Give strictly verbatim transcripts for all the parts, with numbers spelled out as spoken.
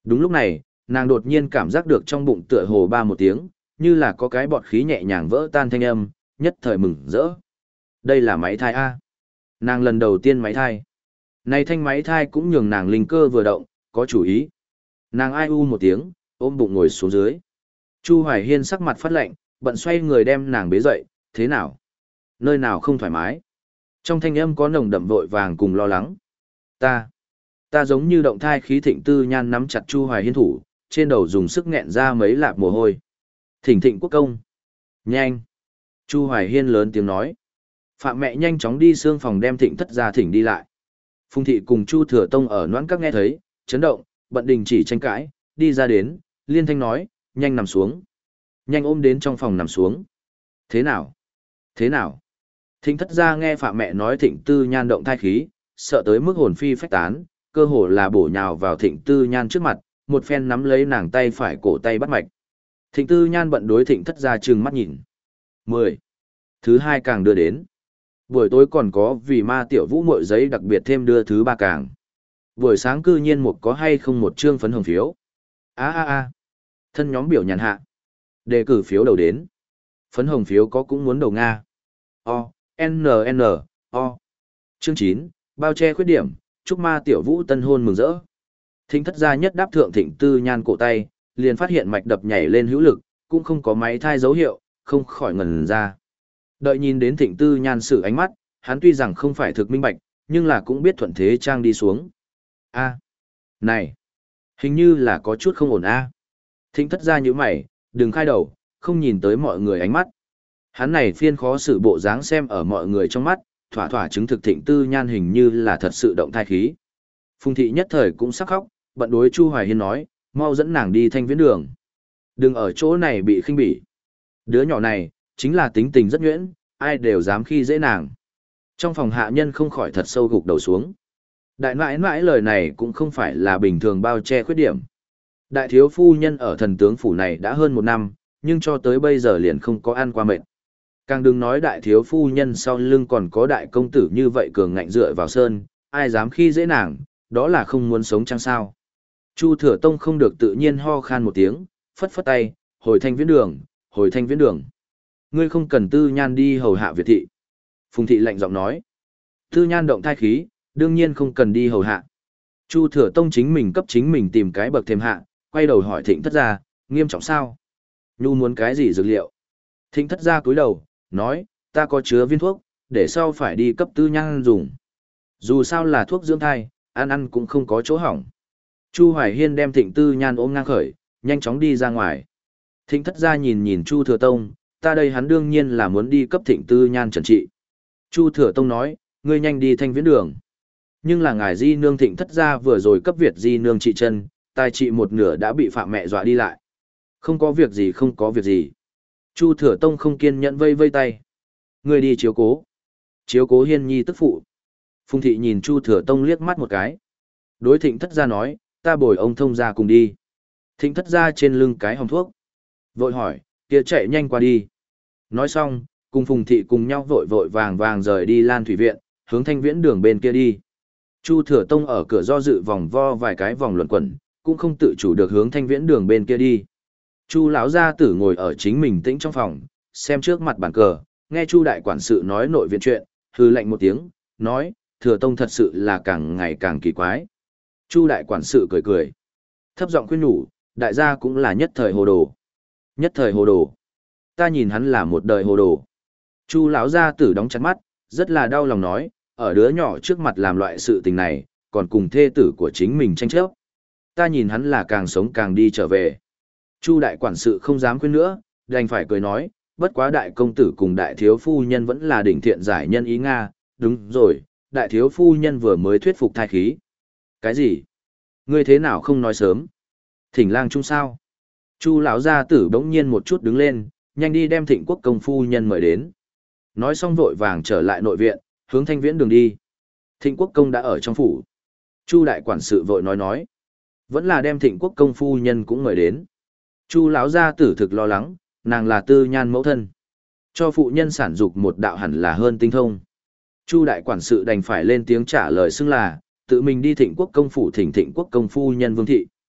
Đúng lúc này, nàng đột nhiên cảm giác được trong bụng tựa hồ ba một tiếng, như là có cái bọt khí nhẹ nhàng vỡ tan thanh âm, nhất thời mừng rỡ. Đây là máy thai A. Nàng lần đầu tiên máy thai. Này thanh máy thai cũng nhường nàng linh cơ vừa động, có chủ ý. Nàng ai u một tiếng, ôm bụng ngồi xuống dưới. Chu Hoài Hiên sắc mặt phát lạnh, bận xoay người đem nàng bế dậy, thế nào? Nơi nào không thoải mái? Trong thanh âm có nồng đậm vội vàng cùng lo lắng. Ta, ta giống như động thai khí thịnh tư nhan nắm chặt Chu Hoài Hiên thủ, trên đầu dùng sức nghẹn ra mấy lạp mồ hôi. Thỉnh thịnh quốc công. Nhanh. Chu Hoài Hiên lớn tiếng nói. Phạm mẹ nhanh chóng đi xương phòng đem thịnh thất ra thỉnh đi lại. Phùng thị cùng Chu Thừa Tông ở noãn các nghe thấy, chấn động, bận đình chỉ tranh cãi, đi ra đến, liên thanh nói, nhanh nằm xuống. Nhanh ôm đến trong phòng nằm xuống. Thế nào? Thế nào? Thịnh thất ra nghe phạm mẹ nói thịnh tư nhan động thai khí, sợ tới mức hồn phi phách tán, cơ hồ là bổ nhào vào thịnh tư nhan trước mặt, một phen nắm lấy nàng tay phải cổ tay bắt mạch. Thịnh tư nhan bận đối thịnh thất ra trừng mắt nhìn. Mười. Thứ hai càng đưa đến. Buổi tối còn có vì ma tiểu vũ muội giấy đặc biệt thêm đưa thứ ba càng. Buổi sáng cư nhiên một có hay không một chương phấn hồng phiếu. A a a. Thân nhóm biểu nhàn hạ. Đề cử phiếu đầu đến. Phấn hồng phiếu có cũng muốn đầu Nga. O, N N, O. Chương chín, bao che khuyết điểm, chúc ma tiểu vũ tân hôn mừng rỡ. Thịnh thất gia nhất đáp thượng thịnh tư nhan cổ tay, liền phát hiện mạch đập nhảy lên hữu lực, cũng không có máy thai dấu hiệu, không khỏi ngẩn ra. Đợi nhìn đến thịnh tư nhan sự ánh mắt, hắn tuy rằng không phải thực minh bạch, nhưng là cũng biết thuận thế trang đi xuống. A, này, hình như là có chút không ổn a. Thịnh thất gia như mày, đừng khai đầu, không nhìn tới mọi người ánh mắt. Hắn này phiên khó xử bộ dáng xem ở mọi người trong mắt, thỏa thỏa chứng thực thịnh tư nhan hình như là thật sự động thai khí. Phùng thị nhất thời cũng sắc khóc, bận đối Chu Hoài Hiên nói, mau dẫn nàng đi thanh viễn đường. Đừng ở chỗ này bị khinh bỉ. Đứa nhỏ này, chính là tính tình rất nhuyễn, ai đều dám khi dễ nàng. Trong phòng hạ nhân không khỏi thật sâu gục đầu xuống. Đại nãi nãi lời này cũng không phải là bình thường bao che khuyết điểm. Đại thiếu phu nhân ở thần tướng phủ này đã hơn một năm, nhưng cho tới bây giờ liền không có ăn qua mệt. Càng đừng nói đại thiếu phu nhân sau lưng còn có đại công tử như vậy cường ngạnh dựa vào sơn, ai dám khi dễ nàng, đó là không muốn sống chăng sao. Chu Thừa Tông không được tự nhiên ho khan một tiếng, phất phất tay, hồi thanh viễn đường, hồi thanh viễn đường. Ngươi không cần tư nhan đi hầu hạ Việt thị. Phùng thị lạnh giọng nói. Tư nhan động thai khí, đương nhiên không cần đi hầu hạ. Chu Thừa Tông chính mình cấp chính mình tìm cái bậc thêm hạ, quay đầu hỏi thịnh thất gia, nghiêm trọng sao? Nhu muốn cái gì dược liệu? Thịnh thất gia cúi đầu, nói, ta có chứa viên thuốc, để sau phải đi cấp tư nhan dùng. Dù sao là thuốc dưỡng thai, ăn ăn cũng không có chỗ hỏng. Chu Hoài Hiên đem thịnh tư nhan ôm ngang khởi, nhanh chóng đi ra ngoài. Thịnh thất gia nhìn nhìn Chu Thừa Tông, ta đây hắn đương nhiên là muốn đi cấp thịnh tư nhan trần trị. Chu Thừa Tông nói, ngươi nhanh đi thanh viễn đường. Nhưng là ngài di nương thịnh thất gia vừa rồi cấp Việt di nương trị chân, tài trị một nửa đã bị phạm mẹ dọa đi lại. Không có việc gì không có việc gì. Chu Thừa Tông không kiên nhẫn vây vây tay. Ngươi đi chiếu cố. Chiếu cố Hiên nhi tức phụ. Phùng thị nhìn Chu Thừa Tông liếc mắt một cái. Đối thịnh thất gia nói, ta bồi ông thông gia cùng đi. Thịnh thất gia trên lưng cái hòm thuốc. Vội hỏi, kia chạy nhanh qua đi. Nói xong, cùng Phùng thị cùng nhau vội vội vàng vàng rời đi Lan Thủy Viện, hướng thanh viễn đường bên kia đi. Chu Thừa Tông ở cửa do dự vòng vo vài cái vòng luẩn quẩn, cũng không tự chủ được hướng thanh viễn đường bên kia đi. Chu lão gia tử ngồi ở chính mình tĩnh trong phòng, xem trước mặt bàn cờ, nghe Chu đại quản sự nói nội viện chuyện, hừ lạnh một tiếng, nói, Thừa Tông thật sự là càng ngày càng kỳ quái. Chu đại quản sự cười cười, thấp giọng khuyên nhủ, đại gia cũng là nhất thời hồ đồ. Nhất thời hồ đồ. Ta nhìn hắn là một đời hồ đồ. Chu lão gia tử đóng chặt mắt, rất là đau lòng nói, ở đứa nhỏ trước mặt làm loại sự tình này, còn cùng thê tử của chính mình tranh chấp. Ta nhìn hắn là càng sống càng đi trở về. Chu đại quản sự không dám khuyên nữa, đành phải cười nói, bất quá đại công tử cùng đại thiếu phu nhân vẫn là đỉnh thiện giải nhân ý Nga, đúng rồi, đại thiếu phu nhân vừa mới thuyết phục thai khí. Cái gì? Ngươi thế nào không nói sớm? Thỉnh lang chung sao? Chu lão gia tử bỗng nhiên một chút đứng lên, nhanh đi đem thịnh quốc công phu nhân mời đến. Nói xong vội vàng trở lại nội viện, hướng thanh viễn đường đi. Thịnh quốc công đã ở trong phủ. Chu đại quản sự vội nói nói. Vẫn là đem thịnh quốc công phu nhân cũng mời đến. Chu lão gia tử thực lo lắng, nàng là tư nhan mẫu thân. Cho phụ nhân sản dục một đạo hẳn là hơn tinh thông. Chu đại quản sự đành phải lên tiếng trả lời xưng là, tự mình đi thịnh quốc công phủ thỉnh thịnh quốc công phu nhân Vương thị.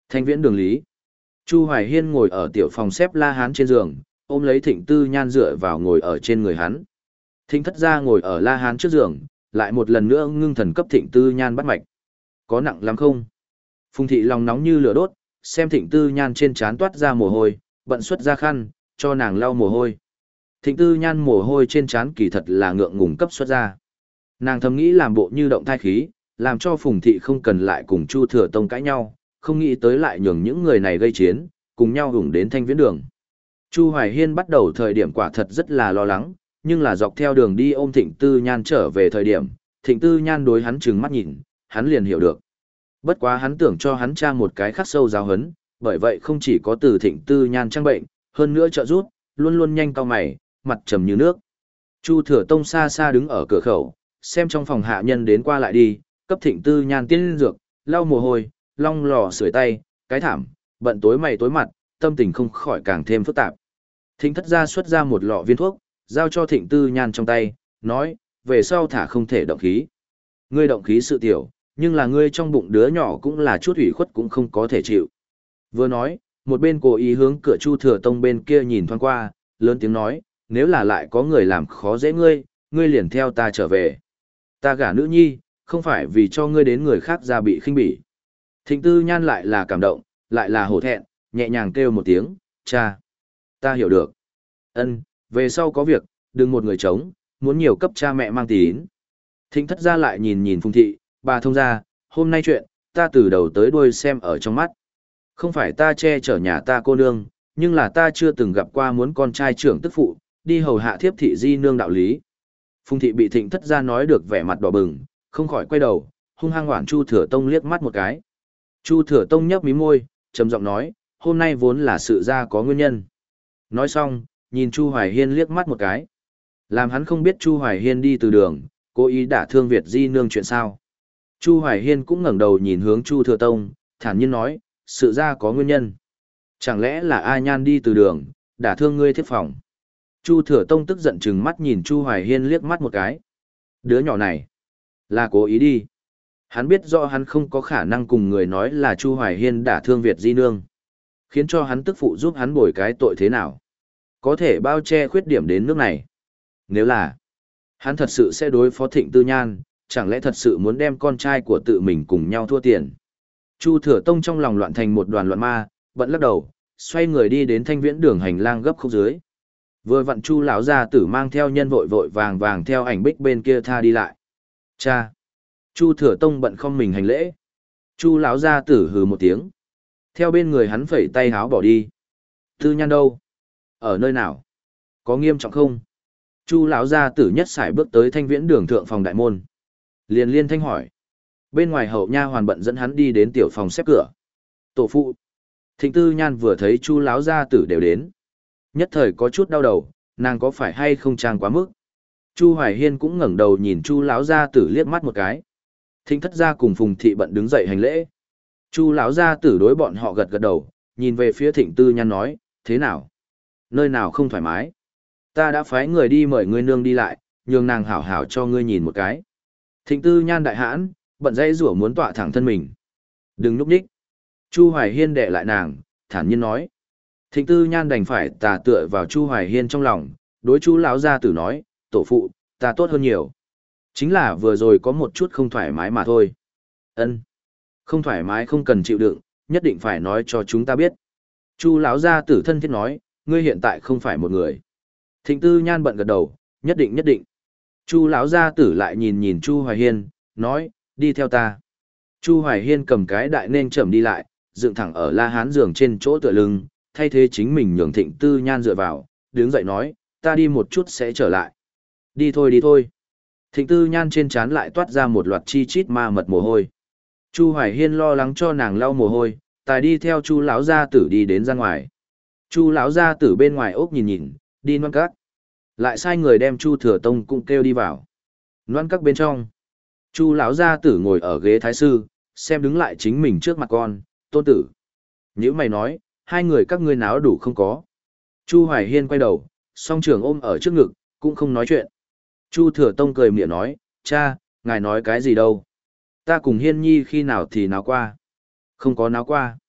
Thanh viễn đường lý. Chu Hoài Hiên ngồi ở tiểu phòng xếp la hán trên giường, ôm lấy Thịnh Tư Nhan dựa vào ngồi ở trên người hắn. Thịnh thất gia ngồi ở la hán trước giường, lại một lần nữa ngưng thần cấp Thịnh Tư Nhan bắt mạch. Có nặng lắm không? Phùng thị lòng nóng như lửa đốt, xem Thịnh Tư Nhan trên trán toát ra mồ hôi, bận xuất ra khăn, cho nàng lau mồ hôi. Thịnh Tư Nhan mồ hôi trên trán kỳ thật là ngượng ngùng cấp xuất ra. Nàng thầm nghĩ làm bộ như động thai khí, làm cho Phùng thị không cần lại cùng Chu Thừa Tông cãi nhau, không nghĩ tới lại nhường những người này gây chiến, cùng nhau hùng đến Thanh Viễn đường. Chu Hoài Hiên bắt đầu thời điểm quả thật rất là lo lắng, nhưng là dọc theo đường đi ôm Thịnh Tư Nhan trở về thời điểm, Thịnh Tư Nhan đối hắn trừng mắt nhìn, hắn liền hiểu được. Bất quá hắn tưởng cho hắn tra một cái khắc sâu giáo hấn, bởi vậy không chỉ có từ Thịnh Tư Nhan trang bệnh, hơn nữa trợ giúp, luôn luôn nhanh cau mày, mặt trầm như nước. Chu Thừa Tông xa xa đứng ở cửa khẩu, xem trong phòng hạ nhân đến qua lại đi, cấp Thịnh Tư Nhan tiên dược, lau mồ hôi, long lò sưởi tay, cái thảm, bận tối mày tối mặt, tâm tình không khỏi càng thêm phức tạp. Thịnh thất gia xuất ra một lọ viên thuốc, giao cho Thịnh Tư Nhan trong tay, nói, về sau thả không thể động khí. Ngươi động khí sự tiểu, nhưng là ngươi trong bụng đứa nhỏ cũng là chút ủy khuất cũng không có thể chịu. Vừa nói, một bên cố ý hướng cửa Chu Thừa Tông bên kia nhìn thoáng qua, lớn tiếng nói, nếu là lại có người làm khó dễ ngươi, ngươi liền theo ta trở về. Ta gả nữ nhi, không phải vì cho ngươi đến người khác ra bị khinh bỉ. Thịnh Tư Nhan lại là cảm động, lại là hổ thẹn, nhẹ nhàng kêu một tiếng, cha. Ta hiểu được. Ân, về sau có việc, đừng một người trống, muốn nhiều cấp cha mẹ mang tín. Thịnh thất gia lại nhìn nhìn Phùng thị, bà thông ra, hôm nay chuyện, ta từ đầu tới đuôi xem ở trong mắt. Không phải ta che chở nhà ta cô nương, nhưng là ta chưa từng gặp qua muốn con trai trưởng tức phụ, đi hầu hạ thiếp thị di nương đạo lý. Phùng thị bị Thịnh thất gia nói được vẻ mặt đỏ bừng, không khỏi quay đầu, hung hăng hoảng Chu Thừa Tông liếc mắt một cái. Chu Thừa Tông nhấp mí môi, trầm giọng nói, hôm nay vốn là sự ra có nguyên nhân. Nói xong, nhìn Chu Hoài Hiên liếc mắt một cái. Làm hắn không biết Chu Hoài Hiên đi từ đường, cố ý đả thương Việt di nương chuyện sao. Chu Hoài Hiên cũng ngẩng đầu nhìn hướng Chu Thừa Tông, thản nhiên nói, sự ra có nguyên nhân. Chẳng lẽ là A Nhan đi từ đường, đả thương ngươi thiếp phòng. Chu Thừa Tông tức giận chừng mắt nhìn Chu Hoài Hiên liếc mắt một cái. Đứa nhỏ này, là cố ý đi. Hắn biết rõ hắn không có khả năng cùng người nói là Chu Hoài Hiên đả thương Việt di nương. Khiến cho hắn tức phụ giúp hắn bồi cái tội thế nào. Có thể bao che khuyết điểm đến nước này. Nếu là, hắn thật sự sẽ đối phó Thịnh Tư Nhan, chẳng lẽ thật sự muốn đem con trai của tự mình cùng nhau thua tiền. Chu Thừa Tông trong lòng loạn thành một đoàn loạn ma, bận lắc đầu, xoay người đi đến Thanh Viễn đường hành lang gấp khúc dưới. Vừa vặn Chu lão gia tử mang theo nhân vội vội vàng vàng theo ảnh bích bên kia tha đi lại. Cha. Chu Thừa Tông bận không mình hành lễ. Chu lão gia tử hừ một tiếng. Theo bên người hắn phẩy tay háo bỏ đi. Tư Nhan đâu? Ở nơi nào? Có nghiêm trọng không? Chu lão gia tử nhất sải bước tới Thanh Viễn đường thượng phòng đại môn. Liền liên thanh hỏi. Bên ngoài hậu nha hoàn bận dẫn hắn đi đến tiểu phòng xếp cửa. Tổ phụ. Thịnh Tư Nhan vừa thấy Chu lão gia tử đều đến. Nhất thời có chút đau đầu, nàng có phải hay không trang quá mức. Chu Hoài Hiên cũng ngẩng đầu nhìn Chu lão gia tử liếc mắt một cái. Thịnh thất gia cùng Phùng thị bận đứng dậy hành lễ. Chu lão gia tử đối bọn họ gật gật đầu, nhìn về phía Thịnh Tư Nhan nói, thế nào? Nơi nào không thoải mái? Ta đã phái người đi mời ngươi nương đi lại, nhường nàng hảo hảo cho ngươi nhìn một cái. Thịnh Tư Nhan đại hãn, bận dãy rủa muốn tọa thẳng thân mình. Đừng núp nhích. Chu Hoài Hiên đè lại nàng, thản nhiên nói. Thịnh Tư Nhan đành phải tà tựa vào Chu Hoài Hiên trong lòng, đối Chu lão gia tử nói, tổ phụ, ta tốt hơn nhiều. Chính là vừa rồi có một chút không thoải mái mà thôi. Ân, không thoải mái không cần chịu đựng, nhất định phải nói cho chúng ta biết. Chu lão gia tử thân thiết nói, ngươi hiện tại không phải một người. Thịnh Tư Nhan bận gật đầu, nhất định nhất định. Chu lão gia tử lại nhìn nhìn Chu Hoài Hiên, nói, đi theo ta. Chu Hoài Hiên cầm cái đại nên chậm đi lại, dựng thẳng ở La Hán giường trên chỗ tựa lưng, thay thế chính mình nhường Thịnh Tư Nhan dựa vào, đứng dậy nói, ta đi một chút sẽ trở lại. Đi thôi đi thôi. Thịnh Tư Nhan trên trán lại toát ra một loạt chi chít ma mật mồ hôi. Chu Hoài Hiên lo lắng cho nàng lau mồ hôi, tài đi theo Chu lão gia tử đi đến ra ngoài. Chu lão gia tử bên ngoài ốc nhìn nhìn, đi Loan Các. Lại sai người đem Chu Thừa Tông cũng kêu đi vào. Loan Các bên trong, Chu lão gia tử ngồi ở ghế thái sư, xem đứng lại chính mình trước mặt con, tôn tử. Nhữ mày nói, hai người các ngươi náo đủ không có. Chu Hoài Hiên quay đầu, song trường ôm ở trước ngực, cũng không nói chuyện. Chu Thừa Tông cười miệng nói, cha, ngài nói cái gì đâu. Ta cùng Hiên Nhi khi nào thì náo qua. Không có náo qua.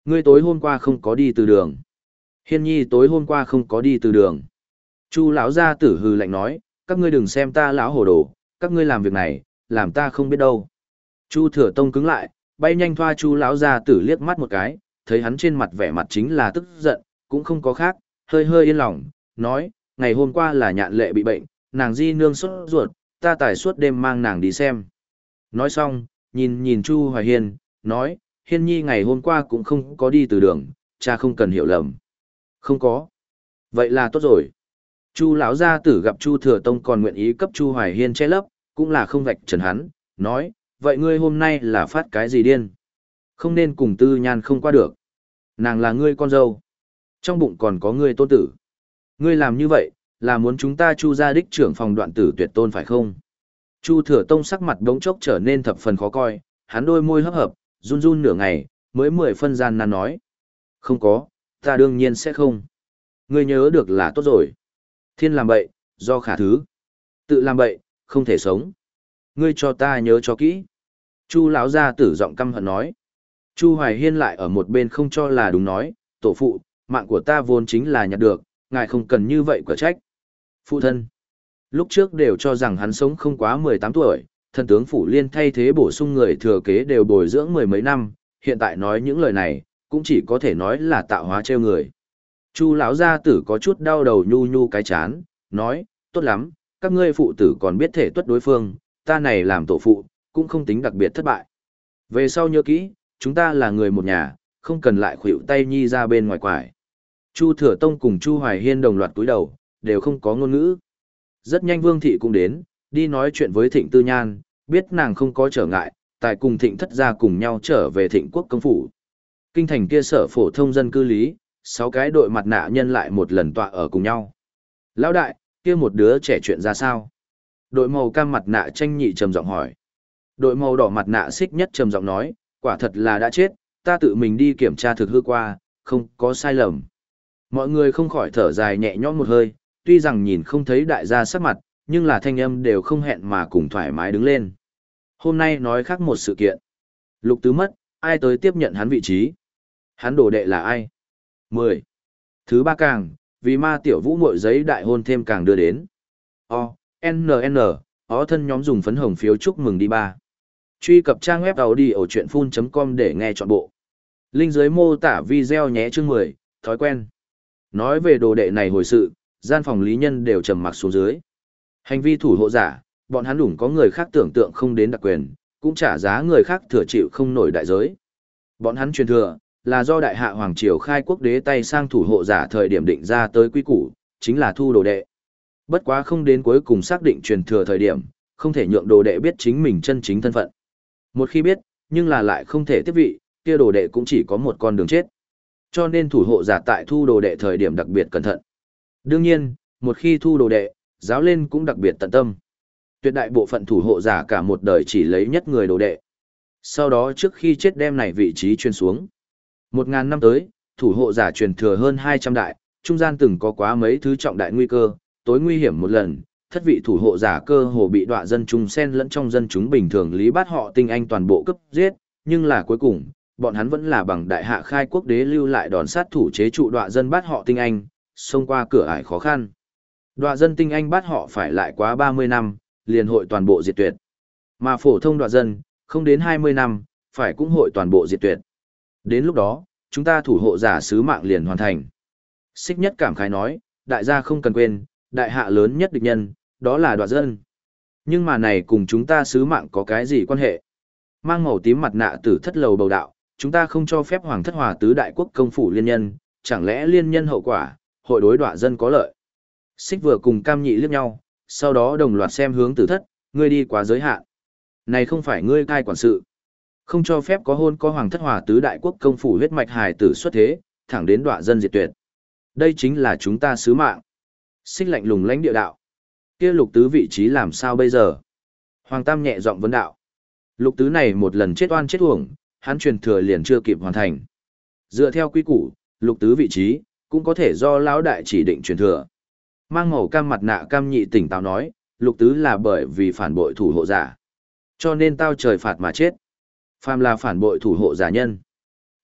Ngươi tối hôm qua không có đi từ đường. Hiên nhi tối hôm qua không có đi từ đường. Chu lão gia tử hừ lạnh nói, các ngươi đừng xem ta lão hồ đồ, các ngươi làm việc này, làm ta không biết đâu. Chu Thừa Tông cứng lại, bay nhanh thoa Chu lão gia tử liếc mắt một cái, thấy hắn trên mặt vẻ mặt chính là tức giận, cũng không có khác, hơi hơi yên lòng, nói, ngày hôm qua là nhạn lệ bị bệnh, nàng di nương sốt ruột, ta tải suốt đêm mang nàng đi xem. Nói xong, nhìn nhìn Chu Hoài Hiên, nói, Hiên nhi ngày hôm qua cũng không có đi từ đường, cha không cần hiểu lầm. Không có. Vậy là tốt rồi. Chu lão gia tử gặp Chu Thừa Tông còn nguyện ý cấp Chu Hoài Hiên che lấp, cũng là không vạch trần hắn, nói, vậy ngươi hôm nay là phát cái gì điên? Không nên cùng Tư Nhan không qua được. Nàng là ngươi con dâu. Trong bụng còn có ngươi tôn tử. Ngươi làm như vậy, là muốn chúng ta Chu gia đích trưởng phòng đoạn tử tuyệt tôn phải không? Chu Thừa Tông sắc mặt đống chốc trở nên thập phần khó coi, hắn đôi môi hấp hợp, run run nửa ngày, mới mười phân gian nan nói. Không có, ta đương nhiên sẽ không. Ngươi nhớ được là tốt rồi. Thiên làm bậy, do khả thứ. Tự làm bậy, không thể sống. Ngươi cho ta nhớ cho kỹ. Chu lão gia tử giọng căm hận nói. Chu Hoài Hiên lại ở một bên không cho là đúng nói, tổ phụ, mạng của ta vốn chính là nhặt được, ngài không cần như vậy quả trách. Phụ thân. Lúc trước đều cho rằng hắn sống không quá mười tám tuổi, thần tướng phủ liên thay thế bổ sung người thừa kế đều bồi dưỡng mười mấy năm, hiện tại nói những lời này, cũng chỉ có thể nói là tạo hóa trêu người. Chu lão gia tử có chút đau đầu nhu nhu cái chán, nói, tốt lắm, các ngươi phụ tử còn biết thể tuất đối phương, ta này làm tổ phụ, cũng không tính đặc biệt thất bại. Về sau nhớ kỹ, chúng ta là người một nhà, không cần lại khuỵu tay nhi ra bên ngoài quải. Chu Thừa Tông cùng Chu Hoài Hiên đồng loạt túi đầu, đều không có ngôn ngữ. Rất nhanh Vương Thị cũng đến, đi nói chuyện với Thịnh Tư Nhan, biết nàng không có trở ngại, tại cùng Thịnh thất gia cùng nhau trở về Thịnh quốc công phủ. Kinh thành kia sở phổ thông dân cư lý, sáu cái đội mặt nạ nhân lại một lần tọa ở cùng nhau. Lão đại, kia một đứa trẻ chuyện ra sao? Đội màu cam mặt nạ tranh nhị trầm giọng hỏi. Đội màu đỏ mặt nạ xích nhất trầm giọng nói, quả thật là đã chết, ta tự mình đi kiểm tra thực hư qua, không có sai lầm. Mọi người không khỏi thở dài nhẹ nhõm một hơi, tuy rằng nhìn không thấy đại gia sắc mặt, nhưng là thanh âm đều không hẹn mà cùng thoải mái đứng lên. Hôm nay nói khác một sự kiện. Lục Tứ mất, ai tới tiếp nhận hắn vị trí? Hắn đồ đệ là ai? mười. Thứ ba càng, vì ma tiểu vũ muội giấy đại hôn thêm càng đưa đến. O, N N, ó thân nhóm dùng phấn hồng phiếu chúc mừng đi ba. Truy cập trang web audiochuyenphun.com để nghe trọn bộ. Link dưới mô tả video nhé chương mười, thói quen. Nói về đồ đệ này hồi sự, gian phòng lý nhân đều trầm mặc xuống dưới. Hành vi thủ hộ giả, bọn hắn đủng có người khác tưởng tượng không đến đặc quyền, cũng trả giá người khác thừa chịu không nổi đại giới. Bọn hắn truyền thừa, là do đại hạ hoàng triều khai quốc đế tay sang thủ hộ giả thời điểm định ra tới quy củ, chính là thu đồ đệ. Bất quá không đến cuối cùng xác định truyền thừa thời điểm, không thể nhượng đồ đệ biết chính mình chân chính thân phận. Một khi biết, nhưng là lại không thể tiếp vị, kia đồ đệ cũng chỉ có một con đường chết. Cho nên thủ hộ giả tại thu đồ đệ thời điểm đặc biệt cẩn thận. Đương nhiên, một khi thu đồ đệ, giáo lên cũng đặc biệt tận tâm. Tuyệt đại bộ phận thủ hộ giả cả một đời chỉ lấy nhất người đồ đệ. Sau đó trước khi chết đem này vị trí chuyên xuống. Một ngàn năm tới, thủ hộ giả truyền thừa hơn hai trăm đại, trung gian từng có quá mấy thứ trọng đại nguy cơ, tối nguy hiểm một lần, thất vị thủ hộ giả cơ hồ bị đọa dân chúng xen lẫn trong dân chúng bình thường lý bát họ tinh anh toàn bộ cấp giết, nhưng là cuối cùng, bọn hắn vẫn là bằng đại hạ khai quốc đế lưu lại đòn sát thủ chế trụ đọa dân bát họ tinh anh, xông qua cửa ải khó khăn. Đọa dân tinh anh bát họ phải lại quá ba mươi năm, liền hội toàn bộ diệt tuyệt. Mà phổ thông đọa dân, không đến hai mươi năm, phải cũng hội toàn bộ diệt tuyệt. Đến lúc đó, chúng ta thủ hộ giả sứ mạng liền hoàn thành. Xích nhất cảm khái nói, đại gia không cần quên, đại hạ lớn nhất địch nhân, đó là đọa dân. Nhưng mà này cùng chúng ta sứ mạng có cái gì quan hệ? Mang màu tím mặt nạ tử thất lầu bầu đạo, chúng ta không cho phép hoàng thất hòa tứ đại quốc công phủ liên nhân, chẳng lẽ liên nhân hậu quả, hội đối đọa dân có lợi. Xích vừa cùng cam nhị liếc nhau, sau đó đồng loạt xem hướng tử thất, ngươi đi quá giới hạn. Này không phải ngươi cai quản sự. Không cho phép có hôn có hoàng thất hòa tứ đại quốc công phủ huyết mạch hài tử xuất thế, thẳng đến đọa dân diệt tuyệt. Đây chính là chúng ta sứ mạng. Xích lạnh lùng lãnh địa đạo. Kia lục tứ vị trí làm sao bây giờ? Hoàng Tam nhẹ giọng vấn đạo. Lục tứ này một lần chết oan chết uổng, hắn truyền thừa liền chưa kịp hoàn thành. Dựa theo quy củ, lục tứ vị trí, cũng có thể do lão đại chỉ định truyền thừa. Mang màu cam mặt nạ cam nhị tỉnh táo nói, lục tứ là bởi vì phản bội thủ hộ giả. Cho nên tao trời phạt mà chết. Phàm là phản bội thủ hộ giả nhân.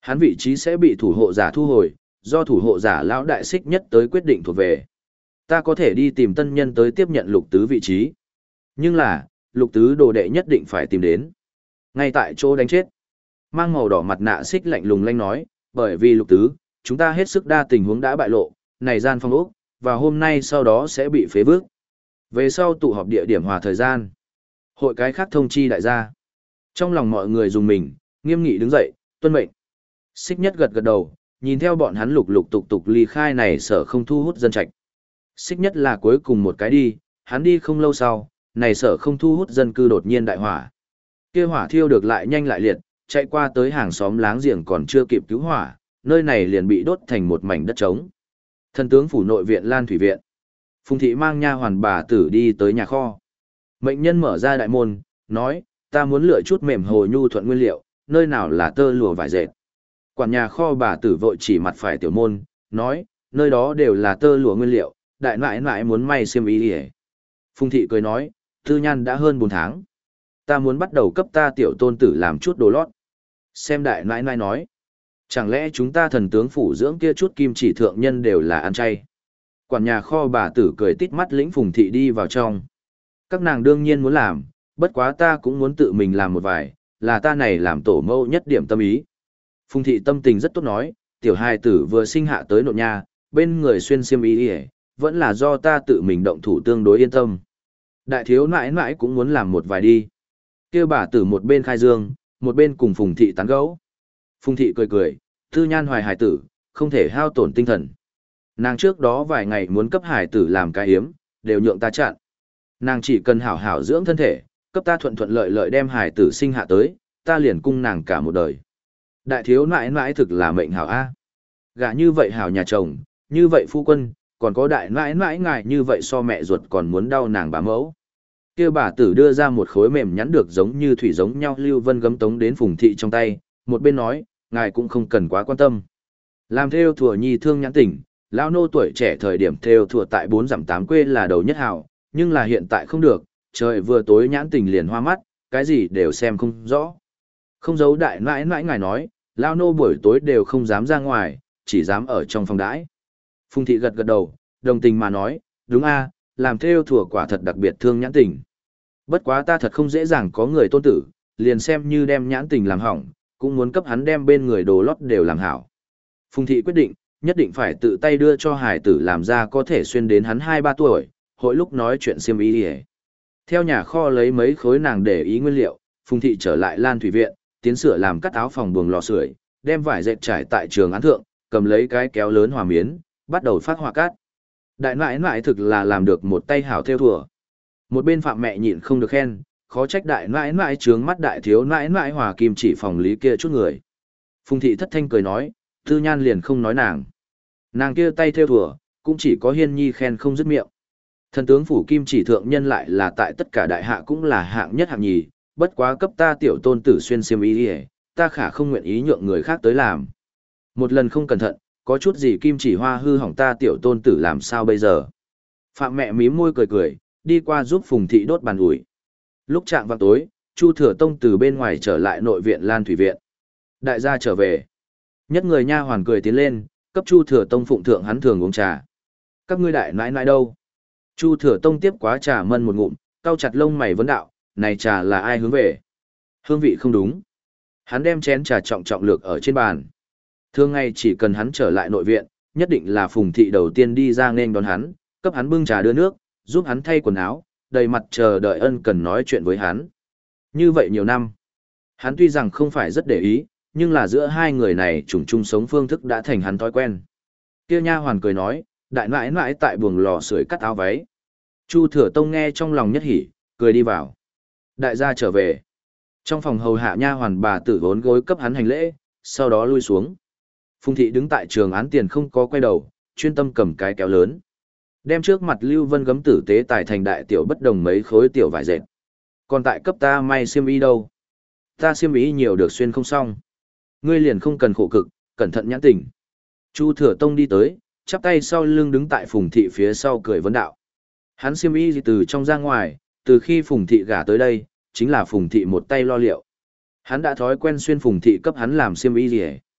Hắn vị trí sẽ bị thủ hộ giả thu hồi, do thủ hộ giả lão đại xích nhất tới quyết định thuộc về. Ta có thể đi tìm tân nhân tới tiếp nhận lục tứ vị trí. Nhưng là, lục tứ đồ đệ nhất định phải tìm đến. Ngay tại chỗ đánh chết. Mang màu đỏ mặt nạ xích lạnh lùng lanh nói, bởi vì lục tứ, chúng ta hết sức đa tình huống đã bại lộ, này gian phong ốc, và hôm nay sau đó sẽ bị phế vước. Về sau tụ họp địa điểm hòa thời gian. Hội cái khác thông chi đại gia. Trong lòng mọi người dùng mình, nghiêm nghị đứng dậy, tuân mệnh. Xích nhất gật gật đầu, nhìn theo bọn hắn lục lục tục tục ly khai này sở không thu hút dân trạch. Xích nhất là cuối cùng một cái đi, hắn đi không lâu sau, này sở không thu hút dân cư đột nhiên đại hỏa. Kia hỏa thiêu được lại nhanh lại liệt, chạy qua tới hàng xóm láng giềng còn chưa kịp cứu hỏa, nơi này liền bị đốt thành một mảnh đất trống. Thần tướng phủ nội viện Lan Thủy viện. Phùng thị mang nha hoàn bà tử đi tới nhà kho. Mệnh nhân mở ra đại môn, nói, ta muốn lựa chút mềm hồ nhu thuận nguyên liệu, nơi nào là tơ lụa vải dệt. Quản nhà kho bà tử vội chỉ mặt phải tiểu môn, nói, nơi đó đều là tơ lụa nguyên liệu, đại nãi nãi muốn may xiêm y đi. Phùng thị cười nói, tư nhan đã hơn bốn tháng. Ta muốn bắt đầu cấp ta tiểu tôn tử làm chút đồ lót. Xem đại nãi nãi nói, chẳng lẽ chúng ta thần tướng phủ dưỡng kia chút kim chỉ thượng nhân đều là ăn chay. Quản nhà kho bà tử cười tít mắt lĩnh Phùng thị đi vào trong. Các nàng đương nhiên muốn làm, bất quá ta cũng muốn tự mình làm một vài, là ta này làm tổ mẫu nhất điểm tâm ý. Phùng thị tâm tình rất tốt nói, tiểu hài tử vừa sinh hạ tới nội nha, bên người xuyên xiêm y đi, vẫn là do ta tự mình động thủ tương đối yên tâm. Đại thiếu nãi nãi cũng muốn làm một vài đi. Kêu bà tử một bên khai dương, một bên cùng Phùng thị tán gẫu. Phùng thị cười cười, tư nhan hoài hài tử, không thể hao tổn tinh thần. Nàng trước đó vài ngày muốn cấp hài tử làm cái hiếm, đều nhượng ta chặn. Nàng chỉ cần hảo hảo dưỡng thân thể, cấp ta thuận thuận lợi lợi đem hài tử sinh hạ tới, ta liền cung nàng cả một đời. Đại thiếu nãi nãi thực là mệnh hảo A. Gả như vậy hảo nhà chồng, như vậy phu quân, còn có đại nãi nãi ngài như vậy so mẹ ruột còn muốn đau nàng bà mẫu. Kêu bà tử đưa ra một khối mềm nhắn được giống như thủy giống nhau lưu vân gấm tống đến Phùng thị trong tay, một bên nói, ngài cũng không cần quá quan tâm. Làm theo thùa nhi thương nhãn tỉnh, lão nô tuổi trẻ thời điểm theo thùa tại bốn dặm tám quê là đầu nhất hảo, nhưng là hiện tại không được, trời vừa tối nhãn tình liền hoa mắt, cái gì đều xem không rõ. Không giấu đại nãi nãi ngài nói, lão nô buổi tối đều không dám ra ngoài, chỉ dám ở trong phòng đãi. Phùng thị gật gật đầu, đồng tình mà nói, đúng a, làm theo thùa quả thật đặc biệt thương nhãn tình. Bất quá ta thật không dễ dàng có người tôn tử, liền xem như đem nhãn tình làm hỏng, cũng muốn cấp hắn đem bên người đồ lót đều làm hảo. Phùng thị quyết định, nhất định phải tự tay đưa cho hải tử làm ra có thể xuyên đến hắn hai ba tuổi, hội lúc nói chuyện xiêm y đi. Theo nhà kho lấy mấy khối nàng để ý nguyên liệu, Phùng thị trở lại Lan Thủy viện, tiến sửa làm cắt áo phòng buồng lò sưởi, đem vải dệt trải tại trường án thượng, cầm lấy cái kéo lớn hòa miến, bắt đầu phát họa cát. Đại nãi nãi thực là làm được một tay hảo theo thùa. Một bên Phạm mẹ nhịn không được khen, khó trách đại nãi nãi trướng mắt đại thiếu nãi nãi hòa kim chỉ phòng lý kia chút người. Phùng thị thất thanh cười nói, Tư Nhan liền không nói nàng. Nàng kia tay theo thùa, cũng chỉ có Hiên Nhi khen không dứt miệng. Thần tướng phủ kim chỉ thượng nhân lại là tại tất cả đại hạ cũng là hạng nhất hạng nhì, bất quá cấp ta tiểu tôn tử xuyên xiêm y đi, ta khả không nguyện ý nhượng người khác tới làm. Một lần không cẩn thận, có chút gì kim chỉ hoa hư hỏng ta tiểu tôn tử làm sao bây giờ. Phạm mẹ mím môi cười cười, đi qua giúp Phùng thị đốt bàn ủi. Lúc chạng vào tối, Chu Thừa Tông từ bên ngoài trở lại nội viện Lan Thủy viện. Đại gia trở về. Nhất người nha hoàn cười tiến lên, cấp Chu Thừa Tông phụng thượng hắn thường uống trà. Các ngươi đại nãi nãi đâu? Chu Thừa Tông tiếp quá trà mân một ngụm, cau chặt lông mày vấn đạo, này trà là ai hướng về? Hương vị không đúng. Hắn đem chén trà trọng trọng lược ở trên bàn. Thường ngày chỉ cần hắn trở lại nội viện, nhất định là Phùng thị đầu tiên đi ra nên đón hắn, cấp hắn bưng trà đưa nước, giúp hắn thay quần áo, đầy mặt chờ đợi ân cần nói chuyện với hắn. Như vậy nhiều năm, hắn tuy rằng không phải rất để ý, nhưng là giữa hai người này chủng chung sống phương thức đã thành hắn thói quen. Kia nha hoàn cười nói, đại nãi nãi tại buồng lò sưởi cắt áo váy. Chu Thừa Tông nghe trong lòng nhất hỉ, cười đi vào. Đại gia trở về. Trong phòng hầu hạ nha hoàn bà tử vốn gối cấp hắn hành lễ, sau đó lui xuống. Phùng thị đứng tại trường án tiền không có quay đầu, chuyên tâm cầm cái kéo lớn. Đem trước mặt Lưu Vân gấm tử tế tài thành đại tiểu bất đồng mấy khối tiểu vải dệt. Còn tại cấp ta may xiêm y đâu? Ta xiêm y nhiều được xuyên không xong. Ngươi liền không cần khổ cực, cẩn thận nhãn tình. Chu Thừa Tông đi tới, chắp tay sau lưng đứng tại Phùng thị phía sau cười vấn đạo. Hắn xiêm y từ trong ra ngoài, từ khi Phùng thị gả tới đây, chính là Phùng thị một tay lo liệu. Hắn đã thói quen xuyên Phùng thị cấp hắn làm xiêm y gì.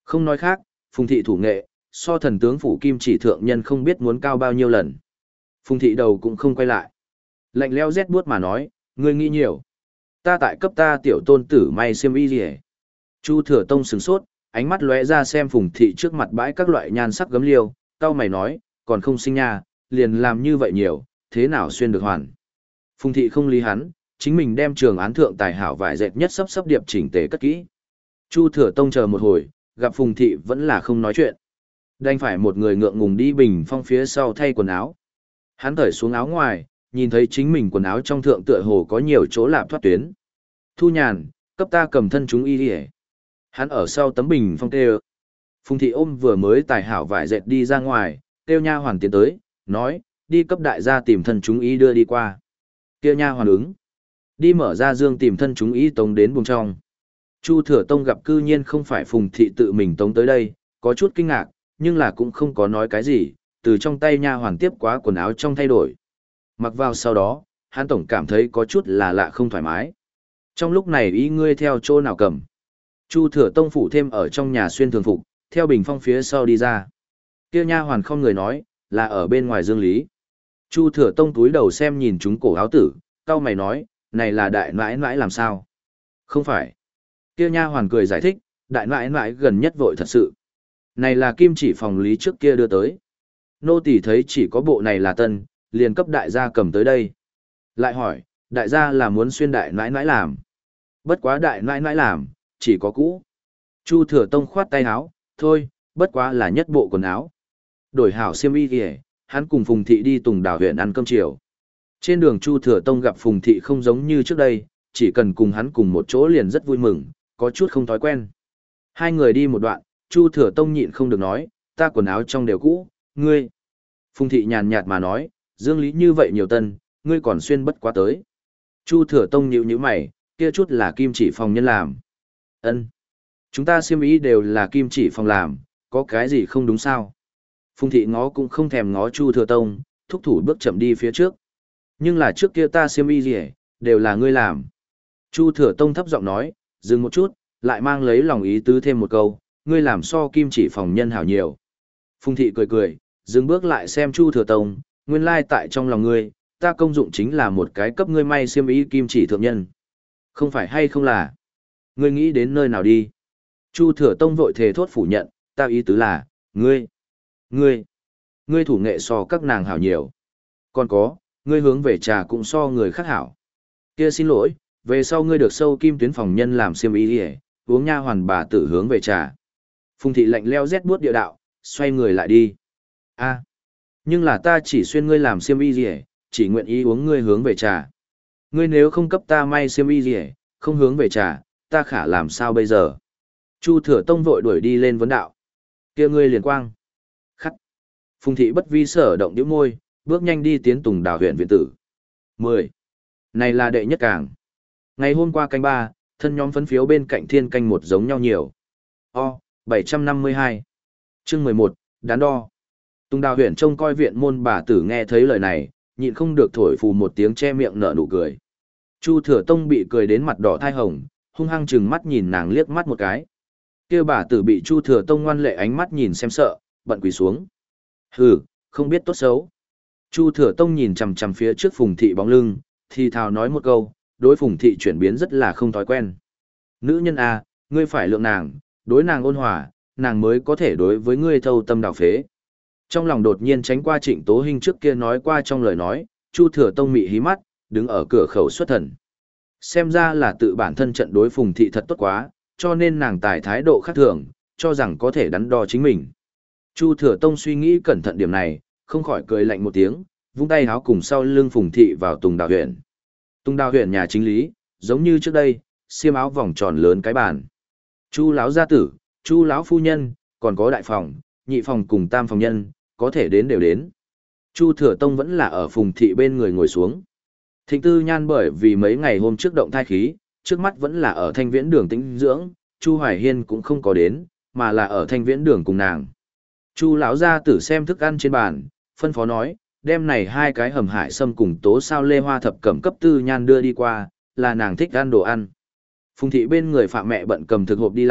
Không nói khác, Phùng thị thủ nghệ, so thần tướng phủ kim chỉ thượng nhân không biết muốn cao bao nhiêu lần. Phùng thị đầu cũng không quay lại. Lạnh lẽo rét buốt mà nói, ngươi nghĩ nhiều. Ta tại cấp ta tiểu tôn tử may xiêm y gì hết. Chu Thừa Tông sửng sốt, ánh mắt lóe ra xem Phùng thị trước mặt bãi các loại nhan sắc gấm liêu, cau mày nói, còn không sinh nha, liền làm như vậy nhiều, thế nào xuyên được hoàn. Phùng thị không lý hắn, chính mình đem trường án thượng tài hảo vải dệt nhất sắp sắp điệp chỉnh tề cất kỹ. Chu Thừa Tông chờ một hồi, gặp Phùng thị vẫn là không nói chuyện. Đành phải một người ngượng ngùng đi bình phong phía sau thay quần áo. Hắn cởi xuống áo ngoài, nhìn thấy chính mình quần áo trong thượng tựa hồ có nhiều chỗ lạp thoát tuyến. Thu nhàn, cấp ta cầm thân chúng y đi. Hắn ở sau tấm bình phong kêu. Phùng thị ôm vừa mới tài hảo vải dệt đi ra ngoài, kêu nha hoàn tiến tới, nói, đi cấp đại gia tìm thân chúng y đưa đi qua. Kia nha hoàn ứng. Đi mở ra dương tìm thân chúng y tống đến buồng trong. Chu Thừa Tông gặp cư nhiên không phải Phùng thị tự mình tống tới đây, có chút kinh ngạc, nhưng là cũng không có nói cái gì, từ trong tay nha hoàn tiếp quá quần áo trong thay đổi. Mặc vào sau đó, hắn tổng cảm thấy có chút là lạ không thoải mái. Trong lúc này ý ngươi theo chỗ nào cầm. Chu Thừa Tông phủ thêm ở trong nhà xuyên thường phục, theo bình phong phía sau đi ra. Kia nha hoàn không người nói, là ở bên ngoài dương lý. Chu Thừa Tông túi đầu xem nhìn chúng cổ áo tử, cau mày nói, này là đại nãi nãi làm sao? Không phải. Kia nha hoàn cười giải thích, đại nãi nãi gần nhất vội thật sự. Này là kim chỉ phòng lý trước kia đưa tới. Nô tỳ thấy chỉ có bộ này là tân, liền cấp đại gia cầm tới đây. Lại hỏi, đại gia là muốn xuyên đại nãi nãi làm. Bất quá đại nãi nãi làm, chỉ có cũ. Chu Thừa Tông khoát tay áo, thôi, bất quá là nhất bộ quần áo. Đổi hảo xiêm y kìa, hắn cùng Phùng Thị đi Tùng Đào huyện ăn cơm chiều. Trên đường Chu Thừa Tông gặp Phùng Thị không giống như trước đây, chỉ cần cùng hắn cùng một chỗ liền rất vui mừng, có chút không thói quen. Hai người đi một đoạn, Chu Thừa Tông nhịn không được nói, ta quần áo trong đều cũ, ngươi. Phùng Thị nhàn nhạt mà nói, dương lý như vậy nhiều tân, ngươi còn xuyên bất quá tới. Chu Thừa Tông nhíu nhíu mày, kia chút là kim chỉ phòng nhân làm. Ân, chúng ta xiêm y đều là kim chỉ phòng làm, có cái gì không đúng sao? Phùng Thị ngó cũng không thèm ngó Chu Thừa Tông, thúc thủ bước chậm đi phía trước. Nhưng là trước kia ta xiêm y gì, đều là ngươi làm. Chu Thừa Tông thấp giọng nói, dừng một chút, lại mang lấy lòng ý tứ thêm một câu, ngươi làm so kim chỉ phòng nhân hảo nhiều. Phùng Thị cười cười, dừng bước lại xem Chu Thừa Tông, nguyên lai tại trong lòng ngươi, ta công dụng chính là một cái cấp ngươi may xiêm y kim chỉ thượng nhân. Không phải hay không là? Ngươi nghĩ đến nơi nào đi? Chu Thừa Tông vội thề thốt phủ nhận, ta ý tứ là, ngươi, ngươi, ngươi thủ nghệ so các nàng hảo nhiều. Còn có, ngươi hướng về trà cũng so người khác hảo. Kia xin lỗi, về sau ngươi được sâu kim tuyến phòng nhân làm xiêm y đi, uống nha hoàn bà tử hướng về trà. Phùng Thị lạnh leo rét buốt địa đạo, xoay người lại đi. A, nhưng là ta chỉ xuyên ngươi làm xiêm y gì, chỉ nguyện ý uống ngươi hướng về trà. Ngươi nếu không cấp ta may xiêm y gì, không hướng về trà, ta khả làm sao bây giờ? Chu Thừa Tông vội đuổi đi lên vấn đạo. Kia ngươi liền quang. Khắc. Phùng Thị bất vi sở động nhíu môi, bước nhanh đi tiến Tùng Đào huyện viện tử. mười. Này là đệ nhất cảng. Ngày hôm qua canh ba, thân nhóm phấn phiếu bên cạnh thiên canh một giống nhau nhiều. O, bảy trăm năm mươi hai. Chương mười một, đắn đo. Tùng Đào huyện trông coi viện môn bà tử nghe thấy lời này, nhịn không được thổi phù một tiếng che miệng nở nụ cười. Chu Thừa Tông bị cười đến mặt đỏ thai hồng, hung hăng chừng mắt nhìn nàng liếc mắt một cái. Kia bà tử bị Chu Thừa Tông ngoan lệ ánh mắt nhìn xem sợ, bận quỳ xuống. Hừ, không biết tốt xấu. Chu Thừa Tông nhìn chằm chằm phía trước Phùng Thị bóng lưng, thì thào nói một câu, đối Phùng Thị chuyển biến rất là không thói quen. Nữ nhân a, ngươi phải lượng nàng, đối nàng ôn hòa, nàng mới có thể đối với ngươi thâu tâm đào phế. Trong lòng đột nhiên tránh qua Trịnh Tố Hinh trước kia nói qua trong lời nói, Chu Thừa Tông mị hí mắt, đứng ở cửa khẩu xuất thần. Xem ra là tự bản thân trận đối Phùng Thị thật tốt quá, cho nên nàng tài thái độ khác thường, cho rằng có thể đắn đo chính mình. Chu Thừa Tông suy nghĩ cẩn thận điểm này, không khỏi cười lạnh một tiếng, vung tay háo cùng sau lưng Phùng Thị vào Tùng Đào huyện. Tùng Đào huyện nhà chính lý, giống như trước đây, xiêm áo vòng tròn lớn cái bàn. Chu lão gia tử, Chu lão phu nhân, còn có đại phòng, nhị phòng cùng tam phòng nhân, có thể đến đều đến. Chu Thừa Tông vẫn là ở Phùng Thị bên người ngồi xuống. Thịnh Tư Nhan bởi vì mấy ngày hôm trước động thai khí, trước mắt vẫn là ở Thanh Viễn Đường tĩnh dưỡng, Chu Hoài Hiên cũng không có đến, mà là ở Thanh Viễn Đường cùng nàng. Chu lão gia tử xem thức ăn trên bàn, phân phó nói, đem này hai cái hầm hải sâm cùng tố sao lê hoa thập cẩm cấp Tư Nhan đưa đi qua, là nàng thích ăn đồ ăn. Phùng Thị bên người Phạm mẹ bận cầm thực hộp đi lại,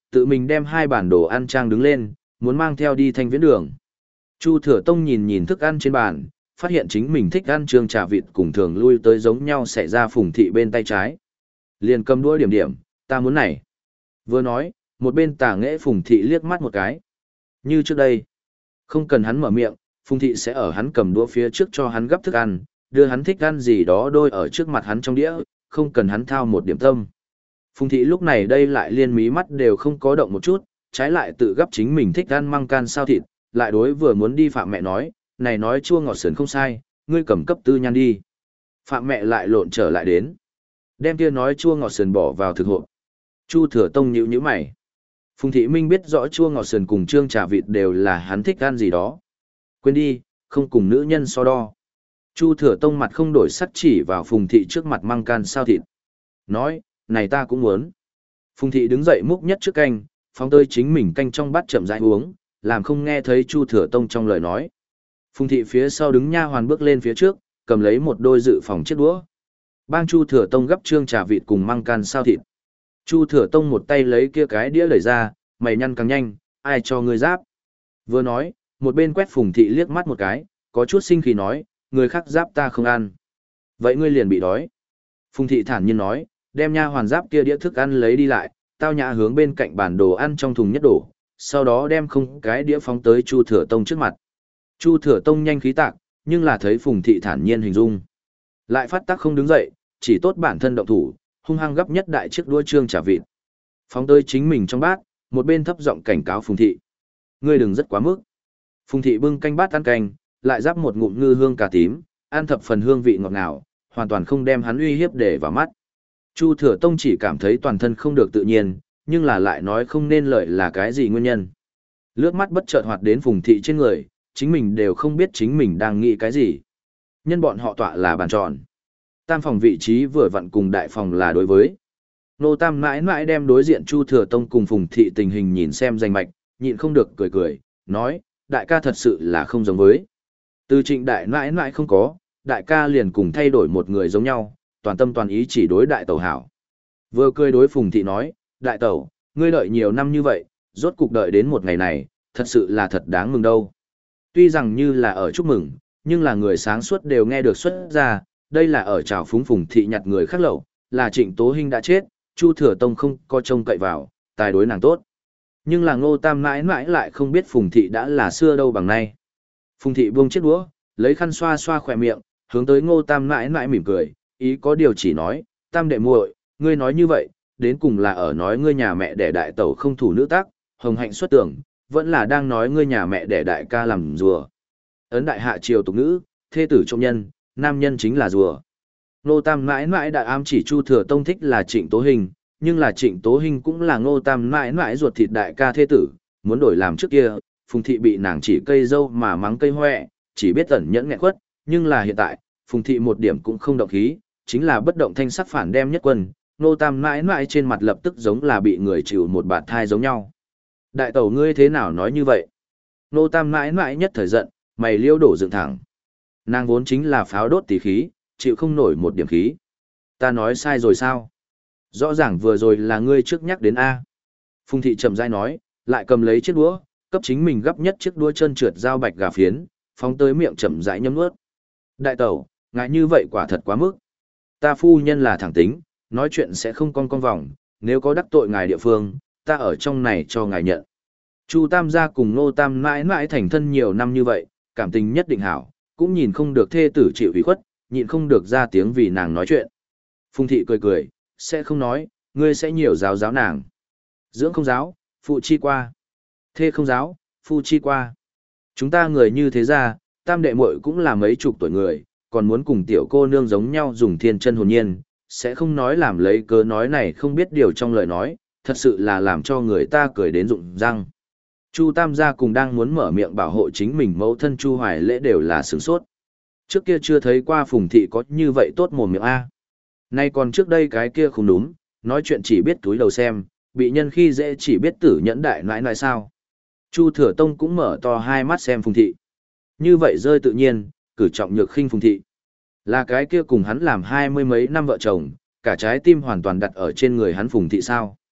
tự mình đem hai bản đồ ăn trang đứng lên, muốn mang theo đi Thanh Viễn Đường. Chu Thừa Tông nhìn nhìn thức ăn trên bàn, phát hiện chính mình thích ăn trương trà vịt cùng thường lui tới giống nhau xảy ra Phùng Thị bên tay trái. Liền cầm đũa điểm điểm, ta muốn này. Vừa nói, một bên tà nghệ Phùng Thị liếc mắt một cái. Như trước đây, không cần hắn mở miệng, Phùng Thị sẽ ở hắn cầm đũa phía trước cho hắn gấp thức ăn, đưa hắn thích ăn gì đó đôi ở trước mặt hắn trong đĩa, không cần hắn thao một điểm tâm. Phùng Thị lúc này đây lại liên mí mắt đều không có động một chút, trái lại tự gấp chính mình thích ăn măng can sao thịt, lại đối vừa muốn đi Phạm mẹ nói, này nói chua ngọt sườn không sai, ngươi cầm cấp tư nhan đi. Phạm mẹ lại lộn trở lại đến, đem kia nói chua ngọt sườn bỏ vào thực hộp. Chu Thừa Tông nhíu nhíu mày. Phùng Thị Minh biết rõ chua ngọt sườn cùng trương trà vịt đều là hắn thích ăn gì đó. Quên đi, không cùng nữ nhân so đo. Chu Thừa Tông mặt không đổi sắc chỉ vào Phùng Thị trước mặt măng can sao thịt. Nói, này ta cũng muốn. Phùng Thị đứng dậy múc nhất trước canh, phóng tới chính mình canh trong bát chậm rãi uống, làm không nghe thấy Chu Thừa Tông trong lời nói. Phùng Thị phía sau đứng nha hoàn bước lên phía trước, cầm lấy một đôi dự phòng chiếc đũa. Bang Chu Thừa Tông gấp trương trà vịt cùng măng can sao thịt. Chu Thừa Tông một tay lấy kia cái đĩa đẩy ra, mày nhăn càng nhanh, ai cho ngươi giáp. Vừa nói, một bên quét Phùng Thị liếc mắt một cái, có chút sinh khí nói, người khác giáp ta không ăn. Vậy ngươi liền bị đói. Phùng Thị thản nhiên nói, đem nha hoàn giáp kia đĩa thức ăn lấy đi lại, tao nhã hướng bên cạnh bàn đồ ăn trong thùng nhất đổ, sau đó đem không cái đĩa phóng tới Chu Thừa Tông trước mặt. Chu Thừa Tông nhanh khí tạc, nhưng là thấy Phùng Thị thản nhiên hình dung. Lại phát tác không đứng dậy, chỉ tốt bản thân động thủ, hung hăng gấp nhất đại chiếc đũa trương chả vịt. Phóng tới chính mình trong bát, một bên thấp giọng cảnh cáo Phùng Thị. Ngươi đừng rất quá mức. Phùng Thị bưng canh bát ăn canh, lại giáp một ngụm ngư hương cà tím, ăn thập phần hương vị ngọt ngào, hoàn toàn không đem hắn uy hiếp để vào mắt. Chu Thừa Tông chỉ cảm thấy toàn thân không được tự nhiên, nhưng là lại nói không nên lợi là cái gì nguyên nhân. Lướt mắt bất chợt hoạt đến Phùng Thị trên người, chính mình đều không biết chính mình đang nghĩ cái gì. Nhân bọn họ tọa là bàn tròn. Tam phòng vị trí vừa vặn cùng đại phòng là đối với. Nô Tam mãi mãi đem đối diện Chu Thừa Tông cùng Phùng Thị tình hình nhìn xem danh mạch, nhịn không được cười cười, nói, đại ca thật sự là không giống với. Từ Trịnh đại mãi mãi không có, đại ca liền cùng thay đổi một người giống nhau, toàn tâm toàn ý chỉ đối đại tẩu hảo. Vừa cười đối Phùng Thị nói, đại tẩu, ngươi đợi nhiều năm như vậy, rốt cục đợi đến một ngày này, thật sự là thật đáng mừng đâu. Tuy rằng như là ở chúc mừng, nhưng là người sáng suốt đều nghe được xuất ra, đây là ở trào phúng Phùng Thị nhặt người khác lậu, là Trịnh Tố Hinh đã chết, Chu Thừa Tông không có trông cậy vào, tài đối nàng tốt. Nhưng là Ngô Tam mãi mãi lại không biết Phùng Thị đã là xưa đâu bằng nay. Phùng Thị buông chiếc đũa, lấy khăn xoa xoa khỏe miệng, hướng tới Ngô Tam mãi mãi mỉm cười, ý có điều chỉ nói, Tam đệ muội, ngươi nói như vậy, đến cùng là ở nói ngươi nhà mẹ đẻ đại tẩu không thủ nữ tác, hồng hạnh xuất tưởng, vẫn là đang nói ngươi nhà mẹ đẻ đại ca làm rùa. Ấn đại hạ triều tục ngữ, thê tử trong nhân, nam nhân chính là rùa. Ngô Tam mãi mãi đã ám chỉ Chu Thừa Tông thích là Trịnh Tố Hinh, nhưng là Trịnh Tố Hinh cũng là Ngô Tam mãi mãi ruột thịt đại ca thê tử, muốn đổi làm trước kia, Phùng Thị bị nàng chỉ cây dâu mà mắng cây hoẹ, chỉ biết tẩn nhẫn nghẹn quất, nhưng là hiện tại, Phùng Thị một điểm cũng không động khí, chính là bất động thanh sắc phản đem nhất quân, Ngô Tam mãi mãi trên mặt lập tức giống là bị người chịu một bạt thai giống nhau. Đại tẩu ngươi thế nào nói như vậy? Ngô Tam mãi mãi nhất thời giận, mày liêu đổ dựng thẳng. Nàng vốn chính là pháo đốt tỷ khí, chịu không nổi một điểm khí. Ta nói sai rồi sao? Rõ ràng vừa rồi là ngươi trước nhắc đến A. Phùng Thị chậm rãi nói, lại cầm lấy chiếc đũa, cấp chính mình gấp nhất chiếc đũa chân trượt dao bạch gà phiến, phóng tới miệng chậm rãi nhấm nuốt. Đại tẩu, ngại như vậy quả thật quá mức. Ta phu nhân là thẳng tính, nói chuyện sẽ không con con vòng, nếu có đắc tội ngài địa phương, ta ở trong này cho ngài nhận. Chu Tam gia cùng Ngô Tam mãi mãi thành thân nhiều năm như vậy, cảm tình nhất định hảo, cũng nhìn không được thê tử chịu ủy khuất, nhịn không được ra tiếng vì nàng nói chuyện. Phùng Thị cười cười, sẽ không nói, ngươi sẽ nhiều giáo giáo nàng. Dưỡng không giáo, phụ chi qua. Thê không giáo, phụ chi qua. Chúng ta người như thế ra, tam đệ muội cũng là mấy chục tuổi người, còn muốn cùng tiểu cô nương giống nhau dùng thiên chân hồn nhiên, sẽ không nói làm lấy cớ nói này không biết điều trong lời nói, thật sự là làm cho người ta cười đến rụng răng. Chu Tam gia cùng đang muốn mở miệng bảo hộ chính mình mẫu thân Chu Hoài Lễ đều là sửng sốt. Trước kia chưa thấy qua Phùng Thị có như vậy tốt mồm miệng A. Nay còn trước đây cái kia không đúng, nói chuyện chỉ biết túi đầu xem, bị nhân khi dễ chỉ biết tử nhẫn đại nãi nãi sao. Chu Thừa Tông cũng mở to hai mắt xem Phùng Thị. Như vậy rơi tự nhiên, cử trọng nhược khinh Phùng Thị. Là cái kia cùng hắn làm hai mươi mấy năm vợ chồng, cả trái tim hoàn toàn đặt ở trên người hắn Phùng Thị sao.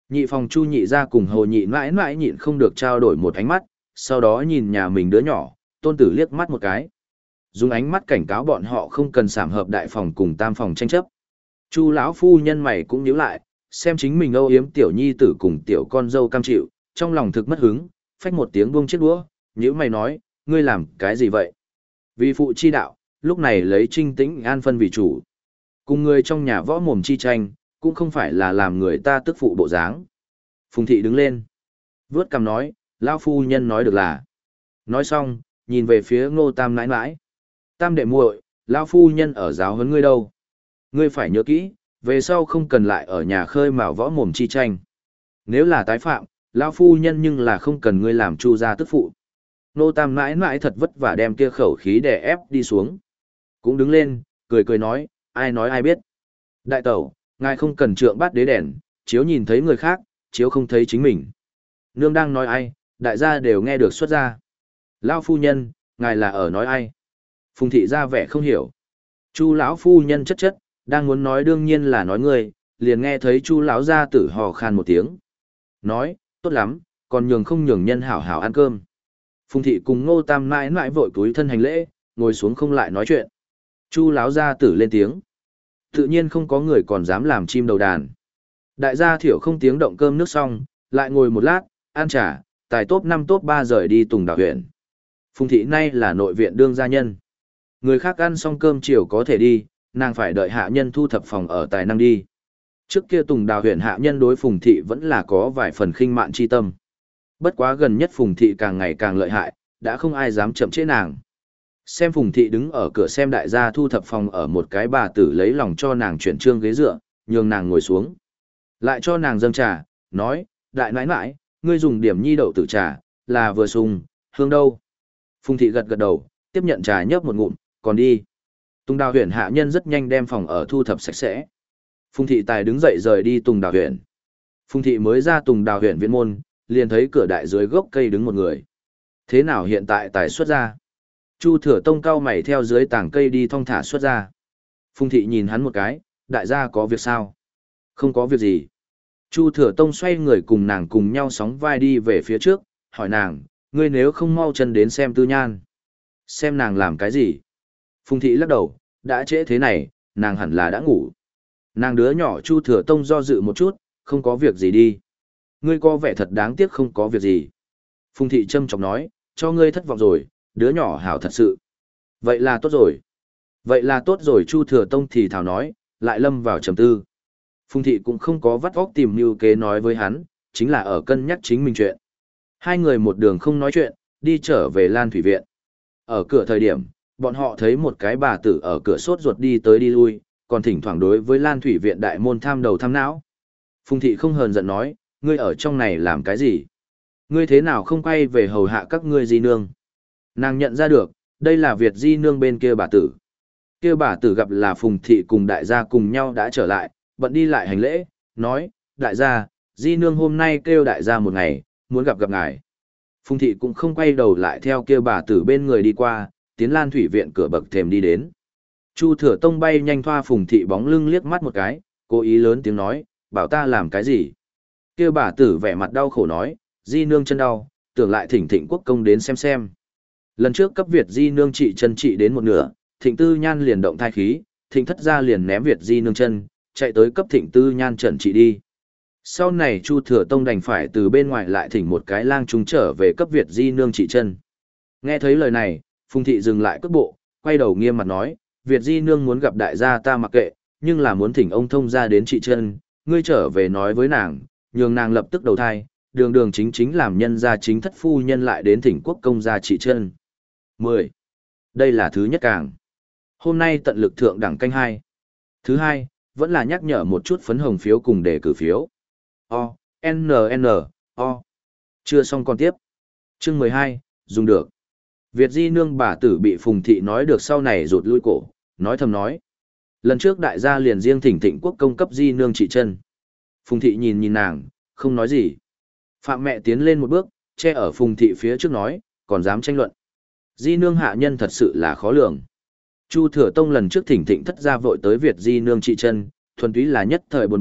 Nhị phòng Chu nhị ra cùng Hồ nhị mãi mãi nhịn không được trao đổi một ánh mắt, sau đó nhìn nhà mình đứa nhỏ, tôn tử liếc mắt một cái. Dùng ánh mắt cảnh cáo bọn họ không cần sảm hợp đại phòng cùng tam phòng tranh chấp. Chu lão phu nhân mày cũng nhíu lại, xem chính mình âu yếm tiểu nhi tử cùng tiểu con dâu cam chịu, trong lòng thực mất hứng, phách một tiếng buông chiếc đũa, nhíu mày nói, ngươi làm cái gì vậy? Vì phụ chi đạo, lúc này lấy Trinh Tĩnh An phân vì chủ. Cùng người trong nhà võ mồm chi tranh, cũng không phải là làm người ta tức phụ bộ dáng. Phùng thị đứng lên, vướt cằm nói, lão phu nhân nói được là. Nói xong, nhìn về phía Ngô Tam nãi nãi. Tam đệ muội, lão phu nhân ở giáo huấn ngươi đâu? Ngươi phải nhớ kỹ, về sau không cần lại ở nhà khơi mào võ mồm chi tranh. Nếu là tái phạm, lão phu nhân nhưng là không cần ngươi làm Chu gia tức phụ. Ngô Tam nãi nãi thật vất vả đem kia khẩu khí đè ép đi xuống. Cũng đứng lên, cười cười nói, ai nói ai biết. Đại tẩu, ngài không cần trượng bát đế đèn, chiếu nhìn thấy người khác, chiếu không thấy chính mình. Nương đang nói ai, đại gia đều nghe được xuất ra. Lão phu nhân, ngài là ở nói ai? Phùng thị ra vẻ không hiểu. Chu lão phu nhân chất chất, đang muốn nói đương nhiên là nói ngươi, liền nghe thấy Chu lão gia tử hò khan một tiếng. Nói, tốt lắm, còn nhường không nhường nhân hảo hảo ăn cơm. Phùng thị cùng Ngô Tam mãi mãi vội cúi thân hành lễ, ngồi xuống không lại nói chuyện. Chu lão gia tử lên tiếng. Tự nhiên không có người còn dám làm chim đầu đàn. Đại gia thiểu không tiếng động cơm nước xong, lại ngồi một lát, ăn trà, tài top năm top ba rời đi Tùng Đào huyện. Phùng thị nay là nội viện đương gia nhân. Người khác ăn xong cơm chiều có thể đi, nàng phải đợi hạ nhân thu thập phòng ở tài năng đi. Trước kia Tùng Đào huyện hạ nhân đối Phùng thị vẫn là có vài phần khinh mạn chi tâm. Bất quá gần nhất Phùng thị càng ngày càng lợi hại, đã không ai dám chậm trễ nàng. Xem Phùng thị đứng ở cửa xem đại gia thu thập phòng ở, một cái bà tử lấy lòng cho nàng chuyển trương ghế dựa, nhường nàng ngồi xuống. Lại cho nàng dâng trà, nói, đại nãi nãi, ngươi dùng điểm nhi đậu tử trà, là vừa sung, hương đâu. Phùng thị gật gật đầu, tiếp nhận trà nhấp một ngụm, còn đi. Tùng Đào huyện hạ nhân rất nhanh đem phòng ở thu thập sạch sẽ. Phùng thị tài đứng dậy rời đi Tùng Đào huyện. Phùng thị mới ra Tùng Đào huyện viện môn, liền thấy cửa đại dưới gốc cây đứng một người. Thế nào hiện tại tài xuất ra? Chu Thừa Tông cao mày theo dưới tảng cây đi thong thả xuất ra. Phùng thị nhìn hắn một cái, đại gia có việc sao? Không có việc gì. Chu Thừa Tông xoay người cùng nàng cùng nhau sóng vai đi về phía trước, hỏi nàng, ngươi nếu không mau chân đến xem Tư Nhan. Xem nàng làm cái gì? Phùng thị lắc đầu, đã trễ thế này, nàng hẳn là đã ngủ. Nàng đứa nhỏ Chu Thừa Tông do dự một chút, không có việc gì đi. Ngươi có vẻ thật đáng tiếc không có việc gì. Phùng thị châm chọc nói, cho ngươi thất vọng rồi, đứa nhỏ hảo thật sự. Vậy là tốt rồi. Vậy là tốt rồi Chu Thừa Tông thì thảo nói, lại lâm vào trầm tư. Phùng thị cũng không có vắt óc tìm mưu kế nói với hắn, chính là ở cân nhắc chính mình chuyện. Hai người một đường không nói chuyện, đi trở về Lan Thủy Viện. Ở cửa thời điểm, bọn họ thấy một cái bà tử ở cửa sốt ruột đi tới đi lui, còn thỉnh thoảng đối với Lan Thủy Viện đại môn tham đầu tham não. Phùng thị không hờn giận nói, ngươi ở trong này làm cái gì? Ngươi thế nào không quay về hầu hạ các ngươi di nương? Nàng nhận ra được, đây là Việt di nương bên kia bà tử. Kia bà tử gặp là Phùng thị cùng đại gia cùng nhau đã trở lại, bận đi lại hành lễ, nói, đại gia, di nương hôm nay kêu đại gia một ngày, muốn gặp gặp ngài. Phùng thị cũng không quay đầu lại theo kia bà tử bên người đi qua, tiến Lan Thủy Viện cửa bậc thềm đi đến. Chu Thừa Tông bay nhanh thoa Phùng thị bóng lưng liếc mắt một cái, cố ý lớn tiếng nói, bảo ta làm cái gì? Kia bà tử vẻ mặt đau khổ nói, di nương chân đau, tưởng lại thỉnh Thịnh Quốc công đến xem xem. Lần trước cấp Việt di nương trị chân trị đến một nửa, Thịnh Tư Nhan liền động thai khí, Thịnh thất gia liền ném Việt di nương chân, chạy tới cấp Thịnh Tư Nhan trần trị đi. Sau này Chu Thừa Tông đành phải từ bên ngoài lại thỉnh một cái lang trung trở về cấp Việt di nương trị chân. Nghe thấy lời này, Phùng thị dừng lại cước bộ, quay đầu nghiêm mặt nói, Việt di nương muốn gặp đại gia ta mặc kệ, nhưng là muốn thỉnh ông thông gia đến trị chân, ngươi trở về nói với nàng, nhường nàng lập tức đầu thai, đường đường chính chính làm nhân gia chính thất phu nhân lại đến thỉnh quốc công gia trị chân. mười. Đây là thứ nhất càng. Hôm nay tận lực thượng đẳng canh hai. Thứ hai, vẫn là nhắc nhở một chút phấn hồng phiếu cùng đề cử phiếu. O, N, N, O. Chưa xong còn tiếp. Chương mười hai, dùng được. Việt di nương bà tử bị Phùng thị nói được sau này rụt lui cổ, nói thầm nói. Lần trước đại gia liền riêng thỉnh Thịnh Quốc công cấp di nương trị chân. Phùng thị nhìn nhìn nàng, không nói gì. Phạm mẹ tiến lên một bước, che ở Phùng thị phía trước nói, còn dám tranh luận. Di nương hạ nhân thật sự là khó lường. Chu Thừa Tông lần trước thỉnh Thịnh thất gia vội tới Việt di nương trị chân, thuần túy là nhất thời buồn bực,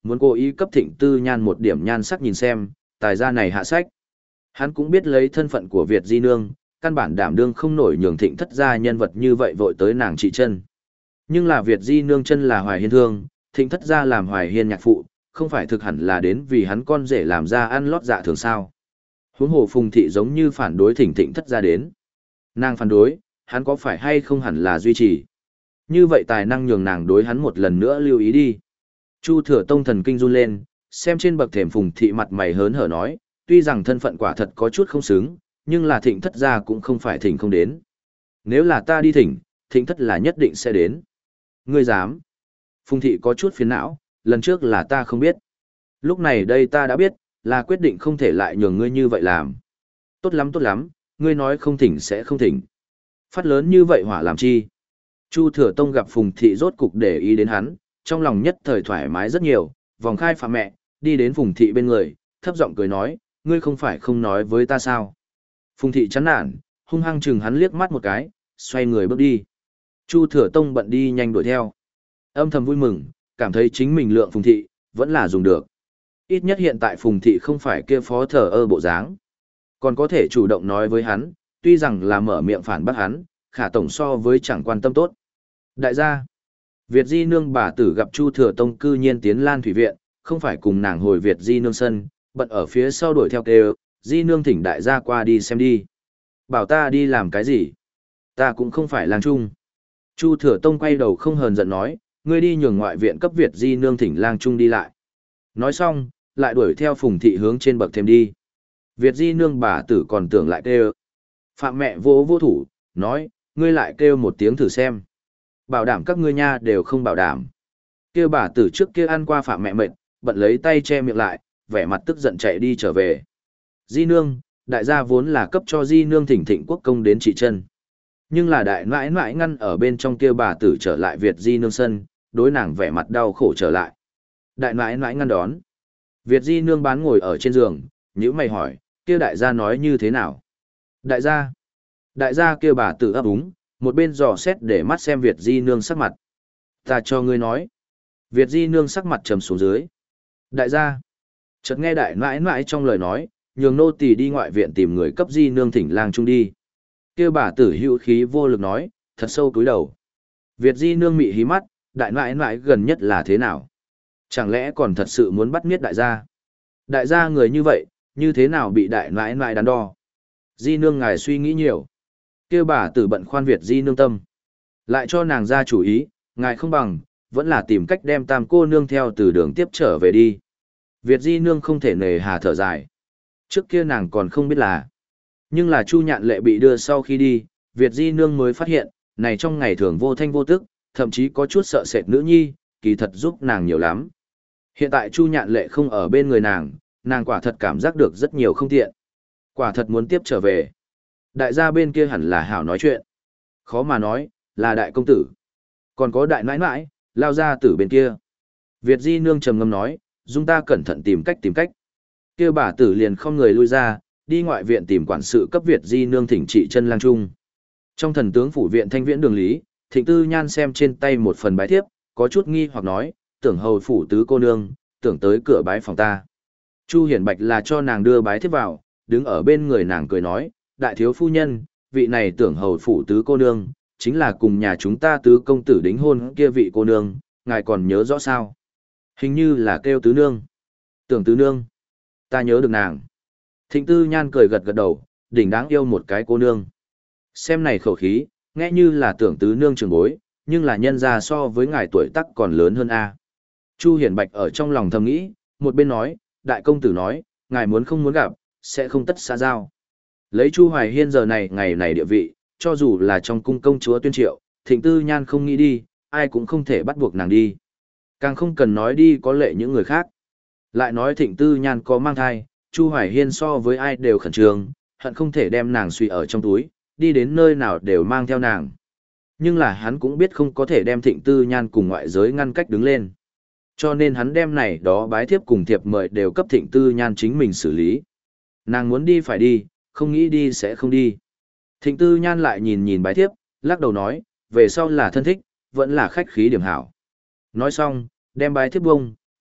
muốn cố ý cấp Thịnh Tư Nhan một điểm nhan sắc nhìn xem, tài gia này hạ sách. Hắn cũng biết lấy thân phận của Việt Di Nương, căn bản đảm đương không nổi nhường Thịnh thất gia nhân vật như vậy vội tới nàng trị chân. Nhưng là Việt Di Nương chân là Hoài Hiên thương, Thịnh thất gia làm Hoài Hiên nhạc phụ, không phải thực hẳn là đến vì hắn con rể làm ra ăn lót dạ thường sao. Huống hồ Phùng Thị giống như phản đối Thịnh Thịnh thất gia đến. Nàng phản đối, hắn có phải hay không hẳn là duy trì. Như vậy tài năng nhường nàng đối hắn một lần nữa lưu ý đi. Chu Thừa Tông thần kinh run lên, xem trên bậc thềm Phùng Thị mặt mày hớn hở nói, tuy rằng thân phận quả thật có chút không xứng, nhưng là Thịnh thất gia cũng không phải thỉnh không đến. Nếu là ta đi thỉnh, Thịnh thất là nhất định sẽ đến. Ngươi dám? Phùng Thị có chút phiền não, lần trước là ta không biết. Lúc này đây ta đã biết, là quyết định không thể lại nhường ngươi như vậy làm. Tốt lắm tốt lắm, ngươi nói không thỉnh sẽ không thỉnh. Phát lớn như vậy hỏa làm chi? Chu Thừa Tông gặp Phùng Thị rốt cục để ý đến hắn, trong lòng nhất thời thoải mái rất nhiều, vòng khai phạm mẹ, đi đến Phùng Thị bên người, thấp giọng cười nói, ngươi không phải không nói với ta sao? Phùng Thị chán nản, hung hăng chừng hắn liếc mắt một cái, xoay người bước đi. Chu Thừa Tông bận đi nhanh đuổi theo. Âm thầm vui mừng, cảm thấy chính mình lượng Phùng Thị, vẫn là dùng được. Ít nhất hiện tại Phùng Thị không phải kia phó thờ ơ bộ dáng. Còn có thể chủ động nói với hắn, tuy rằng là mở miệng phản bác hắn, khả tổng so với chẳng quan tâm tốt. Đại gia, Việt Di Nương bà tử gặp Chu Thừa Tông cư nhiên tiến Lan Thủy Viện, không phải cùng nàng hồi Việt Di Nương sân, bận ở phía sau đuổi theo kêu, Di Nương thỉnh đại gia qua đi xem đi. Bảo ta đi làm cái gì? Ta cũng không phải lang trung. Chu Thừa Tông quay đầu không hờn giận nói, ngươi đi nhường ngoại viện cấp Việt Di Nương thỉnh lang trung đi lại. Nói xong, lại đuổi theo Phùng Thị hướng trên bậc thềm đi. Việt Di Nương bà tử còn tưởng lại kêu. Phạm mẹ vô vô thủ, nói, ngươi lại kêu một tiếng thử xem. Bảo đảm các ngươi nha đều không bảo đảm. Kêu bà tử trước kia ăn qua Phạm mẹ mệt, bận lấy tay che miệng lại, vẻ mặt tức giận chạy đi trở về. Di Nương, đại gia vốn là cấp cho Di Nương thỉnh thịnh quốc công đến trị chân. Nhưng là đại nãi nãi ngăn ở bên trong kia bà tử trở lại Việt Di Nương sân, đối nàng vẻ mặt đau khổ trở lại. Đại nãi nãi ngăn đón. Việt Di Nương bán ngồi ở trên giường, nhữ mày hỏi, kia đại gia nói như thế nào? Đại gia. Đại gia kia bà tử ấp úng, một bên dò xét để mắt xem Việt Di Nương sắc mặt. Ta cho ngươi nói. Việt Di Nương sắc mặt trầm xuống dưới. Đại gia. Chợt nghe đại nãi nãi trong lời nói, nhường nô tỳ đi ngoại viện tìm người cấp Di Nương thỉnh lang trung đi. Kia bà tử hữu khí vô lực nói, thật sâu cúi đầu. Việt Di Nương mị hí mắt, đại nãi nãi gần nhất là thế nào? Chẳng lẽ còn thật sự muốn bắt miết đại gia? Đại gia người như vậy, như thế nào bị đại nãi nãi đắn đo? Di Nương ngài suy nghĩ nhiều. Kia bà tử bận khoan Việt Di Nương tâm. Lại cho nàng ra chủ ý, ngài không bằng, vẫn là tìm cách đem tam cô nương theo từ đường tiếp trở về đi. Việt Di Nương không thể nề hà thở dài. Trước kia nàng còn không biết là. Nhưng là Chu Nhạn Lệ bị đưa sau khi đi, Việt Di Nương mới phát hiện, này trong ngày thường vô thanh vô tức, thậm chí có chút sợ sệt nữ nhi, kỳ thật giúp nàng nhiều lắm. Hiện tại Chu Nhạn Lệ không ở bên người nàng, nàng quả thật cảm giác được rất nhiều không tiện. Quả thật muốn tiếp trở về. Đại gia bên kia hẳn là hảo nói chuyện. Khó mà nói, là đại công tử. Còn có đại nãi nãi, lao ra tử bên kia. Việt Di Nương trầm ngâm nói, dung ta cẩn thận tìm cách tìm cách. Kia bà tử liền không người lui ra, đi ngoại viện tìm quản sự cấp Việt Di Nương thỉnh trị chân lang trung. Trong thần tướng phủ viện Thanh Viễn đường lý, Thịnh Tư Nhan xem trên tay một phần bái thiếp, có chút nghi hoặc nói, tưởng hầu phủ tứ cô nương, tưởng tới cửa bái phòng ta. Chu Hiển Bạch là cho nàng đưa bái thiếp vào, đứng ở bên người nàng cười nói, đại thiếu phu nhân, vị này tưởng hầu phủ tứ cô nương, chính là cùng nhà chúng ta tứ công tử đính hôn kia vị cô nương, ngài còn nhớ rõ sao? Hình như là kêu tứ nương. Tưởng tứ nương. Ta nhớ được nàng. Thịnh Tư Nhan cười gật gật đầu, đỉnh đáng yêu một cái cô nương. Xem này khẩu khí, nghe như là tưởng tứ nương trường bối, nhưng là nhân ra so với ngài tuổi tác còn lớn hơn a. Chu Hiển Bạch ở trong lòng thầm nghĩ, một bên nói, đại công tử nói, ngài muốn không muốn gặp, sẽ không tất xa giao. Lấy Chu Hoài Hiên giờ này ngày này địa vị, cho dù là trong cung công chúa tuyên triệu, Thịnh Tư Nhan không nghĩ đi, ai cũng không thể bắt buộc nàng đi. Càng không cần nói đi có lệ những người khác. Lại nói Thịnh Tư Nhan có mang thai, Chu Hoài Hiên so với ai đều khẩn trương, hận không thể đem nàng suy ở trong túi, đi đến nơi nào đều mang theo nàng. Nhưng là hắn cũng biết không có thể đem Thịnh Tư Nhan cùng ngoại giới ngăn cách đứng lên. Cho nên hắn đem này đó bái thiếp cùng thiệp mời đều cấp Thịnh Tư Nhan chính mình xử lý. Nàng muốn đi phải đi, không nghĩ đi sẽ không đi. Thịnh Tư Nhan lại nhìn nhìn bái thiếp, lắc đầu nói, về sau là thân thích, vẫn là khách khí điểm hảo. Nói xong, đem bái thiếp bông,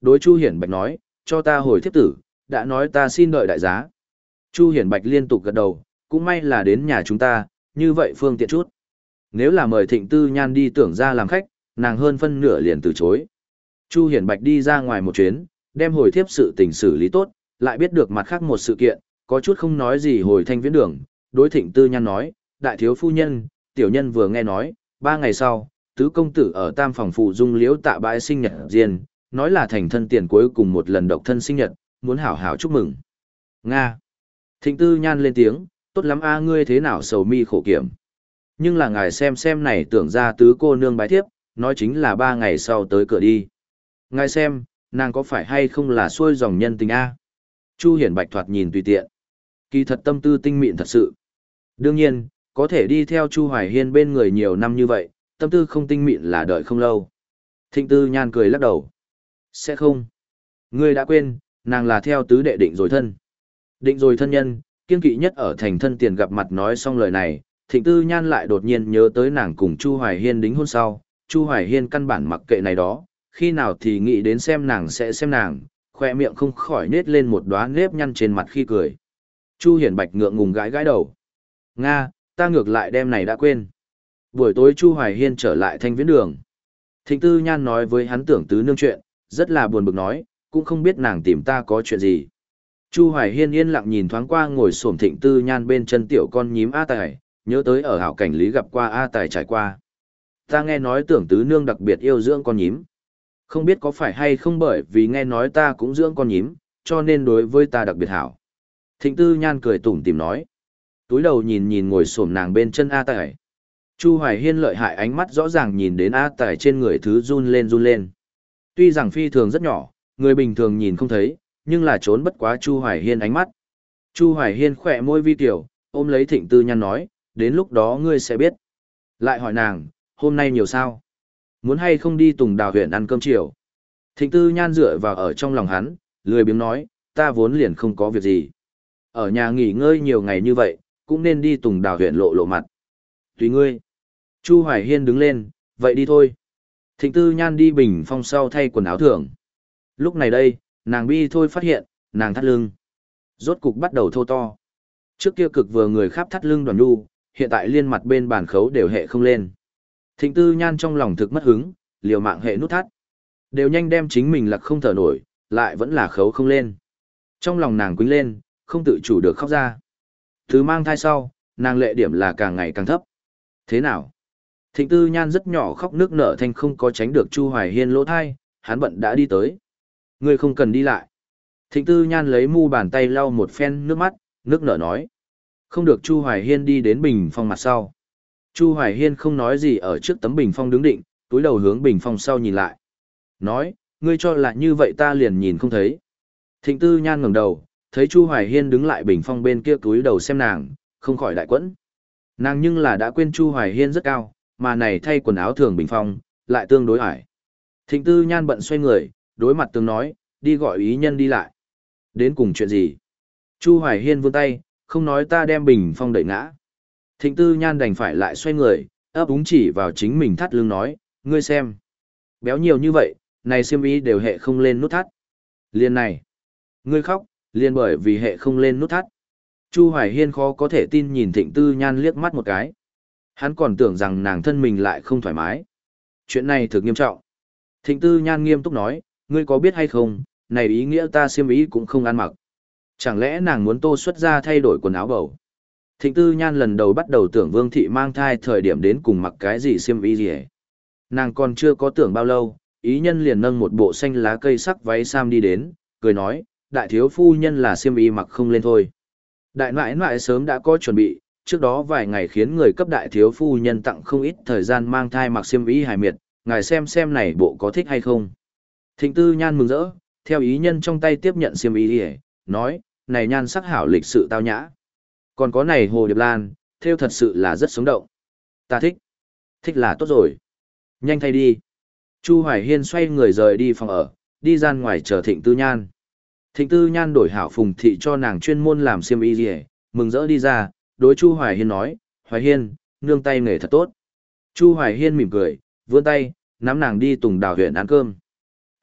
Đối Chu Hiển Bạch nói, cho ta hồi thiếp tử, đã nói ta xin đợi đại giá. Chu Hiển Bạch liên tục gật đầu, cũng may là đến nhà chúng ta, như vậy phương tiện chút. Nếu là mời Thịnh Tư Nhan đi tưởng ra làm khách, nàng hơn phân nửa liền từ chối. Chu Hiển Bạch đi ra ngoài một chuyến, đem hồi thiếp sự tình xử lý tốt, lại biết được mặt khác một sự kiện, có chút không nói gì hồi thanh viễn đường, đối Thịnh Tư Nhan nói, đại thiếu phu nhân, tiểu nhân vừa nghe nói, ba ngày sau, tứ công tử ở tam phòng phụ dung liễu tạ bãi sinh nhật riêng, nói là thành thân tiền cuối cùng một lần độc thân sinh nhật, muốn hảo hảo chúc mừng. Nga. Thịnh Tư Nhan lên tiếng, tốt lắm a ngươi thế nào sầu mi khổ kiểm. Nhưng là ngài xem xem này tưởng ra tứ cô nương bái thiếp, nói chính là ba ngày sau tới cửa đi. Ngài xem, nàng có phải hay không là xuôi dòng nhân tình a? Chu Hiển Bạch thoạt nhìn tùy tiện. Kỳ thật tâm tư tinh mịn thật sự. Đương nhiên, có thể đi theo Chu Hoài Hiên bên người nhiều năm như vậy, tâm tư không tinh mịn là đợi không lâu. Thịnh Tư Nhan cười lắc đầu. Sẽ không. Ngươi đã quên, nàng là theo tứ đệ định rồi thân. Định rồi thân nhân, kiên kỵ nhất ở thành thân tiền gặp mặt nói xong lời này, Thịnh Tư Nhan lại đột nhiên nhớ tới nàng cùng Chu Hoài Hiên đính hôn sau. Chu Hoài Hiên căn bản mặc kệ này đó, khi nào thì nghĩ đến xem nàng sẽ xem nàng, khoe miệng không khỏi nết lên một đóa nếp nhăn trên mặt khi cười. Chu Hiển Bạch ngượng ngùng gãi gãi đầu. Nga, ta ngược lại đem này đã quên. Buổi tối Chu Hoài Hiên trở lại thanh viễn đường. Thịnh Tư Nhan nói với hắn tưởng tứ nương chuyện, rất là buồn bực nói, cũng không biết nàng tìm ta có chuyện gì. Chu Hoài Hiên yên lặng nhìn thoáng qua ngồi xổm Thịnh Tư Nhan bên chân tiểu con nhím A Tài, nhớ tới ở hảo cảnh lý gặp qua A Tài trải qua. Ta nghe nói tưởng tứ nương đặc biệt yêu dưỡng con nhím. Không biết có phải hay không bởi vì nghe nói ta cũng dưỡng con nhím, cho nên đối với ta đặc biệt hảo. Thịnh Tư Nhan cười tủm tỉm nói. Túi đầu nhìn nhìn ngồi xổm nàng bên chân A Tài. Chu Hoài Hiên lợi hại ánh mắt rõ ràng nhìn đến A Tài trên người thứ run lên run lên. Tuy rằng phi thường rất nhỏ, người bình thường nhìn không thấy, nhưng là trốn bất quá Chu Hoài Hiên ánh mắt. Chu Hoài Hiên khỏe môi vi tiểu, ôm lấy Thịnh Tư Nhan nói, đến lúc đó ngươi sẽ biết. Lại hỏi nàng, hôm nay nhiều sao? Muốn hay không đi Tùng Đào huyện ăn cơm chiều? Thịnh Tư Nhan dựa vào ở trong lòng hắn, lười biếng nói, ta vốn liền không có việc gì. Ở nhà nghỉ ngơi nhiều ngày như vậy, cũng nên đi Tùng Đào huyện lộ lộ mặt. Tùy ngươi. Chu Hoài Hiên đứng lên, vậy đi thôi. Thịnh Tư Nhan đi bình phong sau thay quần áo thường. Lúc này đây, nàng bi thôi phát hiện, nàng thắt lưng. Rốt cục bắt đầu thô to. Trước kia cực vừa người khắp thắt lưng đoàn nhu, hiện tại liên mặt bên bàn khấu đều hệ không lên. Thịnh Tư Nhan trong lòng thực mất hứng, liều mạng hệ nút thắt. Đều nhanh đem chính mình lặc không thở nổi, lại vẫn là khấu không lên. Trong lòng nàng quýnh lên, không tự chủ được khóc ra. Thứ mang thai sau, nàng lệ điểm là càng ngày càng thấp. Thế nào? Thịnh Tư Nhan rất nhỏ khóc nước nở thanh không có tránh được Chu Hoài Hiên lỗ thai, hắn bận đã đi tới. Ngươi không cần đi lại. Thịnh Tư Nhan lấy mu bàn tay lau một phen nước mắt, nước nở nói. Không được Chu Hoài Hiên đi đến bình phong mặt sau. Chu Hoài Hiên không nói gì ở trước tấm bình phong đứng định, túi đầu hướng bình phong sau nhìn lại. Nói, ngươi cho là như vậy ta liền nhìn không thấy. Thịnh Tư Nhan ngẩng đầu, thấy Chu Hoài Hiên đứng lại bình phong bên kia túi đầu xem nàng, không khỏi đại quẫn. Nàng nhưng là đã quên Chu Hoài Hiên rất cao, mà này thay quần áo thường bình phong, lại tương đối ải. Thịnh Tư Nhan bận xoay người, đối mặt tương nói, đi gọi ý nhân đi lại. Đến cùng chuyện gì? Chu Hoài Hiên vươn tay, không nói ta đem bình phong đẩy ngã. Thịnh Tư Nhan đành phải lại xoay người, ấp úng chỉ vào chính mình thắt lưng nói, ngươi xem. Béo nhiều như vậy, này xiêm y đều hệ không lên nút thắt. Liên này. Ngươi khóc, liên bởi vì hệ không lên nút thắt. Chu Hoài Hiên khó có thể tin nhìn Thịnh Tư Nhan liếc mắt một cái. Hắn còn tưởng rằng nàng thân mình lại không thoải mái. Chuyện này thực nghiêm trọng. Thịnh Tư Nhan nghiêm túc nói, ngươi có biết hay không, này ý nghĩa ta xiêm y cũng không ăn mặc. Chẳng lẽ nàng muốn Tô xuất ra thay đổi quần áo bầu? Thịnh Tư Nhan lần đầu bắt đầu tưởng Vương Thị mang thai thời điểm đến cùng mặc cái gì xiêm y gì hết. Nàng còn chưa có tưởng bao lâu, ý nhân liền nâng một bộ xanh lá cây sắc váy sam đi đến, cười nói, đại thiếu phu nhân là xiêm y mặc không lên thôi. Đại nãi nãi sớm đã có chuẩn bị, trước đó vài ngày khiến người cấp đại thiếu phu nhân tặng không ít thời gian mang thai mặc xiêm y hài miệt, ngài xem xem này bộ có thích hay không. Thịnh Tư Nhan mừng rỡ, theo ý nhân trong tay tiếp nhận xiêm y đi, nói, này nhan sắc hảo lịch sự tao nhã. Còn có này hồ điệp lan, theo thật sự là rất sống động. Ta thích. Thích là tốt rồi. Nhanh thay đi. Chu Hoài Hiên xoay người rời đi phòng ở, đi ra ngoài chờ Thịnh Tư Nhan. Thịnh Tư Nhan đổi hảo phùng thị cho nàng chuyên môn làm xiêm y gì, mừng rỡ đi ra, đối Chu Hoài Hiên nói, Hoài Hiên, nương tay nghề thật tốt. Chu Hoài Hiên mỉm cười, vươn tay, nắm nàng đi Tùng Đào huyện ăn cơm.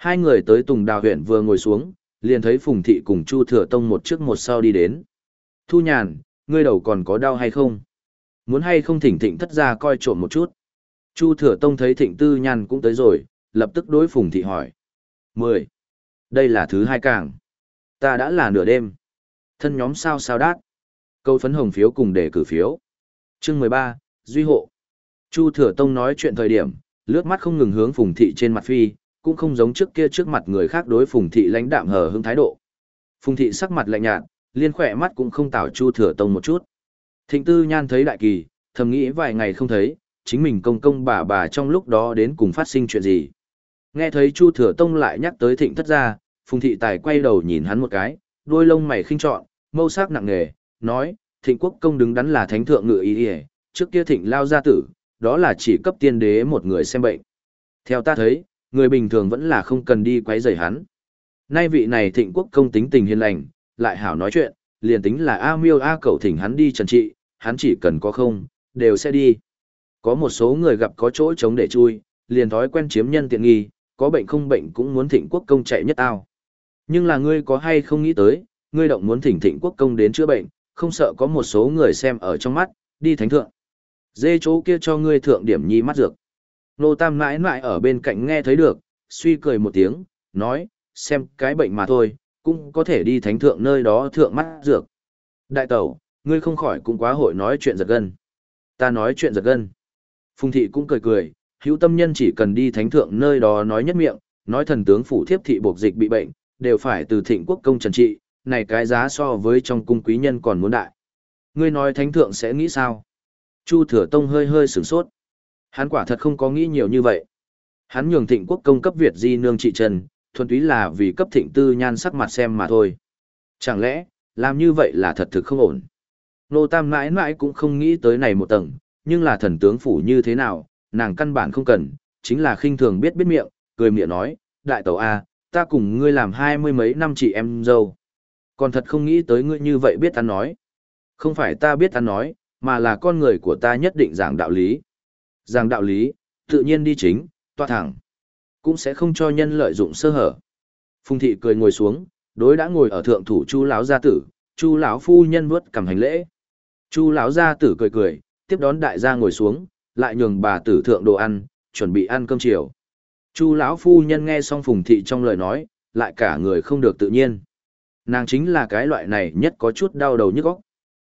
Hai người tới Tùng Đào huyện vừa ngồi xuống, liền thấy Phùng Thị cùng Chu Thừa Tông một trước một sau đi đến. Thu Nhàn, ngươi đầu còn có đau hay không? Muốn hay không thỉnh Thịnh thất ra coi trộm một chút? Chu Thừa Tông thấy Thịnh Tư Nhan cũng tới rồi, lập tức đối Phùng Thị hỏi. Mười. Đây là thứ hai càng. Ta đã là nửa đêm. Thân nhóm sao sao đát. Câu phấn hồng phiếu cùng để cử phiếu. Chương mười ba, Duy hộ. Chu Thừa Tông nói chuyện thời điểm, lướt mắt không ngừng hướng Phùng Thị trên mặt phi, cũng không giống trước kia trước mặt người khác đối Phùng Thị lãnh đạm hờ hững thái độ. Phùng Thị sắc mặt lạnh nhạt, liên khỏe mắt cũng không tảo Chu Thừa Tông một chút. Thịnh Tư Nhan thấy đại kỳ, thầm nghĩ vài ngày không thấy, chính mình công công bà bà trong lúc đó đến cùng phát sinh chuyện gì. Nghe thấy Chu Thừa Tông lại nhắc tới Thịnh thất gia, Phùng Thị Tài quay đầu nhìn hắn một cái, đôi lông mày khinh trọn, mâu sắc nặng nề, nói, Thịnh Quốc công đứng đắn là thánh thượng ngự ý y, trước kia Thịnh lao gia tử, đó là chỉ cấp tiên đế một người xem bệnh. Theo ta thấy, người bình thường vẫn là không cần đi quấy rầy hắn. Nay vị này Thịnh Quốc công tính tình hiền lành, lại hảo nói chuyện, liền tính là A Miêu A Cẩu thỉnh hắn đi trần trị, hắn chỉ cần có không, đều sẽ đi. Có một số người gặp có chỗ chống để chui, liền thói quen chiếm nhân tiện nghi, có bệnh không bệnh cũng muốn Thịnh Quốc công chạy nhất ao. Nhưng là ngươi có hay không nghĩ tới, ngươi động muốn thỉnh Thịnh Quốc công đến chữa bệnh, không sợ có một số người xem ở trong mắt, đi thánh thượng. Dê chỗ kia cho ngươi thượng điểm nhi mắt dược. Nô Tam mãi mãi ở bên cạnh nghe thấy được, suy cười một tiếng, nói, xem cái bệnh mà thôi, cũng có thể đi thánh thượng nơi đó thượng mắt dược. Đại tẩu, ngươi không khỏi cũng quá hội nói chuyện giật gân. Ta nói chuyện giật gân. Phùng Thị cũng cười cười, hữu tâm nhân chỉ cần đi thánh thượng nơi đó nói nhất miệng, nói thần tướng phủ thiếp thị buộc dịch bị bệnh, đều phải từ Thịnh Quốc công trần trị, này cái giá so với trong cung quý nhân còn muốn đại. Ngươi nói thánh thượng sẽ nghĩ sao? Chu Thừa Tông hơi hơi sửng sốt. Hắn quả thật không có nghĩ nhiều như vậy. Hắn nhường Thịnh Quốc công cấp Việt di nương trị trần, thuần túy là vì cấp Thịnh Tư Nhan sắc mặt xem mà thôi. Chẳng lẽ, làm như vậy là thật thực không ổn? Nô Tam mãi mãi cũng không nghĩ tới này một tầng, nhưng là thần tướng phủ như thế nào, nàng căn bản không cần, chính là khinh thường biết biết miệng, cười miệng nói, đại tẩu A, ta cùng ngươi làm hai mươi mấy năm chị em dâu. Còn thật không nghĩ tới ngươi như vậy biết ăn nói. Không phải ta biết ăn nói, mà là con người của ta nhất định giảng đạo lý. Giảng đạo lý, tự nhiên đi chính, toa thẳng. Cũng sẽ không cho nhân lợi dụng sơ hở. Phùng Thị cười ngồi xuống, đối đã ngồi ở thượng thủ Chu lão gia tử, Chu lão phu nhân vuốt cằm hành lễ. Chu lão gia tử cười cười, tiếp đón đại gia ngồi xuống, lại nhường bà tử thượng đồ ăn, chuẩn bị ăn cơm chiều. Chu lão phu nhân nghe xong Phùng Thị trong lời nói, lại cả người không được tự nhiên. Nàng chính là cái loại này nhất có chút đau đầu nhức óc.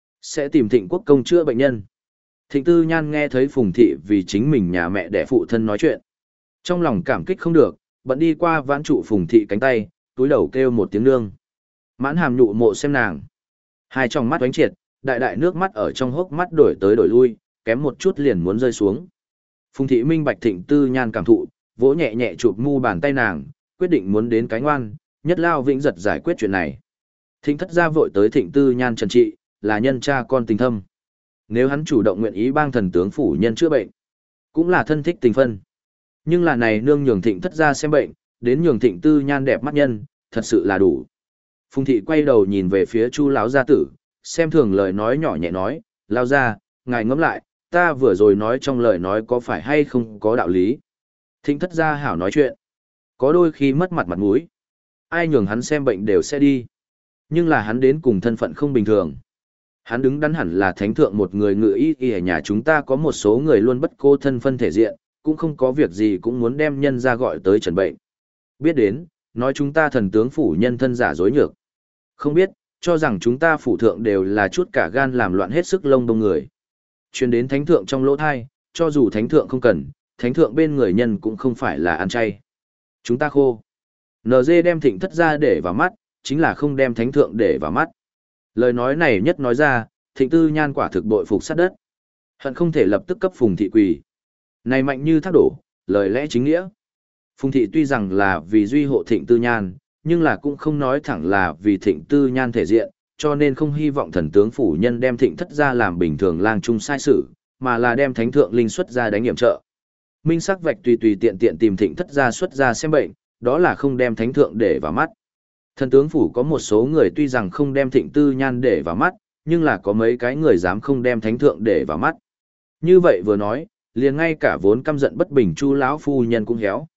Sẽ tìm Thịnh Quốc công chữa bệnh nhân. Thịnh Tư Nhan nghe thấy Phùng Thị vì chính mình nhà mẹ đẻ phụ thân nói chuyện. Trong lòng cảm kích không được, bận đi qua vãn trụ Phùng Thị cánh tay, túi đầu kêu một tiếng nương. Mãn hàm nhụ mộ xem nàng. Hai tròng mắt oánh triệt, đại đại nước mắt ở trong hốc mắt đổi tới đổi lui, kém một chút liền muốn rơi xuống. Phùng Thị minh bạch Thịnh Tư Nhan cảm thụ, vỗ nhẹ nhẹ chụp mu bàn tay nàng, quyết định muốn đến cái ngoan, nhất lao vĩnh giật giải quyết chuyện này. Thịnh thất gia vội tới Thịnh Tư Nhan trần trị, là nhân cha con tình thâm. Nếu hắn chủ động nguyện ý bang thần tướng phủ nhân chữa bệnh, cũng là thân thích tình phân. Nhưng là này nương nhường Thịnh thất gia xem bệnh, đến nhường Thịnh Tư Nhan đẹp mắt nhân, thật sự là đủ. Phùng Thị quay đầu nhìn về phía Chu lão gia tử, xem thường lời nói nhỏ nhẹ nói, lao ra, ngài ngẫm lại, ta vừa rồi nói trong lời nói có phải hay không có đạo lý. Thịnh thất gia hảo nói chuyện, có đôi khi mất mặt mặt mũi, ai nhường hắn xem bệnh đều sẽ đi. Nhưng là hắn đến cùng thân phận không bình thường. Hắn đứng đắn hẳn là thánh thượng một người ngự y y ở nhà chúng ta có một số người luôn bất cô thân phân thể diện, cũng không có việc gì cũng muốn đem nhân ra gọi tới trần bệnh. Biết đến, nói chúng ta thần tướng phủ nhân thân giả dối nhược. Không biết, cho rằng chúng ta phủ thượng đều là chút cả gan làm loạn hết sức lông đông người. Truyền đến thánh thượng trong lỗ thai, cho dù thánh thượng không cần, thánh thượng bên người nhân cũng không phải là ăn chay. Chúng ta khô. en giê đem Thịnh thất ra để vào mắt, chính là không đem thánh thượng để vào mắt. Lời nói này nhất nói ra, Thịnh Tư Nhan quả thực bội phục sát đất. Hận không thể lập tức cấp Phùng Thị quỳ. Này mạnh như thác đổ, lời lẽ chính nghĩa. Phùng Thị tuy rằng là vì duy hộ Thịnh Tư Nhan, nhưng là cũng không nói thẳng là vì Thịnh Tư Nhan thể diện, cho nên không hy vọng thần tướng phủ nhân đem Thịnh thất ra làm bình thường lang trung sai sự, mà là đem thánh thượng linh xuất ra đánh nghiệm trợ. Minh sắc vạch tùy tùy tiện tiện tìm Thịnh thất ra xuất ra xem bệnh, đó là không đem thánh thượng để vào mắt. Thần tướng phủ có một số người tuy rằng không đem Thịnh Tư Nhan để vào mắt, nhưng là có mấy cái người dám không đem thánh thượng để vào mắt. Như vậy vừa nói, liền ngay cả vốn căm giận bất bình Chu lão phu nhân cũng héo.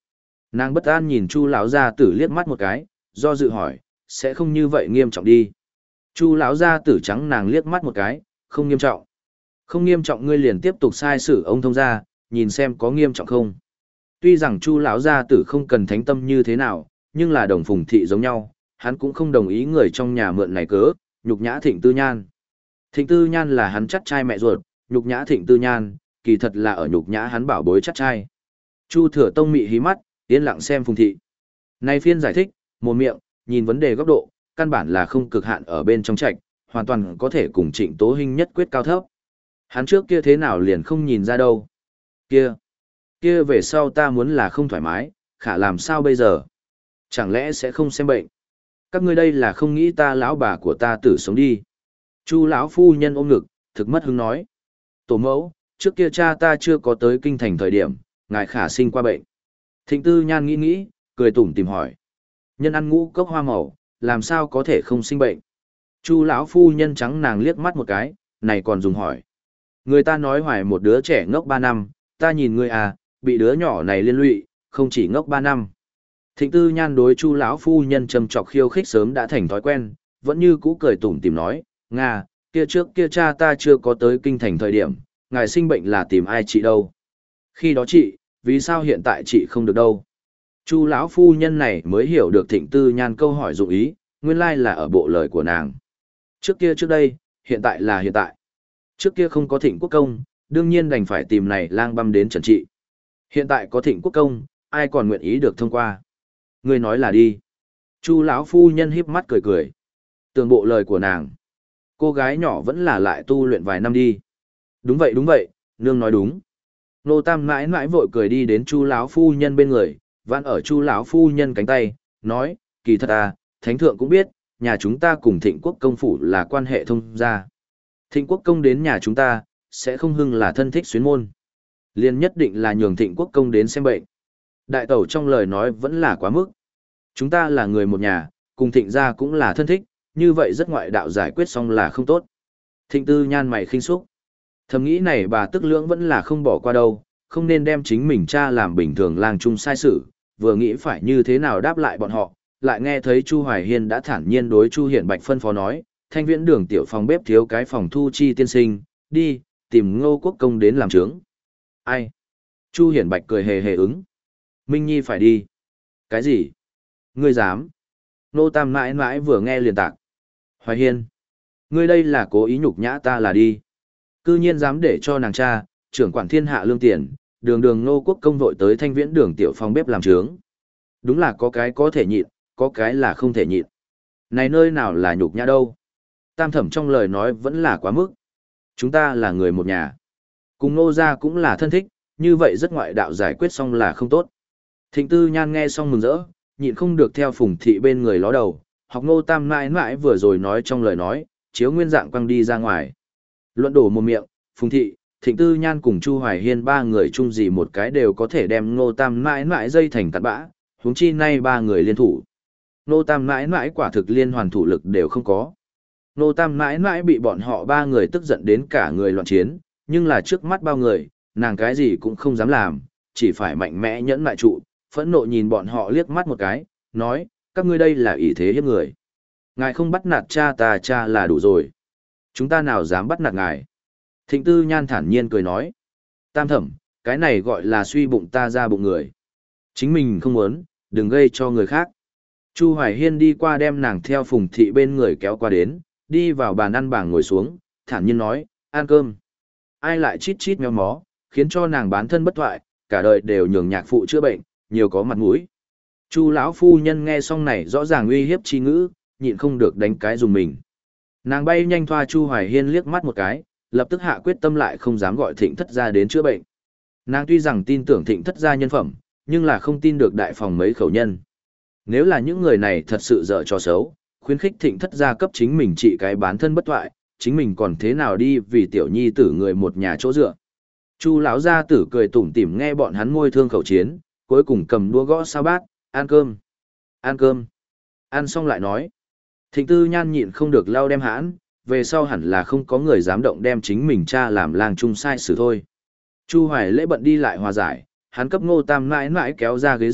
Nàng bất an nhìn Chu lão gia tử liếc mắt một cái, do dự hỏi, sẽ không như vậy nghiêm trọng đi. Chu lão gia tử trắng nàng liếc mắt một cái, không nghiêm trọng. Không nghiêm trọng ngươi liền tiếp tục sai sử ông thông gia, nhìn xem có nghiêm trọng không. Tuy rằng Chu lão gia tử không cần thánh tâm như thế nào, nhưng là đồng phùng thị giống nhau, hắn cũng không đồng ý người trong nhà mượn này cớ, nhục nhã Thịnh Tư Nhan. Thịnh Tư Nhan là hắn chắt trai mẹ ruột, nhục nhã Thịnh Tư Nhan, kỳ thật là ở nhục nhã hắn bảo bối chắt trai. Chu Thừa Tông mị hí mắt, yên lặng xem Phùng thị. Này phiên giải thích, một miệng, nhìn vấn đề góc độ, căn bản là không cực hạn ở bên trong trạch, hoàn toàn có thể cùng Trịnh Tố Hinh nhất quyết cao thấp. Hắn trước kia thế nào liền không nhìn ra đâu. Kia, kia về sau ta muốn là không thoải mái, khả làm sao bây giờ? Chẳng lẽ sẽ không xem bệnh? Các ngươi đây là không nghĩ ta lão bà của ta tử sống đi. Chu lão phu nhân ôm ngực, thực mất hứng nói. Tổ mẫu, trước kia cha ta chưa có tới kinh thành thời điểm, ngài khả sinh qua bệnh. Thịnh Tư Nhan nghĩ nghĩ, cười tủm tìm hỏi. Nhân ăn ngũ cốc hoa màu, làm sao có thể không sinh bệnh? Chu lão phu nhân trắng nàng liếc mắt một cái, này còn dùng hỏi. Người ta nói hoài một đứa trẻ ngốc ba năm, ta nhìn ngươi à, bị đứa nhỏ này liên lụy, không chỉ ngốc ba năm. Thịnh Tư Nhan đối Chu lão phu nhân trầm chọc khiêu khích sớm đã thành thói quen, vẫn như cũ cười tủm tìm nói, "Nga, kia trước kia cha ta chưa có tới kinh thành thời điểm, ngài sinh bệnh là tìm ai trị đâu? Khi đó chị, vì sao hiện tại chị không được đâu?" Chu lão phu nhân này mới hiểu được Thịnh Tư Nhan câu hỏi dụng ý, nguyên lai là ở bộ lời của nàng. Trước kia trước đây, hiện tại là hiện tại. Trước kia không có Thịnh Quốc Công, đương nhiên đành phải tìm này lang băm đến trần trị. Hiện tại có Thịnh Quốc Công, ai còn nguyện ý được thông qua? Ngươi nói là đi. Chu lão phu nhân híp mắt cười cười. Tường bộ lời của nàng. Cô gái nhỏ vẫn là lại tu luyện vài năm đi. Đúng vậy đúng vậy, nương nói đúng. Nô Tam mãi mãi vội cười đi đến Chu lão phu nhân bên người, vặn ở Chu lão phu nhân cánh tay, nói, kỳ thật à, thánh thượng cũng biết, nhà chúng ta cùng Thịnh Quốc công phủ là quan hệ thông gia. Thịnh Quốc công đến nhà chúng ta, sẽ không hưng là thân thích xuyến môn. Liên nhất định là nhường Thịnh Quốc công đến xem bệnh. Đại tẩu trong lời nói vẫn là quá mức. Chúng ta là người một nhà, cùng Thịnh gia cũng là thân thích, như vậy rất ngoại đạo giải quyết xong là không tốt. Thịnh Tư Nhan mày khinh xúc. Thầm nghĩ này bà tức lưỡng vẫn là không bỏ qua đâu, không nên đem chính mình cha làm bình thường lang trung sai sự, vừa nghĩ phải như thế nào đáp lại bọn họ, lại nghe thấy Chu Hoài Hiên đã thản nhiên đối Chu Hiển Bạch phân phó nói, thanh viễn đường tiểu phòng bếp thiếu cái phòng thu chi tiên sinh, đi, tìm Ngô Quốc công đến làm trướng. Ai? Chu Hiển Bạch cười hề hề ứng. Minh Nhi phải đi. Cái gì? Ngươi dám? Nô Tam mãi mãi vừa nghe liền tạc. Hoài Hiên, ngươi đây là cố ý nhục nhã ta là đi. Cư nhiên dám để cho nàng cha, trưởng quản thiên hạ lương tiền, đường đường Ngô Quốc công vội tới thanh viễn đường tiểu phòng bếp làm trướng. Đúng là có cái có thể nhịn, có cái là không thể nhịn. Này nơi nào là nhục nhã đâu? Tam thẩm trong lời nói vẫn là quá mức. Chúng ta là người một nhà. Cùng Ngô gia cũng là thân thích, như vậy rất ngoại đạo giải quyết xong là không tốt. Thịnh Tư Nhan nghe xong mừng rỡ, nhịn không được theo Phùng thị bên người ló đầu, học Ngô Tam mãi mãi vừa rồi nói trong lời nói, chiếu nguyên dạng quăng đi ra ngoài. Luận đổ một miệng, Phùng thị, Thịnh Tư Nhan cùng Chu Hoài Hiên ba người chung gì một cái đều có thể đem Ngô Tam mãi mãi dây thành tạt bã, huống chi nay ba người liên thủ. Ngô Tam mãi mãi quả thực liên hoàn thủ lực đều không có. Ngô Tam mãi mãi bị bọn họ ba người tức giận đến cả người loạn chiến, nhưng là trước mắt bao người, nàng cái gì cũng không dám làm, chỉ phải mạnh mẽ nhẫn mại trụ, phẫn nộ nhìn bọn họ liếc mắt một cái, nói, các ngươi đây là ý thế hiếp người. Ngài không bắt nạt cha ta cha là đủ rồi. Chúng ta nào dám bắt nạt ngài. Thịnh Tư Nhan thản nhiên cười nói, Tam thẩm, cái này gọi là suy bụng ta ra bụng người. Chính mình không muốn, đừng gây cho người khác. Chu Hoài Hiên đi qua đem nàng theo Phùng thị bên người kéo qua đến, đi vào bàn ăn bảng ngồi xuống, thản nhiên nói, ăn cơm. Ai lại chít chít méo mó, khiến cho nàng bán thân bất thoại, cả đời đều nhường nhạc phụ chữa bệnh, nhiều có mặt mũi. Chu lão phu nhân nghe xong này rõ ràng uy hiếp chi ngữ, nhịn không được đánh cái dùng mình. Nàng bay nhanh thoa Chu Hoài Hiên liếc mắt một cái, lập tức hạ quyết tâm lại không dám gọi Thịnh thất gia đến chữa bệnh. Nàng tuy rằng tin tưởng Thịnh thất gia nhân phẩm, nhưng là không tin được đại phòng mấy khẩu nhân. Nếu là những người này thật sự dở trò xấu, khuyến khích Thịnh thất gia cấp chính mình trị cái bán thân bất thoại, chính mình còn thế nào đi vì tiểu nhi tử người một nhà chỗ dựa. Chu lão gia tử cười tủm tỉm nghe bọn hắn môi thương khẩu chiến, cuối cùng cầm đũa gõ sao bát, ăn cơm, ăn cơm, ăn xong lại nói. Thịnh Tư Nhan nhịn không được lau đem hãn, về sau hẳn là không có người dám động đem chính mình cha làm lang trung sai xử thôi. Chu Hoài Lễ bận đi lại hòa giải, hắn cấp Ngô Tam mãi mãi kéo ra ghế dựa,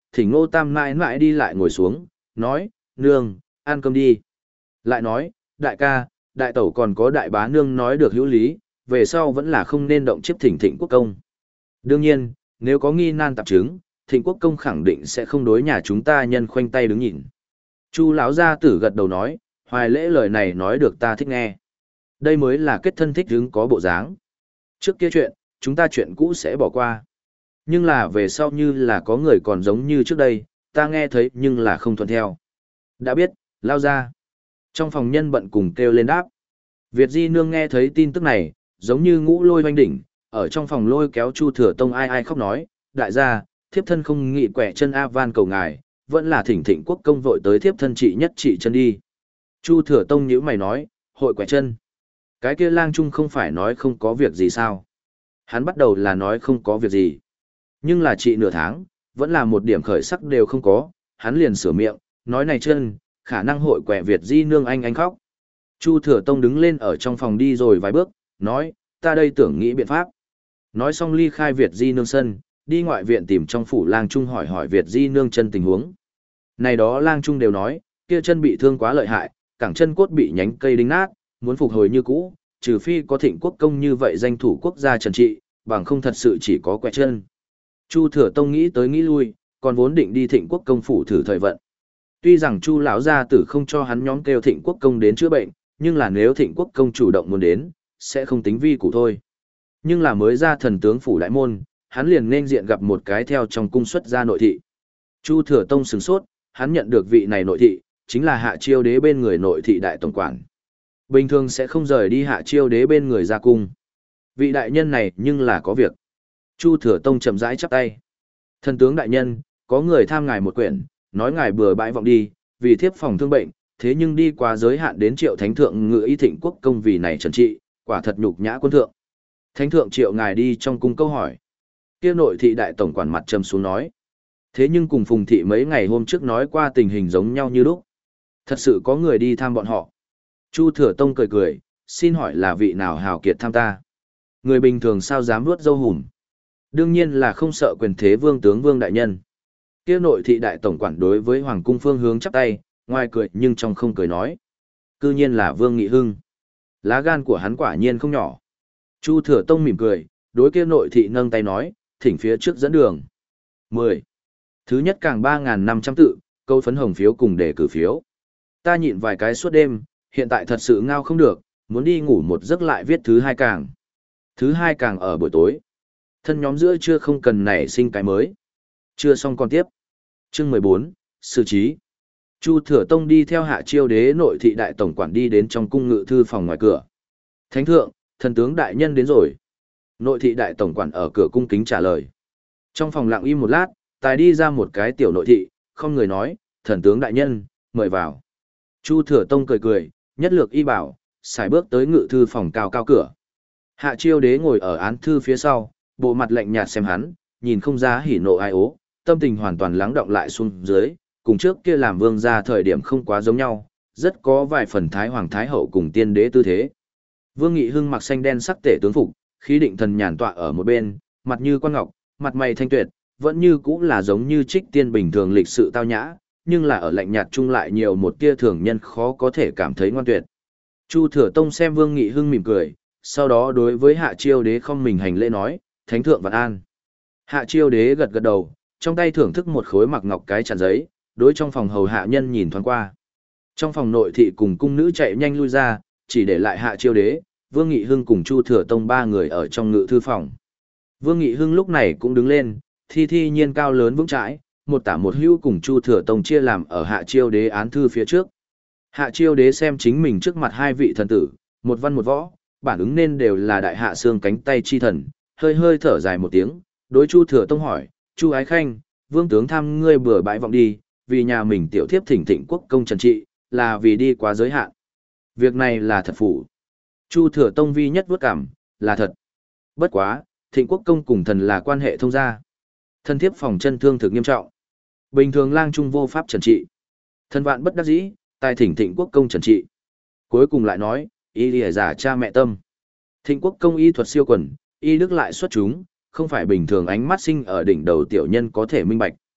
thỉnh Ngô Tam mãi mãi đi lại ngồi xuống, nói, nương, ăn cơm đi. Lại nói, đại ca, đại tẩu còn có đại bá nương nói được hữu lý, về sau vẫn là không nên động chiếc thỉnh Thịnh Quốc công. Đương nhiên, nếu có nghi nan tạp chứng, Thịnh Quốc công khẳng định sẽ không đối nhà chúng ta nhân khoanh tay đứng nhìn. Chu lão gia tử gật đầu nói, Hoài Lễ lời này nói được ta thích nghe. Đây mới là kết thân thích đứng có bộ dáng. Trước kia chuyện, chúng ta chuyện cũ sẽ bỏ qua. Nhưng là về sau như là có người còn giống như trước đây, ta nghe thấy nhưng là không thuận theo. Đã biết, lao ra. Trong phòng nhân bận cùng kêu lên đáp. Việt Di Nương nghe thấy tin tức này, giống như ngũ lôi hoanh đỉnh, ở trong phòng lôi kéo Chu Thừa Tông ai ai khóc nói, đại gia, thiếp thân không nghị quẻ chân A van cầu ngài, vẫn là thỉnh Thịnh Quốc công vội tới thiếp thân trị nhất trị chân đi. Chu Thừa Tông nhíu mày nói, hội quẻ chân. Cái kia lang trung không phải nói không có việc gì sao. Hắn bắt đầu là nói không có việc gì. Nhưng là trị nửa tháng, vẫn là một điểm khởi sắc đều không có, hắn liền sửa miệng, nói này chân, khả năng hội quẻ Việt Di Nương anh anh khóc. Chu Thừa Tông đứng lên ở trong phòng đi rồi vài bước, nói, ta đây tưởng nghĩ biện pháp. Nói xong ly khai Việt Di Nương sân, đi ngoại viện tìm trong phủ lang trung hỏi hỏi Việt Di Nương chân tình huống. Này đó lang trung đều nói, kia chân bị thương quá lợi hại, cẳng chân cốt bị nhánh cây đinh nát, muốn phục hồi như cũ, trừ phi có Thịnh Quốc công như vậy danh thủ quốc gia trần trị, bằng không thật sự chỉ có quẹt chân. Chu Thừa Tông nghĩ tới nghĩ lui, còn vốn định đi Thịnh Quốc công phủ thử thời vận. Tuy rằng Chu lão gia tử không cho hắn nhóm kêu Thịnh Quốc công đến chữa bệnh, nhưng là nếu Thịnh Quốc công chủ động muốn đến, sẽ không tính vi củ thôi. Nhưng là mới ra thần tướng phủ đại môn, hắn liền nên diện gặp một cái theo trong cung xuất ra nội thị. Chu Thừa Tông sửng sốt, hắn nhận được vị này nội thị, chính là Hạ Chiêu Đế bên người nội thị đại tổng quản. Bình thường sẽ không rời đi Hạ Chiêu Đế bên người ra cung. Vị đại nhân này nhưng là có việc. Chu Thừa Tông chậm rãi chắp tay. Thần tướng đại nhân, có người tham ngài một quyển, nói ngài bừa bãi vọng đi, vì thiếp phòng thương bệnh, thế nhưng đi qua giới hạn đến Triệu Thánh thượng ngự y Thịnh Quốc công vì này trần trị, quả thật nhục nhã quân thượng. Thánh thượng triệu ngài đi trong cung câu hỏi. Kia nội thị đại tổng quản mặt trầm xuống nói. Thế nhưng cùng Phùng thị mấy ngày hôm trước nói qua tình hình giống nhau như lúc. Thật sự có người đi thăm bọn họ. Chu Thừa Tông cười cười, xin hỏi là vị nào hào kiệt tham ta? Người bình thường sao dám vuốt râu hùm? Đương nhiên là không sợ quyền thế vương tướng vương đại nhân. Kia nội thị đại tổng quản đối với hoàng cung phương hướng chắp tay, ngoài cười nhưng trong không cười nói. Cư nhiên là Vương Nghị Hưng. Lá gan của hắn quả nhiên không nhỏ. Chu Thừa Tông mỉm cười, đối kia nội thị nâng tay nói, thỉnh phía trước dẫn đường. mười. Thứ nhất càng ba nghìn năm trăm tự, câu phấn hồng phiếu cùng đề cử phiếu. Ta nhịn vài cái suốt đêm, hiện tại thật sự ngao không được, muốn đi ngủ một giấc lại viết thứ hai càng. Thứ hai càng ở buổi tối. Thân nhóm giữa chưa không cần nảy sinh cái mới. Chưa xong còn tiếp. Chương mười bốn, xử trí. Chu Thừa Tông đi theo Hạ Chiêu Đế nội thị đại tổng quản đi đến trong cung ngự thư phòng ngoài cửa. Thánh thượng, thần tướng đại nhân đến rồi. Nội thị đại tổng quản ở cửa cung kính trả lời. Trong phòng lặng im một lát, tài đi ra một cái tiểu nội thị, không người nói, thần tướng đại nhân, mời vào. Chu Thừa Tông cười cười, nhất lược y bảo, xài bước tới ngự thư phòng cao cao cửa. Hạ Chiêu Đế ngồi ở án thư phía sau, bộ mặt lạnh nhạt xem hắn, nhìn không ra hỉ nộ ai ố, tâm tình hoàn toàn lắng động lại xuống dưới, cùng trước kia làm vương gia thời điểm không quá giống nhau, rất có vài phần thái hoàng thái hậu cùng tiên đế tư thế. Vương Nghị Hưng mặc xanh đen sắc tể tướng phục, khí định thần nhàn tọa ở một bên, mặt như quan ngọc, mặt mày thanh tuyệt, vẫn như cũng là giống như trích tiên bình thường lịch sự tao nhã, nhưng là ở lạnh nhạt chung lại nhiều một tia thường nhân khó có thể cảm thấy ngoan tuyệt. Chu Thừa Tông xem Vương Nghị Hưng mỉm cười, sau đó đối với Hạ Chiêu Đế không mình hành lễ nói, Thánh thượng vạn an. Hạ Chiêu Đế gật gật đầu, trong tay thưởng thức một khối mặc ngọc cái chặn giấy, đối trong phòng hầu hạ nhân nhìn thoáng qua. Trong phòng nội thị cùng cung nữ chạy nhanh lui ra, chỉ để lại Hạ Chiêu Đế, Vương Nghị Hưng cùng Chu Thừa Tông ba người ở trong ngự thư phòng. Vương Nghị Hưng lúc này cũng đứng lên, thi thi nhiên cao lớn vững chãi, một tả một hữu cùng Chu Thừa Tông chia làm ở Hạ Chiêu Đế án thư phía trước. Hạ Chiêu Đế xem chính mình trước mặt hai vị thần tử, một văn một võ, bản ứng nên đều là đại hạ xương cánh tay chi thần, hơi hơi thở dài một tiếng, đối Chu Thừa Tông hỏi, Chu Ái Khanh, vương tướng tham ngươi bừa bãi vọng đi, vì nhà mình tiểu thiếp thỉnh Thịnh Quốc công trần trị, là vì đi quá giới hạn. Việc này là thật phủ. Chu Thừa Tông vi nhất vất cảm, là thật. Bất quá, Thịnh Quốc công cùng thần là quan hệ thông gia. Thân thiếp phòng chân thương thực nghiêm trọng. Bình thường lang trung vô pháp trần trị. Thân vạn bất đắc dĩ, tài thỉnh Thịnh Quốc công trần trị. Cuối cùng lại nói, y lìa giả cha mẹ tâm. Thịnh Quốc công y thuật siêu quần, y đức lại xuất chúng, không phải bình thường ánh mắt sinh ở đỉnh đầu tiểu nhân có thể minh bạch.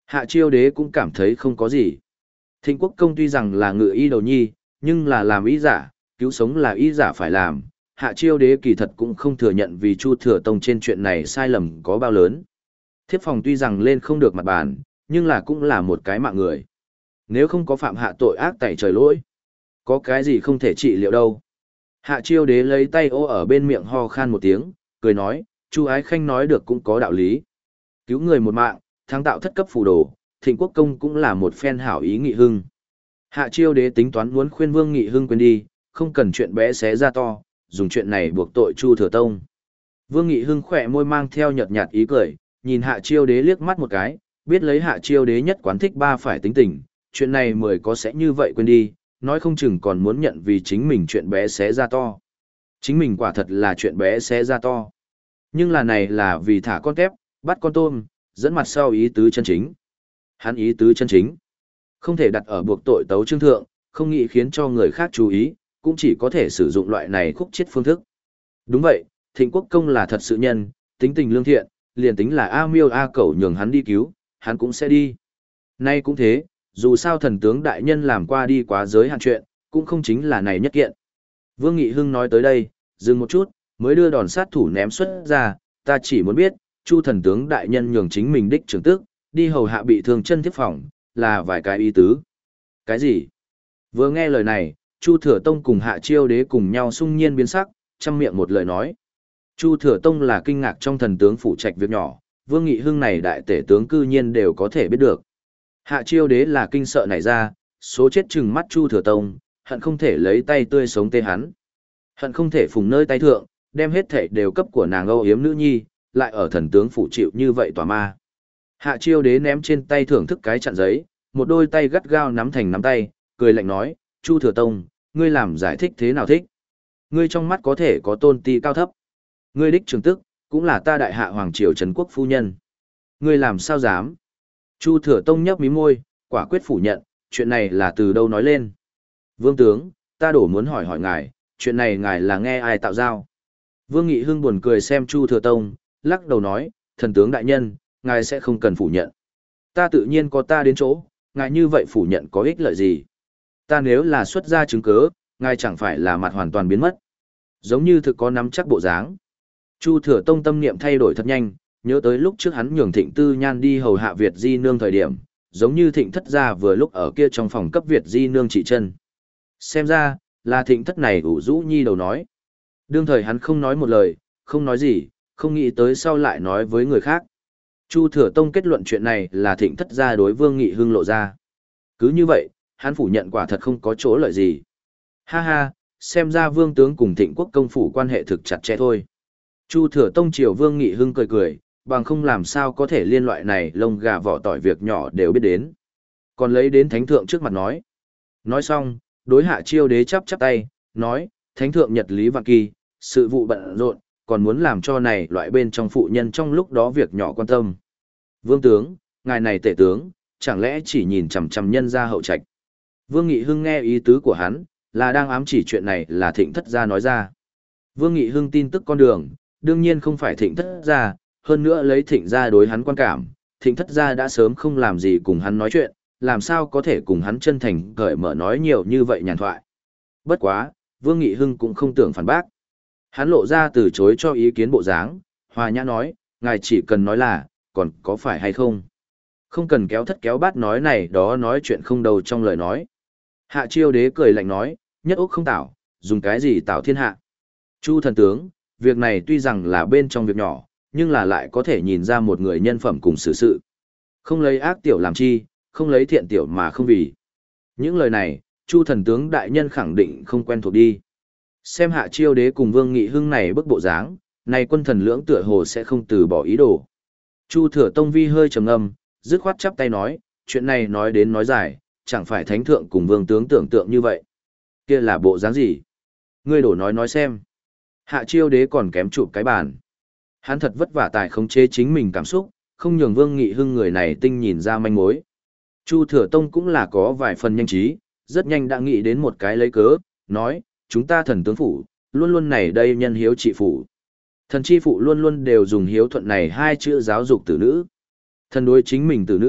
Hạ Chiêu Đế cũng cảm thấy không có gì. Thịnh Quốc Công tuy rằng là ngự y đầu nhi, nhưng là làm y giả, cứu sống là y giả phải làm. Hạ Chiêu Đế kỳ thật cũng không thừa nhận vì Chu Thừa Tông trên chuyện này sai lầm có bao lớn. Thiếp phòng tuy rằng lên không được mặt bàn, nhưng là cũng là một cái mạng người. Nếu không có phạm hạ tội ác tẩy trời lỗi, có cái gì không thể trị liệu đâu. Hạ Chiêu Đế lấy tay ô ở bên miệng ho khan một tiếng, cười nói, Chu Ái Khanh nói được cũng có đạo lý. Cứu người một mạng, thắng tạo thất cấp phù đồ, Thịnh Quốc Công cũng là một phen hảo ý Nghị Hưng. Hạ Chiêu Đế tính toán muốn khuyên Vương Nghị Hưng quên đi, không cần chuyện bé xé ra to, dùng chuyện này buộc tội Chu Thừa Tông. Vương Nghị Hưng khỏe môi mang theo nhợt nhạt ý cười, nhìn Hạ Chiêu Đế liếc mắt một cái, biết lấy Hạ Chiêu Đế nhất quán thích ba phải tính tình, chuyện này mười có sẽ như vậy quên đi, nói không chừng còn muốn nhận vì chính mình chuyện bé xé ra to. Chính mình quả thật là chuyện bé xé ra to. Nhưng là này là vì thả con tép, bắt con tôm, dẫn mặt sau ý tứ chân chính. Hắn ý tứ chân chính. Không thể đặt ở buộc tội tấu trương thượng, không nghĩ khiến cho người khác chú ý, cũng chỉ có thể sử dụng loại này khúc chiết phương thức. Đúng vậy, Thịnh Quốc Công là thật sự nhân, tính tình lương thiện, liền tính là A Miêu A Cẩu nhường hắn đi cứu, hắn cũng sẽ đi. Nay cũng thế, dù sao thần tướng đại nhân làm qua đi quá giới hạn chuyện, cũng không chính là này nhất kiện. Vương Nghị Hưng nói tới đây, dừng một chút, mới đưa đòn sát thủ ném xuất ra, ta chỉ muốn biết, Chu thần tướng đại nhân nhường chính mình đích trưởng tức, đi hầu hạ bị thương chân thiếp phòng, là vài cái ý tứ. Cái gì? Vừa nghe lời này, Chu Thừa Tông cùng Hạ Chiêu Đế cùng nhau sung nhiên biến sắc, trăm miệng một lời nói. Chu Thừa Tông là kinh ngạc trong thần tướng phụ trách việc nhỏ, Vương Nghị Hưng này đại tể tướng cư nhiên đều có thể biết được. Hạ Chiêu Đế là kinh sợ nảy ra, số chết chừng mắt Chu Thừa Tông, hận không thể lấy tay tươi sống tê hắn. Hận không thể phùng nơi tay thượng, đem hết thể đều cấp của nàng âu yếm nữ nhi, lại ở thần tướng phụ chịu như vậy tòa ma. Hạ Chiêu Đế ném trên tay thưởng thức cái chặn giấy, một đôi tay gắt gao nắm thành nắm tay, cười lạnh nói, Chu Thừa Tông, ngươi làm giải thích thế nào thích? Ngươi trong mắt có thể có tôn ti cao thấp. Ngươi đích trưởng tức, cũng là ta đại hạ hoàng triều Trấn Quốc phu nhân. Ngươi làm sao dám? Chu Thừa Tông nhấp mí môi, quả quyết phủ nhận, chuyện này là từ đâu nói lên. Vương tướng, ta đổ muốn hỏi hỏi ngài, chuyện này ngài là nghe ai tạo giao? Vương Nghị Hưng buồn cười xem Chu Thừa Tông, lắc đầu nói, thần tướng đại nhân, ngài sẽ không cần phủ nhận. Ta tự nhiên có ta đến chỗ, ngài như vậy phủ nhận có ích lợi gì? Ta nếu là xuất ra chứng cứ, ngài chẳng phải là mặt hoàn toàn biến mất. Giống như thực có nắm chắc bộ dáng. Chu Thừa Tông tâm niệm thay đổi thật nhanh, nhớ tới lúc trước hắn nhường Thịnh Tư Nhan đi hầu hạ Việt Di Nương thời điểm, giống như Thịnh Thất gia vừa lúc ở kia trong phòng cấp Việt Di Nương trị chân. Xem ra, là Thịnh Thất này ủ rũ nhi đầu nói. Đương thời hắn không nói một lời, không nói gì, không nghĩ tới sau lại nói với người khác. Chu Thừa Tông kết luận chuyện này là Thịnh Thất gia đối Vương Nghị Hưng lộ ra. Cứ như vậy, hắn phủ nhận quả thật không có chỗ lợi gì. Ha ha, xem ra Vương tướng cùng Thịnh Quốc công phủ quan hệ thực chặt chẽ thôi. Chu Thừa Tông chiều Vương Nghị Hưng cười cười, bằng không làm sao có thể liên loại này lông gà vỏ tỏi việc nhỏ đều biết đến. Còn lấy đến thánh thượng trước mặt nói. Nói xong, đối Hạ Chiêu Đế chắp chắp tay, nói, thánh thượng nhật lý vạn kỳ, sự vụ bận rộn, còn muốn làm cho này loại bên trong phụ nhân trong lúc đó việc nhỏ quan tâm. Vương tướng, ngài này tể tướng, chẳng lẽ chỉ nhìn chằm chằm nhân ra hậu trạch. Vương Nghị Hưng nghe ý tứ của hắn, là đang ám chỉ chuyện này là Thịnh Thất gia nói ra. Vương Nghị Hưng tin tức con đường, đương nhiên không phải Thịnh Thất gia, hơn nữa lấy Thịnh gia đối hắn quan cảm, Thịnh Thất gia đã sớm không làm gì cùng hắn nói chuyện, làm sao có thể cùng hắn chân thành cởi mở nói nhiều như vậy nhàn thoại. Bất quá, Vương Nghị Hưng cũng không tưởng phản bác. Hắn lộ ra từ chối cho ý kiến bộ dáng, hòa nhã nói, ngài chỉ cần nói là, còn có phải hay không. Không cần kéo thất kéo bát nói này đó nói chuyện không đầu trong lời nói. Hạ Chiêu Đế cười lạnh nói, nhất úc không tảo, dùng cái gì tảo thiên hạ. Chu thần tướng, việc này tuy rằng là bên trong việc nhỏ, nhưng là lại có thể nhìn ra một người nhân phẩm cùng xử sự. Không lấy ác tiểu làm chi, không lấy thiện tiểu mà không vì. Những lời này, Chu thần tướng đại nhân khẳng định không quen thuộc đi. Xem Hạ Chiêu Đế cùng Vương Nghị Hưng này bức bộ dáng, này quân thần lưỡng tựa hồ sẽ không từ bỏ ý đồ. Chu Thừa Tông vi hơi trầm ngâm, dứt khoát chắp tay nói, chuyện này nói đến nói dài, chẳng phải thánh thượng cùng vương tướng tưởng tượng như vậy. Kia là bộ dáng gì? Ngươi đổ nói nói xem. Hạ Chiêu Đế còn kém chụp cái bàn. Hắn thật vất vả tài khống chế chính mình cảm xúc, không nhường Vương Nghị Hưng người này tinh nhìn ra manh mối. Chu Thừa Tông cũng là có vài phần nhanh trí, rất nhanh đã nghĩ đến một cái lấy cớ, nói, chúng ta thần tướng phủ, luôn luôn này đây nhân hiếu trị phủ. Thần chi phụ luôn luôn đều dùng hiếu thuận này hai chữ giáo dục tử nữ. Thần đối chính mình tử nữ,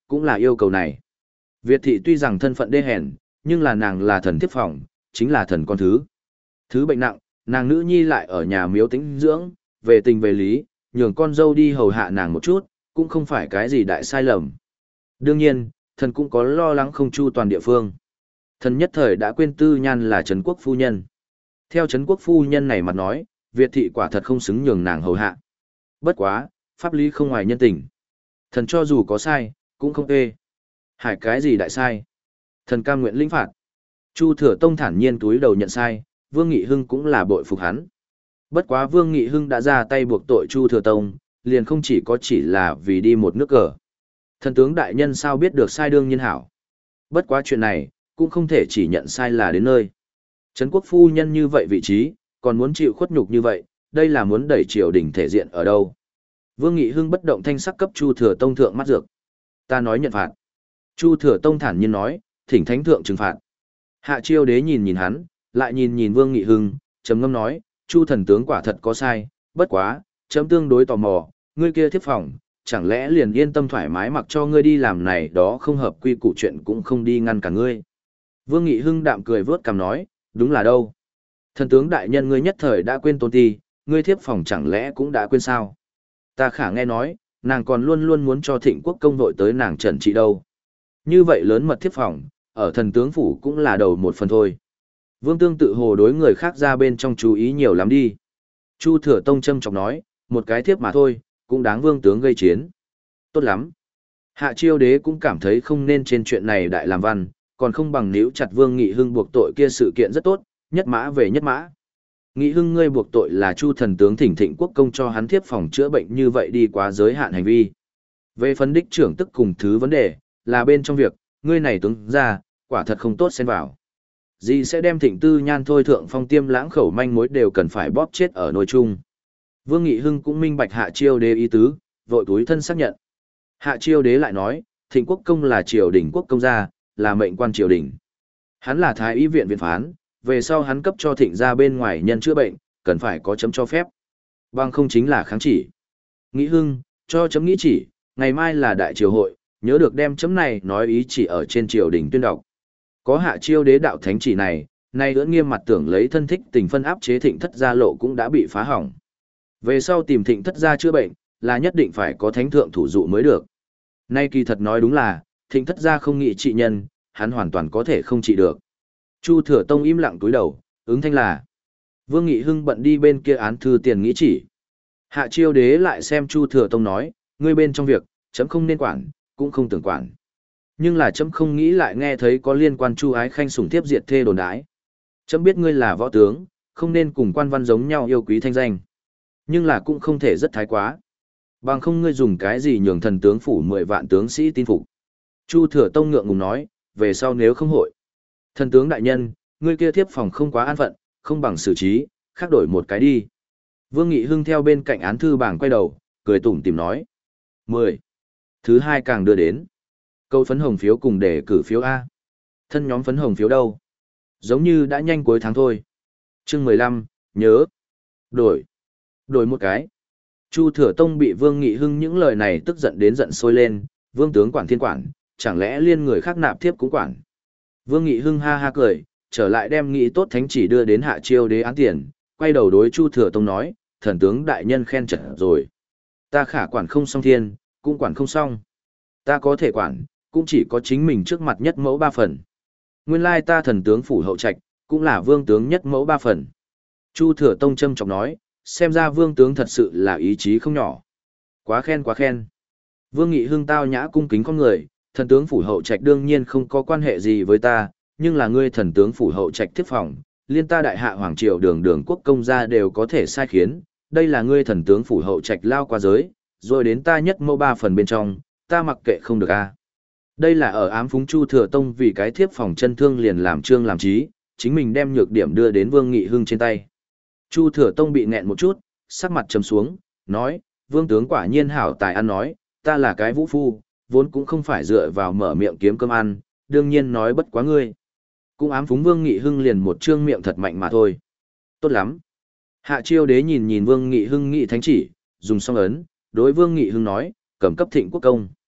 cũng là yêu cầu này. Việt thị tuy rằng thân phận đê hèn, nhưng là nàng là thần thiếp phòng, chính là thần con thứ. Thứ bệnh nặng, nàng nữ nhi lại ở nhà miếu tĩnh dưỡng, về tình về lý, nhường con dâu đi hầu hạ nàng một chút, cũng không phải cái gì đại sai lầm. Đương nhiên, thần cũng có lo lắng không chu toàn địa phương. Thần nhất thời đã quên Tư Nhan là Trấn Quốc phu nhân. Theo Trấn Quốc phu nhân này mặt nói, Việt thị quả thật không xứng nhường nàng hầu hạ. Bất quá, pháp lý không ngoài nhân tình. Thần cho dù có sai, cũng không ê. Hải cái gì đại sai? Thần cam nguyện lĩnh phạt. Chu Thừa Tông thản nhiên túi đầu nhận sai, Vương Nghị Hưng cũng là bội phục hắn. Bất quá Vương Nghị Hưng đã ra tay buộc tội Chu Thừa Tông, liền không chỉ có chỉ là vì đi một nước cờ. Thần tướng đại nhân sao biết được sai đương nhiên hảo. Bất quá chuyện này, cũng không thể chỉ nhận sai là đến nơi. Trấn Quốc phu nhân như vậy vị trí, còn muốn chịu khuất nhục như vậy, đây là muốn đẩy triều đình thể diện ở đâu. Vương Nghị Hưng bất động thanh sắc cấp Chu Thừa Tông thượng mắt dược. Ta nói nhận phạt. Chu Thừa Tông thản nhiên nói, thỉnh thánh thượng trừng phạt. Hạ Chiêu Đế nhìn nhìn hắn, lại nhìn nhìn Vương Nghị Hưng, trầm ngâm nói, Chu thần tướng quả thật có sai, bất quá, chấm tương đối tò mò, ngươi kia thiếp phòng, chẳng lẽ liền yên tâm thoải mái mặc cho ngươi đi làm này đó không hợp quy củ chuyện cũng không đi ngăn cả ngươi. Vương Nghị Hưng đạm cười vớt cằm nói, đúng là đâu. Thần tướng đại nhân ngươi nhất thời đã quên tôn ti, ngươi thiếp phòng chẳng lẽ cũng đã quên sao. Ta khả nghe nói, nàng còn luôn luôn muốn cho thịnh quốc công đội tới nàng trần trị đâu. Như vậy lớn mật thiếp phòng, ở thần tướng phủ cũng là đầu một phần thôi. Vương Tương tự hồ đối người khác ra bên trong chú ý nhiều lắm đi. Chu Thừa Tông châm chọc nói, một cái thiếp mà thôi, cũng đáng vương tướng gây chiến. Tốt lắm. Hạ Chiêu Đế cũng cảm thấy không nên trên chuyện này đại làm văn, còn không bằng níu chặt Vương Nghị Hưng buộc tội kia sự kiện rất tốt, nhất mã về nhất mã. Nghị Hưng ngươi buộc tội là Chu thần tướng thỉnh thịnh quốc công cho hắn thiếp phòng chữa bệnh như vậy đi quá giới hạn hành vi. Về phân đích trưởng tức cùng thứ vấn đề, là bên trong việc, ngươi này tướng ra, quả thật không tốt xen vào. Gì sẽ đem thịnh Tư Nhan thôi thượng phong tiêm lãng khẩu manh mối đều cần phải bóp chết ở nồi chung. Vương Nghị Hưng cũng minh bạch Hạ Chiêu Đế ý tứ, vội túi thân xác nhận. Hạ Chiêu Đế lại nói, thịnh quốc công là triều đình quốc công gia, là mệnh quan triều đình. Hắn là thái y viện viện phán, về sau hắn cấp cho thịnh gia bên ngoài nhân chữa bệnh, cần phải có chấm cho phép. Bằng không chính là kháng chỉ. Nghị Hưng, cho chấm nghĩ chỉ, ngày mai là đại triều hội, nhớ được đem chấm này nói ý chỉ ở trên triều đình tuyên đọc. Có Hạ Chiêu Đế đạo thánh chỉ này, nay ưỡn nghiêm mặt tưởng lấy thân thích tình phân áp chế thịnh thất gia lộ cũng đã bị phá hỏng. Về sau tìm thịnh thất gia chữa bệnh, là nhất định phải có thánh thượng thủ dụ mới được. Nay kỳ thật nói đúng là, thịnh thất gia không nghị trị nhân, hắn hoàn toàn có thể không trị được. Chu Thừa Tông im lặng túi đầu, ứng thanh là. Vương Nghị Hưng bận đi bên kia án thư tiền nghĩ chỉ. Hạ Chiêu Đế lại xem Chu Thừa Tông nói, ngươi bên trong việc, chấm không nên quản, cũng không tưởng quản. Nhưng là chấm không nghĩ lại nghe thấy có liên quan Chu Ái Khanh sủng thiếp diệt thê đồn đái. Chấm biết ngươi là võ tướng, không nên cùng quan văn giống nhau yêu quý thanh danh. Nhưng là cũng không thể rất thái quá. Bằng không ngươi dùng cái gì nhường thần tướng phủ mười vạn tướng sĩ tin phục. Chu Thừa Tông ngượng ngùng nói, về sau nếu không hội. Thần tướng đại nhân, ngươi kia thiếp phòng không quá an phận, không bằng xử trí, khác đổi một cái đi. Vương Nghị Hưng theo bên cạnh án thư bảng quay đầu, cười tủm tìm nói. mười. Thứ hai càng đưa đến. Câu phấn hồng phiếu cùng để cử phiếu A. Thân nhóm phấn hồng phiếu đâu? Giống như đã nhanh cuối tháng thôi. Chương mười lăm, nhớ. Đổi. Đổi một cái. Chu Thừa Tông bị Vương Nghị Hưng những lời này tức giận đến giận sôi lên, Vương tướng quản thiên quản, chẳng lẽ liên người khác nạp thiếp cũng quản. Vương Nghị Hưng ha ha cười, trở lại đem nghị tốt thánh chỉ đưa đến Hạ Chiêu Đế án tiền, quay đầu đối Chu Thừa Tông nói, thần tướng đại nhân khen chật rồi. Ta khả quản không xong thiên, cũng quản không xong. Ta có thể quản, cũng chỉ có chính mình trước mặt nhất mẫu ba phần. Nguyên lai ta thần tướng phủ hậu trạch, cũng là vương tướng nhất mẫu ba phần. Chu Thừa Tông châm chọc nói, xem ra vương tướng thật sự là ý chí không nhỏ. Quá khen quá khen. Vương Nghị Hưng tao nhã cung kính con người, thần tướng phủ hậu trạch đương nhiên không có quan hệ gì với ta, nhưng là ngươi thần tướng phủ hậu trạch tiếp phòng, liên ta đại hạ hoàng triều đường đường quốc công gia đều có thể sai khiến, đây là ngươi thần tướng phủ hậu trạch lao qua giới, rồi đến ta nhất mẫu ba phần bên trong, ta mặc kệ không được a. Đây là ở ám phúng Chu Thừa Tông vì cái thiếp phòng chân thương liền làm trương làm trí, chính mình đem nhược điểm đưa đến Vương Nghị Hưng trên tay. Chu Thừa Tông bị nghẹn một chút, sắc mặt trầm xuống, nói, Vương tướng quả nhiên hảo tài ăn nói, ta là cái vũ phu, vốn cũng không phải dựa vào mở miệng kiếm cơm ăn, đương nhiên nói bất quá ngươi. Cũng ám phúng Vương Nghị Hưng liền một trương miệng thật mạnh mà thôi. Tốt lắm. Hạ Chiêu Đế nhìn nhìn Vương Nghị Hưng nghị thánh chỉ, dùng song ấn, đối Vương Nghị Hưng nói, cầm cấp thịnh quốc công.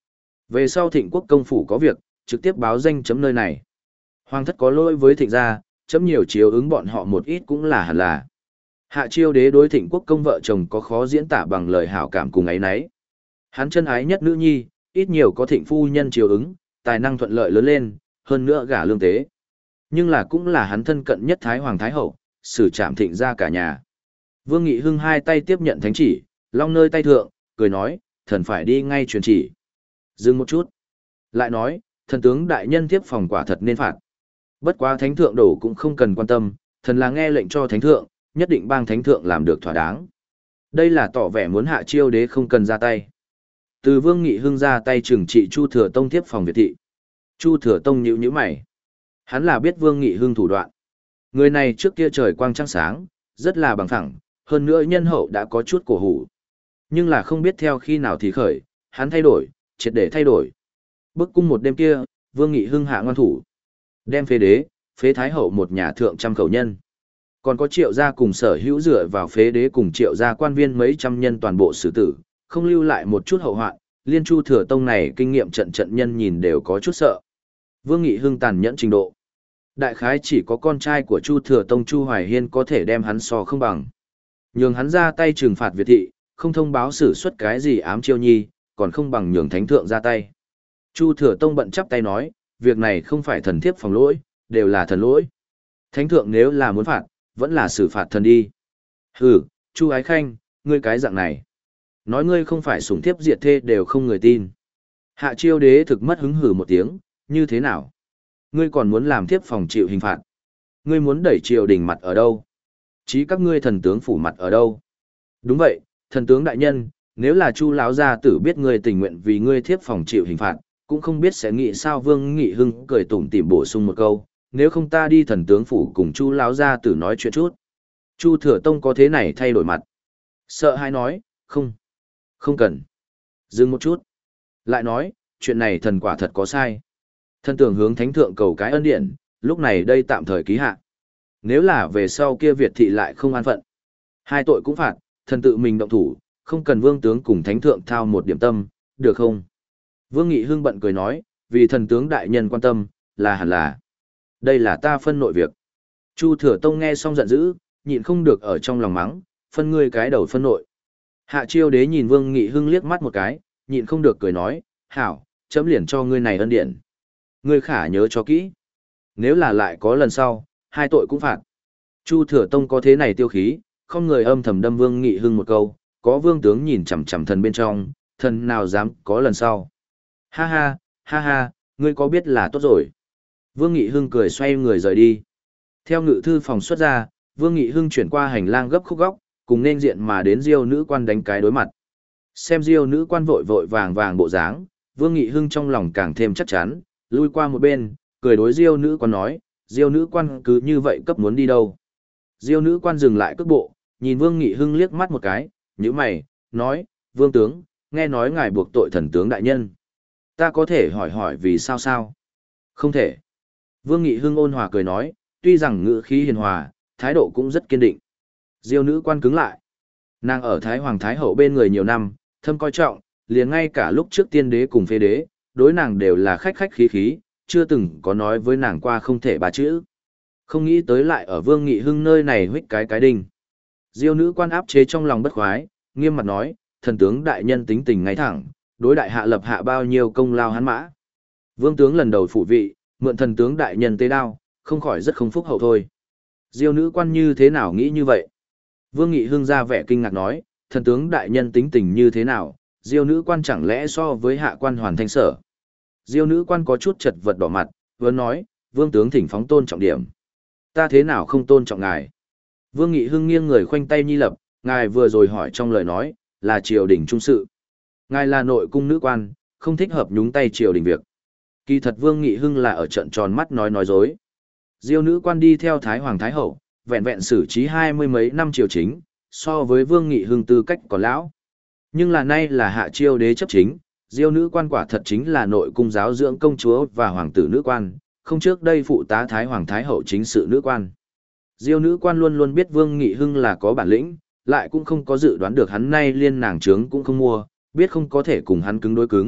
Về sau Thịnh quốc công phủ có việc, trực tiếp báo danh chấm nơi này. Hoàng thất có lỗi với Thịnh gia, chấm nhiều chiếu ứng bọn họ một ít cũng là hẳn là. Hạ Chiêu Đế đối Thịnh quốc công vợ chồng có khó diễn tả bằng lời hảo cảm cùng ấy nấy. Hắn chân ái nhất nữ nhi, ít nhiều có Thịnh phu nhân chiếu ứng, tài năng thuận lợi lớn lên, hơn nữa gả lương tế. Nhưng là cũng là hắn thân cận nhất Thái Hoàng Thái Hậu, xử trảm Thịnh gia cả nhà. Vương Nghị Hưng hai tay tiếp nhận thánh chỉ, long nơi tay thượng, cười nói, thần phải đi ngay truyền chỉ. Dừng một chút. Lại nói, thần tướng đại nhân tiếp phòng quả thật nên phạt. Bất quá thánh thượng đổ cũng không cần quan tâm, thần là nghe lệnh cho thánh thượng, nhất định bang thánh thượng làm được thỏa đáng. Đây là tỏ vẻ muốn Hạ Chiêu Đế không cần ra tay. Từ Vương Nghị Hưng ra tay trừng trị Chu Thừa Tông tiếp phòng Việt thị. Chu Thừa Tông nhíu nhíu mày. Hắn là biết Vương Nghị Hưng thủ đoạn. Người này trước kia trời quang trăng sáng, rất là bằng phẳng, hơn nữa nhân hậu đã có chút cổ hủ. Nhưng là không biết theo khi nào thì khởi, hắn thay đổi, triệt để thay đổi. Bức cung một đêm kia, Vương Nghị Hưng hạ ngoan thủ. Đem phế đế, phế thái hậu một nhà thượng trăm khẩu nhân. Còn có Triệu gia cùng sở hữu dựa vào phế đế cùng Triệu gia quan viên mấy trăm nhân toàn bộ xử tử, không lưu lại một chút hậu hoạn, liên Chu Thừa Tông này kinh nghiệm trận trận nhân nhìn đều có chút sợ. Vương Nghị Hưng tàn nhẫn trình độ. Đại khái chỉ có con trai của Chu Thừa Tông Chu Hoài Hiên có thể đem hắn so không bằng. Nhường hắn ra tay trừng phạt Việt thị, không thông báo xử suất cái gì ám chiêu nhi, còn không bằng nhường thánh thượng ra tay. Chu Thừa Tông bận chắp tay nói, việc này không phải thần thiếp phòng lỗi, đều là thần lỗi. Thánh thượng nếu là muốn phạt, vẫn là xử phạt thần đi. Hừ, Chu Ái Khanh, ngươi cái dạng này. Nói ngươi không phải sủng thiếp diệt thê đều không người tin. Hạ Chiêu Đế thực mất hứng hử một tiếng, như thế nào? Ngươi còn muốn làm thiếp phòng chịu hình phạt? Ngươi muốn đẩy triều đình mặt ở đâu? Chí các ngươi thần tướng phủ mặt ở đâu? Đúng vậy, thần tướng đại nhân, nếu là Chu lão gia tử biết ngươi tình nguyện vì ngươi thiếp phòng chịu hình phạt, cũng không biết sẽ nghĩ sao. Vương Nghị Hưng cười tủm tỉm bổ sung một câu, nếu không ta đi thần tướng phủ cùng Chu lão gia tử nói chuyện chút. Chu Thừa Tông có thế này thay đổi mặt. Sợ hãi nói, không, không cần. Dừng một chút. Lại nói, chuyện này thần quả thật có sai. Thần tưởng hướng thánh thượng cầu cái ân điển, lúc này đây tạm thời ký hạ. Nếu là về sau kia Việt thị lại không an phận, hai tội cũng phạt, thần tự mình động thủ, không cần vương tướng cùng thánh thượng thao một điểm tâm, được không? Vương Nghị Hưng bận cười nói, vì thần tướng đại nhân quan tâm, là hẳn là. Đây là ta phân nội việc. Chu Thừa Tông nghe xong giận dữ, nhịn không được ở trong lòng mắng, phân ngươi cái đầu phân nội. Hạ Chiêu Đế nhìn Vương Nghị Hưng liếc mắt một cái, nhịn không được cười nói, hảo, chấm liền cho ngươi này ân điển. Ngươi khả nhớ cho kỹ. Nếu là lại có lần sau, hai tội cũng phạt. Chu Thừa Tông có thế này tiêu khí, không người âm thầm đâm Vương Nghị Hưng một câu, có vương tướng nhìn chằm chằm thần bên trong, thần nào dám có lần sau. Ha ha, ha ha, ngươi có biết là tốt rồi. Vương Nghị Hưng cười xoay người rời đi. Theo ngự thư phòng xuất ra, Vương Nghị Hưng chuyển qua hành lang gấp khúc góc, cùng nên diện mà đến Diêu nữ quan đánh cái đối mặt. Xem Diêu nữ quan vội vội vàng vàng bộ dáng, Vương Nghị Hưng trong lòng càng thêm chắc chắn, lui qua một bên, cười đối Diêu nữ quan nói, Diêu nữ quan cứ như vậy cấp muốn đi đâu. Diêu nữ quan dừng lại cước bộ, nhìn Vương Nghị Hưng liếc mắt một cái, nhíu mày, nói, Vương tướng, nghe nói ngài buộc tội thần tướng đại nhân. Ta có thể hỏi hỏi vì sao sao? Không thể. Vương Nghị Hưng ôn hòa cười nói, tuy rằng ngữ khí hiền hòa, thái độ cũng rất kiên định. Diêu nữ quan cứng lại. Nàng ở Thái Hoàng Thái Hậu bên người nhiều năm, thâm coi trọng, liền ngay cả lúc trước tiên đế cùng phế đế, đối nàng đều là khách khách khí khí, chưa từng có nói với nàng qua không thể ba chữ. Không nghĩ tới lại ở Vương Nghị Hưng nơi này huých cái cái đinh. Diêu nữ quan áp chế trong lòng bất khoái, nghiêm mặt nói, thần tướng đại nhân tính tình ngay thẳng, đối đại hạ lập hạ bao nhiêu công lao hắn mã. Vương tướng lần đầu phụ vị, mượn thần tướng đại nhân tế đao, không khỏi rất không phúc hậu thôi. Diêu nữ quan như thế nào nghĩ như vậy? Vương Nghị Hưng ra vẻ kinh ngạc nói, thần tướng đại nhân tính tình như thế nào, Diêu nữ quan chẳng lẽ so với hạ quan hoàn thanh sở. Diêu nữ quan có chút chật vật đỏ mặt, vừa nói, vương tướng thỉnh phóng tôn trọng điểm. Ta thế nào không tôn trọng ngài? Vương Nghị Hưng nghiêng người khoanh tay nhi lập, ngài vừa rồi hỏi trong lời nói, là triều đình trung sự. Ngài là nội cung nữ quan, không thích hợp nhúng tay triều đình việc. Kỳ thật Vương Nghị Hưng là ở trận tròn mắt nói nói dối. Diêu nữ quan đi theo Thái Hoàng Thái Hậu, vẹn vẹn xử trí hai mươi mấy năm triều chính, so với Vương Nghị Hưng tư cách còn lão. Nhưng là nay là Hạ Chiêu Đế chấp chính, Diêu nữ quan quả thật chính là nội cung giáo dưỡng công chúa và hoàng tử nữ quan, không trước đây phụ tá Thái Hoàng Thái Hậu chính sự nữ quan. Diêu nữ quan luôn luôn biết Vương Nghị Hưng là có bản lĩnh, lại cũng không có dự đoán được hắn nay liên nàng trướng cũng không mua, biết không có thể cùng hắn cứng đối cứng,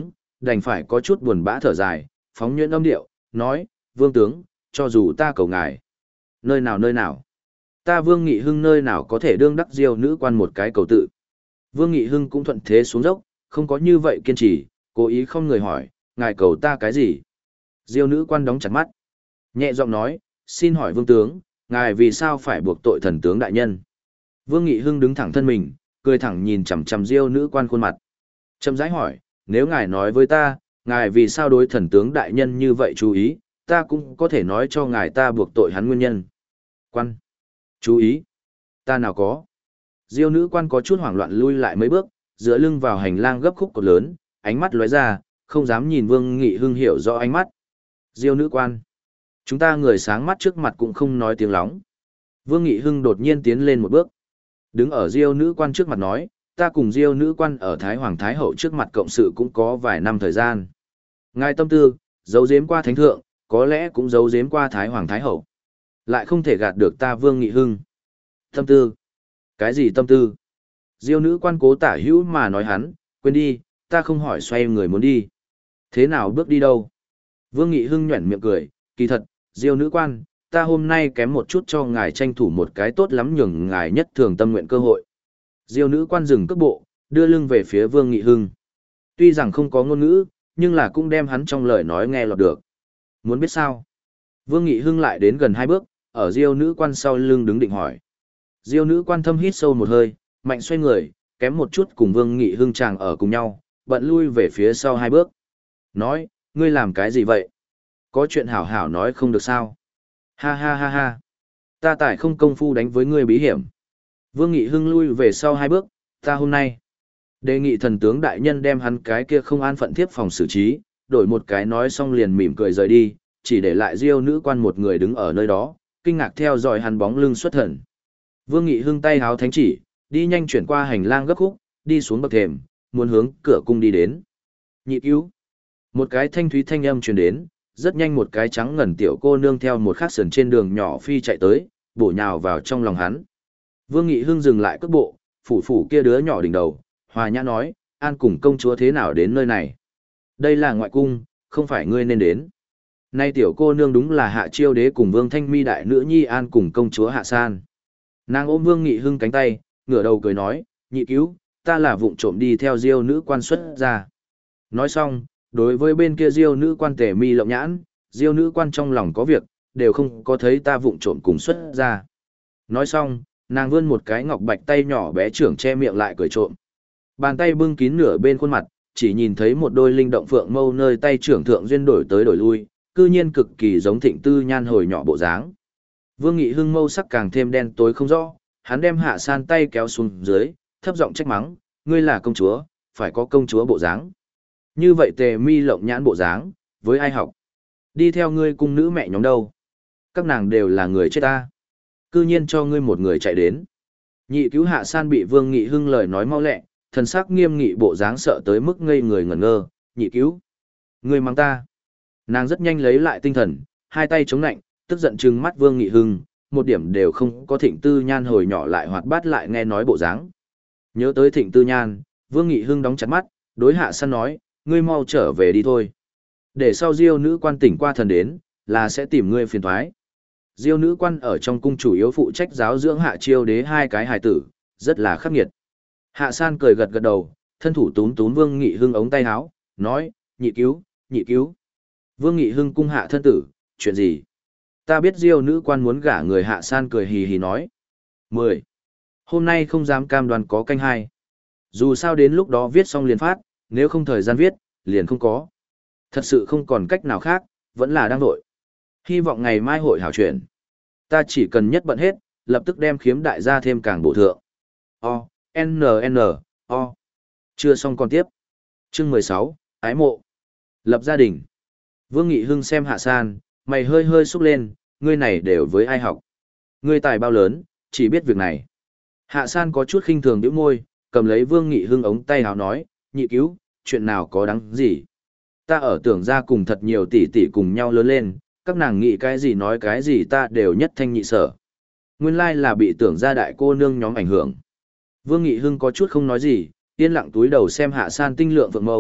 đành phải có chút buồn bã thở dài, phóng nhuyễn âm điệu, nói, vương tướng, cho dù ta cầu ngài. Nơi nào nơi nào? Ta Vương Nghị Hưng nơi nào có thể đương đắc diêu nữ quan một cái cầu tự. Vương Nghị Hưng cũng thuận thế xuống dốc, không có như vậy kiên trì, cố ý không người hỏi, ngài cầu ta cái gì? Diêu nữ quan đóng chặt mắt. Nhẹ giọng nói, xin hỏi vương tướng, ngài vì sao phải buộc tội thần tướng đại nhân? Vương Nghị Hưng đứng thẳng thân mình, cười thẳng nhìn chằm chằm diêu nữ quan khuôn mặt. Chậm rãi hỏi, nếu ngài nói với ta, ngài vì sao đối thần tướng đại nhân như vậy chú ý, ta cũng có thể nói cho ngài ta buộc tội hắn nguyên nhân. Quan. Chú ý. Ta nào có. Diêu nữ quan có chút hoảng loạn lui lại mấy bước, dựa lưng vào hành lang gấp khúc cột lớn, ánh mắt lóe ra, không dám nhìn Vương Nghị Hưng hiểu rõ ánh mắt. Diêu nữ quan. Chúng ta người sáng mắt trước mặt cũng không nói tiếng lóng. Vương Nghị Hưng đột nhiên tiến lên một bước. Đứng ở Diêu nữ quan trước mặt nói, ta cùng Diêu nữ quan ở Thái Hoàng Thái Hậu trước mặt cộng sự cũng có vài năm thời gian. Ngài tâm tư, giấu giếm qua thánh thượng, có lẽ cũng giấu giếm qua Thái Hoàng Thái Hậu. Lại không thể gạt được ta Vương Nghị Hưng. Tâm tư? Cái gì tâm tư? Diêu nữ quan cố tả hữu mà nói hắn, quên đi, ta không hỏi xoay người muốn đi. Thế nào bước đi đâu? Vương Nghị Hưng nhuẩn miệng cười, kỳ thật, Diêu nữ quan, ta hôm nay kém một chút cho ngài tranh thủ một cái tốt lắm nhường ngài nhất thường tâm nguyện cơ hội. Diêu nữ quan dừng cước bộ, đưa lưng về phía Vương Nghị Hưng. Tuy rằng không có ngôn ngữ, nhưng là cũng đem hắn trong lời nói nghe lọt được. Muốn biết sao? Vương Nghị Hưng lại đến gần hai bước, ở Diêu nữ quan sau lưng đứng định hỏi. Diêu nữ quan thâm hít sâu một hơi, mạnh xoay người, kém một chút cùng Vương Nghị Hưng chàng ở cùng nhau, bận lui về phía sau hai bước. Nói, ngươi làm cái gì vậy? Có chuyện hảo hảo nói không được sao? Ha ha ha ha. Ta tại không công phu đánh với ngươi bí hiểm. Vương Nghị Hưng lui về sau hai bước, ta hôm nay đề nghị thần tướng đại nhân đem hắn cái kia không an phận thiếp phòng xử trí, đổi một cái nói xong liền mỉm cười rời đi, chỉ để lại Diêu nữ quan một người đứng ở nơi đó, kinh ngạc theo dõi hắn bóng lưng xuất thần. Vương Nghị Hưng tay háo thánh chỉ, đi nhanh chuyển qua hành lang gấp khúc, đi xuống bậc thềm, muốn hướng cửa cung đi đến. Nhị cứu. Một cái thanh thúy thanh âm truyền đến, rất nhanh một cái trắng ngần tiểu cô nương theo một khắc sườn trên đường nhỏ phi chạy tới, bổ nhào vào trong lòng hắn. Vương Nghị Hưng dừng lại cước bộ, phủ phủ kia đứa nhỏ đỉnh đầu, hòa nhã nói, An cùng công chúa thế nào đến nơi này? Đây là ngoại cung, không phải ngươi nên đến. Nay tiểu cô nương đúng là Hạ Chiêu đế cùng Vương Thanh Mi đại nữ nhi An cùng công chúa Hạ San. Nàng ôm Vương Nghị Hưng cánh tay, ngửa đầu cười nói, nhị cứu, ta là vụng trộm đi theo Diêu nữ quan xuất ra. Nói xong, đối với bên kia Diêu nữ quan Tề Mi lộng nhãn, Diêu nữ quan trong lòng có việc, đều không có thấy ta vụng trộm cùng xuất ra. Nói xong, nàng vươn một cái ngọc bạch tay nhỏ bé trưởng che miệng lại cười trộm. Bàn tay bưng kín nửa bên khuôn mặt, chỉ nhìn thấy một đôi linh động phượng mâu nơi tay trưởng thượng duyên đổi tới đổi lui, cư nhiên cực kỳ giống Thịnh Tư Nhan hồi nhỏ bộ dáng. Vương Nghị Hưng mâu sắc càng thêm đen tối không rõ, hắn đem Hạ San tay kéo xuống dưới, thấp giọng trách mắng, ngươi là công chúa, phải có công chúa bộ dáng. Như vậy Tề Mi lộng nhãn bộ dáng, với ai học? Đi theo ngươi cung nữ mẹ nhóm đâu? Các nàng đều là người chết ta. Cư nhiên cho ngươi một người chạy đến. Nhị cứu Hạ San bị Vương Nghị Hưng lời nói mau lẹ, thần sắc nghiêm nghị bộ dáng sợ tới mức ngây người ngẩn ngơ, nhị cứu. Ngươi mang ta. Nàng rất nhanh lấy lại tinh thần, hai tay chống nạnh, tức giận trừng mắt Vương Nghị Hưng, một điểm đều không có Thịnh Tư Nhan hồi nhỏ lại hoạt bát lại nghe nói bộ dáng. Nhớ tới Thịnh Tư Nhan, Vương Nghị Hưng đóng chặt mắt, đối Hạ San nói, ngươi mau trở về đi thôi. Để sau Diêu nữ quan tỉnh qua thần đến, là sẽ tìm ngươi phiền toái. Diêu nữ quan ở trong cung chủ yếu phụ trách giáo dưỡng Hạ Chiêu đế hai cái hài tử, rất là khắc nghiệt. Hạ San cười gật gật đầu, thân thủ túm túm Vương Nghị Hưng ống tay áo, nói, nhị cứu, nhị cứu. Vương Nghị Hưng cung hạ thân tử, chuyện gì? Ta biết Diêu nữ quan muốn gả người. Hạ San cười hì hì nói. Mười. Hôm nay không dám cam đoan có canh hai. Dù sao đến lúc đó viết xong liền phát, nếu không thời gian viết, liền không có. Thật sự không còn cách nào khác, vẫn là đang vội. Hy vọng ngày mai hội hảo chuyển. Ta chỉ cần nhất bận hết, lập tức đem khiếm đại gia thêm càng bổ thượng. O, N, N, O. Chưa xong còn tiếp. Chương mười sáu, Ái mộ. Lập gia đình. Vương Nghị Hưng xem Hạ San, mày hơi hơi xúc lên, ngươi này đều với ai học. Ngươi tài bao lớn, chỉ biết việc này. Hạ San có chút khinh thường nhíu môi, cầm lấy Vương Nghị Hưng ống tay áo nói, nhị cứu, chuyện nào có đáng gì. Ta ở tưởng ra cùng thật nhiều tỷ tỷ cùng nhau lớn lên, các nàng nghĩ cái gì nói cái gì ta đều nhất thanh nhị sở. Nguyên lai là bị tưởng ra đại cô nương nhóm ảnh hưởng. Vương Nghị Hưng có chút không nói gì, yên lặng túi đầu xem Hạ San tinh lượng vượng mâu,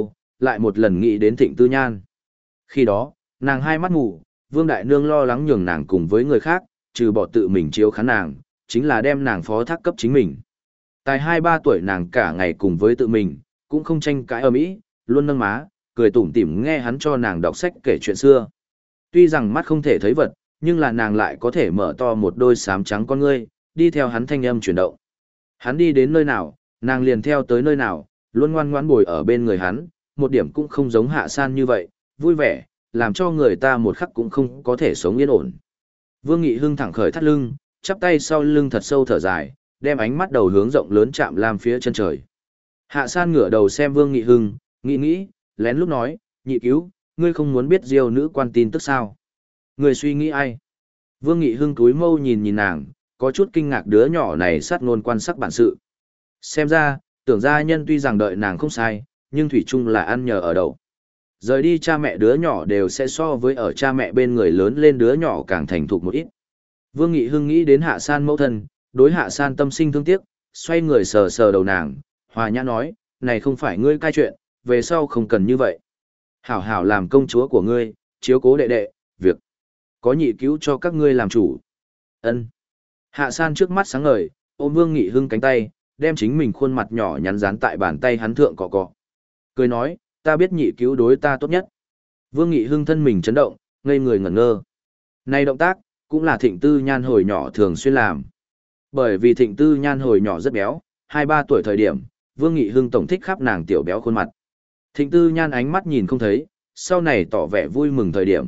lại một lần nghĩ đến Thịnh Tư Nhan. Khi đó, nàng hai mắt ngủ, Vương Đại Nương lo lắng nhường nàng cùng với người khác, trừ bỏ tự mình chiếu khán nàng, chính là đem nàng phó thác cấp chính mình. Tài hai ba tuổi nàng cả ngày cùng với tự mình, cũng không tranh cãi ầm ĩ, luôn nâng má, cười tủm tỉm nghe hắn cho nàng đọc sách kể chuyện xưa. Tuy rằng mắt không thể thấy vật, nhưng là nàng lại có thể mở to một đôi xám trắng con ngươi, đi theo hắn thanh âm chuyển động. Hắn đi đến nơi nào, nàng liền theo tới nơi nào, luôn ngoan ngoãn bồi ở bên người hắn, một điểm cũng không giống Hạ San như vậy, vui vẻ, làm cho người ta một khắc cũng không có thể sống yên ổn. Vương Nghị Hưng thẳng khởi thắt lưng, chắp tay sau lưng thật sâu thở dài, đem ánh mắt đầu hướng rộng lớn chạm lam phía chân trời. Hạ San ngửa đầu xem Vương Nghị Hưng, nghĩ nghĩ, lén lúc nói, nhị cứu, ngươi không muốn biết Diêu nữ quan tin tức sao? Ngươi suy nghĩ ai? Vương Nghị Hưng túi mâu nhìn nhìn nàng, có chút kinh ngạc đứa nhỏ này sát ngôn quan sắc bản sự. Xem ra, tưởng gia nhân tuy rằng đợi nàng không sai, nhưng thủy chung là ăn nhờ ở đậu. Rời đi cha mẹ đứa nhỏ đều sẽ so với ở cha mẹ bên người lớn lên đứa nhỏ càng thành thục một ít. Vương Nghị Hưng nghĩ đến Hạ San mẫu thân, đối Hạ San tâm sinh thương tiếc, xoay người sờ sờ đầu nàng, hòa nhã nói, này không phải ngươi cai chuyện, về sau không cần như vậy. Hảo hảo làm công chúa của ngươi, chiếu cố đệ đệ, việc có nhị cứu cho các ngươi làm chủ. Ân. Hạ San trước mắt sáng ngời, ôm Vương Nghị Hưng cánh tay, đem chính mình khuôn mặt nhỏ nhắn dán tại bàn tay hắn thượng cọ cọ. Cười nói, ta biết nhị cứu đối ta tốt nhất. Vương Nghị Hưng thân mình chấn động, ngây người ngẩn ngơ. Này động tác, cũng là Thịnh Tư Nhan hồi nhỏ thường xuyên làm. Bởi vì Thịnh Tư Nhan hồi nhỏ rất béo, hai ba tuổi thời điểm, Vương Nghị Hưng tổng thích khắp nàng tiểu béo khuôn mặt. Thịnh Tư Nhan ánh mắt nhìn không thấy, sau này tỏ vẻ vui mừng thời điểm.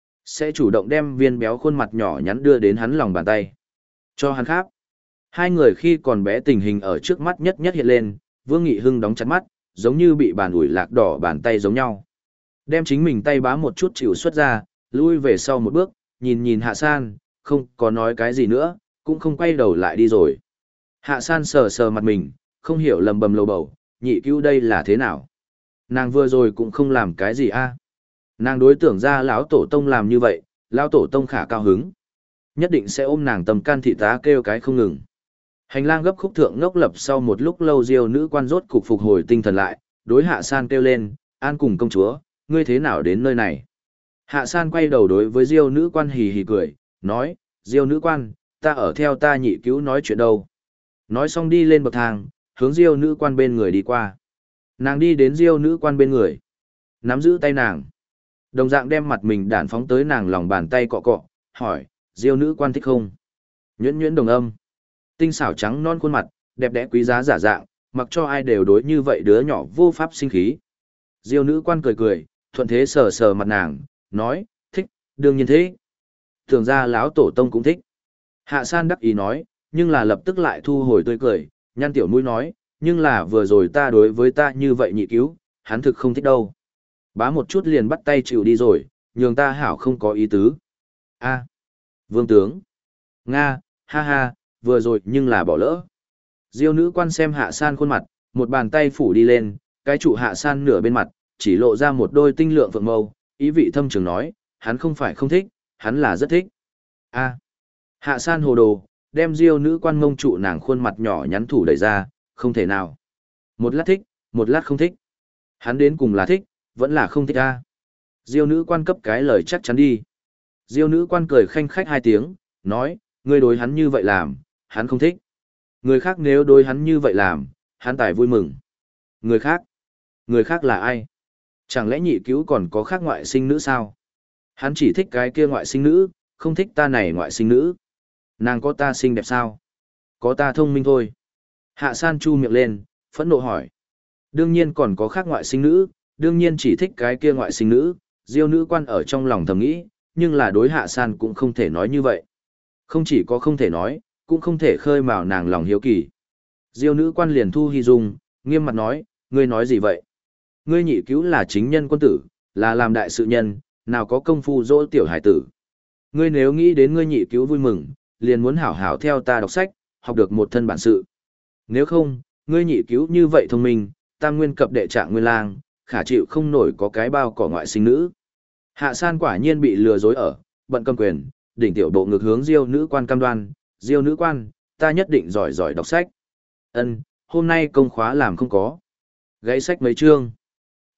Sẽ chủ động đem viên béo khuôn mặt nhỏ nhắn đưa đến hắn lòng bàn tay. Cho hắn khắp. Hai người khi còn bé tình hình ở trước mắt nhất nhất hiện lên, Vương Nghị Hưng đóng chặt mắt, giống như bị bàn ủi lạc đỏ bàn tay giống nhau. Đem chính mình tay bá một chút chịu xuất ra, lui về sau một bước, nhìn nhìn Hạ San, không có nói cái gì nữa, cũng không quay đầu lại đi rồi. Hạ San sờ sờ mặt mình, không hiểu lầm bầm lầu bầu, nhị cứu đây là thế nào. Nàng vừa rồi cũng không làm cái gì a. Nàng đối tưởng ra lão tổ tông làm như vậy, lão tổ tông khả cao hứng. Nhất định sẽ ôm nàng tầm can thị tá kêu cái không ngừng. Hành lang gấp khúc thượng ngốc lập sau một lúc lâu Diêu nữ quan rốt cục phục hồi tinh thần lại, đối Hạ San kêu lên, an cùng công chúa, ngươi thế nào đến nơi này? Hạ San quay đầu đối với Diêu nữ quan hì hì cười, nói, Diêu nữ quan, ta ở theo ta nhị cứu nói chuyện đâu. Nói xong đi lên bậc thang, hướng Diêu nữ quan bên người đi qua. Nàng đi đến Diêu nữ quan bên người, nắm giữ tay nàng. Đồng dạng đem mặt mình đản phóng tới nàng lòng bàn tay cọ cọ, hỏi, Diêu nữ quan thích không? Nhuyễn nhuyễn đồng âm. Tinh xảo trắng non khuôn mặt, đẹp đẽ quý giá giả dạng, mặc cho ai đều đối như vậy đứa nhỏ vô pháp sinh khí. Diêu nữ quan cười cười, thuận thế sờ sờ mặt nàng, nói, thích, đương nhiên thế. Thường ra lão tổ tông cũng thích. Hạ San đắc ý nói, nhưng là lập tức lại thu hồi tươi cười, nhăn tiểu mũi nói, nhưng là vừa rồi ta đối với ta như vậy nhị cứu, hắn thực không thích đâu. Bá một chút liền bắt tay chịu đi rồi, nhường ta hảo không có ý tứ. A, vương tướng. Nga, ha ha, vừa rồi nhưng là bỏ lỡ. Diêu nữ quan xem Hạ San khuôn mặt, một bàn tay phủ đi lên, cái trụ Hạ San nửa bên mặt, chỉ lộ ra một đôi tinh lượng phượng mâu, ý vị thâm trường nói, hắn không phải không thích, hắn là rất thích. A. Hạ San hồ đồ, đem Diêu nữ quan mông trụ nàng khuôn mặt nhỏ nhắn thủ đẩy ra, không thể nào. Một lát thích, một lát không thích. Hắn đến cùng là thích, vẫn là không thích a. Diêu nữ quan cấp cái lời chắc chắn đi. Diêu nữ quan cười khanh khách hai tiếng, nói, ngươi đối hắn như vậy làm, hắn không thích. Người khác nếu đối hắn như vậy làm, hắn tài vui mừng. Người khác? Người khác là ai? Chẳng lẽ nhị cứu còn có khác ngoại sinh nữ sao? Hắn chỉ thích cái kia ngoại sinh nữ, không thích ta này ngoại sinh nữ. Nàng có ta xinh đẹp sao? Có ta thông minh thôi. Hạ San chu miệng lên, phẫn nộ hỏi. Đương nhiên còn có khác ngoại sinh nữ, đương nhiên chỉ thích cái kia ngoại sinh nữ. Diêu nữ quan ở trong lòng thầm nghĩ, nhưng là đối Hạ San cũng không thể nói như vậy. Không chỉ có không thể nói, cũng không thể khơi mào nàng lòng hiếu kỳ. Diêu nữ quan liền thu hy dung, nghiêm mặt nói, ngươi nói gì vậy? Ngươi nhị cứu là chính nhân quân tử, là làm đại sự nhân, nào có công phu dỗ tiểu hải tử. Ngươi nếu nghĩ đến ngươi nhị cứu vui mừng, liền muốn hảo hảo theo ta đọc sách, học được một thân bản sự. Nếu không, ngươi nhị cứu như vậy thông minh, tam nguyên cập đệ trạng nguyên lang, khả chịu không nổi có cái bao cỏ ngoại sinh nữ. Hạ San quả nhiên bị lừa dối ở, bận cầm quyền, đỉnh tiểu bộ ngực hướng Diêu nữ quan cam đoan, Diêu nữ quan, ta nhất định giỏi giỏi đọc sách. Ân, hôm nay công khóa làm không có. Gãy sách mấy chương.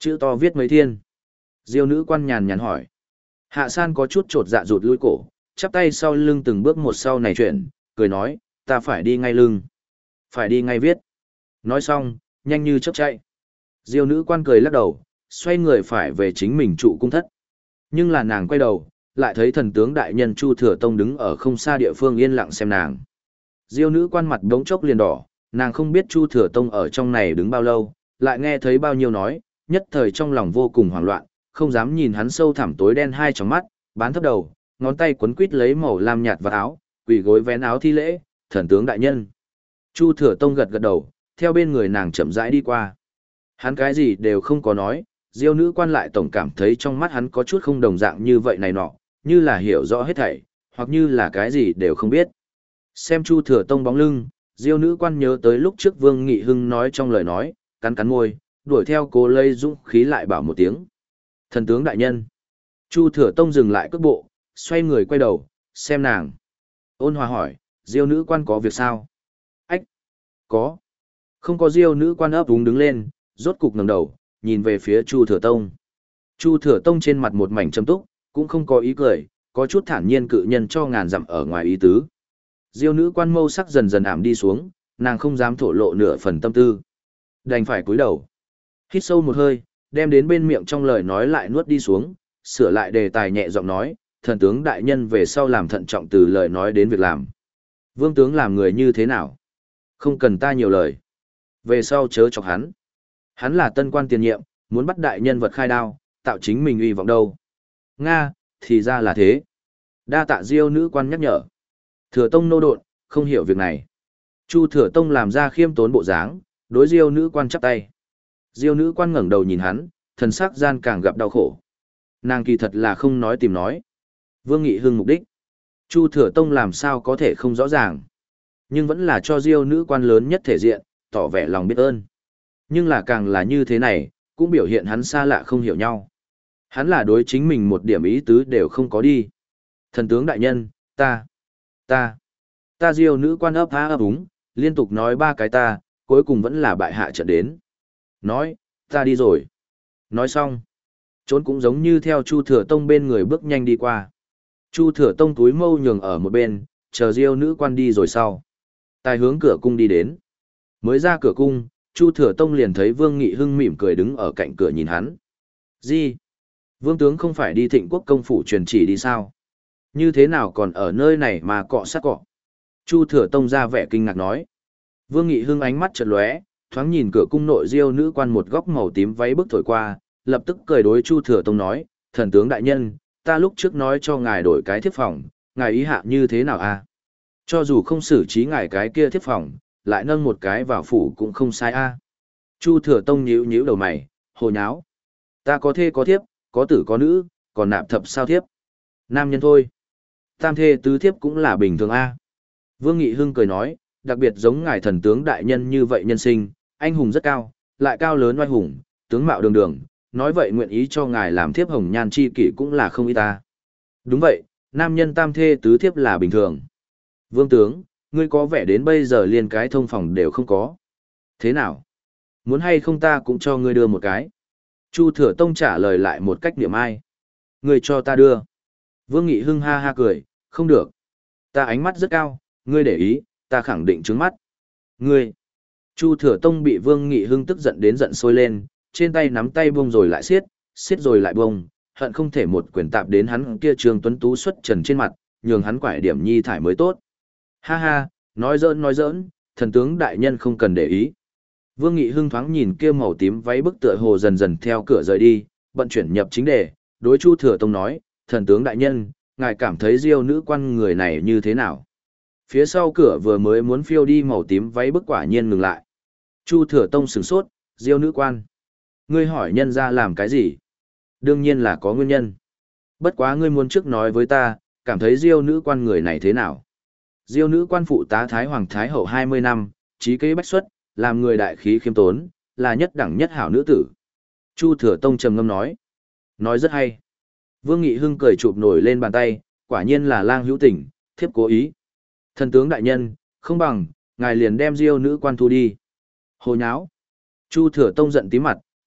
Chữ to viết mấy thiên. Diêu nữ quan nhàn nhàn hỏi. Hạ san có chút trột dạ rụt lui cổ, chắp tay sau lưng từng bước một sau này chuyển, cười nói, ta phải đi ngay lưng. Phải đi ngay viết. Nói xong, nhanh như chớp chạy. Diêu nữ quan cười lắc đầu, xoay người phải về chính mình trụ cung thất. Nhưng là nàng quay đầu, lại thấy thần tướng đại nhân Chu Thừa Tông đứng ở không xa địa phương yên lặng xem nàng. Diêu nữ quan mặt đống chốc liền đỏ, nàng không biết Chu Thừa Tông ở trong này đứng bao lâu, lại nghe thấy bao nhiêu nói, nhất thời trong lòng vô cùng hoảng loạn, không dám nhìn hắn sâu thẳm tối đen hai tròng mắt, bán thấp đầu, ngón tay quấn quít lấy màu lam nhạt vào áo, quỳ gối vén áo thi lễ, thần tướng đại nhân. Chu Thừa Tông gật gật đầu, theo bên người nàng chậm rãi đi qua. Hắn cái gì đều không có nói, Diêu nữ quan lại tổng cảm thấy trong mắt hắn có chút không đồng dạng như vậy này nọ, như là hiểu rõ hết thảy, hoặc như là cái gì đều không biết. Xem Chu Thừa Tông bóng lưng, Diêu nữ quan nhớ tới lúc trước Vương Nghị Hưng nói trong lời nói, cắn cắn môi, đuổi theo cô lây dũng khí lại bảo một tiếng. Thần tướng đại nhân. Chu Thừa Tông dừng lại cước bộ, xoay người quay đầu, xem nàng. Ôn hòa hỏi, Diêu nữ quan có việc sao? Ách! Có. Không có. Diêu nữ quan ấp úng đứng lên, rốt cục ngẩng đầu, nhìn về phía Chu Thừa Tông. Chu Thừa Tông trên mặt một mảnh trầm túc, cũng không có ý cười, có chút thản nhiên cự nhân cho ngàn dặm ở ngoài ý tứ. Diêu nữ quan mâu sắc dần dần ảm đi xuống, nàng không dám thổ lộ nửa phần tâm tư. Đành phải cúi đầu. Hít sâu một hơi, đem đến bên miệng trong lời nói lại nuốt đi xuống, sửa lại đề tài nhẹ giọng nói, thần tướng đại nhân về sau làm thận trọng từ lời nói đến việc làm. Vương tướng làm người như thế nào? Không cần ta nhiều lời. Về sau chớ chọc hắn. Hắn là tân quan tiền nhiệm, muốn bắt đại nhân vật khai đao, tạo chính mình uy vọng đâu. Nga, thì ra là thế. Đa tạ Diêu nữ quan nhắc nhở. Thừa Tông nô độn, không hiểu việc này. Chu Thừa Tông làm ra khiêm tốn bộ dáng, đối Diêu nữ quan chắp tay. Diêu nữ quan ngẩng đầu nhìn hắn, thần sắc gian càng gặp đau khổ. Nàng kỳ thật là không nói tìm nói. Vương Nghị Hưng mục đích. Chu Thừa Tông làm sao có thể không rõ ràng. Nhưng vẫn là cho Diêu nữ quan lớn nhất thể diện, tỏ vẻ lòng biết ơn. Nhưng là càng là như thế này, cũng biểu hiện hắn xa lạ không hiểu nhau. Hắn là đối chính mình một điểm ý tứ đều không có đi. Thần tướng đại nhân, ta, ta, ta Diêu nữ quan ấp há ấp úng, liên tục nói ba cái ta, cuối cùng vẫn là bại hạ trận đến. Nói, ta đi rồi. Nói xong, trốn cũng giống như theo Chu Thừa Tông bên người bước nhanh đi qua. Chu Thừa Tông túi mâu nhường ở một bên, chờ Diêu nữ quan đi rồi sau. Tài hướng cửa cung đi đến. Mới ra cửa cung, Chu Thừa Tông liền thấy Vương Nghị Hưng mỉm cười đứng ở cạnh cửa nhìn hắn. Gì? Vương tướng không phải đi Thịnh Quốc công phủ truyền chỉ đi sao? Như thế nào còn ở nơi này mà cọ sát cọ? Chu Thừa Tông ra vẻ kinh ngạc nói. Vương Nghị Hưng ánh mắt chợt lóe, thoáng nhìn cửa cung nội Diêu nữ quan một góc màu tím váy bước thổi qua, lập tức cười đối Chu Thừa Tông nói, thần tướng đại nhân, ta lúc trước nói cho ngài đổi cái thiếp phòng, ngài ý hạ như thế nào a? Cho dù không xử trí ngài cái kia thiếp phòng, lại nâng một cái vào phủ cũng không sai a. Chu Thừa Tông nhíu nhíu đầu mày, hồ nháo. Ta có thê có thiếp, có tử có nữ, còn nạp thập sao thiếp. Nam nhân thôi. Tam thê tứ thiếp cũng là bình thường a. Vương Nghị Hưng cười nói, đặc biệt giống ngài thần tướng đại nhân như vậy nhân sinh, anh hùng rất cao, lại cao lớn oai hùng, tướng mạo đường đường, nói vậy nguyện ý cho ngài làm thiếp hồng nhan chi kỷ cũng là không ít ta. Đúng vậy, nam nhân tam thê tứ thiếp là bình thường. Vương tướng, ngươi có vẻ đến bây giờ liền cái thông phòng đều không có. Thế nào? Muốn hay không ta cũng cho ngươi đưa một cái. Chu Thừa Tông trả lời lại một cách niệm ai. Ngươi cho ta đưa. Vương Nghị Hưng ha ha cười, không được. Ta ánh mắt rất cao, ngươi để ý, ta khẳng định trướng mắt. Ngươi. Chu Thừa Tông bị Vương Nghị Hưng tức giận đến giận sôi lên, trên tay nắm tay bông rồi lại siết, siết rồi lại bông, hận không thể một quyền tạp đến hắn kia Trường Tuấn Tú xuất trần trên mặt, nhường hắn quải điểm nhi thải mới tốt. Ha ha, nói giỡn nói giỡn, thần tướng đại nhân không cần để ý. Vương Nghị Hưng thoáng nhìn kia màu tím váy bức tựa hồ dần dần theo cửa rời đi, bận chuyển nhập chính đề, đối Chu Thừa Tông nói, thần tướng đại nhân, ngài cảm thấy Diêu nữ quan người này như thế nào? Phía sau cửa vừa mới muốn phiêu đi màu tím váy bức quả nhiên ngừng lại. Chu Thừa Tông sửng sốt, Diêu nữ quan. Ngươi hỏi nhân ra làm cái gì? Đương nhiên là có nguyên nhân. Bất quá ngươi muốn trước nói với ta, cảm thấy Diêu nữ quan người này thế nào? Diêu nữ quan phụ tá Thái Hoàng Thái Hậu hai mươi năm, trí kế bách xuất, làm người đại khí khiêm tốn, là nhất đẳng nhất hảo nữ tử. Chu Thừa Tông trầm ngâm nói. Nói rất hay. Vương Nghị Hưng cười chụp nổi lên bàn tay, quả nhiên là lang hữu tình, thiếp cố ý. Thần tướng đại nhân, không bằng, ngài liền đem Diêu nữ quan thu đi. Hồ nháo. Chu Thừa Tông giận tí mặt,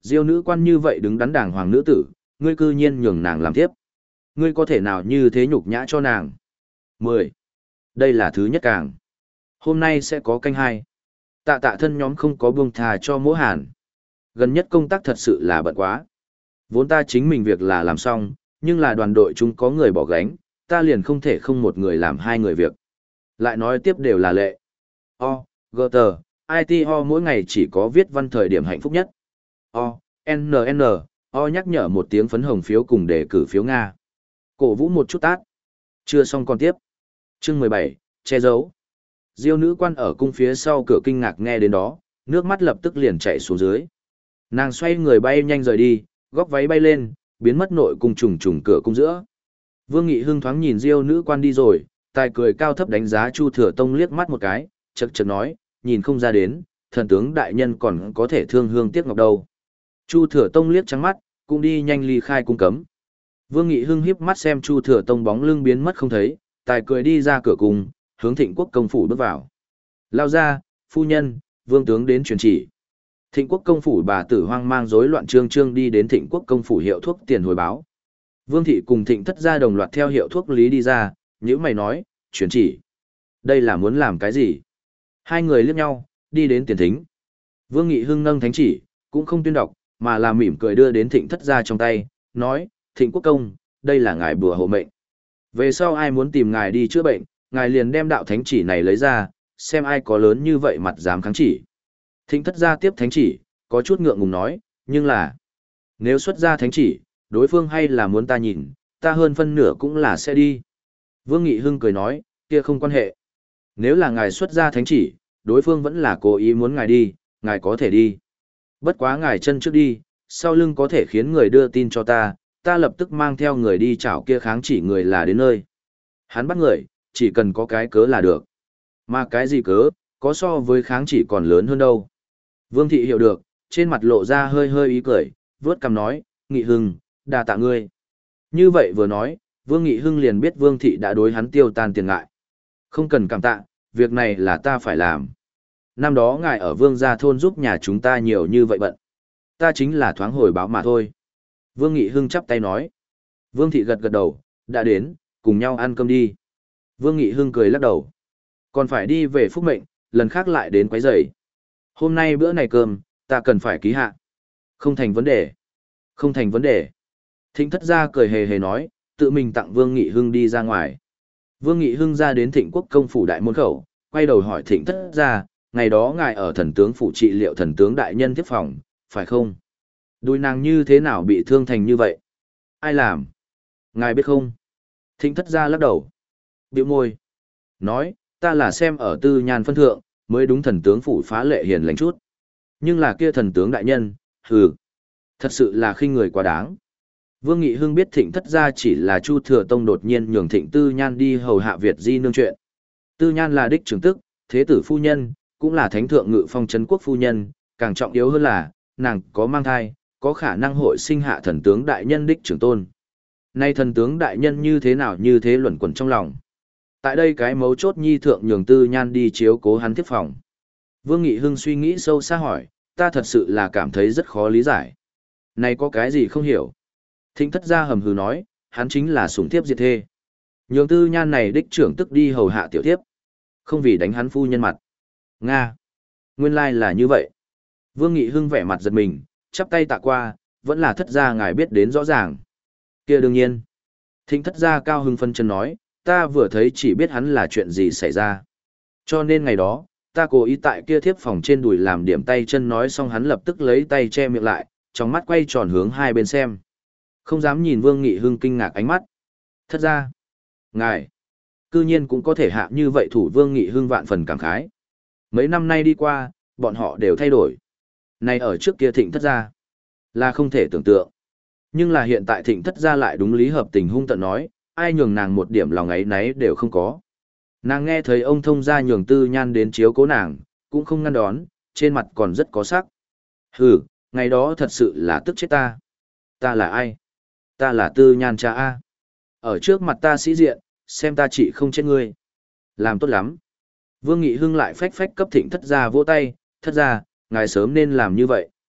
Diêu nữ quan như vậy đứng đắn đàng hoàng nữ tử, ngươi cư nhiên nhường nàng làm tiếp. Ngươi có thể nào như thế nhục nhã cho nàng? Mười. Đây là thứ nhất càng. Hôm nay sẽ có canh hai. Tạ tạ thân nhóm không có buông thà cho Mỗ Hàn. Gần nhất công tác thật sự là bận quá. Vốn ta chính mình việc là làm xong, nhưng là đoàn đội chúng có người bỏ gánh, ta liền không thể không một người làm hai người việc. Lại nói tiếp đều là lệ. O, gờ tờ, i tê O mỗi ngày chỉ có viết văn thời điểm hạnh phúc nhất. O, N N, O nhắc nhở một tiếng phấn hồng phiếu cùng đề cử phiếu Nga. Cổ vũ một chút tát. Chưa xong còn tiếp. Chương mười bảy, che giấu. Diêu nữ quan ở cung phía sau cửa kinh ngạc nghe đến đó, nước mắt lập tức liền chảy xuống dưới. Nàng xoay người bay nhanh rời đi, góc váy bay lên, biến mất nội cung trùng trùng cửa cung giữa. Vương Nghị Hưng thoáng nhìn Diêu nữ quan đi rồi, tài cười cao thấp đánh giá Chu Thừa Tông liếc mắt một cái, chậc chậc nói, nhìn không ra đến, thần tướng đại nhân còn có thể thương hương tiếc ngọc đâu. Chu Thừa Tông liếc trắng mắt, cũng đi nhanh ly khai cung cấm. Vương Nghị Hưng hiếp mắt xem Chu Thừa Tông bóng lưng biến mất không thấy, tài cười đi ra cửa cung, hướng Thịnh Quốc công phủ bước vào. Lao ra, phu nhân, vương tướng đến truyền chỉ. Thịnh Quốc công phủ bà tử hoang mang rối loạn trương trương đi đến Thịnh Quốc công phủ hiệu thuốc tiền hồi báo. Vương thị cùng Thịnh thất gia đồng loạt theo hiệu thuốc lý đi ra, nhữ mày nói, truyền chỉ. Đây là muốn làm cái gì? Hai người liếc nhau, đi đến tiền thính. Vương Nghị Hưng nâng thánh chỉ, cũng không tuyên đọc, mà là mỉm cười đưa đến Thịnh thất gia trong tay, nói, Thịnh Quốc công, đây là ngài bùa hộ mệnh. Về sau ai muốn tìm ngài đi chữa bệnh, ngài liền đem đạo thánh chỉ này lấy ra, xem ai có lớn như vậy mặt dám kháng chỉ. Thịnh thất gia tiếp thánh chỉ, có chút ngượng ngùng nói, nhưng là, nếu xuất ra thánh chỉ, đối phương hay là muốn ta nhìn, ta hơn phân nửa cũng là sẽ đi. Vương Nghị Hưng cười nói, kia không quan hệ. Nếu là ngài xuất ra thánh chỉ, đối phương vẫn là cố ý muốn ngài đi, ngài có thể đi. Bất quá ngài chân trước đi, sau lưng có thể khiến người đưa tin cho ta, ta lập tức mang theo người đi chảo kia kháng chỉ người là đến nơi. Hắn bắt người, chỉ cần có cái cớ là được. Mà cái gì cớ, có so với kháng chỉ còn lớn hơn đâu. Vương thị hiểu được, trên mặt lộ ra hơi hơi ý cười, vớt cằm nói, Nghị Hưng, đa tạ ngươi. Như vậy vừa nói, Vương Nghị Hưng liền biết Vương thị đã đối hắn tiêu tan tiền ngại. Không cần cảm tạ, việc này là ta phải làm. Năm đó ngài ở Vương gia thôn giúp nhà chúng ta nhiều như vậy bận. Ta chính là thoáng hồi báo mà thôi. Vương Nghị Hưng chắp tay nói. Vương thị gật gật đầu, đã đến, cùng nhau ăn cơm đi. Vương Nghị Hưng cười lắc đầu. Còn phải đi về phúc mệnh, lần khác lại đến quấy rầy. Hôm nay bữa này cơm, ta cần phải ký hạ. Không thành vấn đề. Không thành vấn đề. Thịnh thất gia cười hề hề nói, tự mình tặng Vương Nghị Hưng đi ra ngoài. Vương Nghị Hưng ra đến Thịnh Quốc công phủ đại môn khẩu, quay đầu hỏi Thịnh thất gia, ngày đó ngài ở thần tướng phủ trị liệu thần tướng đại nhân tiếp phòng, phải không? Đùi nàng như thế nào bị thương thành như vậy? Ai làm? Ngài biết không? Thịnh thất gia lắc đầu. Biểu môi. Nói, ta là xem ở tư nhan phân thượng, mới đúng thần tướng phủ phá lệ hiền lành chút. Nhưng là kia thần tướng đại nhân, hừ. Thật sự là khinh người quá đáng. Vương Nghị Hưng biết Thịnh thất gia chỉ là Chu Thừa Tông đột nhiên nhường Thịnh Tư Nhan đi hầu hạ Việt Di nương chuyện. Tư Nhan là đích trưởng tức, thế tử phu nhân, cũng là thánh thượng ngự phong trấn quốc phu nhân, càng trọng yếu hơn là, nàng có mang thai, có khả năng hội sinh hạ thần tướng đại nhân đích trưởng tôn. Nay thần tướng đại nhân như thế nào như thế luẩn quẩn trong lòng. Tại đây cái mấu chốt nhi thượng nhường Tư Nhan đi chiếu cố hắn tiếp phòng. Vương Nghị Hưng suy nghĩ sâu xa hỏi, ta thật sự là cảm thấy rất khó lý giải. Này có cái gì không hiểu? Thịnh thất gia hầm hừ nói, hắn chính là sủng thiếp diệt thê. Nhường Tư Nhan này đích trưởng tức đi hầu hạ tiểu thiếp. Không vì đánh hắn phu nhân mặt. Nga. Nguyên lai là như vậy. Vương Nghị Hưng vẻ mặt giật mình, chắp tay tạ qua, vẫn là thất gia ngài biết đến rõ ràng. Kia đương nhiên. Thịnh thất gia cao hưng phân chân nói, ta vừa thấy chỉ biết hắn là chuyện gì xảy ra. Cho nên ngày đó, ta cố ý tại kia thiếp phòng trên đùi làm điểm tay chân nói xong hắn lập tức lấy tay che miệng lại, trong mắt quay tròn hướng hai bên xem. Không dám nhìn Vương Nghị Hưng kinh ngạc ánh mắt. Thất gia. Ngài. Cư nhiên cũng có thể hạ như vậy thủ Vương Nghị Hưng vạn phần cảm khái. Mấy năm nay đi qua, bọn họ đều thay đổi. Này ở trước kia Thịnh thất gia là không thể tưởng tượng. Nhưng là hiện tại Thịnh thất gia lại đúng lý hợp tình hung tận nói, ai nhường nàng một điểm lòng ấy nấy đều không có. Nàng nghe thấy ông thông gia nhường Tư Nhan đến chiếu cố nàng, cũng không ngăn đón, trên mặt còn rất có sắc. Hừ, ngày đó thật sự là tức chết ta. Ta là ai? Ta là Tư Nhan cha A. Ở trước mặt ta sĩ diện, xem ta chỉ không chết ngươi. Làm tốt lắm. Vương Nghị Hưng lại phách phách cấp Thịnh thất gia vỗ tay, thất gia, ngài sớm nên làm như vậy.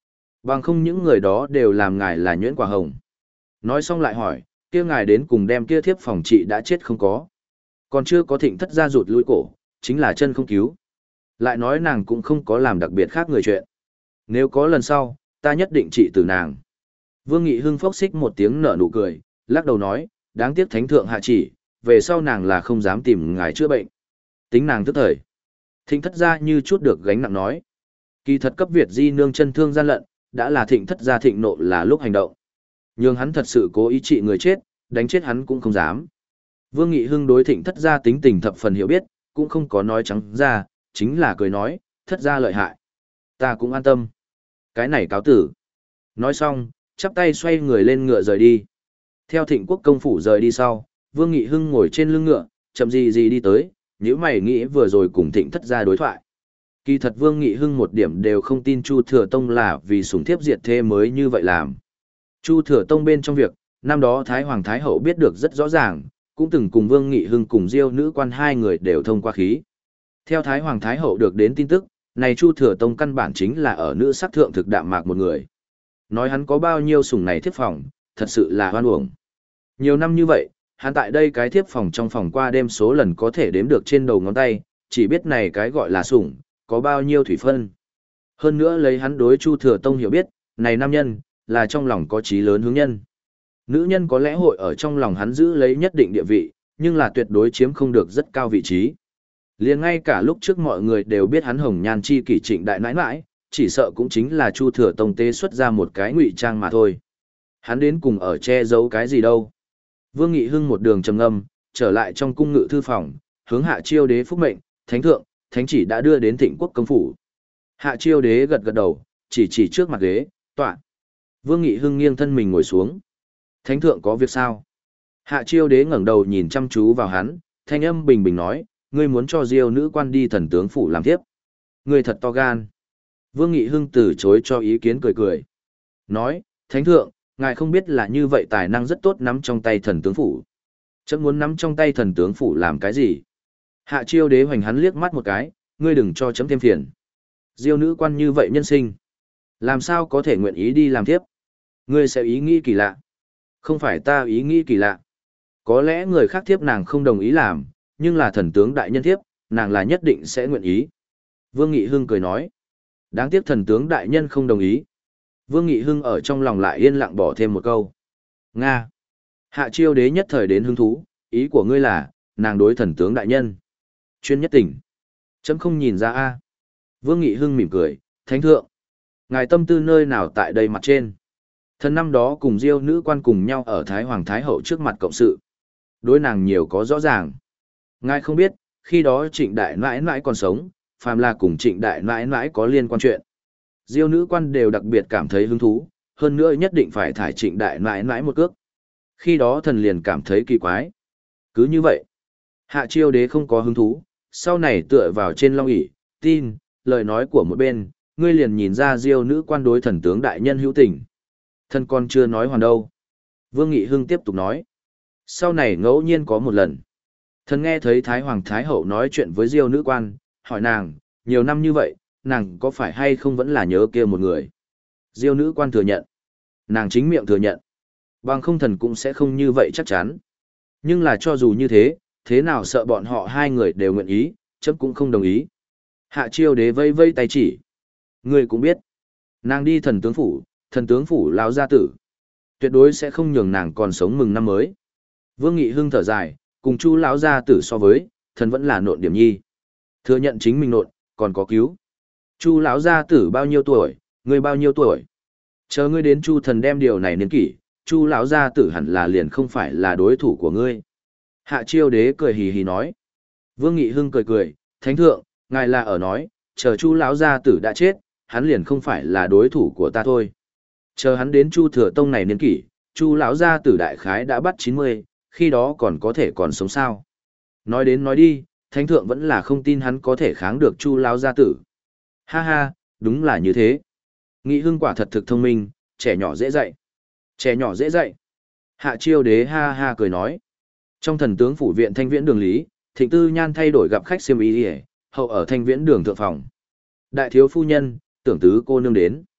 Bằng không những người đó đều làm ngài là nhuyễn quả hồng. Nói xong lại hỏi, kia ngài đến cùng đem kia thiếp phòng trị đã chết không có. Còn chưa có thịnh thất ra rụt lui cổ, chính là chân không cứu. Lại nói nàng cũng không có làm đặc biệt khác người chuyện. Nếu có lần sau, ta nhất định trị từ nàng. Vương Nghị Hưng phốc xích một tiếng nở nụ cười, lắc đầu nói, đáng tiếc thánh thượng hạ chỉ, về sau nàng là không dám tìm ngài chữa bệnh. Tính nàng tức thời. Thịnh thất gia như chút được gánh nặng nói. Kỳ thật cấp Việt di nương chân thương gian lận, đã là thịnh thất gia thịnh nộ là lúc hành động. Nhưng hắn thật sự cố ý trị người chết, đánh chết hắn cũng không dám. Vương Nghị Hưng đối thịnh thất gia tính tình thập phần hiểu biết, cũng không có nói trắng ra, chính là cười nói, thất gia lợi hại. Ta cũng an tâm. Cái này cáo tử. Nói xong, chắp tay xoay người lên ngựa rời đi. Theo thịnh quốc công phủ rời đi sau, Vương Nghị Hưng ngồi trên lưng ngựa, chậm gì gì đi tới, nếu mày nghĩ vừa rồi cùng thịnh thất gia đối thoại. Kỳ thật Vương Nghị Hưng một điểm đều không tin Chu Thừa Tông là vì sủng thiếp diệt thê mới như vậy làm. Chu Thừa Tông bên trong việc, năm đó Thái Hoàng Thái Hậu biết được rất rõ ràng, cũng từng cùng Vương Nghị Hưng cùng Diêu nữ quan hai người đều thông qua khí. Theo Thái Hoàng Thái Hậu được đến tin tức, này Chu Thừa Tông căn bản chính là ở nữ sắc thượng thực đạm mạc một người. Nói hắn có bao nhiêu sủng này thiếp phòng, thật sự là hoan uổng. Nhiều năm như vậy, hắn tại đây cái thiếp phòng trong phòng qua đêm số lần có thể đếm được trên đầu ngón tay, chỉ biết này cái gọi là sủng, có bao nhiêu thủy phân. Hơn nữa lấy hắn đối Chu Thừa Tông hiểu biết, này nam nhân, là trong lòng có chí lớn hướng nhân. Nữ nhân có lẽ hội ở trong lòng hắn giữ lấy nhất định địa vị, nhưng là tuyệt đối chiếm không được rất cao vị trí. Liền ngay cả lúc trước mọi người đều biết hắn hồng nhan chi kỷ trịnh đại nãi nãi, chỉ sợ cũng chính là Chu Thừa Tông tế xuất ra một cái ngụy trang mà thôi. Hắn đến cùng ở che giấu cái gì đâu. Vương Nghị Hưng một đường trầm ngâm, trở lại trong cung ngự thư phòng, hướng Hạ Chiêu Đế phúc mệnh, thánh thượng, thánh chỉ đã đưa đến Thịnh quốc công phủ. Hạ Chiêu Đế gật gật đầu, chỉ chỉ trước mặt ghế, tọa. Vương Nghị Hưng nghiêng thân mình ngồi xuống. Thánh thượng có việc sao? Hạ Chiêu Đế ngẩng đầu nhìn chăm chú vào hắn, thanh âm bình bình nói, ngươi muốn cho Diêu nữ quan đi thần tướng phủ làm tiếp. Ngươi thật to gan. Vương Nghị Hưng từ chối cho ý kiến cười cười. Nói, thánh thượng, ngài không biết là như vậy tài năng rất tốt nắm trong tay thần tướng phủ. Chấm muốn nắm trong tay thần tướng phủ làm cái gì? Hạ Chiêu Đế hoành hắn liếc mắt một cái, ngươi đừng cho chấm thêm phiền. Diêu nữ quan như vậy nhân sinh, làm sao có thể nguyện ý đi làm tiếp? Ngươi sẽ ý nghĩ kỳ lạ. Không phải ta ý nghĩ kỳ lạ. Có lẽ người khác thiếp nàng không đồng ý làm, nhưng là thần tướng đại nhân thiếp, nàng là nhất định sẽ nguyện ý. Vương Nghị Hưng cười nói. Đáng tiếc thần tướng đại nhân không đồng ý. Vương Nghị Hưng ở trong lòng lại yên lặng bỏ thêm một câu. Nga. Hạ Chiêu Đế nhất thời đến hứng thú, ý của ngươi là, nàng đối thần tướng đại nhân. Chuyên nhất tỉnh. Chấm không nhìn ra a. Vương Nghị Hưng mỉm cười, thánh thượng. Ngài tâm tư nơi nào tại đây mặt trên. Thần năm đó cùng Diêu nữ quan cùng nhau ở Thái Hoàng Thái Hậu trước mặt cộng sự. Đối nàng nhiều có rõ ràng. Ngài không biết, khi đó trịnh đại nãi nãi còn sống, phàm là cùng trịnh đại nãi nãi có liên quan chuyện. Diêu nữ quan đều đặc biệt cảm thấy hứng thú, hơn nữa nhất định phải thải trịnh đại nãi nãi một cước. Khi đó thần liền cảm thấy kỳ quái. Cứ như vậy, Hạ Chiêu Đế không có hứng thú, sau này tựa vào trên long ỷ tin, lời nói của một bên, ngươi liền nhìn ra Diêu nữ quan đối thần tướng đại nhân hữu tình. Thần còn chưa nói hoàn đâu. Vương Nghị Hưng tiếp tục nói. Sau này ngẫu nhiên có một lần. Thần nghe thấy Thái Hoàng Thái Hậu nói chuyện với Diêu nữ quan, hỏi nàng, nhiều năm như vậy, nàng có phải hay không vẫn là nhớ kia một người. Diêu nữ quan thừa nhận. Nàng chính miệng thừa nhận. Bằng không thần cũng sẽ không như vậy chắc chắn. Nhưng là cho dù như thế, thế nào sợ bọn họ hai người đều nguyện ý, chấm cũng không đồng ý. Hạ Chiêu Đế vây vây tay chỉ. Ngươi cũng biết. Nàng đi thần tướng phủ, thần tướng phủ lão gia tử. Tuyệt đối sẽ không nhường nàng còn sống mừng năm mới. Vương Nghị Hưng thở dài, cùng Chu lão gia tử so với, thần vẫn là nộn điểm nhi. Thừa nhận chính mình nộn, còn có cứu. Chu lão gia tử bao nhiêu tuổi, ngươi bao nhiêu tuổi? Chờ ngươi đến Chu thần đem điều này niên kỷ, Chu lão gia tử hẳn là liền không phải là đối thủ của ngươi. Hạ Chiêu Đế cười hì hì nói. Vương Nghị Hưng cười cười, thánh thượng, ngài là ở nói, chờ Chu lão gia tử đã chết, hắn liền không phải là đối thủ của ta thôi. Chờ hắn đến Chu Thừa Tông này niên kỷ, Chu lão gia tử đại khái đã bắt chín mươi, khi đó còn có thể còn sống sao? Nói đến nói đi, thánh thượng vẫn là không tin hắn có thể kháng được Chu lão gia tử. Ha ha, đúng là như thế. Nghị Hưng quả thật thực thông minh, trẻ nhỏ dễ dạy. Trẻ nhỏ dễ dạy. Hạ Chiêu Đế ha ha cười nói. Trong thần tướng phủ viện Thanh Viễn đường lý, Thịnh Tư Nhan thay đổi gặp khách xiêm y, hậu ở Thanh Viễn đường thượng phòng. Đại thiếu phu nhân, tưởng tứ cô nương đến.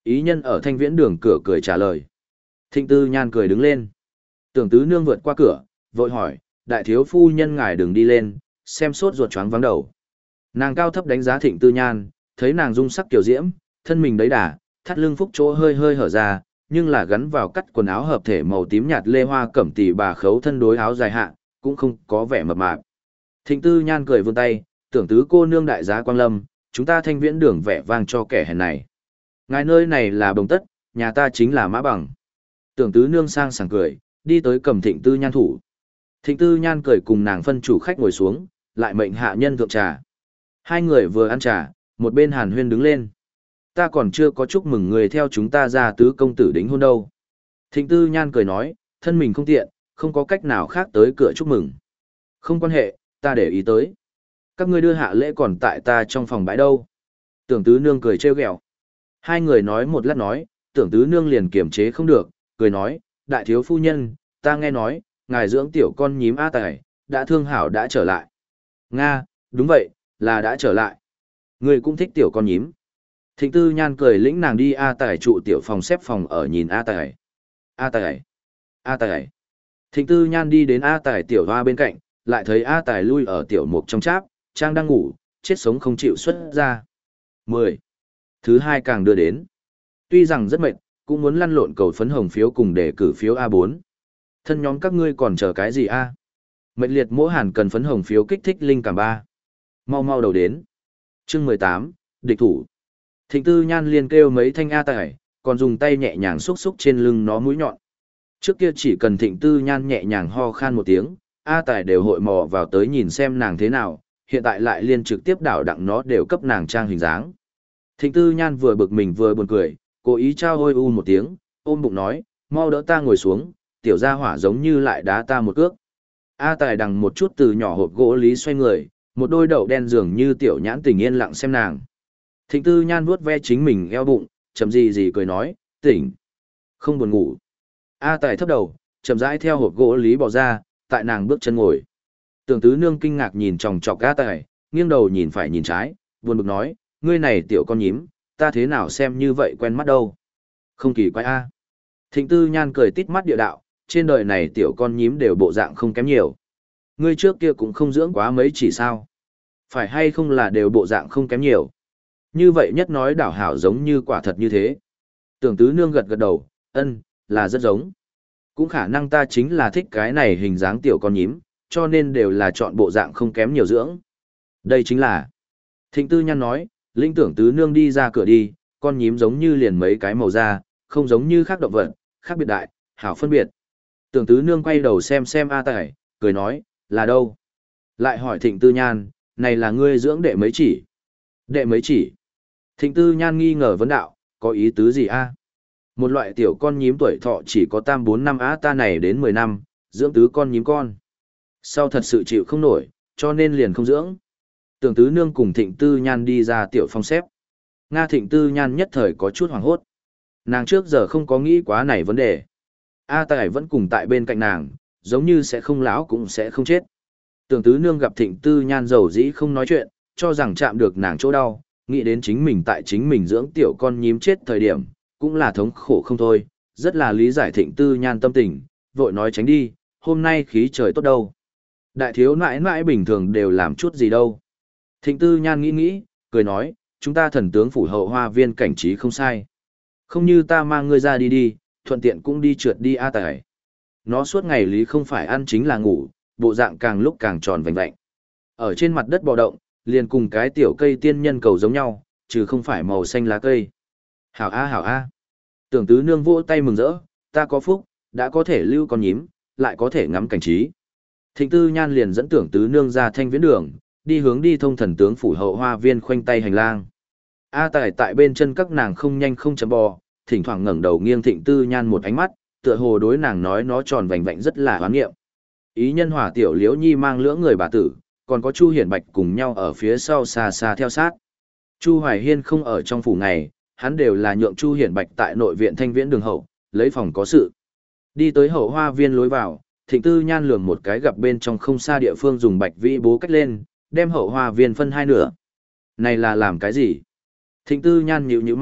Ý nhân ở thanh viễn đường cửa cười trả lời. Thịnh Tư Nhan cười đứng lên. Tưởng tứ nương vượt qua cửa, vội hỏi, đại thiếu phu nhân ngài đừng đi lên, xem sốt ruột choáng vắng đầu. Nàng cao thấp đánh giá Thịnh Tư Nhan, thấy nàng dung sắc tiểu diễm, thân mình đấy đà, thắt lưng phúc chỗ hơi hơi hở ra, nhưng là gắn vào cắt quần áo hợp thể màu tím nhạt lê hoa cẩm tỷ bà khấu thân đối áo dài hạ, cũng không có vẻ mập mạp. Thịnh Tư Nhan cười vươn tay, tưởng tứ cô nương đại giá quang lâm, chúng ta thanh viễn đường vẻ vang cho kẻ hèn này. Ngài nơi này là Bồng Tất, nhà ta chính là Mã Bằng. Tưởng tứ nương sang sảng cười, đi tới cầm Thịnh Tư Nhan thủ. Thịnh Tư Nhan cười cùng nàng phân chủ khách ngồi xuống, lại mệnh hạ nhân thượng trà. Hai người vừa ăn trà, một bên hàn huyên đứng lên. Ta còn chưa có chúc mừng người theo chúng ta ra tứ công tử đính hôn đâu. Thịnh Tư Nhan cười nói, thân mình không tiện, không có cách nào khác tới cửa chúc mừng. Không quan hệ, ta để ý tới. Các ngươi đưa hạ lễ còn tại ta trong phòng bãi đâu. Tưởng tứ nương cười trêu ghẹo. Hai người nói một lát nói, tưởng tứ nương liền kiềm chế không được, cười nói, đại thiếu phu nhân, ta nghe nói, ngài dưỡng tiểu con nhím A Tài, đã thương hảo đã trở lại. Nga, đúng vậy, là đã trở lại. Người cũng thích tiểu con nhím. Thịnh Tư Nhan cười lĩnh nàng đi A Tài trụ tiểu phòng xếp phòng ở nhìn A Tài. A Tài, A Tài. Thịnh Tư Nhan đi đến A Tài tiểu hoa bên cạnh, lại thấy A Tài lui ở tiểu mục trong cháp, Trang đang ngủ, chết sống không chịu xuất ra. mười. Thứ hai càng đưa đến. Tuy rằng rất mệt, cũng muốn lăn lộn cầu phấn hồng phiếu cùng để cử phiếu A bốn. Thân nhóm các ngươi còn chờ cái gì A? Mệnh liệt mỗi hàn cần phấn hồng phiếu kích thích linh cảm ba. Mau mau đầu đến. Chương mười tám, địch thủ. Thịnh Tư Nhan liền kêu mấy thanh A Tài, còn dùng tay nhẹ nhàng xúc xúc trên lưng nó mũi nhọn. Trước kia chỉ cần Thịnh Tư Nhan nhẹ nhàng ho khan một tiếng, A Tài đều hội mò vào tới nhìn xem nàng thế nào, hiện tại lại liên trực tiếp đảo đặng nó đều cấp nàng trang hình dáng. Thịnh Tư Nhan vừa bực mình vừa buồn cười, cố ý trao ôi u một tiếng, ôm bụng nói, mau đỡ ta ngồi xuống, tiểu gia hỏa giống như lại đá ta một cước. A Tài đằng một chút từ nhỏ hộp gỗ lý xoay người, một đôi đậu đen dường như tiểu nhãn tình yên lặng xem nàng. Thịnh Tư Nhan vuốt ve chính mình eo bụng, chậm gì gì cười nói, tỉnh, không buồn ngủ. A Tài thấp đầu, chậm rãi theo hộp gỗ lý bỏ ra, tại nàng bước chân ngồi. Tưởng tứ nương kinh ngạc nhìn chòng chọc A Tài, nghiêng đầu nhìn phải nhìn trái, buồn bực nói, ngươi này tiểu con nhím, ta thế nào xem như vậy quen mắt đâu. Không kỳ quái A. Thịnh Tư Nhan cười tít mắt địa đạo, trên đời này tiểu con nhím đều bộ dạng không kém nhiều. Ngươi trước kia cũng không dưỡng quá mấy chỉ sao. Phải hay không là đều bộ dạng không kém nhiều. Như vậy nhất nói đảo hảo giống như quả thật như thế. Tưởng tứ nương gật gật đầu, ân, là rất giống. Cũng khả năng ta chính là thích cái này hình dáng tiểu con nhím, cho nên đều là chọn bộ dạng không kém nhiều dưỡng. Đây chính là. Thịnh Tư Nhan nói, linh tưởng tứ nương đi ra cửa đi, con nhím giống như liền mấy cái màu da, không giống như khác động vật, khác biệt đại, hảo phân biệt. Tưởng tứ nương quay đầu xem xem A Tài, cười nói, là đâu? Lại hỏi Thịnh Tư Nhan, này là ngươi dưỡng đệ mấy chỉ? Đệ mấy chỉ? Thịnh Tư Nhan nghi ngờ vấn đạo, có ý tứ gì a? Một loại tiểu con nhím tuổi thọ chỉ có tam bốn năm á ta này đến mười năm, dưỡng tứ con nhím con. Sau thật sự chịu không nổi, cho nên liền không dưỡng. Tưởng tứ nương cùng Thịnh Tư Nhan đi ra tiểu phong xếp. Nga Thịnh Tư Nhan nhất thời có chút hoảng hốt. Nàng trước giờ không có nghĩ quá này vấn đề. A Tài vẫn cùng tại bên cạnh nàng, giống như sẽ không lão cũng sẽ không chết. Tưởng tứ nương gặp Thịnh Tư Nhan giàu dĩ không nói chuyện, cho rằng chạm được nàng chỗ đau, nghĩ đến chính mình tại chính mình dưỡng tiểu con nhím chết thời điểm, cũng là thống khổ không thôi, rất là lý giải Thịnh Tư Nhan tâm tình, vội nói tránh đi, hôm nay khí trời tốt đâu. Đại thiếu nãi nãi bình thường đều làm chút gì đâu. Thịnh Tư Nhan nghĩ nghĩ, cười nói, chúng ta thần tướng phủ hậu hoa viên cảnh trí không sai. Không như ta mang ngươi ra đi đi, thuận tiện cũng đi trượt đi A Tài. Nó suốt ngày lý không phải ăn chính là ngủ, bộ dạng càng lúc càng tròn vành vạnh. Ở trên mặt đất bò động, liền cùng cái tiểu cây tiên nhân cầu giống nhau, chứ không phải màu xanh lá cây. Hảo A hảo A. Tưởng tứ nương vỗ tay mừng rỡ, ta có phúc, đã có thể lưu con nhím, lại có thể ngắm cảnh trí. Thịnh Tư Nhan liền dẫn tưởng tứ nương ra thanh viễn đường, đi hướng đi thông thần tướng phủ hậu hoa viên khoanh tay hành lang. A Tài tại bên chân các nàng không nhanh không chậm bò, thỉnh thoảng ngẩng đầu nghiêng Thịnh Tư Nhan một ánh mắt, tựa hồ đối nàng nói nó tròn vành vạnh rất là hoán nghiệm. Ý nhân hòa tiểu liễu nhi mang lưỡng người bà tử, còn có Chu Hiển Bạch cùng nhau ở phía sau xa xa theo sát. Chu Hoài Hiên không ở trong phủ ngày, hắn đều là nhượng Chu Hiển Bạch tại nội viện thanh viễn đường hậu, lấy phòng có sự. Đi tới hậu hoa viên lối vào, Thịnh Tư Nhan lường một cái gặp bên trong không xa địa phương dùng bạch vĩ bố cách lên, đem hậu hoa viên phân hai nửa. Này là làm cái gì? Thịnh Tư Nhan nhíu nhíu mày,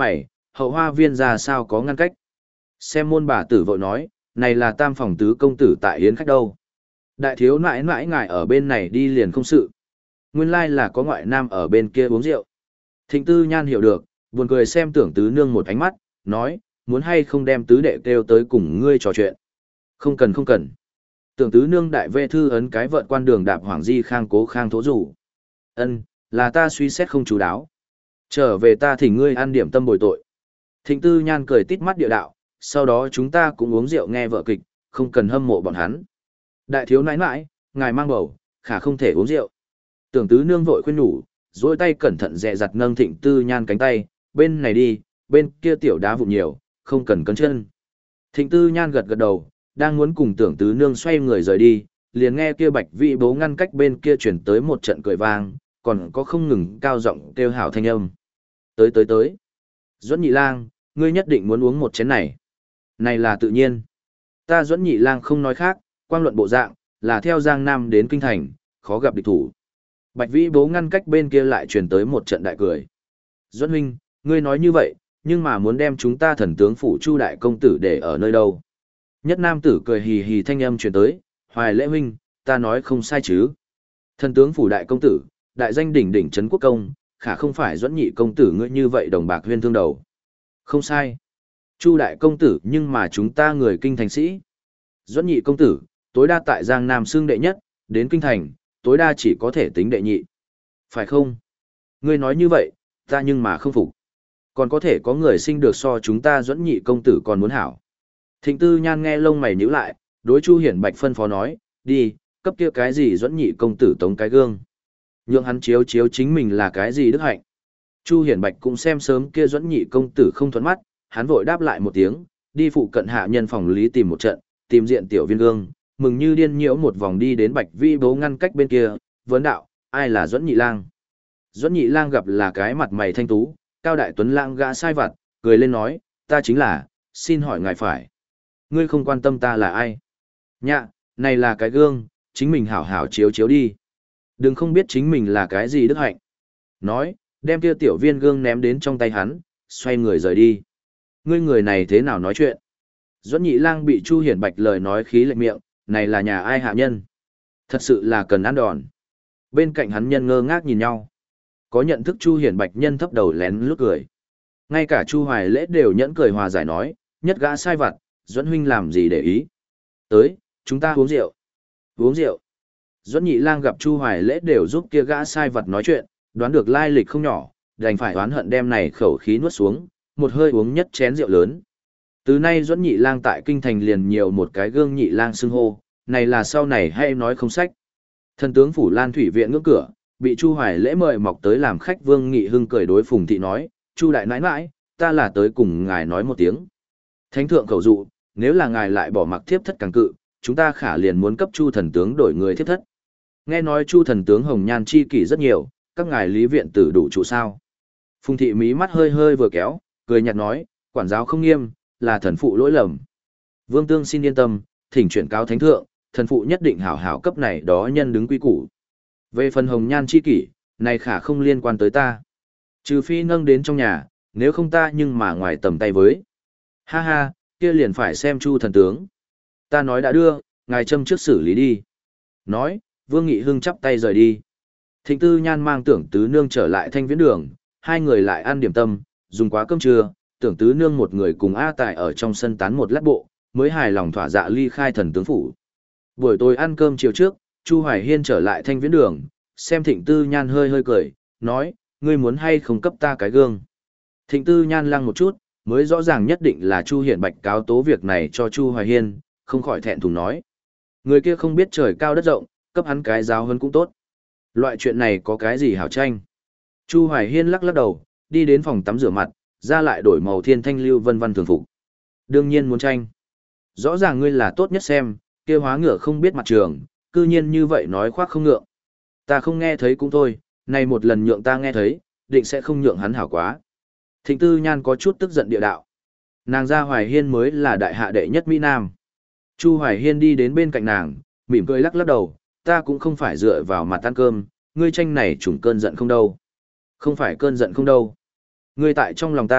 hậu hoa viên ra sao có ngăn cách. Xem môn bà tử vội nói, này là tam phòng tứ công tử tại yến khách đâu. Đại thiếu nãi nãi ngài ở bên này đi liền không sự. Nguyên lai là có ngoại nam ở bên kia uống rượu. Thịnh Tư Nhan hiểu được, buồn cười xem tưởng tứ nương một ánh mắt, nói, muốn hay không đem tứ đệ kêu tới cùng ngươi trò chuyện. Không cần không cần. Tưởng tứ nương đại vệ thư ấn cái vợt quan đường đạp hoàng di khang cố khang thố rủ. Ân, là ta suy xét không chú đáo. Trở về ta thỉnh ngươi ăn điểm tâm bồi tội. Thịnh Tư Nhan cười tít mắt địa đạo, sau đó chúng ta cũng uống rượu nghe vợ kịch, không cần hâm mộ bọn hắn. Đại thiếu nãi nãi, ngài mang bầu, khả không thể uống rượu. Tưởng tứ nương vội khuyên nhủ, duỗi tay cẩn thận dè dặt nâng Thịnh Tư Nhan cánh tay, bên này đi, bên kia tiểu đá vụn nhiều, không cần cấn chân. Thịnh Tư Nhan gật gật đầu, đang muốn cùng tưởng tứ nương xoay người rời đi, liền nghe kia bạch vị bố ngăn cách bên kia chuyển tới một trận cười vang, còn có không ngừng cao giọng kêu hảo thanh âm. Tới tới tới. Duẫn Nhị Lang, ngươi nhất định muốn uống một chén này. Này là tự nhiên. Ta Duẫn Nhị Lang không nói khác, quang luận bộ dạng, là theo Giang Nam đến Kinh Thành, khó gặp địch thủ. Bạch vĩ bố ngăn cách bên kia lại truyền tới một trận đại cười. Duẫn huynh, ngươi nói như vậy, nhưng mà muốn đem chúng ta thần tướng phủ Chu đại công tử để ở nơi đâu? Nhất nam tử cười hì hì thanh âm truyền tới, Hoài Lễ huynh, ta nói không sai chứ? Thần tướng phủ đại công tử, đại danh đỉnh đỉnh trấn quốc công, khả không phải Duẫn Nhị công tử ngươi như vậy đồng bạc huyên thương đầu. Không sai. Chu đại công tử nhưng mà chúng ta người kinh thành sĩ. Duẫn Nhị công tử, tối đa tại Giang Nam xương đệ nhất, đến kinh thành, tối đa chỉ có thể tính đệ nhị. Phải không? Ngươi nói như vậy, ta nhưng mà không phục. Còn có thể có người sinh được so chúng ta Duẫn Nhị công tử còn muốn hảo. Thịnh Tư Nhan nghe lông mày nhíu lại, đối Chu Hiển Bạch phân phó nói, đi, cấp kia cái gì Duẫn Nhị công tử tống cái gương. Nhượng hắn chiếu chiếu chính mình là cái gì đức hạnh. Chu Hiển Bạch cũng xem sớm kia Duẫn Nhị công tử không thuận mắt, hắn vội đáp lại một tiếng, đi phụ cận hạ nhân phòng lý tìm một trận, tìm diện tiểu viên gương, mừng như điên nhiễu một vòng đi đến Bạch Vi bố ngăn cách bên kia, vấn đạo, ai là Duẫn Nhị Lang? Duẫn Nhị Lang gặp là cái mặt mày thanh tú, cao đại tuấn lãng gã sai vặt, cười lên nói, ta chính là, xin hỏi ngài phải. Ngươi không quan tâm ta là ai? Nhạ, này là cái gương, chính mình hảo hảo chiếu chiếu đi. Đừng không biết chính mình là cái gì đức hạnh. Nói, đem kia tiểu viên gương ném đến trong tay hắn, xoay người rời đi. Ngươi người này thế nào nói chuyện? Duẫn Nhị Lang bị Chu Hiển Bạch lời nói khí lệch miệng, này là nhà ai hạ nhân? Thật sự là cần ăn đòn. Bên cạnh hắn nhân ngơ ngác nhìn nhau. Có nhận thức Chu Hiển Bạch nhân thấp đầu lén lút cười. Ngay cả Chu Hoài Lễ đều nhẫn cười hòa giải nói, nhất gã sai vặt, Duẫn huynh làm gì để ý. Tới, chúng ta uống rượu. Uống rượu. Duẫn Nhị Lang gặp Chu Hoài Lễ đều giúp kia gã sai vặt nói chuyện, đoán được lai lịch không nhỏ, đành phải oán hận đem này khẩu khí nuốt xuống, một hơi uống nhất chén rượu lớn. Từ nay Duẫn Nhị Lang tại kinh thành liền nhiều một cái gương Nhị Lang xưng hô, này là sau này hay nói không sách. Thần tướng phủ Lan Thủy viện ngưỡng cửa, bị Chu Hoài Lễ mời mọc tới làm khách Vương Nghị Hưng cười đối Phùng thị nói, Chu đại nãi nãi, ta là tới cùng ngài nói một tiếng. Thánh thượng khẩu dụ, nếu là ngài lại bỏ mặc thiếp thất càng cự, chúng ta khả liền muốn cấp Chu thần tướng đổi người thiếp thất. Nghe nói Chu thần tướng hồng nhan chi kỷ rất nhiều, các ngài lý viện tử đủ trụ sao? Phùng thị mí mắt hơi hơi vừa kéo, cười nhạt nói, quản giáo không nghiêm, là thần phụ lỗi lầm. Vương Tương xin yên tâm, thỉnh chuyển cáo thánh thượng, thần phụ nhất định hảo hảo cấp này đó nhân đứng quy củ. Về phần hồng nhan chi kỷ, này khả không liên quan tới ta. Trừ phi nâng đến trong nhà, nếu không ta nhưng mà ngoài tầm tay với. Ha ha, kia liền phải xem Chu thần tướng. Ta nói đã đưa, ngài châm trước xử lý đi. Nói, Vương Nghị Hưng chắp tay rời đi. Thịnh Tư Nhan mang tưởng tứ nương trở lại thanh viễn đường, hai người lại ăn điểm tâm, dùng quá cơm trưa, tưởng tứ nương một người cùng A Tài ở trong sân tán một lát bộ, mới hài lòng thỏa dạ ly khai thần tướng phủ. Buổi tối ăn cơm chiều trước, Chu Hoài Hiên trở lại thanh viễn đường, xem Thịnh Tư Nhan hơi hơi cười, nói, ngươi muốn hay không cấp ta cái gương. Thịnh Tư Nhan lăng một chút, mới rõ ràng nhất định là Chu Hiển Bạch cáo tố việc này cho Chu Hoài Hiên, không khỏi thẹn thùng nói. Người kia không biết trời cao đất rộng, cấp hắn cái giáo hơn cũng tốt. Loại chuyện này có cái gì hảo tranh. Chu Hoài Hiên lắc lắc đầu, đi đến phòng tắm rửa mặt, ra lại đổi màu thiên thanh lưu vân vân thường phục. Đương nhiên muốn tranh. Rõ ràng ngươi là tốt nhất xem, kia hóa ngựa không biết mặt trường, cư nhiên như vậy nói khoác không ngượng. Ta không nghe thấy cũng thôi, này một lần nhượng ta nghe thấy, định sẽ không nhượng hắn hảo quá. Thịnh Tư Nhan có chút tức giận địa đạo. Nàng ra Hoài Hiên mới là đại hạ đệ nhất Mỹ Nam. Chu Hoài Hiên đi đến bên cạnh nàng, mỉm cười lắc lắc đầu, ta cũng không phải dựa vào mặt ăn cơm, ngươi tranh này trùng cơn giận không đâu. Không phải cơn giận không đâu. Ngươi tại trong lòng ta,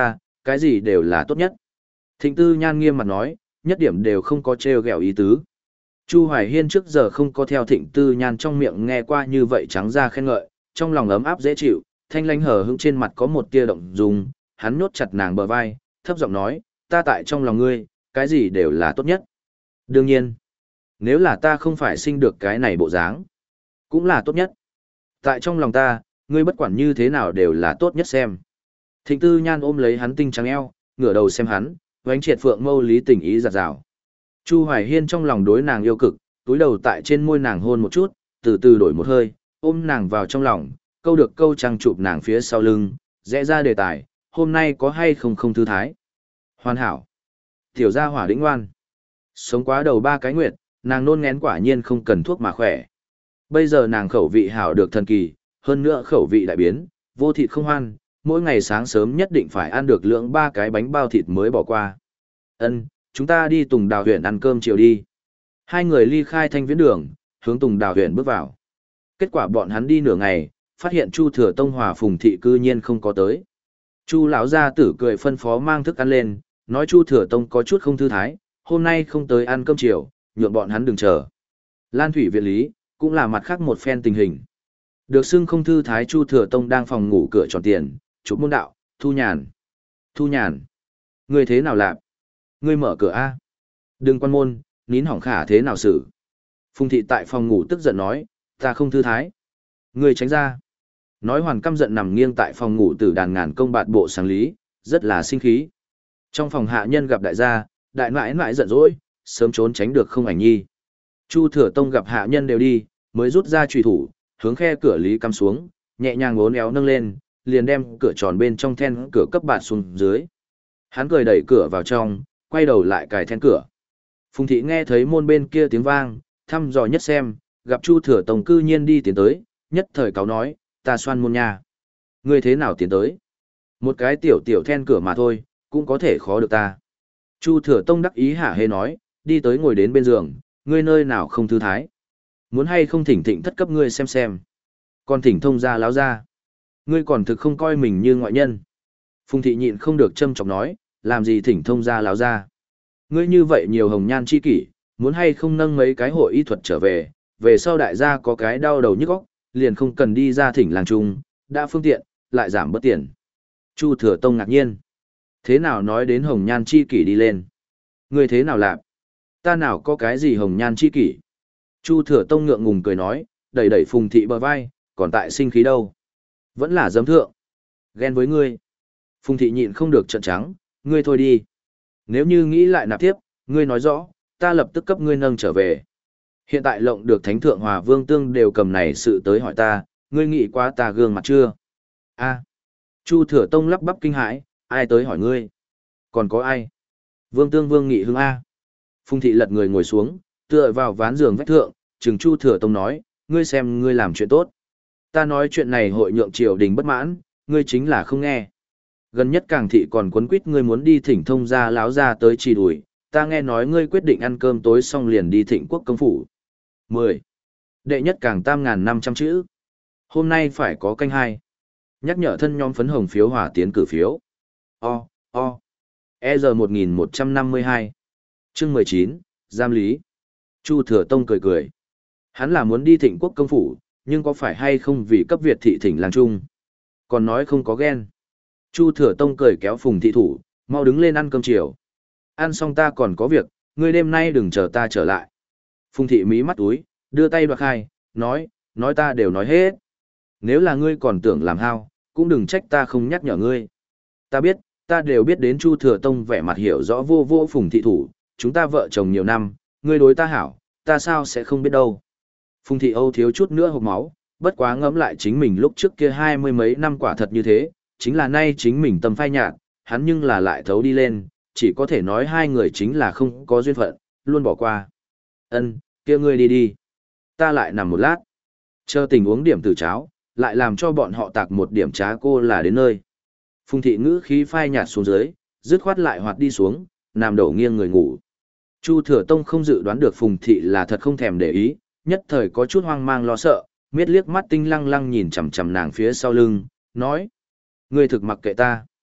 cái gì đều là tốt nhất. Thịnh Tư Nhan nghiêm mặt nói, nhất điểm đều không có trêu ghẹo ý tứ. Chu Hoài Hiên trước giờ không có theo Thịnh Tư Nhan trong miệng nghe qua như vậy trắng ra khen ngợi, trong lòng ấm áp dễ chịu, thanh lãnh hờ hững trên mặt có một tia động dung, hắn nhốt chặt nàng bờ vai, thấp giọng nói, ta tại trong lòng ngươi, cái gì đều là tốt nhất. Đương nhiên, nếu là ta không phải sinh được cái này bộ dáng, cũng là tốt nhất. Tại trong lòng ta, ngươi bất quản như thế nào đều là tốt nhất xem. Thịnh Tư Nhan ôm lấy hắn tinh trắng eo, ngửa đầu xem hắn, vánh triệt phượng mâu lý tình ý giặt rào. Chu Hoài Hiên trong lòng đối nàng yêu cực, túi đầu tại trên môi nàng hôn một chút, từ từ đổi một hơi, ôm nàng vào trong lòng, câu được câu trăng chụp nàng phía sau lưng, rẽ ra đề tài, hôm nay có hay không không thư thái. Hoàn hảo. Tiểu gia hỏa đĩnh ngoan. Sống quá đầu ba cái nguyệt, nàng nôn ngén quả nhiên không cần thuốc mà khỏe. Bây giờ nàng khẩu vị hảo được thần kỳ, hơn nữa khẩu vị đại biến, vô thịt không hoan, mỗi ngày sáng sớm nhất định phải ăn được lượng ba cái bánh bao thịt mới bỏ qua. Ân, chúng ta đi Tùng Đào huyện ăn cơm chiều đi. Hai người ly khai thanh viễn đường, hướng Tùng Đào huyện bước vào. Kết quả bọn hắn đi nửa ngày, phát hiện Chu Thừa Tông hòa Phùng Thị cư nhiên không có tới. Chu lão gia tử cười phân phó mang thức ăn lên, nói Chu Thừa Tông có chút không thư thái, hôm nay không tới ăn cơm chiều, nhượng bọn hắn đừng chờ. Lan Thủy viện lý, cũng là mặt khác một phen tình hình. Được xưng không thư thái Chu Thừa Tông đang phòng ngủ cửa tròn tiền, chụp môn đạo, Thu Nhàn. Thu Nhàn. Ngươi thế nào làm? Ngươi mở cửa A. Đừng quan môn, nín hỏng khả thế nào xử? Phùng Thị tại phòng ngủ tức giận nói, ta không thư thái. Ngươi tránh ra. Nói hoàn căm giận nằm nghiêng tại phòng ngủ tử đàn ngàn công bạt bộ sáng lý, rất là sinh khí. Trong phòng hạ nhân gặp đại gia, đại nãi nãi giận dỗi, sớm trốn tránh được không ảnh nhi. Chu Thừa Tông gặp hạ nhân đều đi, mới rút ra chùy thủ, hướng khe cửa lý cắm xuống, nhẹ nhàng uốn éo nâng lên, liền đem cửa tròn bên trong then cửa cấp bạt xuống dưới. Hắn cười đẩy cửa vào trong, quay đầu lại cài then cửa. Phùng Thị nghe thấy môn bên kia tiếng vang, thăm dò nhất xem, gặp Chu Thừa Tông cư nhiên đi tiến tới, nhất thời cáo nói, ta xoan môn nha. Ngươi thế nào tiến tới? Một cái tiểu tiểu then cửa mà thôi, cũng có thể khó được ta. Chu Thừa Tông đắc ý hả hê nói, đi tới ngồi đến bên giường, ngươi nơi nào không thư thái. Muốn hay không thỉnh thịnh thất cấp ngươi xem xem. Còn thỉnh thông ra láo ra. Ngươi còn thực không coi mình như ngoại nhân. Phùng Thị nhịn không được châm chọc nói, làm gì thỉnh thông ra láo ra. Ngươi như vậy nhiều hồng nhan chi kỷ, muốn hay không nâng mấy cái hội y thuật trở về, về sau đại gia có cái đau đầu nhức óc, liền không cần đi ra thỉnh làng trung, đã phương tiện, lại giảm bớt tiền. Chu Thừa Tông ngạc nhiên. Thế nào nói đến hồng nhan chi kỷ đi lên? Ngươi thế nào làm? Ta nào có cái gì hồng nhan chi kỷ? Chu Thừa Tông ngượng ngùng cười nói, đẩy đẩy Phùng Thị bờ vai, còn tại sinh khí đâu? Vẫn là dấm thượng. Ghen với ngươi. Phùng Thị nhịn không được trợn trắng, ngươi thôi đi. Nếu như nghĩ lại nạp tiếp, ngươi nói rõ, ta lập tức cấp ngươi nâng trở về. Hiện tại lộng được Thánh Thượng Hòa Vương Tương đều cầm này sự tới hỏi ta, ngươi nghĩ quá ta gương mặt chưa? A. Chu Thừa Tông lắp bắp kinh hãi, ai tới hỏi ngươi? Còn có ai? Vương Tương Vương Nghị Hưng A. Phùng Thị lật người ngồi xuống, tựa vào ván giường vách thượng, trừng Chu Thừa Tông nói, ngươi xem ngươi làm chuyện tốt. Ta nói chuyện này hội nhượng triều đình bất mãn, ngươi chính là không nghe. Gần nhất Càng Thị còn quấn quýt ngươi muốn đi thỉnh thông gia láo ra tới trì đuổi, ta nghe nói ngươi quyết định ăn cơm tối xong liền đi thịnh quốc công phủ. mười. Đệ nhất Càng tam ngàn năm trăm chữ. Hôm nay phải có canh hai. Nhắc nhở thân nhóm phấn hồng phiếu hỏa tiến cử phiếu. O, O. E giờ một nghìn một trăm năm mươi hai. Chương mười chín, Giam Lý. Chu Thừa Tông cười cười. Hắn là muốn đi thịnh quốc công phủ, nhưng có phải hay không vì cấp Việt thị thỉnh làng trung. Còn nói không có ghen. Chu Thừa Tông cười kéo Phùng Thị thủ, mau đứng lên ăn cơm chiều. Ăn xong ta còn có việc, ngươi đêm nay đừng chờ ta trở lại. Phùng Thị mí mắt túi, đưa tay đoạt hai, nói, nói ta đều nói hết. Nếu là ngươi còn tưởng làm hao, cũng đừng trách ta không nhắc nhở ngươi. Ta biết, ta đều biết đến Chu Thừa Tông vẻ mặt hiểu rõ vô vô Phùng Thị thủ, chúng ta vợ chồng nhiều năm, ngươi đối ta hảo, ta sao sẽ không biết đâu. Phùng Thị Âu thiếu chút nữa hộc máu, bất quá ngẫm lại chính mình lúc trước kia hai mươi mấy năm quả thật như thế, chính là nay chính mình tâm phai nhạt, hắn nhưng là lại thấu đi lên, chỉ có thể nói hai người chính là không có duyên phận, luôn bỏ qua. Ân, kia ngươi đi đi. Ta lại nằm một lát. Chờ tình uống điểm từ cháo, lại làm cho bọn họ tạc một điểm trá cô là đến nơi. Phùng Thị ngữ khí phai nhạt xuống dưới, dứt khoát lại hoạt đi xuống, nằm đổ nghiêng người ngủ. Chu Thừa Tông không dự đoán được Phùng Thị là thật không thèm để ý, nhất thời có chút hoang mang lo sợ, miết liếc mắt tinh lăng lăng nhìn chằm chằm nàng phía sau lưng, nói. Ngươi thực mặc kệ ta.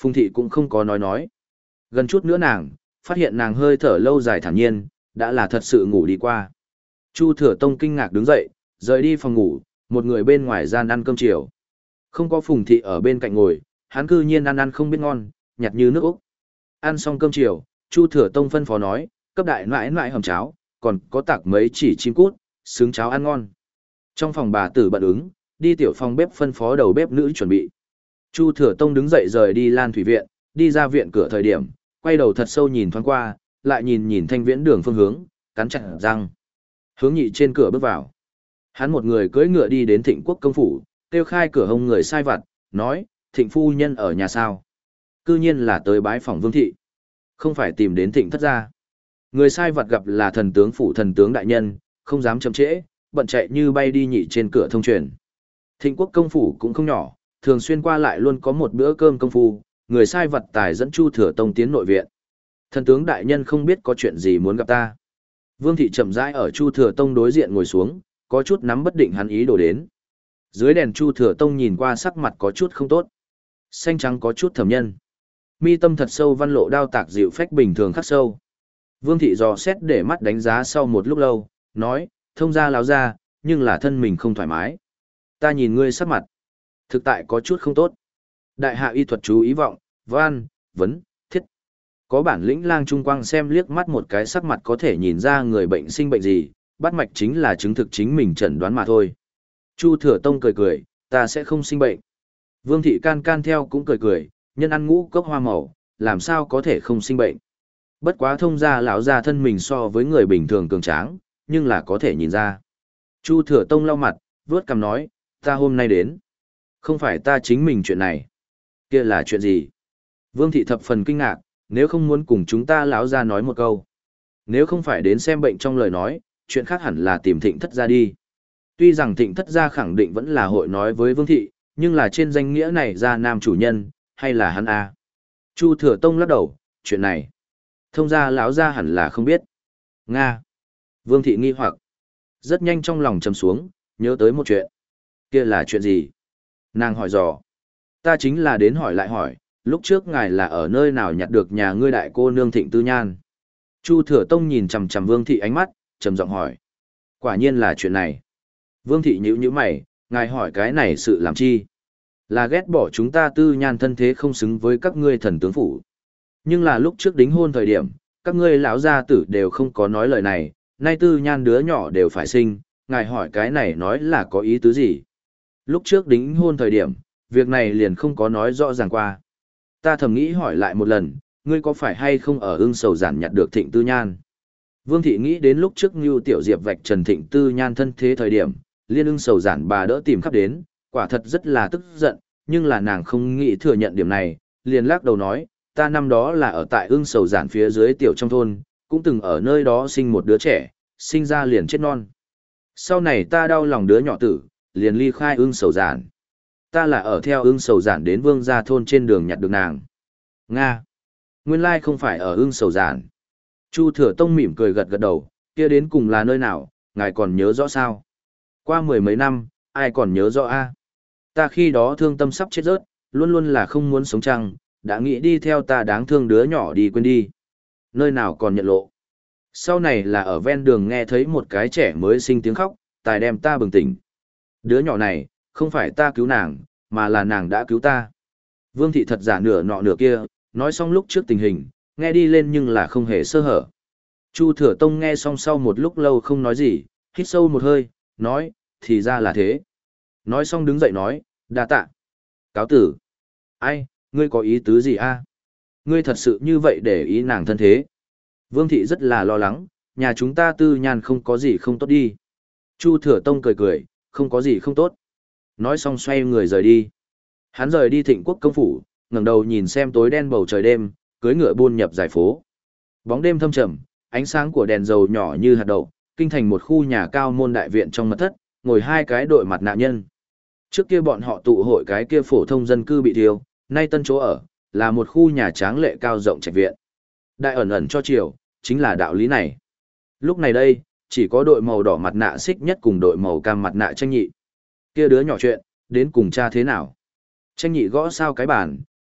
Phùng thị cũng không có nói nói. Gần chút nữa nàng, phát hiện nàng hơi thở lâu dài thản nhiên, đã là thật sự ngủ đi qua. Chu Thừa Tông kinh ngạc đứng dậy, rời đi phòng ngủ, một người bên ngoài gian ăn cơm chiều. Không có Phùng thị ở bên cạnh ngồi, hắn cư nhiên ăn ăn không biết ngon, nhạt như nước Úc. Ăn xong cơm chiều, Chu Thừa Tông phân phó nói, cấp đại nãi nãi hầm cháo, còn có tạc mấy chỉ chim cút, xứng cháo ăn ngon. Trong phòng bà tử bận ứng, đi tiểu phòng bếp phân phó đầu bếp nữ chuẩn bị. Chu Thừa Tông đứng dậy rời đi Lan Thủy Viện, đi ra viện cửa thời điểm, quay đầu thật sâu nhìn thoáng qua, lại nhìn nhìn thanh viễn đường phương hướng, cắn chặt răng. Hướng nhị trên cửa bước vào. Hắn một người cưỡi ngựa đi đến Thịnh Quốc công phủ, kêu khai cửa hông người sai vặt, nói, Thịnh phu nhân ở nhà sao? Cư nhiên là tới bái phòng Vương thị. Không phải tìm đến Thịnh thất gia. Người sai vặt gặp là thần tướng phủ thần tướng đại nhân, không dám chậm trễ, bận chạy như bay đi nhị trên cửa thông truyền. Thịnh Quốc công phủ cũng không nhỏ, thường xuyên qua lại luôn có một bữa cơm công phu, người sai vật tài dẫn Chu Thừa Tông tiến nội viện. Thần tướng đại nhân không biết có chuyện gì muốn gặp ta. Vương thị chậm rãi ở Chu Thừa Tông đối diện ngồi xuống, có chút nắm bất định hắn ý đồ đến. Dưới đèn Chu Thừa Tông nhìn qua sắc mặt có chút không tốt. Xanh trắng có chút thẩm nhân. Mi tâm thật sâu văn lộ đao tạc dịu phách bình thường khắc sâu. Vương thị dò xét để mắt đánh giá sau một lúc lâu, nói, thông ra láo ra, nhưng là thân mình không thoải mái. Ta nhìn ngươi sắc mặt. Thực tại có chút không tốt. Đại hạ y thuật chú ý vọng, văn, vấn, thiết. Có bản lĩnh lang trung quang xem liếc mắt một cái sắc mặt có thể nhìn ra người bệnh sinh bệnh gì, bắt mạch chính là chứng thực chính mình chẩn đoán mà thôi. Chu Thừa Tông cười cười, ta sẽ không sinh bệnh. Vương thị can can theo cũng cười cười, nhân ăn ngũ cốc hoa màu, làm sao có thể không sinh bệnh. Bất quá thông ra lão ra thân mình so với người bình thường cường tráng, nhưng là có thể nhìn ra. Chu Thừa Tông lau mặt, vớt cằm nói, ta hôm nay đến. Không phải ta chính mình chuyện này. Kia là chuyện gì? Vương thị thập phần kinh ngạc, nếu không muốn cùng chúng ta lão ra nói một câu. Nếu không phải đến xem bệnh trong lời nói, chuyện khác hẳn là tìm Thịnh thất gia đi. Tuy rằng Thịnh thất gia khẳng định vẫn là hội nói với Vương thị, nhưng là trên danh nghĩa này ra nam chủ nhân, hay là hắn a? Chu Thừa Tông lắc đầu, chuyện này, thông gia lão gia hẳn là không biết. Nga. Vương thị nghi hoặc, rất nhanh trong lòng trầm xuống, nhớ tới một chuyện. Kia là chuyện gì? Nàng hỏi dò. Ta chính là đến hỏi lại hỏi, lúc trước ngài là ở nơi nào nhặt được nhà ngươi đại cô nương Thịnh Tư Nhan? Chu Thừa Tông nhìn chằm chằm Vương thị ánh mắt, trầm giọng hỏi. Quả nhiên là chuyện này. Vương thị nhíu nhíu mày, ngài hỏi cái này sự làm chi? Là ghét bỏ chúng ta Tư Nhan thân thế không xứng với các ngươi thần tướng phủ. Nhưng là lúc trước đính hôn thời điểm, các ngươi lão gia tử đều không có nói lời này, nay Tư Nhan đứa nhỏ đều phải sinh, ngài hỏi cái này nói là có ý tứ gì? Lúc trước đính hôn thời điểm, việc này liền không có nói rõ ràng qua. Ta thầm nghĩ hỏi lại một lần, ngươi có phải hay không ở ưng sầu giản nhặt được Thịnh Tư Nhan? Vương thị nghĩ đến lúc trước Ngưu Tiểu Diệp vạch trần Thịnh Tư Nhan thân thế thời điểm, liên ưng sầu giản bà đỡ tìm khắp đến, quả thật rất là tức giận, nhưng là nàng không nghĩ thừa nhận điểm này, liền lắc đầu nói, ta năm đó là ở tại ưng sầu giản phía dưới tiểu trong thôn, cũng từng ở nơi đó sinh một đứa trẻ, sinh ra liền chết non. Sau này ta đau lòng đứa nhỏ tử, liền ly khai ưng sầu giản. Ta là ở theo ưng sầu giản đến vương gia thôn trên đường nhặt được nàng. Nga. Nguyên lai không phải ở ưng sầu giản. Chu Thừa Tông mỉm cười gật gật đầu, kia đến cùng là nơi nào, ngài còn nhớ rõ sao? Qua mười mấy năm, ai còn nhớ rõ a? Ta khi đó thương tâm sắp chết rớt, luôn luôn là không muốn sống chăng, đã nghĩ đi theo ta đáng thương đứa nhỏ đi quên đi. Nơi nào còn nhận lộ. Sau này là ở ven đường nghe thấy một cái trẻ mới sinh tiếng khóc, tài đem ta bừng tỉnh. Đứa nhỏ này, không phải ta cứu nàng, mà là nàng đã cứu ta. Vương thị thật giả nửa nọ nửa kia, nói xong lúc trước tình hình, nghe đi lên nhưng là không hề sơ hở. Chu Thừa Tông nghe xong sau một lúc lâu không nói gì, hít sâu một hơi, nói, thì ra là thế. Nói xong đứng dậy nói, đa tạ. Cáo tử. Ai, ngươi có ý tứ gì a? Ngươi thật sự như vậy để ý nàng thân thế. Vương thị rất là lo lắng, nhà chúng ta Tư Nhan không có gì không tốt đi. Chu Thừa Tông cười cười, không có gì không tốt. Nói xong xoay người rời đi. Hắn rời đi Thịnh Quốc công phủ, ngẩng đầu nhìn xem tối đen bầu trời đêm, cưỡi ngựa buôn nhập giải phố. Bóng đêm thâm trầm, ánh sáng của đèn dầu nhỏ như hạt đậu, kinh thành một khu nhà cao môn đại viện trong mật thất, ngồi hai cái đội mặt nạ nhân. Trước kia bọn họ tụ hội cái kia phổ thông dân cư bị thiêu, nay tân chỗ ở, là một khu nhà tráng lệ cao rộng trạch viện. Đại ẩn ẩn cho chiều, chính là đạo lý này. Lúc này đây, chỉ có đội màu đỏ mặt nạ xích nhất cùng đội màu cam mặt nạ tranh nhị. Kia đứa nhỏ chuyện, đến cùng cha thế nào? Tranh nhị gõ sao cái bàn,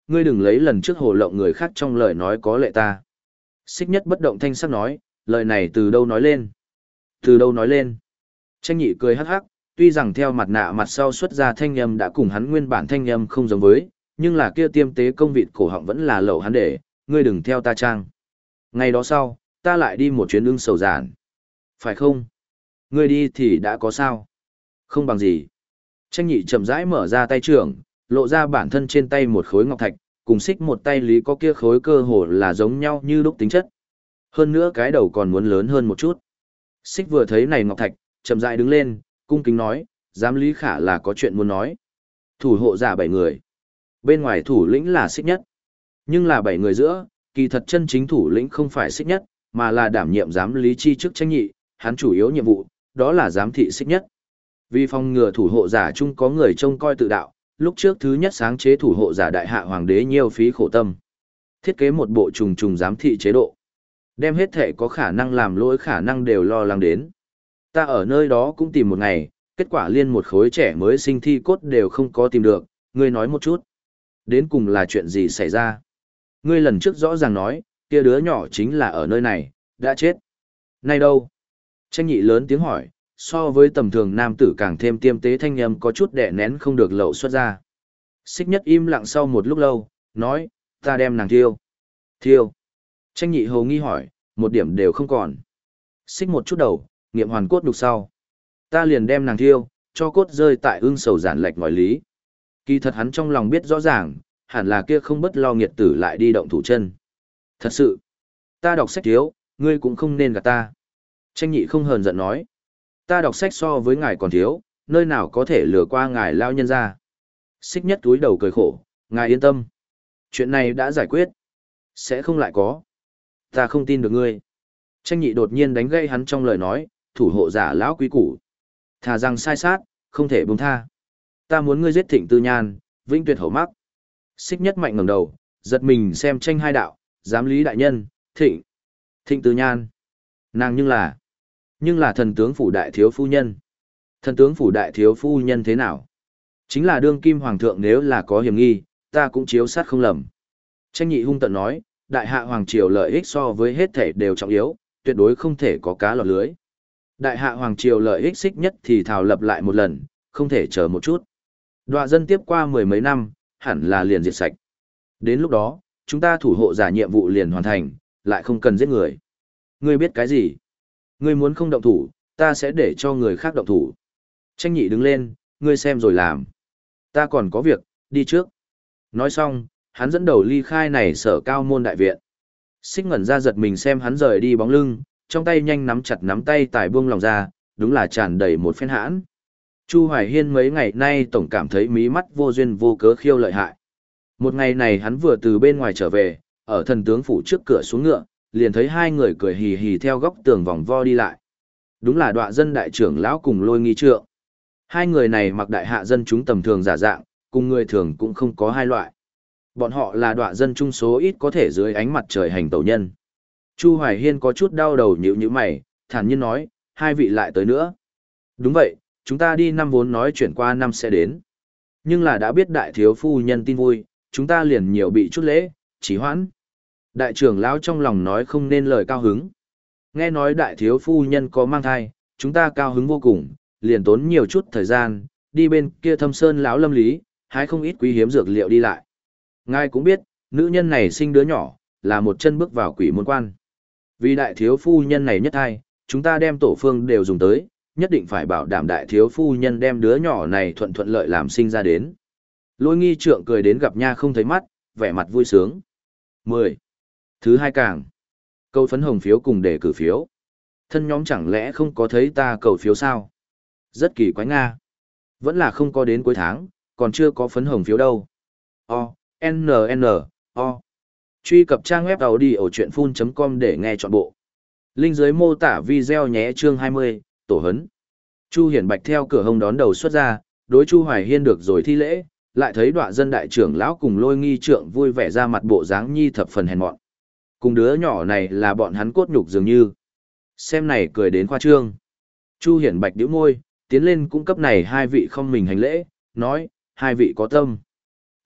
ngươi đừng lấy lần trước hồ lộng người khác trong lời nói có lệ ta. Xích nhất bất động thanh sắc nói, lời này từ đâu nói lên? Từ đâu nói lên? Tranh nhị cười hắc hắc, tuy rằng theo mặt nạ mặt sau xuất ra thanh âm đã cùng hắn nguyên bản thanh âm không giống với, nhưng là kia tiêm tế công vịt cổ họng vẫn là lẩu hắn để, ngươi đừng theo ta trang. Ngày đó sau, ta lại đi một chuyến ưng sầu giản. Phải không? Ngươi đi thì đã có sao? Không bằng gì. Tranh nhị chậm rãi mở ra tay trưởng, lộ ra bản thân trên tay một khối ngọc thạch, cùng xích một tay lý có kia khối cơ hồ là giống nhau như đúc tính chất. Hơn nữa cái đầu còn muốn lớn hơn một chút. Xích vừa thấy này ngọc thạch, chậm rãi đứng lên, cung kính nói, giám lý khả là có chuyện muốn nói. Thủ hộ giả bảy người. Bên ngoài thủ lĩnh là xích nhất. Nhưng là bảy người giữa, kỳ thật chân chính thủ lĩnh không phải xích nhất, mà là đảm nhiệm giám lý chi chức tranh nhị, hắn chủ yếu nhiệm vụ, đó là giám thị xích nhất. Vì phòng ngừa thủ hộ giả chung có người trông coi tự đạo, lúc trước thứ nhất sáng chế thủ hộ giả đại hạ hoàng đế nhiều phí khổ tâm. Thiết kế một bộ trùng trùng giám thị chế độ. Đem hết thể có khả năng làm lỗi khả năng đều lo lắng đến. Ta ở nơi đó cũng tìm một ngày, kết quả liên một khối trẻ mới sinh thi cốt đều không có tìm được, ngươi nói một chút. Đến cùng là chuyện gì xảy ra? Ngươi lần trước rõ ràng nói, kia đứa nhỏ chính là ở nơi này, đã chết. Nay đâu? Tranh nhị lớn tiếng hỏi, so với tầm thường nam tử càng thêm tiêm tế thanh âm có chút đè nén không được lậu xuất ra. Xích nhất im lặng sau một lúc lâu, nói, ta đem nàng thiêu. Thiêu. Tranh nhị hầu nghi hỏi, một điểm đều không còn. Xích một chút đầu, nghiệm hoàn cốt nhục sau. Ta liền đem nàng thiêu, cho cốt rơi tại ưng sầu giản lệch ngòi lý. Kỳ thật hắn trong lòng biết rõ ràng, hẳn là kia không bất lo nghiệt tử lại đi động thủ chân. Thật sự, ta đọc sách thiếu, ngươi cũng không nên gạt ta. Tranh nhị không hờn giận nói. Ta đọc sách so với ngài còn thiếu, nơi nào có thể lừa qua ngài lao nhân ra. Xích nhất túi đầu cười khổ, ngài yên tâm. Chuyện này đã giải quyết. Sẽ không lại có. Ta không tin được ngươi. Tranh nhị đột nhiên đánh gây hắn trong lời nói, thủ hộ giả lão quý củ. Thà rằng sai sát, không thể buông tha. Ta muốn ngươi giết Thịnh Tư Nhan, vĩnh tuyệt hậu mắc. Xích nhất mạnh ngẩng đầu, giật mình xem tranh hai đạo, giám lý đại nhân, Thịnh. Thịnh Tư Nhan. Nàng nhưng là, nhưng là thần tướng phủ đại thiếu phu nhân. Thần tướng phủ đại thiếu phu nhân thế nào? Chính là đương kim hoàng thượng nếu là có hiểm nghi, ta cũng chiếu sát không lầm. Tranh nhị hung tận nói, đại hạ hoàng triều lợi ích so với hết thể đều trọng yếu, tuyệt đối không thể có cá lọt lưới. Đại hạ hoàng triều lợi ích xích nhất thì thảo lập lại một lần, không thể chờ một chút. Đoạ dân tiếp qua mười mấy năm, hẳn là liền diệt sạch. Đến lúc đó, chúng ta thủ hộ giả nhiệm vụ liền hoàn thành, lại không cần giết người. Ngươi biết cái gì? Ngươi muốn không động thủ, ta sẽ để cho người khác động thủ. Tranh nhị đứng lên, ngươi xem rồi làm. Ta còn có việc, đi trước. Nói xong, hắn dẫn đầu ly khai này sở cao môn đại viện. Xích ngẩn ra giật mình xem hắn rời đi bóng lưng, trong tay nhanh nắm chặt nắm tay tài buông lòng ra, đúng là tràn đầy một phen hãn. Chu Hoài Hiên mấy ngày nay tổng cảm thấy mí mắt vô duyên vô cớ khiêu lợi hại. Một ngày này hắn vừa từ bên ngoài trở về, ở thần tướng phủ trước cửa xuống ngựa, liền thấy hai người cười hì hì theo góc tường vòng vo đi lại. Đúng là Đoạ dân đại trưởng lão cùng Lôi Nghi Trượng. Hai người này mặc đại hạ dân chúng tầm thường giả dạng, cùng người thường cũng không có hai loại. Bọn họ là Đoạ dân trung số ít có thể dưới ánh mặt trời hành tẩu nhân. Chu Hoài Hiên có chút đau đầu nhíu nhíu mày, thản nhiên nói, hai vị lại tới nữa. Đúng vậy, chúng ta đi năm vốn nói chuyển qua năm sẽ đến. Nhưng là đã biết đại thiếu phu nhân tin vui, chúng ta liền nhiều bị chút lễ, chỉ hoãn. Đại trưởng lão trong lòng nói không nên lời cao hứng. Nghe nói đại thiếu phu nhân có mang thai, chúng ta cao hứng vô cùng, liền tốn nhiều chút thời gian, đi bên kia Thâm Sơn lão lâm lý, hái không ít quý hiếm dược liệu đi lại. Ngài cũng biết, nữ nhân này sinh đứa nhỏ, là một chân bước vào quỷ môn quan. Vì đại thiếu phu nhân này nhất thai, chúng ta đem tổ phương đều dùng tới, nhất định phải bảo đảm đại thiếu phu nhân đem đứa nhỏ này thuận thuận lợi làm sinh ra đến. Lôi Nghi Trượng cười đến gặp nha không thấy mắt, vẻ mặt vui sướng. mười. Thứ hai càng. Câu phấn hồng phiếu cùng để cử phiếu. Thân nhóm chẳng lẽ không có thấy ta cầu phiếu sao? Rất kỳ quái Nga. Vẫn là không có đến cuối tháng, còn chưa có phấn hồng phiếu đâu. O, N N, O. Truy cập trang web audiochuyenphun chấm com để nghe trọn bộ. Link dưới mô tả video nhé chương hai mươi, tổ hấn. Chu Hiển Bạch theo cửa hông đón đầu xuất ra, đối Chu Hoài Hiên được rồi thi lễ, lại thấy Đoạ dân đại trưởng lão cùng Lôi Nghi Trượng vui vẻ ra mặt bộ dáng nhi thập phần hèn mọn. Cùng đứa nhỏ này là bọn hắn cốt nhục dường như. Xem này cười đến khoa trương. Chu Hiển Bạch nhíu môi, tiến lên cung cấp này hai vị không mình hành lễ, nói, hai vị có tâm.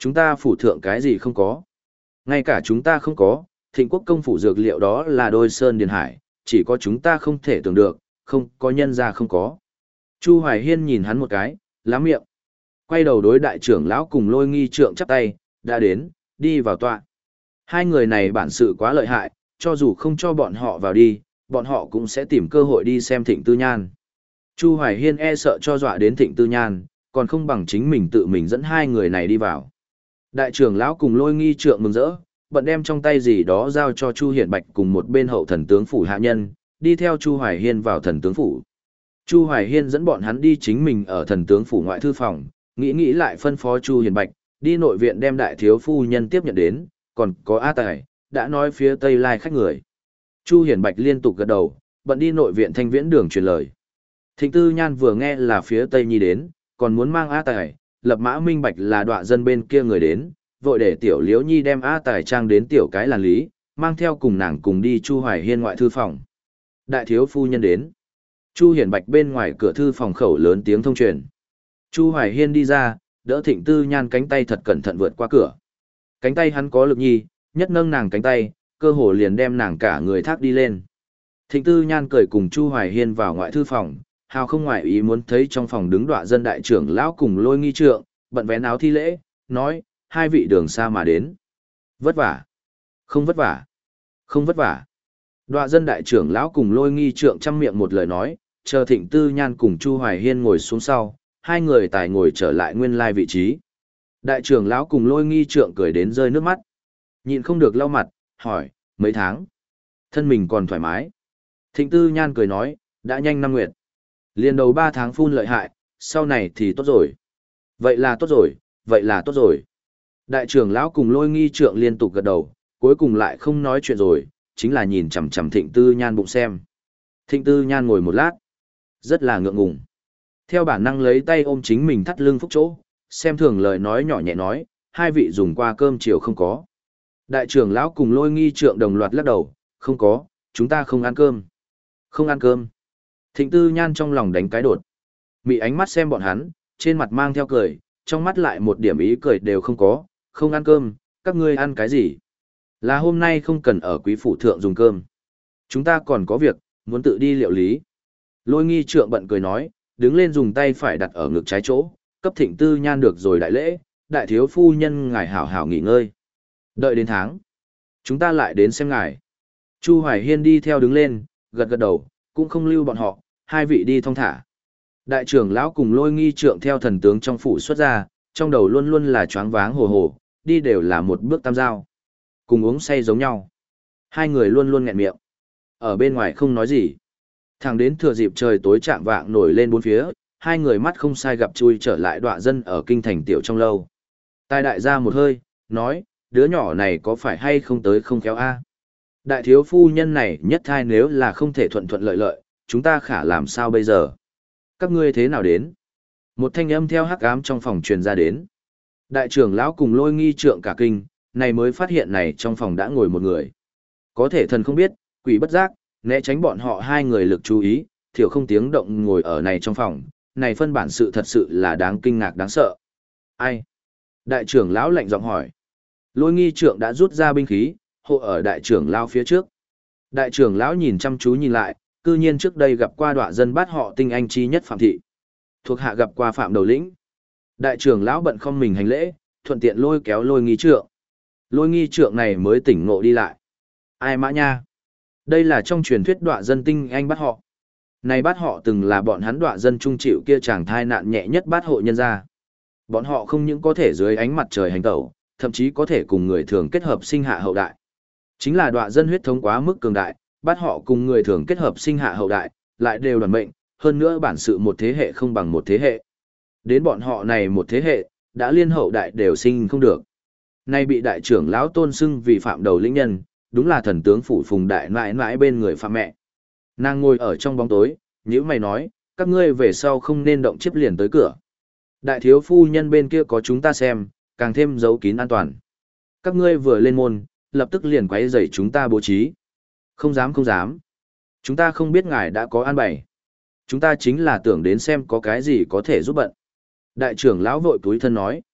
Chúng ta phủ thượng cái gì không có. Ngay cả chúng ta không có, thịnh quốc công phủ dược liệu đó là đôi sơn điền hải, chỉ có chúng ta không thể tưởng được, không có nhân ra không có. Chu Hoài Hiên nhìn hắn một cái, lắm miệng. Quay đầu đối đại trưởng lão cùng Lôi Nghi trượng chắp tay, đã đến, đi vào tọa. Hai người này bản sự quá lợi hại, cho dù không cho bọn họ vào đi, bọn họ cũng sẽ tìm cơ hội đi xem Thịnh Tư Nhan. Chu Hoài Hiên e sợ cho dọa đến Thịnh Tư Nhan, còn không bằng chính mình tự mình dẫn hai người này đi vào. Đại trưởng lão cùng Lôi Nghi trượng mừng rỡ, bận đem trong tay gì đó giao cho Chu Hiển Bạch cùng một bên hậu thần tướng phủ hạ nhân, đi theo Chu Hoài Hiên vào thần tướng phủ. Chu Hoài Hiên dẫn bọn hắn đi chính mình ở thần tướng phủ ngoại thư phòng, nghĩ nghĩ lại phân phó Chu Hiển Bạch, đi nội viện đem đại thiếu phu nhân tiếp nhận đến, còn có A Tài, đã nói phía Tây lai khách người. Chu Hiển Bạch liên tục gật đầu, bận đi nội viện Thanh Viễn Đường truyền lời. Thịnh Tư Nhan vừa nghe là phía Tây Nhi đến, còn muốn mang A Tài, lập mã minh bạch là đọa dân bên kia người đến, vội để tiểu Liễu Nhi đem A Tài trang đến tiểu cái làn lý, mang theo cùng nàng cùng đi Chu Hoài Hiên ngoại thư phòng. Đại thiếu phu nhân đến. Chu Hiển Bạch bên ngoài cửa thư phòng khẩu lớn tiếng thông truyền. Chu Hoài Hiên đi ra, đỡ Thịnh Tư Nhan cánh tay thật cẩn thận vượt qua cửa. Cánh tay hắn có lực nhi, nhất nâng nàng cánh tay, cơ hồ liền đem nàng cả người thác đi lên. Thịnh Tư Nhan cười cùng Chu Hoài Hiên vào ngoại thư phòng, hào không ngoại ý muốn thấy trong phòng đứng đọa dân đại trưởng lão cùng Lôi Nghi trượng, bận vén áo thi lễ, nói, hai vị đường xa mà đến. Vất vả. Không vất vả. Không vất vả. Đọa dân đại trưởng lão cùng Lôi Nghi trượng chăm miệng một lời nói, chờ Thịnh Tư Nhan cùng Chu Hoài Hiên ngồi xuống sau, hai người tài ngồi trở lại nguyên lai vị trí. Đại trưởng lão cùng Lôi Nghi trượng cười đến rơi nước mắt. Nhịn không được lau mặt, hỏi, mấy tháng? Thân mình còn thoải mái. Thịnh Tư Nhan cười nói, đã nhanh năm nguyệt. Liền đầu ba tháng phun lợi hại, sau này thì tốt rồi. Vậy là tốt rồi, vậy là tốt rồi. Đại trưởng lão cùng Lôi Nghi trượng liên tục gật đầu, cuối cùng lại không nói chuyện rồi, chính là nhìn chằm chằm Thịnh Tư Nhan bụng xem. Thịnh Tư Nhan ngồi một lát, rất là ngượng ngùng. Theo bản năng lấy tay ôm chính mình thắt lưng phúc chỗ, xem thường lời nói nhỏ nhẹ nói, hai vị dùng qua cơm chiều không có. Đại trưởng lão cùng Lôi Nghi trượng đồng loạt lắc đầu, không có, chúng ta không ăn cơm. Không ăn cơm. Thịnh Tư Nhan trong lòng đánh cái đột. Mị ánh mắt xem bọn hắn, trên mặt mang theo cười, trong mắt lại một điểm ý cười đều không có, không ăn cơm, các ngươi ăn cái gì? Là hôm nay không cần ở quý phủ thượng dùng cơm. Chúng ta còn có việc, muốn tự đi liệu lý. Lôi Nghi trượng bận cười nói, đứng lên dùng tay phải đặt ở ngực trái chỗ, cấp Thịnh Tư Nhan được rồi đại lễ, đại thiếu phu nhân ngài hảo hảo nghỉ ngơi. Đợi đến tháng, chúng ta lại đến xem ngài. Chu Hoài Hiên đi theo đứng lên, gật gật đầu, cũng không lưu bọn họ, hai vị đi thong thả. Đại trưởng lão cùng Lôi Nghi trượng theo thần tướng trong phủ xuất ra, trong đầu luôn luôn là choáng váng hồ hồ, đi đều là một bước tam giao. Cùng uống say giống nhau. Hai người luôn luôn nghẹn miệng. Ở bên ngoài không nói gì. Thẳng đến thừa dịp trời tối chạm vạng nổi lên bốn phía, hai người mắt không sai gặp chui trở lại đọa dân ở kinh thành tiểu trong lâu. Tài đại ra một hơi, nói, đứa nhỏ này có phải hay không tới không khéo a? Đại thiếu phu nhân này nhất thai nếu là không thể thuận thuận lợi lợi, chúng ta khả làm sao bây giờ? Các ngươi thế nào đến? Một thanh âm theo hắc ám trong phòng truyền ra đến. Đại trưởng lão cùng Lôi Nghi trượng cả kinh, này mới phát hiện này trong phòng đã ngồi một người. Có thể thần không biết, quỷ bất giác, né tránh bọn họ hai người lực chú ý, thiểu không tiếng động ngồi ở này trong phòng, này phân bản sự thật sự là đáng kinh ngạc đáng sợ. Ai? Đại trưởng lão lạnh giọng hỏi. Lôi Nghi trượng đã rút ra binh khí, hộ ở đại trưởng lão phía trước. Đại trưởng lão nhìn chăm chú nhìn lại, cư nhiên trước đây gặp qua đọa dân bát họ tinh anh chi nhất Phạm Thị. Thuộc hạ gặp qua Phạm Đầu Lĩnh. Đại trưởng lão bận không mình hành lễ, thuận tiện lôi kéo Lôi Nghi trượng. Lôi Nghi trượng này mới tỉnh ngộ đi lại. Ai mã nha? Đây là trong truyền thuyết đọa dân tinh anh bát họ. Này bát họ từng là bọn hắn đọa dân trung chịu kia chàng thai nạn nhẹ nhất bát hộ nhân gia. Bọn họ không những có thể dưới ánh mặt trời hành tẩu, thậm chí có thể cùng người thường kết hợp sinh hạ hậu đại. Chính là đọa dân huyết thống quá mức cường đại, bát họ cùng người thường kết hợp sinh hạ hậu đại, lại đều đoàn mệnh, hơn nữa bản sự một thế hệ không bằng một thế hệ. Đến bọn họ này một thế hệ, đã liên hậu đại đều sinh không được. Nay bị đại trưởng lão tôn xưng vì Phạm Đầu Lĩnh nhân, đúng là thần tướng phủ Phùng đại nãi nãi bên người Phạm mẹ. Nàng ngồi ở trong bóng tối, nhíu mày nói, các ngươi về sau không nên động chiếc liền tới cửa. Đại thiếu phu nhân bên kia có chúng ta xem, càng thêm giấu kín an toàn. Các ngươi vừa lên môn, lập tức liền quấy rầy chúng ta bố trí. Không dám không dám. Chúng ta không biết ngài đã có an bày. Chúng ta chính là tưởng đến xem có cái gì có thể giúp bận. Đại trưởng lão vội túi thân nói.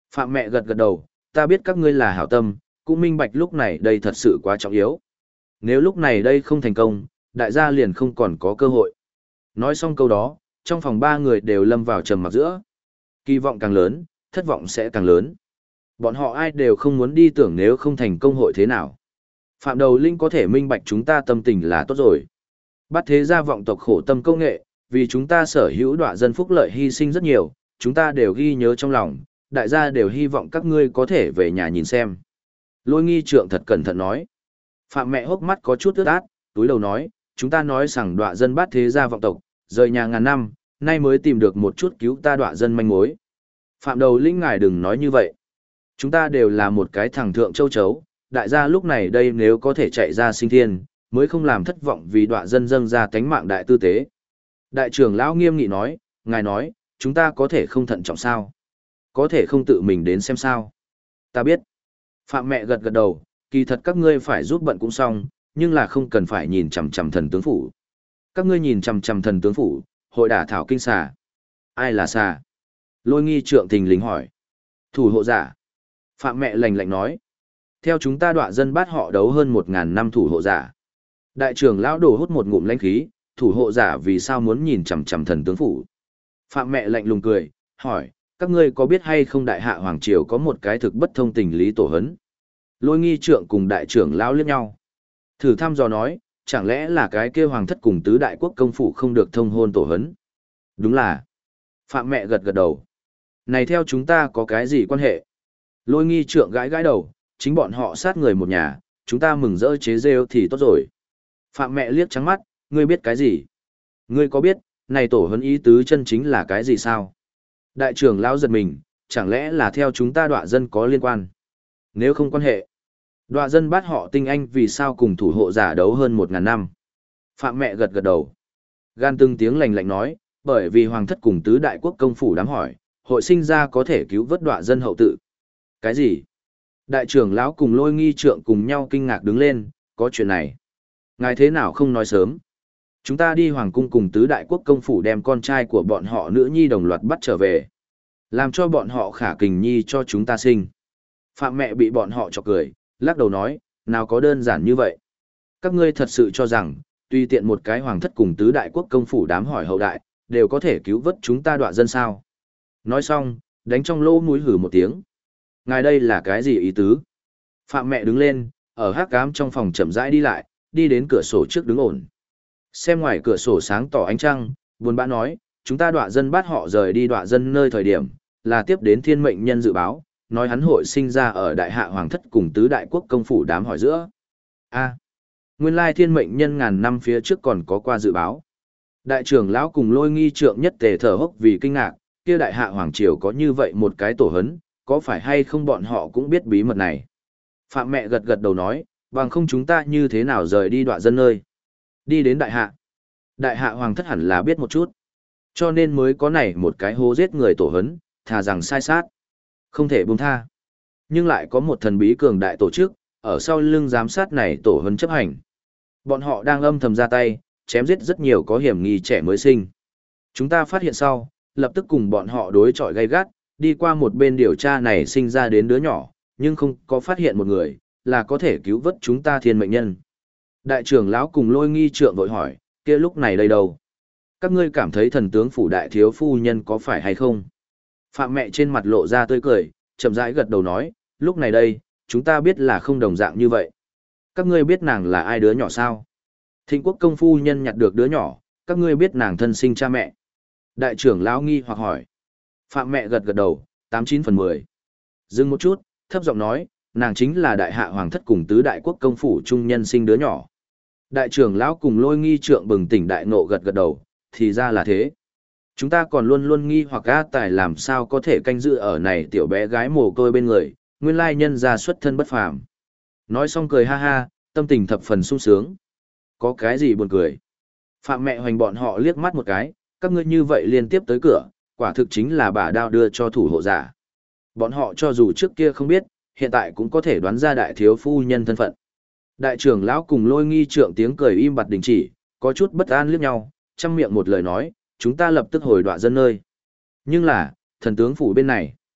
Phạm mẹ gật gật đầu, ta biết các ngươi là hảo tâm, cũng minh bạch lúc này đây thật sự quá trọng yếu. Nếu lúc này đây không thành công, đại gia liền không còn có cơ hội. Nói xong câu đó, trong phòng ba người đều lâm vào trầm mặc giữa. Kỳ vọng càng lớn, thất vọng sẽ càng lớn. Bọn họ ai đều không muốn đi tưởng nếu không thành công hội thế nào. Phạm Đầu Linh có thể minh bạch chúng ta tâm tình là tốt rồi. Bắt thế gia vọng tộc khổ tâm công nghệ, vì chúng ta sở hữu đọa dân phúc lợi hy sinh rất nhiều, chúng ta đều ghi nhớ trong lòng, đại gia đều hy vọng các ngươi có thể về nhà nhìn xem. Lôi nghi trượng thật cẩn thận nói. Phạm mẹ hốc mắt có chút ướt át, túi đầu nói, chúng ta nói rằng đọa dân bắt thế gia vọng tộc, rời nhà ngàn năm, nay mới tìm được một chút cứu ta đọa dân manh mối. Phạm Đầu Linh ngài đừng nói như vậy. Chúng ta đều là một cái thằng thượng châu chấu, đại gia lúc này đây nếu có thể chạy ra sinh thiên, mới không làm thất vọng vì đọa dân dâng ra tánh mạng đại tư tế. Đại trưởng lão nghiêm nghị nói, ngài nói, chúng ta có thể không thận trọng sao? Có thể không tự mình đến xem sao? Ta biết. Phạm mẹ gật gật đầu, kỳ thật các ngươi phải giúp bận cũng xong, nhưng là không cần phải nhìn chằm chằm thần tướng phủ. Các ngươi nhìn chằm chằm thần tướng phủ, hội đả thảo kinh xà. Ai là xà? Lôi nghi trượng thình lình hỏi. Thủ hộ giả. Phạm mẹ lạnh lạnh nói. Theo chúng ta đọa dân bắt họ đấu hơn một ngàn năm thủ hộ giả. Đại trưởng lão đổ hút một ngụm lãnh khí, thủ hộ giả vì sao muốn nhìn chằm chằm thần tướng phủ. Phạm mẹ lạnh lùng cười, hỏi, các ngươi có biết hay không đại hạ hoàng triều có một cái thực bất thông tình lý tổ hấn? Lôi nghi trượng cùng đại trưởng lão liếc nhau. Thử thăm dò nói, chẳng lẽ là cái kia hoàng thất cùng tứ đại quốc công phủ không được thông hôn tổ hấn? Đúng là. Phạm mẹ gật gật đầu. Này theo chúng ta có cái gì quan hệ? Lôi nghi trượng gãi gãi đầu, chính bọn họ sát người một nhà, chúng ta mừng rỡ chế rêu thì tốt rồi. Phạm mẹ liếc trắng mắt, ngươi biết cái gì? Ngươi có biết, này tổ huấn ý tứ chân chính là cái gì sao? Đại trưởng lão giật mình, chẳng lẽ là theo chúng ta đọa dân có liên quan? Nếu không quan hệ, đọa dân bắt họ tinh anh vì sao cùng thủ hộ giả đấu hơn một ngàn năm? Phạm mẹ gật gật đầu. Gan từng tiếng lạnh lạnh nói, bởi vì hoàng thất cùng tứ đại quốc công phủ đám hỏi, hội sinh ra có thể cứu vớt đọa dân hậu tự. Cái gì? Đại trưởng lão cùng lôi nghi trượng cùng nhau kinh ngạc đứng lên, có chuyện này. Ngài thế nào không nói sớm? Chúng ta đi hoàng cung cùng tứ đại quốc công phủ đem con trai của bọn họ nữ nhi đồng loạt bắt trở về. Làm cho bọn họ khả kình nhi cho chúng ta sinh. Phạm mẹ bị bọn họ chọc cười, lắc đầu nói, nào có đơn giản như vậy. Các ngươi thật sự cho rằng, tùy tiện một cái hoàng thất cùng tứ đại quốc công phủ đám hỏi hậu đại, đều có thể cứu vớt chúng ta đọa dân sao. Nói xong, đánh trong lỗ mũi hử một tiếng. Ngài đây là cái gì ý tứ? Phạm mẹ đứng lên, ở hát cám trong phòng chậm rãi đi lại, đi đến cửa sổ trước đứng ổn. Xem ngoài cửa sổ sáng tỏ ánh trăng, buồn bã nói, chúng ta đọa dân bắt họ rời đi đọa dân nơi thời điểm, là tiếp đến thiên mệnh nhân dự báo, nói hắn hội sinh ra ở đại hạ hoàng thất cùng tứ đại quốc công phủ đám hỏi giữa. A, nguyên lai thiên mệnh nhân ngàn năm phía trước còn có qua dự báo. Đại trưởng lão cùng lôi nghi trượng nhất tề thở hốc vì kinh ngạc, kia đại hạ hoàng triều có như vậy một cái tổ hấn, có phải hay không bọn họ cũng biết bí mật này. Phạm mẹ gật gật đầu nói, bằng không chúng ta như thế nào rời đi đọa dân nơi. Đi đến đại hạ. Đại hạ hoàng thất hẳn là biết một chút. Cho nên mới có này một cái hố giết người tổ hấn, thà rằng sai sát. Không thể buông tha. Nhưng lại có một thần bí cường đại tổ chức, ở sau lưng giám sát này tổ hấn chấp hành. Bọn họ đang âm thầm ra tay, chém giết rất nhiều có hiểm nghi trẻ mới sinh. Chúng ta phát hiện sau, lập tức cùng bọn họ đối chọi gay gắt, đi qua một bên điều tra này sinh ra đến đứa nhỏ, nhưng không có phát hiện một người, là có thể cứu vớt chúng ta thiên mệnh nhân. Đại trưởng lão cùng lôi nghi trượng vội hỏi, kia lúc này đây đâu? Các ngươi cảm thấy thần tướng phủ đại thiếu phu nhân có phải hay không? Phạm mẹ trên mặt lộ ra tươi cười, chậm rãi gật đầu nói, lúc này đây, chúng ta biết là không đồng dạng như vậy. Các ngươi biết nàng là ai đứa nhỏ sao? Thịnh quốc công phu nhân nhặt được đứa nhỏ, các ngươi biết nàng thân sinh cha mẹ. Đại trưởng lão nghi hoặc hỏi. Phạm mẹ gật gật đầu, tám chín phần mười. Dừng một chút, thấp giọng nói, nàng chính là đại hạ hoàng thất cùng tứ đại quốc công phủ trung nhân sinh đứa nhỏ. Đại trưởng lão cùng lôi nghi trượng bừng tỉnh đại nộ gật gật đầu, thì ra là thế. Chúng ta còn luôn luôn nghi hoặc A Tài làm sao có thể canh giữ ở này tiểu bé gái mồ côi bên người, nguyên lai nhân ra xuất thân bất phàm. Nói xong cười ha ha, tâm tình thập phần sung sướng. Có cái gì buồn cười? Phạm mẹ hoành bọn họ liếc mắt một cái, các ngươi như vậy liên tiếp tới cửa, quả thực chính là bà đao đưa cho thủ hộ giả. Bọn họ cho dù trước kia không biết, hiện tại cũng có thể đoán ra đại thiếu phu nhân thân phận. Đại trưởng lão cùng lôi nghi trượng tiếng cười im bặt đình chỉ, có chút bất an liếc nhau, chăm miệng một lời nói, chúng ta lập tức hồi đọa dân nơi. Nhưng là, thần tướng phủ bên này,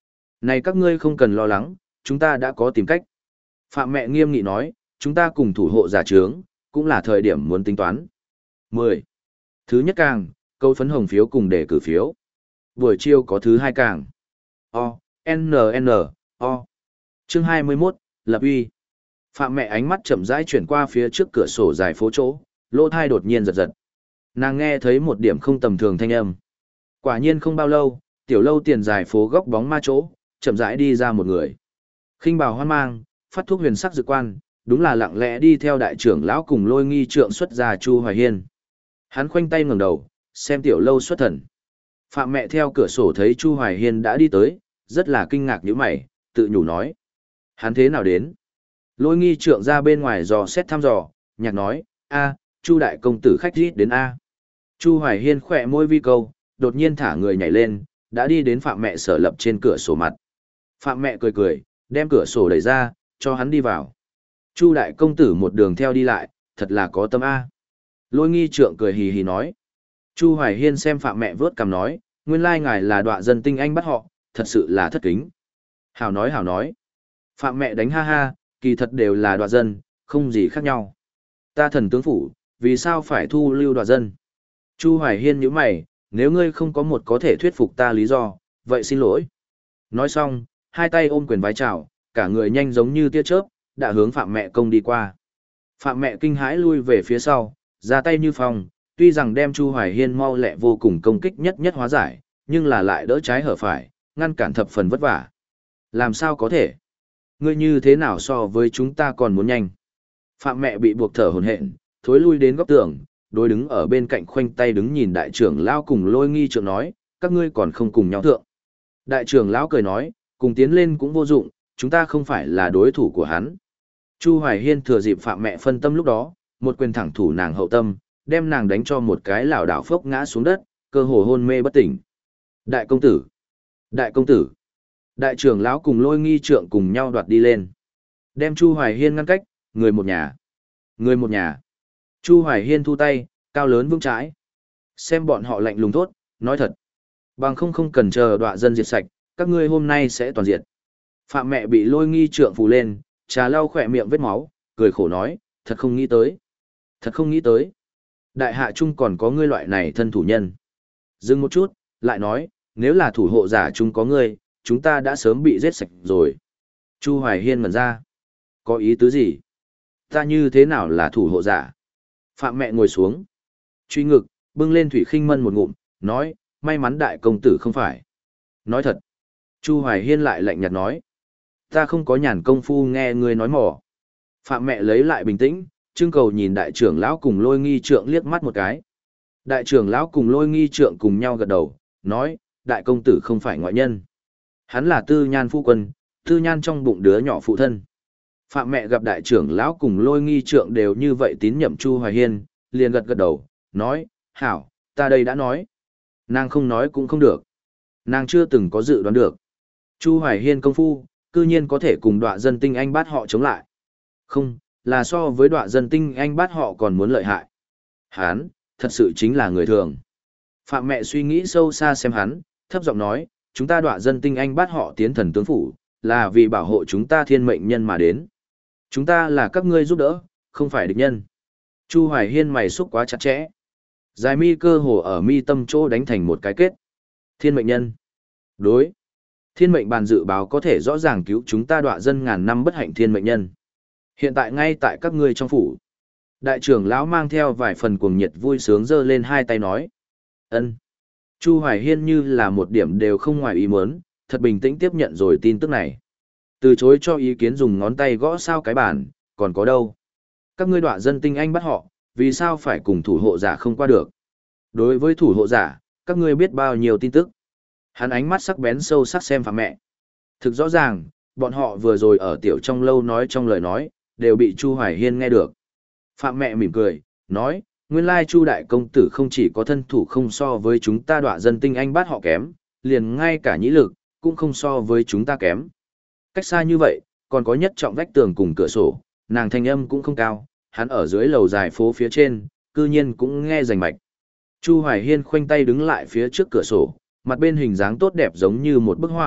Này các ngươi không cần lo lắng, chúng ta đã có tìm cách. Phạm mẹ nghiêm nghị nói, chúng ta cùng thủ hộ giả trướng, cũng là thời điểm muốn tính toán. mười. Thứ nhất càng, câu phấn hồng phiếu cùng để cử phiếu. Buổi chiều có thứ hai càng. O, N, N, O. Chương hai mươi mốt, Lập uy. Phạm mẹ ánh mắt chậm rãi chuyển qua phía trước cửa sổ dài phố chỗ, lỗ thai đột nhiên giật giật. Nàng nghe thấy một điểm không tầm thường thanh âm. Quả nhiên không bao lâu, tiểu lâu tiền dài phố góc bóng ma chỗ, chậm rãi đi ra một người. Khinh bào hoan mang, phát thuốc huyền sắc dự quan, đúng là lặng lẽ đi theo đại trưởng lão cùng lôi nghi trượng xuất gia Chu Hoài Hiên. Hắn khoanh tay ngẩng đầu, xem tiểu lâu xuất thần. Phạm mẹ theo cửa sổ thấy Chu Hoài Hiên đã đi tới, rất là kinh ngạc nhíu mày, tự nhủ nói. Hắn thế nào đến? Lôi nghi trượng ra bên ngoài dò xét thăm dò, nhạc nói, a, Chu đại công tử khách rít đến a. Chu Hoài Hiên khỏe môi vi câu, đột nhiên thả người nhảy lên, đã đi đến Phạm mẹ sở lập trên cửa sổ mặt. Phạm mẹ cười cười, đem cửa sổ đẩy ra, cho hắn đi vào. Chu đại công tử một đường theo đi lại, thật là có tâm a. Lôi nghi trượng cười hì hì nói. Chu Hoài Hiên xem Phạm mẹ vớt cằm nói, nguyên lai ngài là đọa dân tinh anh bắt họ, thật sự là thất kính. Hảo nói hảo nói. Phạm mẹ đánh ha ha, kỳ thật đều là đọa dân, không gì khác nhau. Ta thần tướng phủ, vì sao phải thu lưu đọa dân? Chu Hoài Hiên nhíu mày, nếu ngươi không có một có thể thuyết phục ta lý do, vậy xin lỗi. Nói xong, hai tay ôm quyền vái chào, cả người nhanh giống như tia chớp, đã hướng Phạm mẹ công đi qua. Phạm mẹ kinh hãi lui về phía sau, ra tay như phong, tuy rằng đem Chu Hoài Hiên mau lẹ vô cùng công kích nhất nhất hóa giải, nhưng là lại đỡ trái hở phải, ngăn cản thập phần vất vả. Làm sao có thể? Ngươi như thế nào so với chúng ta còn muốn nhanh? Phạm mẹ bị buộc thở hổn hển, thối lui đến góc tường, đối đứng ở bên cạnh khoanh tay đứng nhìn đại trưởng lão cùng lôi nghi trượng nói, các ngươi còn không cùng nhau thượng. Đại trưởng lão cười nói, cùng tiến lên cũng vô dụng, chúng ta không phải là đối thủ của hắn. Chu Hoài Hiên thừa dịp Phạm mẹ phân tâm lúc đó, một quyền thẳng thủ nàng hậu tâm, đem nàng đánh cho một cái lảo đảo phốc ngã xuống đất, cơ hồ hôn mê bất tỉnh. Đại công tử! Đại công tử! Đại trưởng lão cùng lôi nghi trượng cùng nhau đoạt đi lên. Đem Chu Hoài Hiên ngăn cách, người một nhà. Người một nhà. Chu Hoài Hiên thu tay, cao lớn vững chãi. Xem bọn họ lạnh lùng thốt, nói thật. Bằng không không cần chờ đọa dân diệt sạch, các ngươi hôm nay sẽ toàn diệt. Phạm mẹ bị lôi nghi trượng phù lên, trà lau khỏe miệng vết máu, cười khổ nói, thật không nghĩ tới. Thật không nghĩ tới. Đại hạ trung còn có ngươi loại này thân thủ nhân. Dừng một chút, lại nói, nếu là thủ hộ giả chúng có ngươi, chúng ta đã sớm bị giết sạch rồi. Chu Hoài Hiên ngẩn ra. Có ý tứ gì? Ta như thế nào là thủ hộ giả? Phạm mẹ ngồi xuống. Truy ngực, bưng lên thủy khinh mân một ngụm, nói, may mắn đại công tử không phải. Nói thật. Chu Hoài Hiên lại lạnh nhạt nói. Ta không có nhàn công phu nghe ngươi nói mỏ. Phạm mẹ lấy lại bình tĩnh, trưng cầu nhìn đại trưởng lão cùng lôi nghi trượng liếc mắt một cái. Đại trưởng lão cùng lôi nghi trượng cùng nhau gật đầu, nói, đại công tử không phải ngoại nhân. Hắn là tư nhan phu quân, tư nhan trong bụng đứa nhỏ phụ thân. Phạm mẹ gặp đại trưởng lão cùng lôi nghi trượng đều như vậy tín nhiệm Chu Hoài Hiên, liền gật gật đầu, nói, hảo, ta đây đã nói. Nàng không nói cũng không được. Nàng chưa từng có dự đoán được. Chu Hoài Hiên công phu, cư nhiên có thể cùng đọa dân tinh anh bát họ chống lại. Không, là so với đọa dân tinh anh bát họ còn muốn lợi hại. Hán, thật sự chính là người thường. Phạm mẹ suy nghĩ sâu xa xem hắn, thấp giọng nói, chúng ta đọa dân tinh anh bát họ tiến thần tướng phủ, là vì bảo hộ chúng ta thiên mệnh nhân mà đến. Chúng ta là các ngươi giúp đỡ, không phải địch nhân. Chu Hoài Hiên mày xúc quá chặt chẽ. Dài mi cơ hồ ở mi tâm chỗ đánh thành một cái kết. Thiên mệnh nhân. Đối. Thiên mệnh bàn dự báo có thể rõ ràng cứu chúng ta đọa dân ngàn năm bất hạnh thiên mệnh nhân. Hiện tại ngay tại các ngươi trong phủ. Đại trưởng lão mang theo vài phần cuồng nhiệt vui sướng giơ lên hai tay nói. Ân. Chu Hoài Hiên như là một điểm đều không ngoài ý muốn, thật bình tĩnh tiếp nhận rồi tin tức này. Từ chối cho ý kiến dùng ngón tay gõ sao cái bàn, còn có đâu. Các ngươi đọa dân tinh anh bắt họ, vì sao phải cùng thủ hộ giả không qua được. Đối với thủ hộ giả, các ngươi biết bao nhiêu tin tức. Hắn ánh mắt sắc bén sâu sắc xem Phạm mẹ. Thực rõ ràng, bọn họ vừa rồi ở tiểu trong lâu nói trong lời nói, đều bị Chu Hoài Hiên nghe được. Phạm mẹ mỉm cười, nói, nguyên lai Chu đại công tử không chỉ có thân thủ không so với chúng ta đọa dân tinh anh bắt họ kém, liền ngay cả nhĩ lực, cũng không so với chúng ta kém. Cách xa như vậy, còn có nhất trọng vách tường cùng cửa sổ, nàng thanh âm cũng không cao, hắn ở dưới lầu dài phố phía trên, cư nhiên cũng nghe rành mạch. Chu Hoài Hiên khoanh tay đứng lại phía trước cửa sổ, mặt bên hình dáng tốt đẹp giống như một bức họa,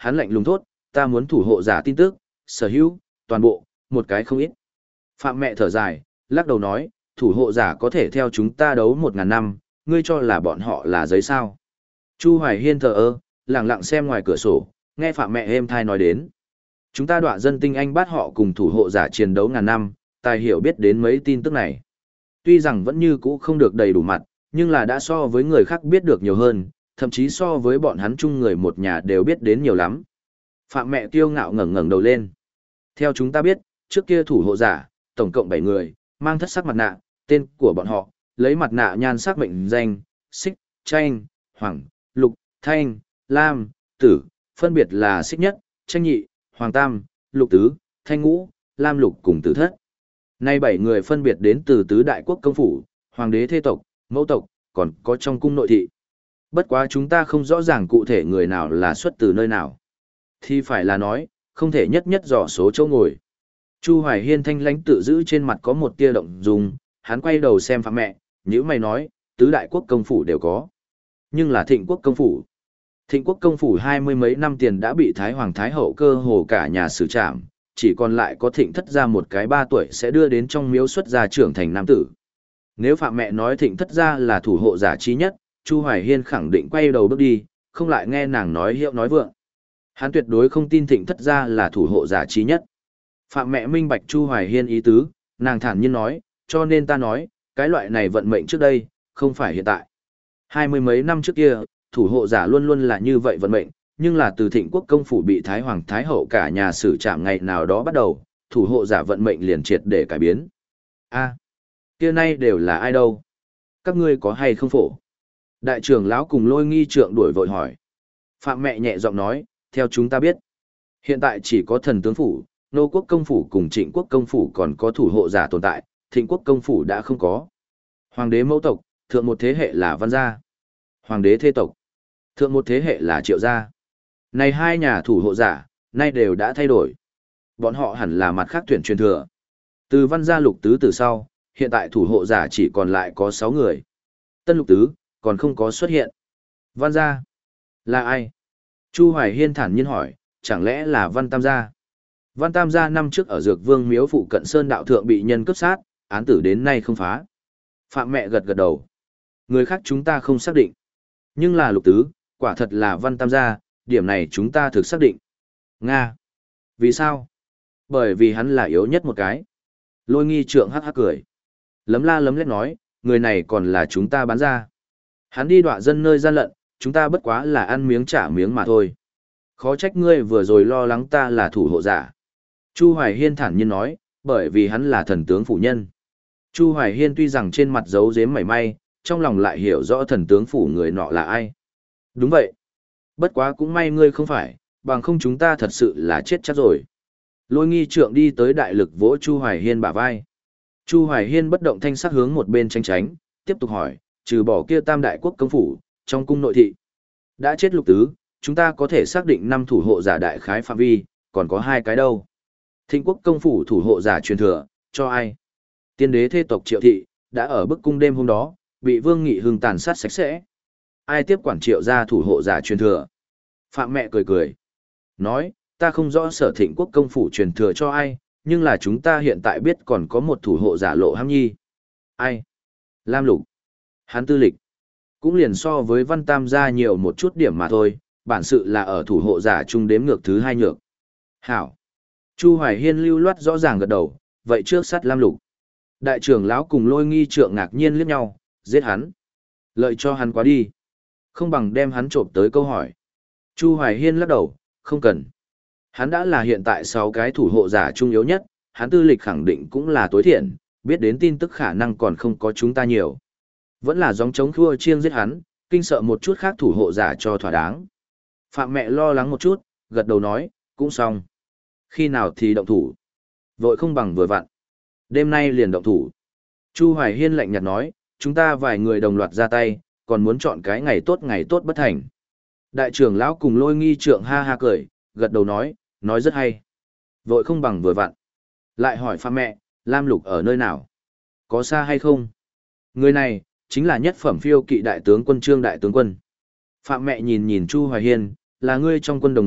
hắn lạnh lùng thốt, ta muốn thủ hộ giả tin tức, sở hữu, toàn bộ, một cái không ít. Phạm mẹ thở dài, lắc đầu nói, thủ hộ giả có thể theo chúng ta đấu một ngàn năm, ngươi cho là bọn họ là giấy sao. Chu Hoài Hiên thờ ơ, lặng lặng xem ngoài cửa sổ, nghe Phạm mẹ êm thai nói đến. Chúng ta đọa dân tinh anh bắt họ cùng thủ hộ giả chiến đấu ngàn năm, tài hiểu biết đến mấy tin tức này. Tuy rằng vẫn như cũ không được đầy đủ mặt, nhưng là đã so với người khác biết được nhiều hơn, thậm chí so với bọn hắn chung người một nhà đều biết đến nhiều lắm. Phạm mẹ kiêu ngạo ngẩng ngẩng đầu lên. Theo chúng ta biết, trước kia thủ hộ giả, tổng cộng bảy người, mang thất sắc mặt nạ, tên của bọn họ, lấy mặt nạ nhan sắc mệnh danh, xích, tranh, hoàng, lục, thanh, lam, tử, phân biệt là xích nhất, tranh nhị, hoàng tam, lục tứ, thanh ngũ, lam lục cùng tử thất. Nay bảy người phân biệt đến từ tứ đại quốc công phủ, hoàng đế thê tộc, mẫu tộc, còn có trong cung nội thị. Bất quá chúng ta không rõ ràng cụ thể người nào là xuất từ nơi nào. Thì phải là nói, không thể nhất nhất dò số chỗ ngồi. Chu Hoài Hiên thanh lãnh tự giữ trên mặt có một tia động dung, hắn quay đầu xem Phạm mẹ, nhữ mày nói, tứ đại quốc công phủ đều có. Nhưng là thịnh quốc công phủ. Thịnh quốc công phủ hai mươi mấy năm tiền đã bị Thái Hoàng Thái Hậu cơ hồ cả nhà xử trảm, chỉ còn lại có thịnh thất gia một cái ba tuổi sẽ đưa đến trong miếu xuất gia trưởng thành nam tử. Nếu Phạm mẹ nói thịnh thất gia là thủ hộ giả trí nhất, Chu Hoài Hiên khẳng định quay đầu bước đi, không lại nghe nàng nói hiệu nói vượng. Hắn tuyệt đối không tin thịnh thất gia là thủ hộ giả trí nhất. Phạm mẹ minh bạch Chu Hoài Hiên ý tứ, nàng thản nhiên nói, cho nên ta nói, cái loại này vận mệnh trước đây, không phải hiện tại. Hai mươi mấy năm trước kia, thủ hộ giả luôn luôn là như vậy vận mệnh, nhưng là từ thịnh quốc công phủ bị Thái Hoàng Thái Hậu cả nhà xử trảm ngày nào đó bắt đầu, thủ hộ giả vận mệnh liền triệt để cải biến. A, kia nay đều là ai đâu? Các ngươi có hay không phổ? Đại trưởng lão cùng Lôi Nghi trượng đuổi vội hỏi. Phạm mẹ nhẹ giọng nói, theo chúng ta biết, hiện tại chỉ có thần tướng phủ, nô quốc công phủ cùng trịnh quốc công phủ còn có thủ hộ giả tồn tại, thịnh quốc công phủ đã không có. Hoàng đế mẫu tộc, thượng một thế hệ là Văn gia. Hoàng đế thê tộc, thượng một thế hệ là Triệu gia. Này hai nhà thủ hộ giả, nay đều đã thay đổi. Bọn họ hẳn là mặt khác tuyển truyền thừa. Từ Văn gia lục tứ từ sau, hiện tại thủ hộ giả chỉ còn lại có sáu người. Tân lục tứ, còn không có xuất hiện. Văn gia, là ai? Chu Hoài Hiên thản nhiên hỏi, chẳng lẽ là Văn Tam gia? Văn Tam gia năm trước ở Dược Vương miếu phụ cận Sơn đạo thượng bị nhân cướp sát, án tử đến nay không phá. Phạm mẹ gật gật đầu. Người khác chúng ta không xác định. Nhưng là lục tứ, quả thật là Văn Tam gia, điểm này chúng ta thực xác định. Nga. Vì sao? Bởi vì hắn là yếu nhất một cái. Lôi Nghi trượng hắc hắc cười. Lấm la lấm lét nói, người này còn là chúng ta bán ra. Hắn đi đọa dân nơi gian lận, chúng ta bất quá là ăn miếng trả miếng mà thôi. Khó trách ngươi vừa rồi lo lắng ta là thủ hộ giả. Chu Hoài Hiên thản nhiên nói, bởi vì hắn là thần tướng phủ nhân. Chu Hoài Hiên tuy rằng trên mặt giấu giếm mảy may, trong lòng lại hiểu rõ thần tướng phủ người nọ là ai. Đúng vậy. Bất quá cũng may ngươi không phải, bằng không chúng ta thật sự là chết chắc rồi. Lôi Nghi trượng đi tới đại lực vỗ Chu Hoài Hiên bả vai. Chu Hoài Hiên bất động thanh sắc hướng một bên tránh tránh, tiếp tục hỏi, trừ bỏ kia tam đại quốc công phủ, trong cung nội thị. Đã chết lục tứ, chúng ta có thể xác định năm thủ hộ giả đại khái phạm vi, còn có hai cái đâu. Thịnh quốc công phủ thủ hộ giả truyền thừa, cho ai? Tiên đế thê tộc Triệu thị, đã ở bức cung đêm hôm đó, bị Vương Nghị Hưng tàn sát sạch sẽ. Ai tiếp quản Triệu gia thủ hộ giả truyền thừa? Phạm mẹ cười cười. Nói, ta không rõ sở thịnh quốc công phủ truyền thừa cho ai, nhưng là chúng ta hiện tại biết còn có một thủ hộ giả Lộ Hăm Nhi. Ai? Lam Lục. Hắn tư lịch. Cũng liền so với Văn Tam gia nhiều một chút điểm mà thôi, bản sự là ở thủ hộ giả trung đếm ngược thứ hai nhược. Hảo. Chu Hoài Hiên lưu loát rõ ràng gật đầu, vậy trước sát Lam Lục. Đại trưởng lão cùng Lôi Nghi trượng ngạc nhiên liếc nhau, giết hắn. Lợi cho hắn quá đi. Không bằng đem hắn trộm tới câu hỏi. Chu Hoài Hiên lắc đầu, không cần. Hắn đã là hiện tại sáu cái thủ hộ giả trung yếu nhất, hắn tư lịch khẳng định cũng là tối thiện, biết đến tin tức khả năng còn không có chúng ta nhiều. Vẫn là gióng chống khua chiêng giết hắn, kinh sợ một chút khác thủ hộ giả cho thỏa đáng. Phạm mẹ lo lắng một chút, gật đầu nói, cũng xong. Khi nào thì động thủ? Vội không bằng vừa vặn. Đêm nay liền động thủ. Chu Hoài Hiên lạnh nhạt nói, chúng ta vài người đồng loạt ra tay, còn muốn chọn cái ngày tốt ngày tốt bất thành. Đại trưởng lão cùng Lôi Nghi trượng ha ha cười, gật đầu nói, nói rất hay. Vội không bằng vừa vặn. Lại hỏi Phạm mẹ, Lam Lục ở nơi nào? Có xa hay không? Người này, chính là nhất phẩm phiêu kỵ đại tướng quân Trương đại tướng quân. Phạm mẹ nhìn nhìn Chu Hoài Hiên, là ngươi trong quân đồng nghiệp,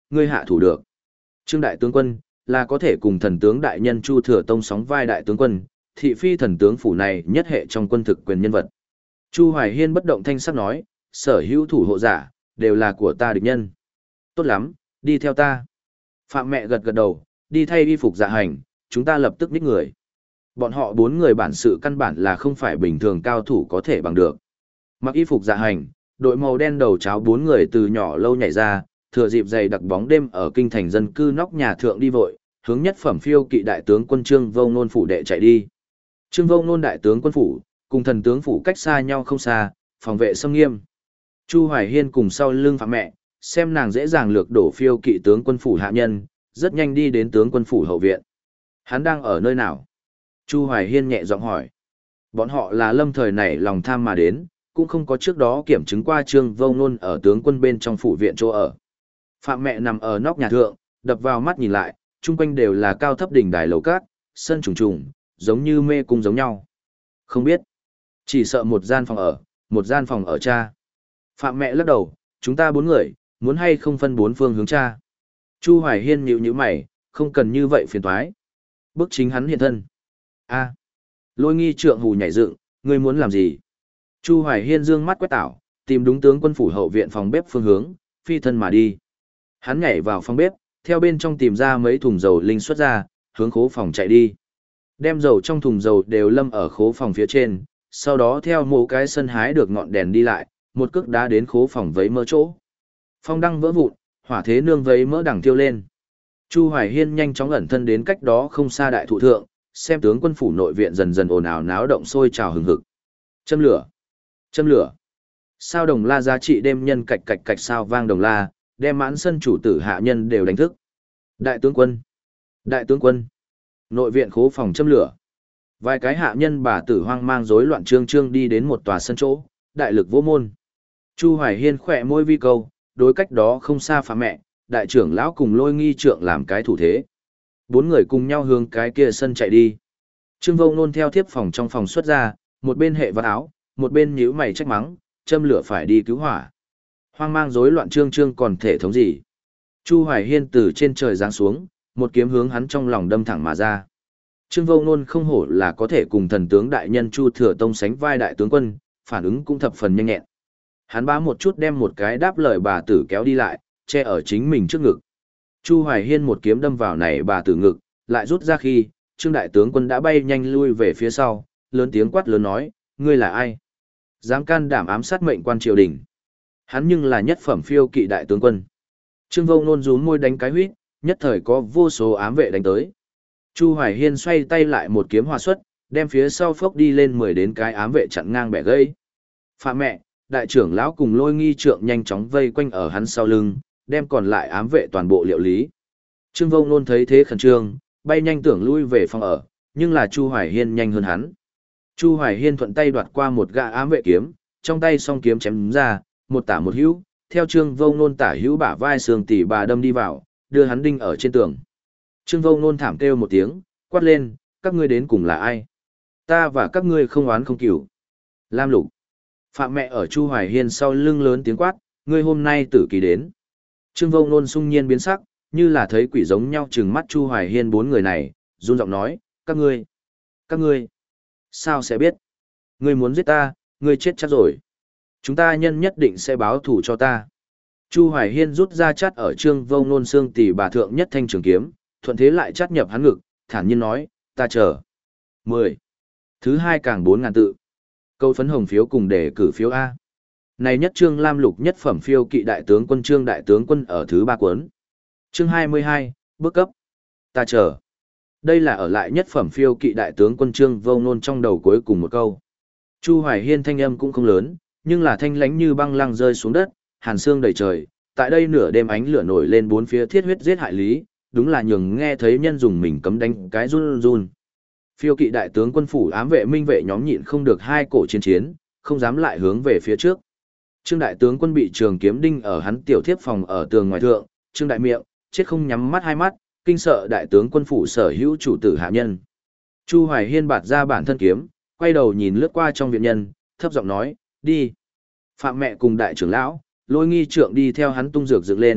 ngươi hạ thủ được. Trương đại tướng quân, là có thể cùng thần tướng đại nhân Chu Thừa Tông sóng vai đại tướng quân, thị phi thần tướng phủ này nhất hệ trong quân thực quyền nhân vật. Chu Hoài Hiên bất động thanh sắc nói, sở hữu thủ hộ giả, đều là của ta địch nhân. Tốt lắm, đi theo ta. Phạm mẹ gật gật đầu, đi thay y phục dạ hành, chúng ta lập tức ních người. Bọn họ bốn người bản sự căn bản là không phải bình thường cao thủ có thể bằng được. Mặc y phục dạ hành, đội màu đen đầu cháo bốn người từ nhỏ lâu nhảy ra, thừa dịp dày đặc bóng đêm ở kinh thành dân cư nóc nhà thượng đi vội, hướng nhất phẩm phiêu kỵ đại tướng quân Trương Vô Ngôn phủ đệ chạy đi. Trương Vô Ngôn đại tướng quân phủ, cùng thần tướng phủ cách xa nhau không xa, phòng vệ xâm nghiêm. Chu Hoài Hiên cùng sau lưng Phạm mẹ, xem nàng dễ dàng lược đổ phiêu kỵ tướng quân phủ hạ nhân, rất nhanh đi đến tướng quân phủ hậu viện. Hắn đang ở nơi nào? Chu Hoài Hiên nhẹ giọng hỏi. Bọn họ là lâm thời nảy lòng tham mà đến, cũng không có trước đó kiểm chứng qua Trương Vô Ngôn ở tướng quân bên trong phủ viện chỗ ở. Phạm mẹ nằm ở nóc nhà thượng, đập vào mắt nhìn lại, chung quanh đều là cao thấp đỉnh đài lầu cát, sân trùng trùng, giống như mê cung giống nhau. Không biết, chỉ sợ một gian phòng ở, một gian phòng ở cha. Phạm mẹ lắc đầu, chúng ta bốn người, muốn hay không phân bốn phương hướng cha. Chu Hoài Hiên nhíu nhíu mày, không cần như vậy phiền toái. Bức chính hắn hiện thân. A, Lôi Nghi trượng hù nhảy dựng, ngươi muốn làm gì? Chu Hoài Hiên dương mắt quét tảo, tìm đúng tướng quân phủ hậu viện phòng bếp phương hướng, phi thân mà đi. Hắn nhảy vào phòng bếp, theo bên trong tìm ra mấy thùng dầu linh xuất ra, hướng khố phòng chạy đi. Đem dầu trong thùng dầu đều lâm ở khố phòng phía trên, sau đó theo một cái sân hái được ngọn đèn đi lại, một cước đá đến khố phòng vấy mỡ chỗ. Phong đăng vỡ vụn, hỏa thế nương vấy mỡ đằng tiêu lên. Chu Hoài Hiên nhanh chóng ẩn thân đến cách đó không xa đại thụ thượng, xem tướng quân phủ nội viện dần dần ồn ào náo động sôi trào hừng hực. Châm lửa, châm lửa. Sao đồng la giá trị đêm nhân cạch cạch cạch sao vang đồng la, đem mãn sân chủ tử hạ nhân đều đánh thức. Đại tướng quân, đại tướng quân. Nội viện khố phòng châm lửa. Vài cái hạ nhân bà tử hoang mang rối loạn trương trương đi đến một tòa sân chỗ, đại lực vô môn. Chu Hoài Hiên khỏe môi vi câu, đối cách đó không xa Phạm mẹ, đại trưởng lão cùng Lôi Nghi trượng làm cái thủ thế. Bốn người cùng nhau hướng cái kia sân chạy đi. Trương Vô Ngôn theo thiếp phòng trong phòng xuất ra, một bên hệ vạt áo, một bên nhíu mày trách mắng, châm lửa phải đi cứu hỏa. Hoang mang rối loạn trương trương còn thể thống gì? Chu Hoài Hiên từ trên trời giáng xuống, một kiếm hướng hắn trong lòng đâm thẳng mà ra. Trương Vô Ngôn không hổ là có thể cùng thần tướng đại nhân Chu Thừa Tông sánh vai đại tướng quân, phản ứng cũng thập phần nhanh nhẹn. Hắn bá một chút đem một cái đáp lời bà tử kéo đi lại, che ở chính mình trước ngực. Chu Hoài Hiên một kiếm đâm vào này bà tử ngực, lại rút ra khi, Trương đại tướng quân đã bay nhanh lui về phía sau, lớn tiếng quát lớn nói, ngươi là ai? Dám can đảm ám sát mệnh quan triều đình. Hắn nhưng là nhất phẩm phiêu kỵ đại tướng quân. Trương Vô Ngôn rúm môi đánh cái huýt, nhất thời có vô số ám vệ đánh tới. Chu Hoài Hiên xoay tay lại một kiếm hòa xuất, đem phía sau phốc đi lên mười đến cái ám vệ chặn ngang bẻ gãy. Phạm mẹ, đại trưởng lão cùng Lôi Nghi trượng nhanh chóng vây quanh ở hắn sau lưng, đem còn lại ám vệ toàn bộ liệu lý. Trương Vô Ngôn thấy thế khẩn trương, bay nhanh tưởng lui về phòng ở, nhưng là Chu Hoài Hiên nhanh hơn hắn. Chu Hoài Hiên thuận tay đoạt qua một gã ám vệ kiếm, trong tay song kiếm chém ra, một tả một hữu, theo Trương Vô Ngôn tả hữu bả vai sườn tỉ bà đâm đi vào, đưa hắn đinh ở trên tường. Trương Vô Ngôn thảm kêu một tiếng, quát lên, các ngươi đến cùng là ai? Ta và các ngươi không oán không cừu. Lam Lục. Phạm mẹ ở Chu Hoài Hiên sau lưng lớn tiếng quát, ngươi hôm nay tử kỳ đến. Trương Vô Ngôn sung nhiên biến sắc, như là thấy quỷ giống nhau trừng mắt Chu Hoài Hiên bốn người này, run giọng nói, các ngươi, các ngươi, sao sẽ biết? Ngươi muốn giết ta, ngươi chết chắc rồi. Chúng ta nhân nhất định sẽ báo thù cho ta. Chu Hoài Hiên rút ra chát ở Trương Vô Ngôn xương tỷ bà thượng nhất thanh trường kiếm, thuận thế lại chát nhập hắn ngực, thản nhiên nói, ta chờ. mười. Thứ hai càng bốn ngàn tự. Câu phấn hồng phiếu cùng để cử phiếu A. Này nhất Trương Lam Lục nhất phẩm phiêu kỵ đại tướng quân Trương đại tướng quân ở thứ ba cuốn. Chương hai mươi hai, bước cấp. Ta chờ. Đây là ở lại nhất phẩm phiêu kỵ đại tướng quân Trương Vô Ngôn trong đầu cuối cùng một câu. Chu Hoài Hiên thanh âm cũng không lớn, nhưng là thanh lãnh như băng lăng rơi xuống đất, hàn xương đầy trời. Tại đây nửa đêm ánh lửa nổi lên bốn phía thiết huyết giết hại lý, đúng là nhường nghe thấy nhân dùng mình cấm đánh cái run run. Phiêu kỵ đại tướng quân phủ ám vệ minh vệ nhóm nhịn không được hai cổ chiến chiến, không dám lại hướng về phía trước. Trương đại tướng quân bị trường kiếm đinh ở hắn tiểu thiếp phòng ở tường ngoài thượng, Trương đại miệng, chết không nhắm mắt hai mắt, kinh sợ đại tướng quân phủ sở hữu chủ tử hạ nhân. Chu Hoài Hiên bạt ra bản thân kiếm, quay đầu nhìn lướt qua trong viện nhân, thấp giọng nói, đi. Phạm mẹ cùng đại trưởng lão, Lôi Nghi trượng đi theo hắn tung dược dựng lên,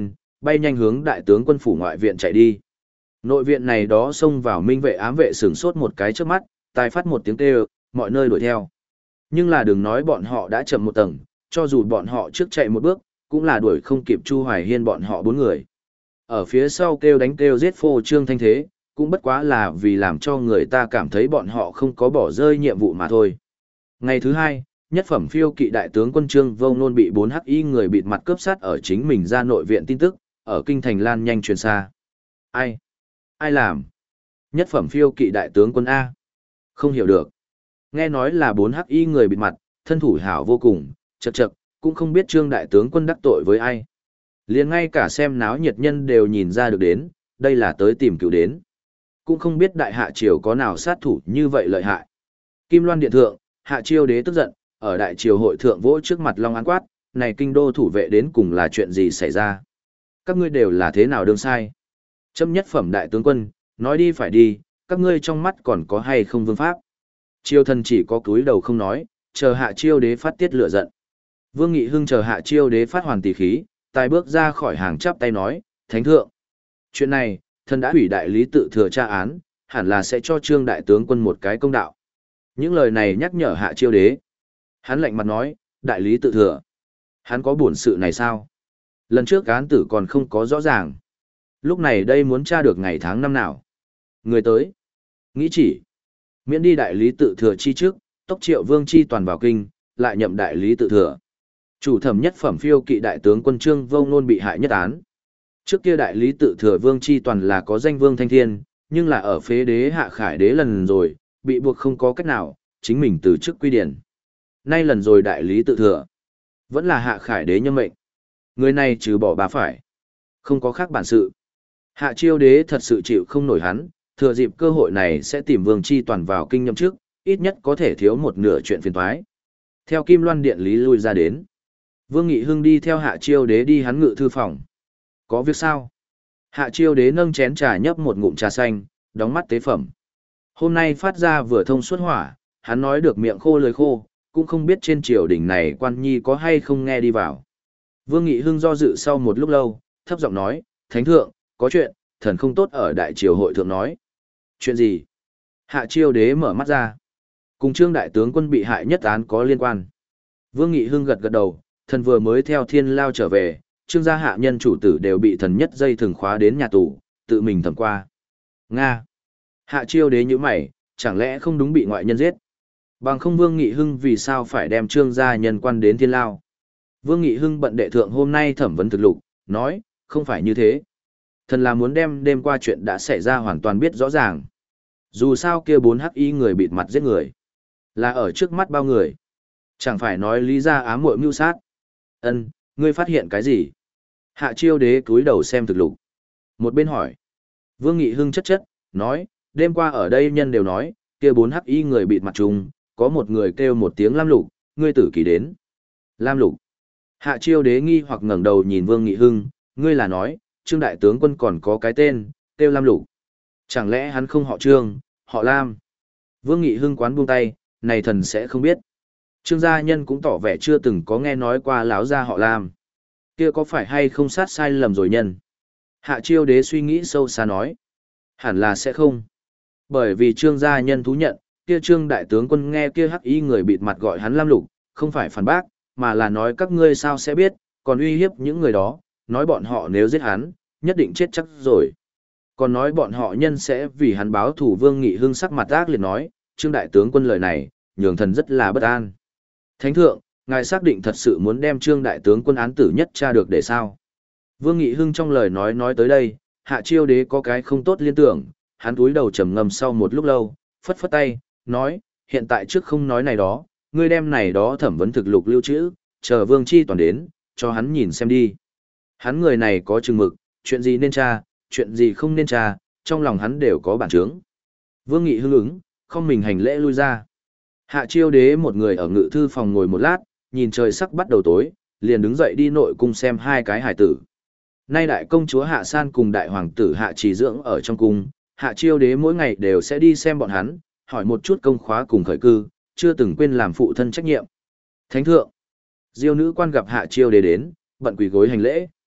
bay nhanh hướng đại tướng quân phủ ngoại viện chạy đi. Nội viện này đó xông vào minh vệ ám vệ sửng sốt một cái trước mắt, tai phát một tiếng kêu, mọi nơi đuổi theo. Nhưng là đừng nói bọn họ đã chậm một tầng, cho dù bọn họ trước chạy một bước, cũng là đuổi không kịp Chu Hoài Hiên bọn họ bốn người. Ở phía sau kêu đánh kêu giết phô trương thanh thế, cũng bất quá là vì làm cho người ta cảm thấy bọn họ không có bỏ rơi nhiệm vụ mà thôi. Ngày thứ hai, nhất phẩm phiêu kỵ đại tướng quân Trương Vô Nôn bị bốn hắc y người bịt mặt cướp sát ở chính mình ra nội viện tin tức, ở kinh thành lan nhanh truyền xa. Ai? Ai làm? Nhất phẩm phiêu kỵ đại tướng quân A. Không hiểu được. Nghe nói là bốn hắc y người bịt mặt, thân thủ hảo vô cùng, chậc chậc, cũng không biết Trương đại tướng quân đắc tội với ai. Liền ngay cả xem náo nhiệt nhân đều nhìn ra được đến, đây là tới tìm cứu đến. Cũng không biết đại hạ triều có nào sát thủ như vậy lợi hại. Kim Loan điện thượng, hạ chiêu đế tức giận, ở đại triều hội thượng vỗ trước mặt Long Án quát, này kinh đô thủ vệ đến cùng là chuyện gì xảy ra. Các ngươi đều là thế nào đương sai. Châm nhất phẩm đại tướng quân, nói đi phải đi, các ngươi trong mắt còn có hay không vương pháp. Triều thần chỉ có cúi đầu không nói, chờ hạ chiêu đế phát tiết lửa giận. Vương Nghị Hưng chờ hạ chiêu đế phát hoàn tỷ khí, tài bước ra khỏi hàng chắp tay nói, thánh thượng. Chuyện này, thần đã hủy đại lý tự thừa tra án, hẳn là sẽ cho Trương đại tướng quân một cái công đạo. Những lời này nhắc nhở hạ chiêu đế. Hắn lạnh mặt nói, đại lý tự thừa. Hắn có buồn sự này sao? Lần trước án tử còn không có rõ ràng. Lúc này đây muốn tra được ngày tháng năm nào. Người tới. Nghĩ chỉ. Miễn đi đại lý tự thừa chi trước, tốc triệu vương chi toàn vào kinh, lại nhậm đại lý tự thừa. Chủ thẩm nhất phẩm phiêu kỵ đại tướng quân Trương Vô Nôn bị hại nhất án. Trước kia đại lý tự thừa vương chi toàn là có danh vương thanh thiên, nhưng là ở phế đế hạ khải đế lần rồi, bị buộc không có cách nào, chính mình từ chức quy điển. Nay lần rồi đại lý tự thừa, vẫn là hạ khải đế nhâm mệnh. Người này trừ bỏ bà phải, không có khác bản sự. Hạ chiêu đế thật sự chịu không nổi hắn, thừa dịp cơ hội này sẽ tìm vương chi toàn vào kinh nhậm chức, ít nhất có thể thiếu một nửa chuyện phiền toái. Theo Kim Loan điện lý lui ra đến, Vương Nghị Hưng đi theo hạ chiêu đế đi hắn ngự thư phòng. Có việc sao? Hạ chiêu đế nâng chén trà nhấp một ngụm trà xanh, đóng mắt tế phẩm. Hôm nay phát ra vừa thông suốt hỏa, hắn nói được miệng khô lời khô, cũng không biết trên triều đình này quan nhi có hay không nghe đi vào. Vương Nghị Hưng do dự sau một lúc lâu, thấp giọng nói, thánh thượng, có chuyện, thần không tốt ở đại triều hội thượng nói. Chuyện gì? Hạ chiêu đế mở mắt ra. Cùng Trương đại tướng quân bị hại nhất án có liên quan. Vương Nghị Hưng gật gật đầu, thần vừa mới theo thiên lao trở về, Trương gia hạ nhân chủ tử đều bị thần nhất dây thừng khóa đến nhà tù, tự mình thẩm qua. Nga. Hạ chiêu đế như mày, chẳng lẽ không đúng bị ngoại nhân giết? Bằng không Vương Nghị Hưng vì sao phải đem Trương gia nhân quan đến thiên lao? Vương Nghị Hưng bận đệ thượng hôm nay thẩm vấn thực lục, nói, không phải như thế. Thần là muốn đem đêm qua chuyện đã xảy ra hoàn toàn biết rõ ràng. Dù sao kia bốn hắc y người bịt mặt giết người, là ở trước mắt bao người. Chẳng phải nói lý ra ám muội mưu sát. Ân, ngươi phát hiện cái gì? Hạ chiêu đế cúi đầu xem thực lục. Một bên hỏi. Vương Nghị Hưng chất chất, nói, đêm qua ở đây nhân đều nói, kia bốn hắc y người bịt mặt trùng, có một người kêu một tiếng Lam Lục, ngươi tử kỳ đến. Lam Lục. Hạ chiêu đế nghi hoặc ngẩng đầu nhìn Vương Nghị Hưng, ngươi là nói, Trương đại tướng quân còn có cái tên, kêu Lam Lục. Chẳng lẽ hắn không họ Trương, họ Lam? Vương Nghị Hưng quán buông tay, này thần sẽ không biết. Trương gia nhân cũng tỏ vẻ chưa từng có nghe nói qua láo gia họ Lam. Kia có phải hay không sát sai lầm rồi nhân? Hạ chiêu đế suy nghĩ sâu xa nói. Hẳn là sẽ không. Bởi vì Trương gia nhân thú nhận, kia Trương đại tướng quân nghe kia hắc y người bịt mặt gọi hắn Lam Lục, không phải phản bác, mà là nói các ngươi sao sẽ biết, còn uy hiếp những người đó, nói bọn họ nếu giết hắn, nhất định chết chắc rồi. Còn nói bọn họ nhân sẽ vì hắn báo thủ. Vương Nghị Hưng sắc mặt ác liệt nói, Trương đại tướng quân lời này, nhường thần rất là bất an. Thánh thượng, ngài xác định thật sự muốn đem Trương đại tướng quân án tử nhất tra được để sao? Vương Nghị Hưng trong lời nói nói tới đây, hạ chiêu đế có cái không tốt liên tưởng, hắn túi đầu trầm ngâm sau một lúc lâu, phất phất tay, nói, hiện tại trước không nói này đó, ngươi đem này đó thẩm vấn thực lục lưu trữ, chờ Vương Chi toàn đến, cho hắn nhìn xem đi. Hắn người này có chừng mực, chuyện gì nên tra, chuyện gì không nên tra, trong lòng hắn đều có bản chướng. Vương Nghị hưng ứng, không mình hành lễ lui ra. Hạ chiêu đế một người ở ngự thư phòng ngồi một lát, nhìn trời sắc bắt đầu tối, liền đứng dậy đi nội cung xem hai cái hải tử. Nay đại công chúa Hạ San cùng đại hoàng tử Hạ Trì dưỡng ở trong cung, Hạ chiêu đế mỗi ngày đều sẽ đi xem bọn hắn, hỏi một chút công khóa cùng khởi cư, chưa từng quên làm phụ thân trách nhiệm. Thánh thượng, diêu nữ quan gặp Hạ chiêu đế đến, bận quỳ gối hành lễ.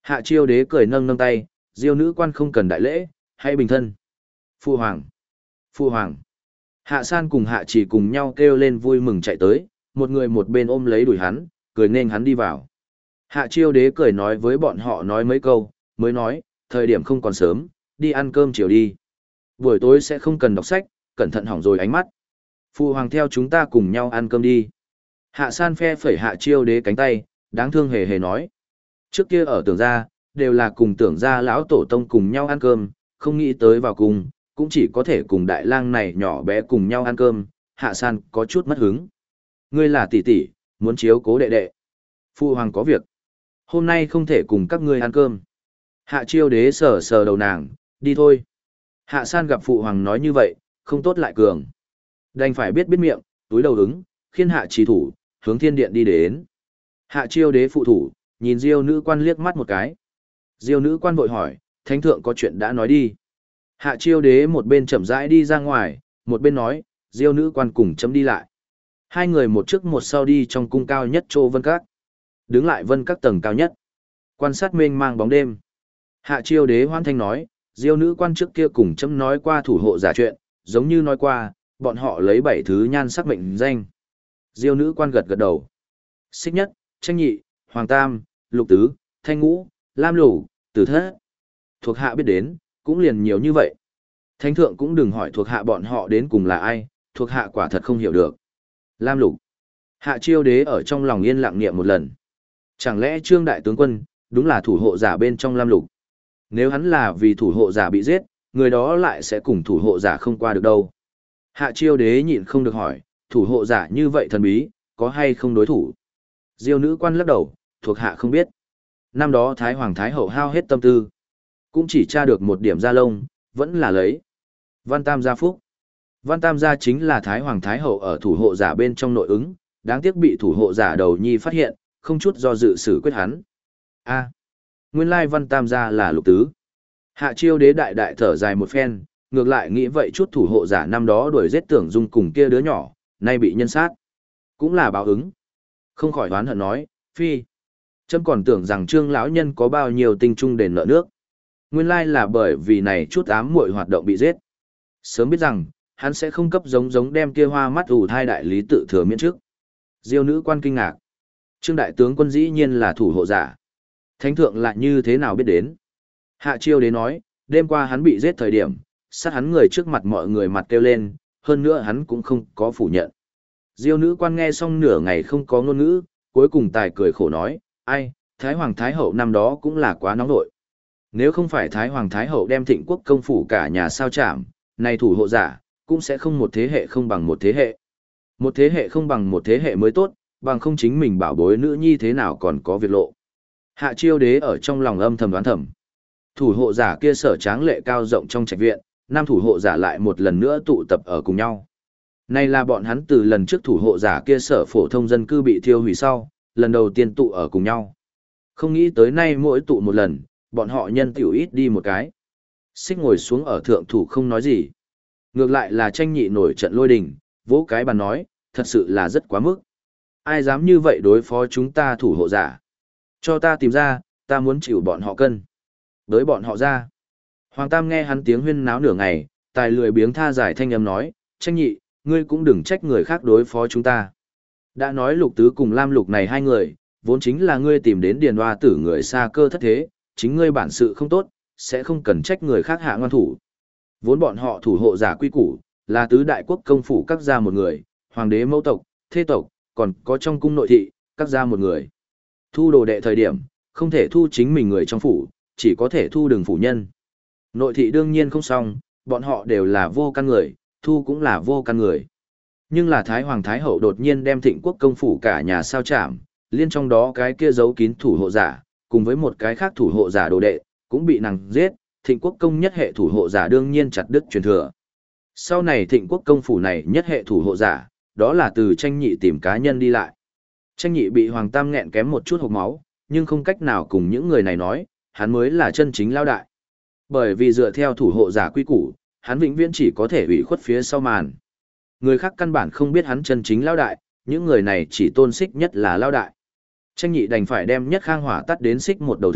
Hạ chiêu đế cười nâng nâng tay, diêu nữ quan không cần đại lễ, hãy bình thân. Phu hoàng, phu hoàng. Hạ san cùng hạ chỉ cùng nhau kêu lên vui mừng chạy tới, một người một bên ôm lấy đùi hắn, cười nên hắn đi vào. Hạ chiêu đế cười nói với bọn họ nói mấy câu, mới nói, thời điểm không còn sớm, đi ăn cơm chiều đi. Buổi tối sẽ không cần đọc sách, cẩn thận hỏng rồi ánh mắt. Phu hoàng theo chúng ta cùng nhau ăn cơm đi. Hạ san phe phẩy hạ chiêu đế cánh tay, đáng thương hề hề nói. Trước kia ở tưởng gia, đều là cùng tưởng gia lão tổ tông cùng nhau ăn cơm, không nghĩ tới vào cùng, cũng chỉ có thể cùng đại lang này nhỏ bé cùng nhau ăn cơm, hạ san có chút mất hứng. Ngươi là tỷ tỷ, muốn chiếu cố đệ đệ. Phu hoàng có việc. Hôm nay không thể cùng các ngươi ăn cơm. Hạ chiêu đế sờ sờ đầu nàng, đi thôi. Hạ san gặp phụ hoàng nói như vậy, không tốt lại cường. Đành phải biết biết miệng, túi đầu ứng, khiên hạ trì thủ, hướng thiên điện đi đến. Hạ chiêu đế phụ thủ, nhìn diêu nữ quan liếc mắt một cái. Diêu nữ quan vội hỏi, thánh thượng có chuyện đã nói đi. Hạ chiêu đế một bên chậm rãi đi ra ngoài, một bên nói, diêu nữ quan cùng chấm đi lại. Hai người một trước một sau đi trong cung cao nhất Trô Vân Các. Đứng lại vân các tầng cao nhất. Quan sát mênh mang bóng đêm. Hạ chiêu đế hoan thanh nói, diêu nữ quan trước kia cùng chấm nói qua thủ hộ giả chuyện, giống như nói qua, bọn họ lấy bảy thứ nhan sắc mệnh danh. Diêu nữ quan gật gật đầu. Xích nhất, tranh nhị, hoàng tam, lục tứ, thanh ngũ, lam lục, tử thất. Thuộc hạ biết đến, cũng liền nhiều như vậy. Thánh thượng cũng đừng hỏi thuộc hạ bọn họ đến cùng là ai, thuộc hạ quả thật không hiểu được. Lam lục. Hạ chiêu đế ở trong lòng yên lặng niệm một lần. Chẳng lẽ Trương đại tướng quân, đúng là thủ hộ giả bên trong lam lục? Nếu hắn là vì thủ hộ giả bị giết, người đó lại sẽ cùng thủ hộ giả không qua được đâu. Hạ chiêu đế nhịn không được hỏi, thủ hộ giả như vậy thần bí, có hay không đối thủ? Diêu nữ quan lắc đầu, thuộc hạ không biết. Năm đó Thái Hoàng Thái Hậu hao hết tâm tư. Cũng chỉ tra được một điểm gia lông, vẫn là lấy. Văn Tam gia phúc. Văn Tam gia chính là Thái Hoàng Thái Hậu ở thủ hộ giả bên trong nội ứng, đáng tiếc bị thủ hộ giả đầu nhi phát hiện, không chút do dự xử quyết hắn. A, nguyên lai Văn Tam gia là lục tứ. Hạ chiêu đế đại đại thở dài một phen, ngược lại nghĩ vậy chút thủ hộ giả năm đó đuổi giết Tưởng Dung cùng kia đứa nhỏ, nay bị nhân sát. Cũng là báo ứng. Không khỏi đoán hận nói, phi. Chấm còn tưởng rằng Trương lão nhân có bao nhiêu tinh trung đền nợ nước. Nguyên lai là bởi vì này chút ám muội hoạt động bị giết. Sớm biết rằng, hắn sẽ không cấp giống giống đem kia hoa mắt ủ thai đại lý tự thừa miễn trước. Diêu nữ quan kinh ngạc. Trương đại tướng quân dĩ nhiên là thủ hộ giả. Thánh thượng lại như thế nào biết đến? Hạ chiêu đế nói, đêm qua hắn bị giết thời điểm, sát hắn người trước mặt mọi người mặt kêu lên, hơn nữa hắn cũng không có phủ nhận. Diêu nữ quan nghe xong nửa ngày không có ngôn ngữ, cuối cùng tài cười khổ nói, ai, Thái Hoàng Thái Hậu năm đó cũng là quá nóng nội. Nếu không phải Thái Hoàng Thái Hậu đem thịnh quốc công phủ cả nhà sao chảm, này thủ hộ giả, cũng sẽ không một thế hệ không bằng một thế hệ. Một thế hệ không bằng một thế hệ mới tốt, bằng không chính mình bảo bối nữ nhi thế nào còn có việc lộ. Hạ chiêu đế ở trong lòng âm thầm đoán thầm. Thủ hộ giả kia sở tráng lệ cao rộng trong trạch viện, năm thủ hộ giả lại một lần nữa tụ tập ở cùng nhau. Này là bọn hắn từ lần trước thủ hộ giả kia sở phổ thông dân cư bị thiêu hủy sau, lần đầu tiên tụ ở cùng nhau. Không nghĩ tới nay mỗi tụ một lần, bọn họ nhân tiểu ít đi một cái. Xích ngồi xuống ở thượng thủ không nói gì. Ngược lại là tranh nhị nổi trận lôi đình, vỗ cái bàn nói, thật sự là rất quá mức. Ai dám như vậy đối phó chúng ta thủ hộ giả? Cho ta tìm ra, ta muốn chịu bọn họ cân. Đới bọn họ ra. Hoàng Tam nghe hắn tiếng huyên náo nửa ngày, tài lười biếng tha giải thanh âm nói, tranh nhị, ngươi cũng đừng trách người khác đối phó chúng ta. Đã nói lục tứ cùng lam lục này hai người, vốn chính là ngươi tìm đến điền hoa tử người xa cơ thất thế, chính ngươi bản sự không tốt, sẽ không cần trách người khác hạ ngoan thủ. Vốn bọn họ thủ hộ giả quy củ, là tứ đại quốc công phủ các gia một người, hoàng đế mẫu tộc, thế tộc, còn có trong cung nội thị, các gia một người. Thu đồ đệ thời điểm, không thể thu chính mình người trong phủ, chỉ có thể thu đường phủ nhân. Nội thị đương nhiên không xong, bọn họ đều là vô căn người, thu cũng là vô căn người. Nhưng là Thái Hoàng Thái Hậu đột nhiên đem thịnh quốc công phủ cả nhà sao chảm, liên trong đó cái kia giấu kín thủ hộ giả, cùng với một cái khác thủ hộ giả đồ đệ, cũng bị nàng giết, thịnh quốc công nhất hệ thủ hộ giả đương nhiên chặt đứt truyền thừa. Sau này thịnh quốc công phủ này nhất hệ thủ hộ giả, đó là từ tranh nhị tìm cá nhân đi lại. Tranh nhị bị Hoàng Tam nghẹn kém một chút hộc máu, nhưng không cách nào cùng những người này nói, hắn mới là chân chính lao đại. Bởi vì dựa theo thủ hộ giả quy củ, hắn vĩnh viễn chỉ có thể ủy khuất phía sau màn. Người khác căn bản không biết hắn chân chính lao đại, những người này chỉ tôn xích nhất là lao đại. Tranh nhị đành phải đem nhất khang hỏa tắt đến xích một đầu thượng,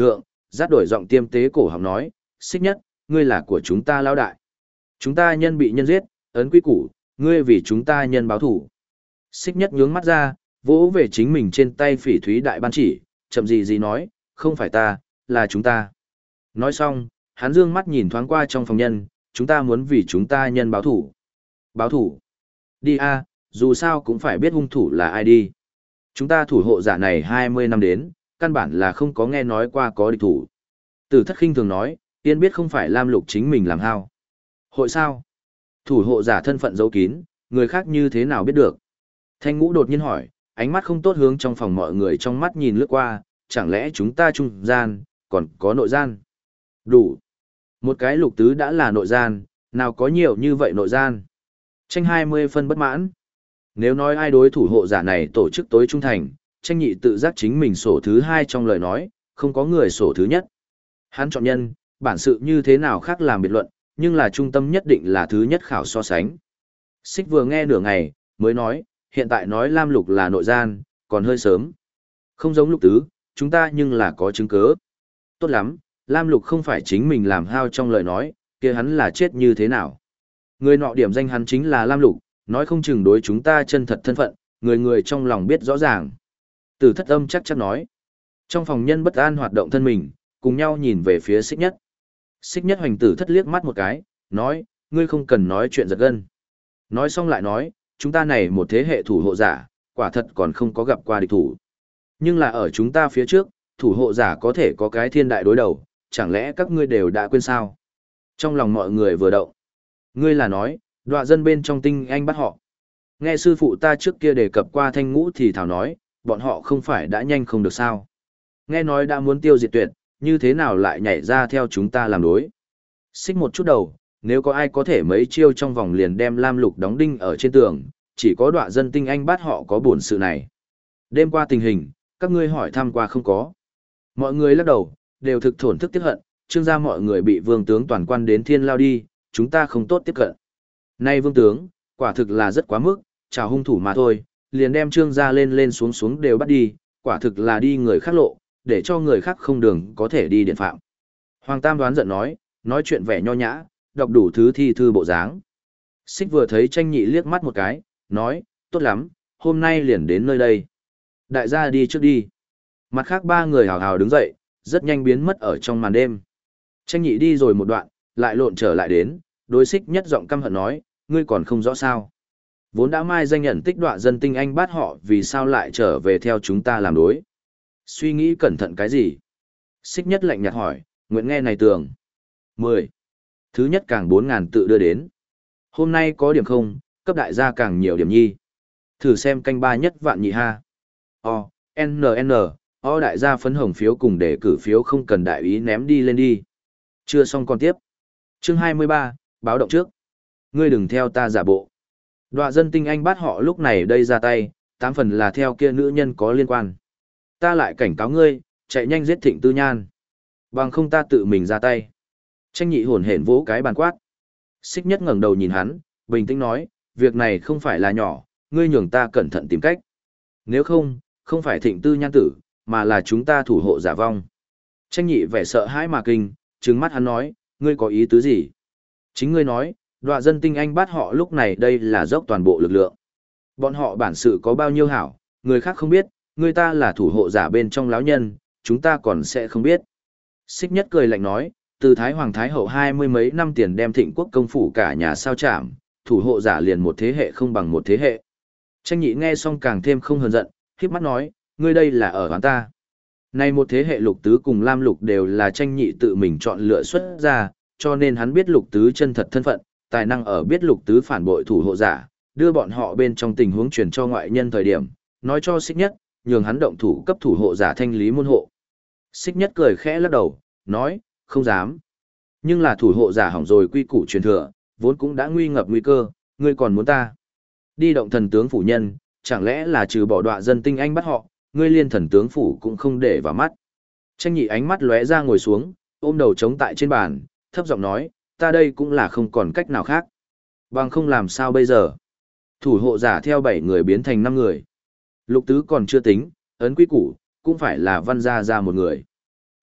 dắt đổi giọng tiêm tế cổ họng nói, Xích Nhất, ngươi là của chúng ta lão đại. Chúng ta nhân bị nhân giết, ấn quy củ, ngươi vì chúng ta nhân báo thủ. Xích Nhất nhướng mắt ra, vỗ về chính mình trên tay phỉ thúy đại ban chỉ, chậm gì gì nói, không phải ta, là chúng ta. Nói xong, hắn dương mắt nhìn thoáng qua trong phòng nhân, chúng ta muốn vì chúng ta nhân báo thủ. Báo thủ. Đi a, dù sao cũng phải biết hung thủ là ai đi. Chúng ta thủ hộ giả này hai mươi năm đến, căn bản là không có nghe nói qua có địch thủ. Tử Thất khinh thường nói, tiên biết không phải Lam Lục chính mình làm hao. Hội sao? Thủ hộ giả thân phận giấu kín, người khác như thế nào biết được? Thanh Ngũ đột nhiên hỏi, ánh mắt không tốt hướng trong phòng mọi người trong mắt nhìn lướt qua, chẳng lẽ chúng ta trung gian, còn có nội gian? Đủ. Một cái Lục tứ đã là nội gian, nào có nhiều như vậy nội gian? Tranh hai mươi phân bất mãn. Nếu nói ai đối thủ hộ giả này tổ chức tối trung thành, tranh nhị tự giác chính mình sổ thứ hai trong lời nói, không có người sổ thứ nhất. Hắn chọn nhân, bản sự như thế nào khác làm biệt luận, nhưng là trung tâm nhất định là thứ nhất khảo so sánh. Xích vừa nghe nửa ngày, mới nói, hiện tại nói Lam Lục là nội gian, còn hơi sớm. Không giống Lục tứ, chúng ta nhưng là có chứng cứ. Tốt lắm, Lam Lục không phải chính mình làm hao trong lời nói, kia hắn là chết như thế nào. Người nọ điểm danh hắn chính là Lam Lục, nói không chừng đối chúng ta chân thật thân phận, người người trong lòng biết rõ ràng. Tử Thất âm chắc chắc nói. Trong phòng nhân bất an hoạt động thân mình, cùng nhau nhìn về phía Xích Nhất. Xích Nhất hoành Tử Thất liếc mắt một cái, nói, ngươi không cần nói chuyện giật gân. Nói xong lại nói, chúng ta này một thế hệ thủ hộ giả, quả thật còn không có gặp qua địch thủ. Nhưng là ở chúng ta phía trước, thủ hộ giả có thể có cái thiên đại đối đầu, chẳng lẽ các ngươi đều đã quên sao? Trong lòng mọi người vừa động. Ngươi là nói, đọa dân bên trong tinh anh bắt họ. Nghe sư phụ ta trước kia đề cập qua Thanh Ngũ thì thảo nói, bọn họ không phải đã nhanh không được sao. Nghe nói đã muốn tiêu diệt tuyệt, như thế nào lại nhảy ra theo chúng ta làm đối. Xích một chút đầu, nếu có ai có thể mấy chiêu trong vòng liền đem Lam Lục đóng đinh ở trên tường, chỉ có đọa dân tinh anh bắt họ có buồn sự này. Đêm qua tình hình, các ngươi hỏi thăm qua không có. Mọi người lắc đầu, đều thực thổn thức tiếc hận, trương gia mọi người bị vương tướng toàn quan đến thiên lao đi, chúng ta không tốt tiếp cận. Nay vương tướng, quả thực là rất quá mức, chào hung thủ mà thôi, liền đem trương gia lên lên xuống xuống đều bắt đi, quả thực là đi người khác lộ, để cho người khác không đường có thể đi điện phạm. Hoàng Tam đoán giận nói, nói chuyện vẻ nho nhã, đọc đủ thứ thi thư bộ dáng. Xích vừa thấy tranh nhị liếc mắt một cái, nói, tốt lắm, hôm nay liền đến nơi đây. Đại gia đi trước đi. Mặt khác ba người hào hào đứng dậy, rất nhanh biến mất ở trong màn đêm. Tranh nhị đi rồi một đoạn, lại lộn trở lại đến, đối Xích Nhất giọng căm hận nói, ngươi còn không rõ sao. Vốn đã mai danh nhận tích đọa dân tinh anh bắt họ vì sao lại trở về theo chúng ta làm đối. Suy nghĩ cẩn thận cái gì? Xích Nhất lạnh nhạt hỏi, nguyện nghe này tường. mười. Thứ nhất càng bốn ngàn tự đưa đến. Hôm nay có điểm không, cấp đại gia càng nhiều điểm nhi. Thử xem canh ba nhất vạn nhị ha. O, N N, O đại gia phấn hồng phiếu cùng để cử phiếu không cần đại ý ném đi lên đi. Chưa xong còn tiếp. Chương hai mươi ba, báo động trước. Ngươi đừng theo ta giả bộ. Đọa dân tinh anh bắt họ lúc này đây ra tay, tám phần là theo kia nữ nhân có liên quan. Ta lại cảnh cáo ngươi, chạy nhanh giết Thịnh Tư Nhan. Bằng không ta tự mình ra tay. Tranh nhị hồn hển vỗ cái bàn quát. Xích Nhất ngẩng đầu nhìn hắn, bình tĩnh nói, việc này không phải là nhỏ, ngươi nhường ta cẩn thận tìm cách. Nếu không, không phải Thịnh Tư Nhan tử, mà là chúng ta thủ hộ giả vong. Tranh nhị vẻ sợ hãi mà kinh, trừng mắt hắn nói, ngươi có ý tứ gì? Chính ngươi nói, đọa dân tinh anh bắt họ lúc này đây là dốc toàn bộ lực lượng. Bọn họ bản sự có bao nhiêu hảo, người khác không biết, người ta là thủ hộ giả bên trong lão nhân, chúng ta còn sẽ không biết. Xích Nhất cười lạnh nói, từ Thái Hoàng Thái Hậu hai mươi mấy năm tiền đem Thịnh quốc công phủ cả nhà sao chạm, thủ hộ giả liền một thế hệ không bằng một thế hệ. Tranh nhị nghe xong càng thêm không hờn giận, khiếp mắt nói, ngươi đây là ở hắn ta. Nay một thế hệ Lục tứ cùng Lam Lục đều là tranh nhị tự mình chọn lựa xuất ra, cho nên hắn biết Lục tứ chân thật thân phận, tài năng ở biết Lục tứ phản bội thủ hộ giả, đưa bọn họ bên trong tình huống truyền cho ngoại nhân thời điểm, nói cho Xích Nhất, nhường hắn động thủ cấp thủ hộ giả thanh lý môn hộ. Xích Nhất cười khẽ lắc đầu, nói, không dám. Nhưng là thủ hộ giả hỏng rồi quy củ truyền thừa, vốn cũng đã nguy ngập nguy cơ, ngươi còn muốn ta. Đi động thần tướng phủ nhân, chẳng lẽ là trừ bỏ đọa dân tinh anh bắt họ, ngươi liên thần tướng phủ cũng không để vào mắt. Tranh nhị ánh mắt lóe ra ngồi xuống, ôm đầu chống tại trên bàn, thấp giọng nói, ta đây cũng là không còn cách nào khác. Bằng không làm sao bây giờ. Thủ hộ giả theo bảy người biến thành năm người. Lục tứ còn chưa tính, ấn quy củ, cũng phải là văn gia ra một người.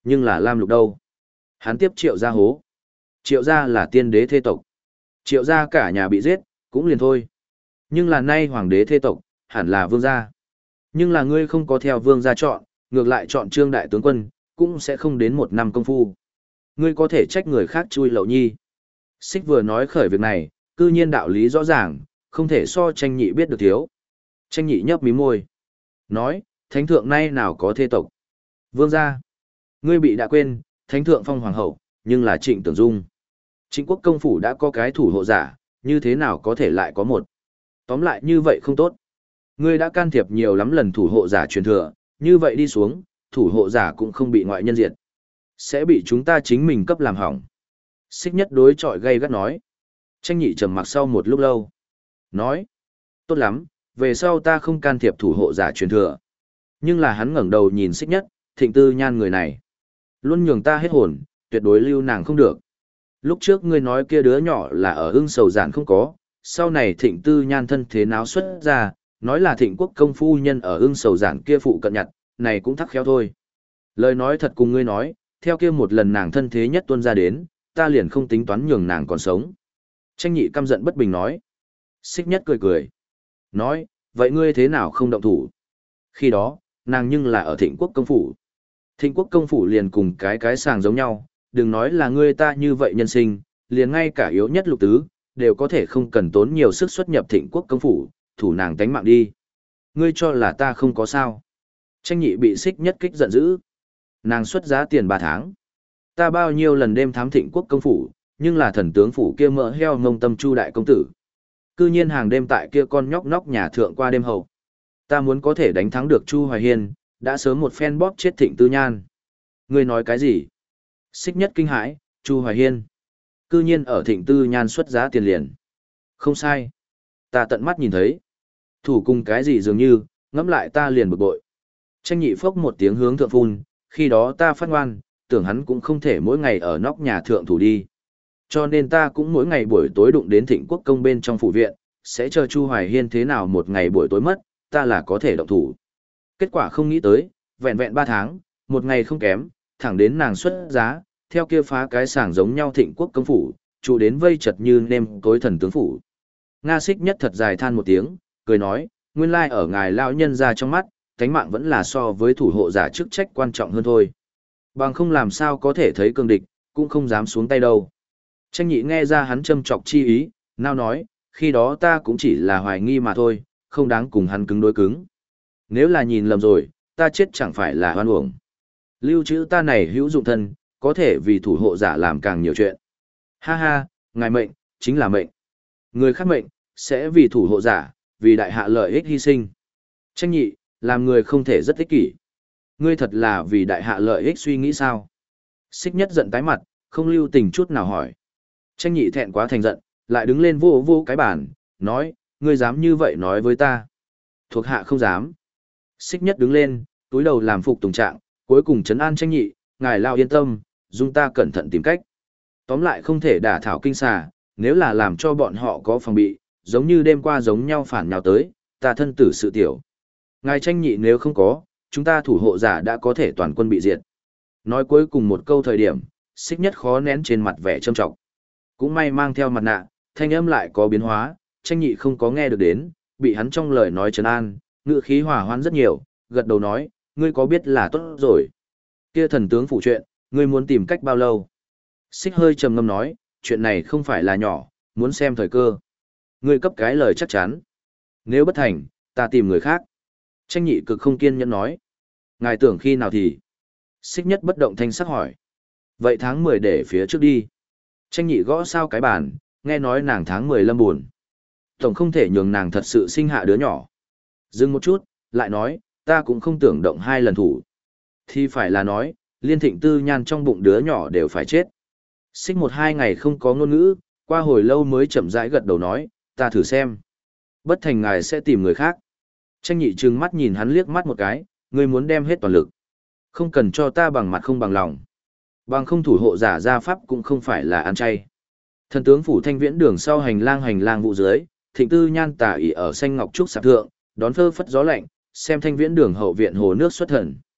Nhưng là Lam Lục đâu? Hắn tiếp Triệu gia hố. Triệu gia là tiên đế thê tộc. Triệu gia cả nhà bị giết, cũng liền thôi. Nhưng là nay hoàng đế thê tộc, hẳn là vương gia. Nhưng là ngươi không có theo vương gia chọn, ngược lại chọn Trương đại tướng quân, cũng sẽ không đến một năm công phu. Ngươi có thể trách người khác chui lậu nhi. Xích vừa nói khởi việc này, cư nhiên đạo lý rõ ràng, không thể so tranh nhị biết được thiếu. Tranh nhị nhấp mí môi. Nói, thánh thượng nay nào có thê tộc. Vương gia. Ngươi bị đã quên, thánh thượng phong hoàng hậu, nhưng là Trịnh Tưởng Dung. Trịnh quốc công phủ đã có cái thủ hộ giả, như thế nào có thể lại có một. Tóm lại như vậy không tốt. Ngươi đã can thiệp nhiều lắm lần thủ hộ giả truyền thừa, như vậy đi xuống, thủ hộ giả cũng không bị ngoại nhân diệt. Sẽ bị chúng ta chính mình cấp làm hỏng. Xích nhất đối chọi gay gắt nói. Tranh nhị trầm mặc sau một lúc lâu. Nói. Tốt lắm, về sau ta không can thiệp thủ hộ giả truyền thừa. Nhưng là hắn ngẩng đầu nhìn xích nhất, Thịnh Tư Nhan người này. Luôn nhường ta hết hồn, tuyệt đối lưu nàng không được. Lúc trước ngươi nói kia đứa nhỏ là ở ưng sầu giản không có, sau này Thịnh Tư Nhan thân thế náo xuất ra, nói là Thịnh quốc công phu nhân ở ưng sầu giản kia phụ cận nhặt, này cũng thắc khéo thôi. Lời nói thật cùng ngươi nói, theo kia một lần nàng thân thế nhất tuôn ra đến, ta liền không tính toán nhường nàng còn sống. Tranh nhị căm giận bất bình nói. Xích nhất cười cười. Nói, vậy ngươi thế nào không động thủ? Khi đó, nàng nhưng là ở Thịnh quốc công phủ. Thịnh quốc công phủ liền cùng cái cái sàng giống nhau, đừng nói là ngươi ta như vậy nhân sinh, liền ngay cả yếu nhất lục tứ, đều có thể không cần tốn nhiều sức xuất nhập Thịnh quốc công phủ, thủ nàng tánh mạng đi. Ngươi cho là ta không có sao. Tranh nhị bị xích nhất kích giận dữ. Nàng xuất giá tiền ba tháng. Ta bao nhiêu lần đêm thám Thịnh quốc công phủ, nhưng là thần tướng phủ kia mỡ heo ngông tâm Chu đại công tử. Cư nhiên hàng đêm tại kia con nhóc nóc nhà thượng qua đêm hậu. Ta muốn có thể đánh thắng được Chu Hoài Hiên, đã sớm một phen bóp chết Thịnh Tư Nhan. Ngươi nói cái gì? Xích nhất kinh hãi, Chu Hoài Hiên. Cư nhiên ở Thịnh Tư Nhan xuất giá tiền liền. Không sai. Ta tận mắt nhìn thấy. Thủ cùng cái gì dường như, ngẫm lại ta liền bực bội. Tranh nhị phốc một tiếng hướng thượng phun, khi đó ta phát ngoan, tưởng hắn cũng không thể mỗi ngày ở nóc nhà thượng thủ đi. Cho nên ta cũng mỗi ngày buổi tối đụng đến Thịnh quốc công bên trong phủ viện, sẽ chờ Chu Hoài Hiên thế nào một ngày buổi tối mất, ta là có thể động thủ. Kết quả không nghĩ tới, vẹn vẹn ba tháng, một ngày không kém, thẳng đến nàng xuất giá, theo kia phá cái sàng giống nhau Thịnh quốc công phủ, trụ đến vây chật như nêm tối thần tướng phủ. Nga Xích nhất thật dài than một tiếng, cười nói, nguyên lai ở ngài lão nhân ra trong mắt, cánh mạng vẫn là so với thủ hộ giả chức trách quan trọng hơn thôi. Bằng không làm sao có thể thấy cường địch, cũng không dám xuống tay đâu. Tranh nhị nghe ra hắn châm chọc chi ý, nào nói, khi đó ta cũng chỉ là hoài nghi mà thôi, không đáng cùng hắn cứng đối cứng. Nếu là nhìn lầm rồi, ta chết chẳng phải là hoan uổng. Lưu trữ ta này hữu dụng thân, có thể vì thủ hộ giả làm càng nhiều chuyện. Ha ha, ngài mệnh, chính là mệnh. Người khác mệnh, sẽ vì thủ hộ giả, vì đại hạ lợi ích hy sinh. Tranh nhị, làm người không thể rất ích kỷ. Ngươi thật là vì đại hạ lợi ích suy nghĩ sao? Xích nhất giận tái mặt, không lưu tình chút nào hỏi. Tranh nhị thẹn quá thành giận, lại đứng lên vô vô cái bàn, nói, ngươi dám như vậy nói với ta. Thuộc hạ không dám. Xích nhất đứng lên, túi đầu làm phục tùng trạng, cuối cùng trấn an tranh nhị, ngài lao yên tâm, dung ta cẩn thận tìm cách. Tóm lại không thể đả thảo kinh xà, nếu là làm cho bọn họ có phòng bị, giống như đêm qua giống nhau phản nhào tới, ta thân tử sự tiểu. Ngài tranh nhị nếu không có, chúng ta thủ hộ giả đã có thể toàn quân bị diệt. Nói cuối cùng một câu thời điểm, xích nhất khó nén trên mặt vẻ trâm trọng. Cũng may mang theo mặt nạ, thanh âm lại có biến hóa, tranh nhị không có nghe được đến, bị hắn trong lời nói trấn an, ngữ khí hòa hoãn rất nhiều, gật đầu nói, ngươi có biết là tốt rồi. Kia thần tướng phụ chuyện, ngươi muốn tìm cách bao lâu? Xích hơi trầm ngâm nói, chuyện này không phải là nhỏ, muốn xem thời cơ. Ngươi cấp cái lời chắc chắn. Nếu bất thành, ta tìm người khác. Tranh nhị cực không kiên nhẫn nói. Ngài tưởng khi nào thì? Xích nhất bất động thanh sắc hỏi. Vậy tháng mười để phía trước đi. Tranh nhị gõ sao cái bàn, nghe nói nàng tháng mười lâm buồn. Tổng không thể nhường nàng thật sự sinh hạ đứa nhỏ. Dừng một chút, lại nói, ta cũng không tưởng động hai lần thủ. Thì phải là nói, liên thịnh tư nhan trong bụng đứa nhỏ đều phải chết. Xích một hai ngày không có ngôn ngữ, qua hồi lâu mới chậm rãi gật đầu nói, ta thử xem. Bất thành ngài sẽ tìm người khác. Tranh nhị trừng mắt nhìn hắn liếc mắt một cái, ngươi muốn đem hết toàn lực. Không cần cho ta bằng mặt không bằng lòng. Bằng không thủ hộ giả gia pháp cũng không phải là ăn chay. Thần tướng phủ thanh viễn đường sau hành lang hành lang vụ dưới, thịnh tư nhan tà ỉ ở xanh ngọc trúc sạp thượng, đón phơ phất gió lạnh, xem thanh viễn đường hậu viện hồ nước xuất thần.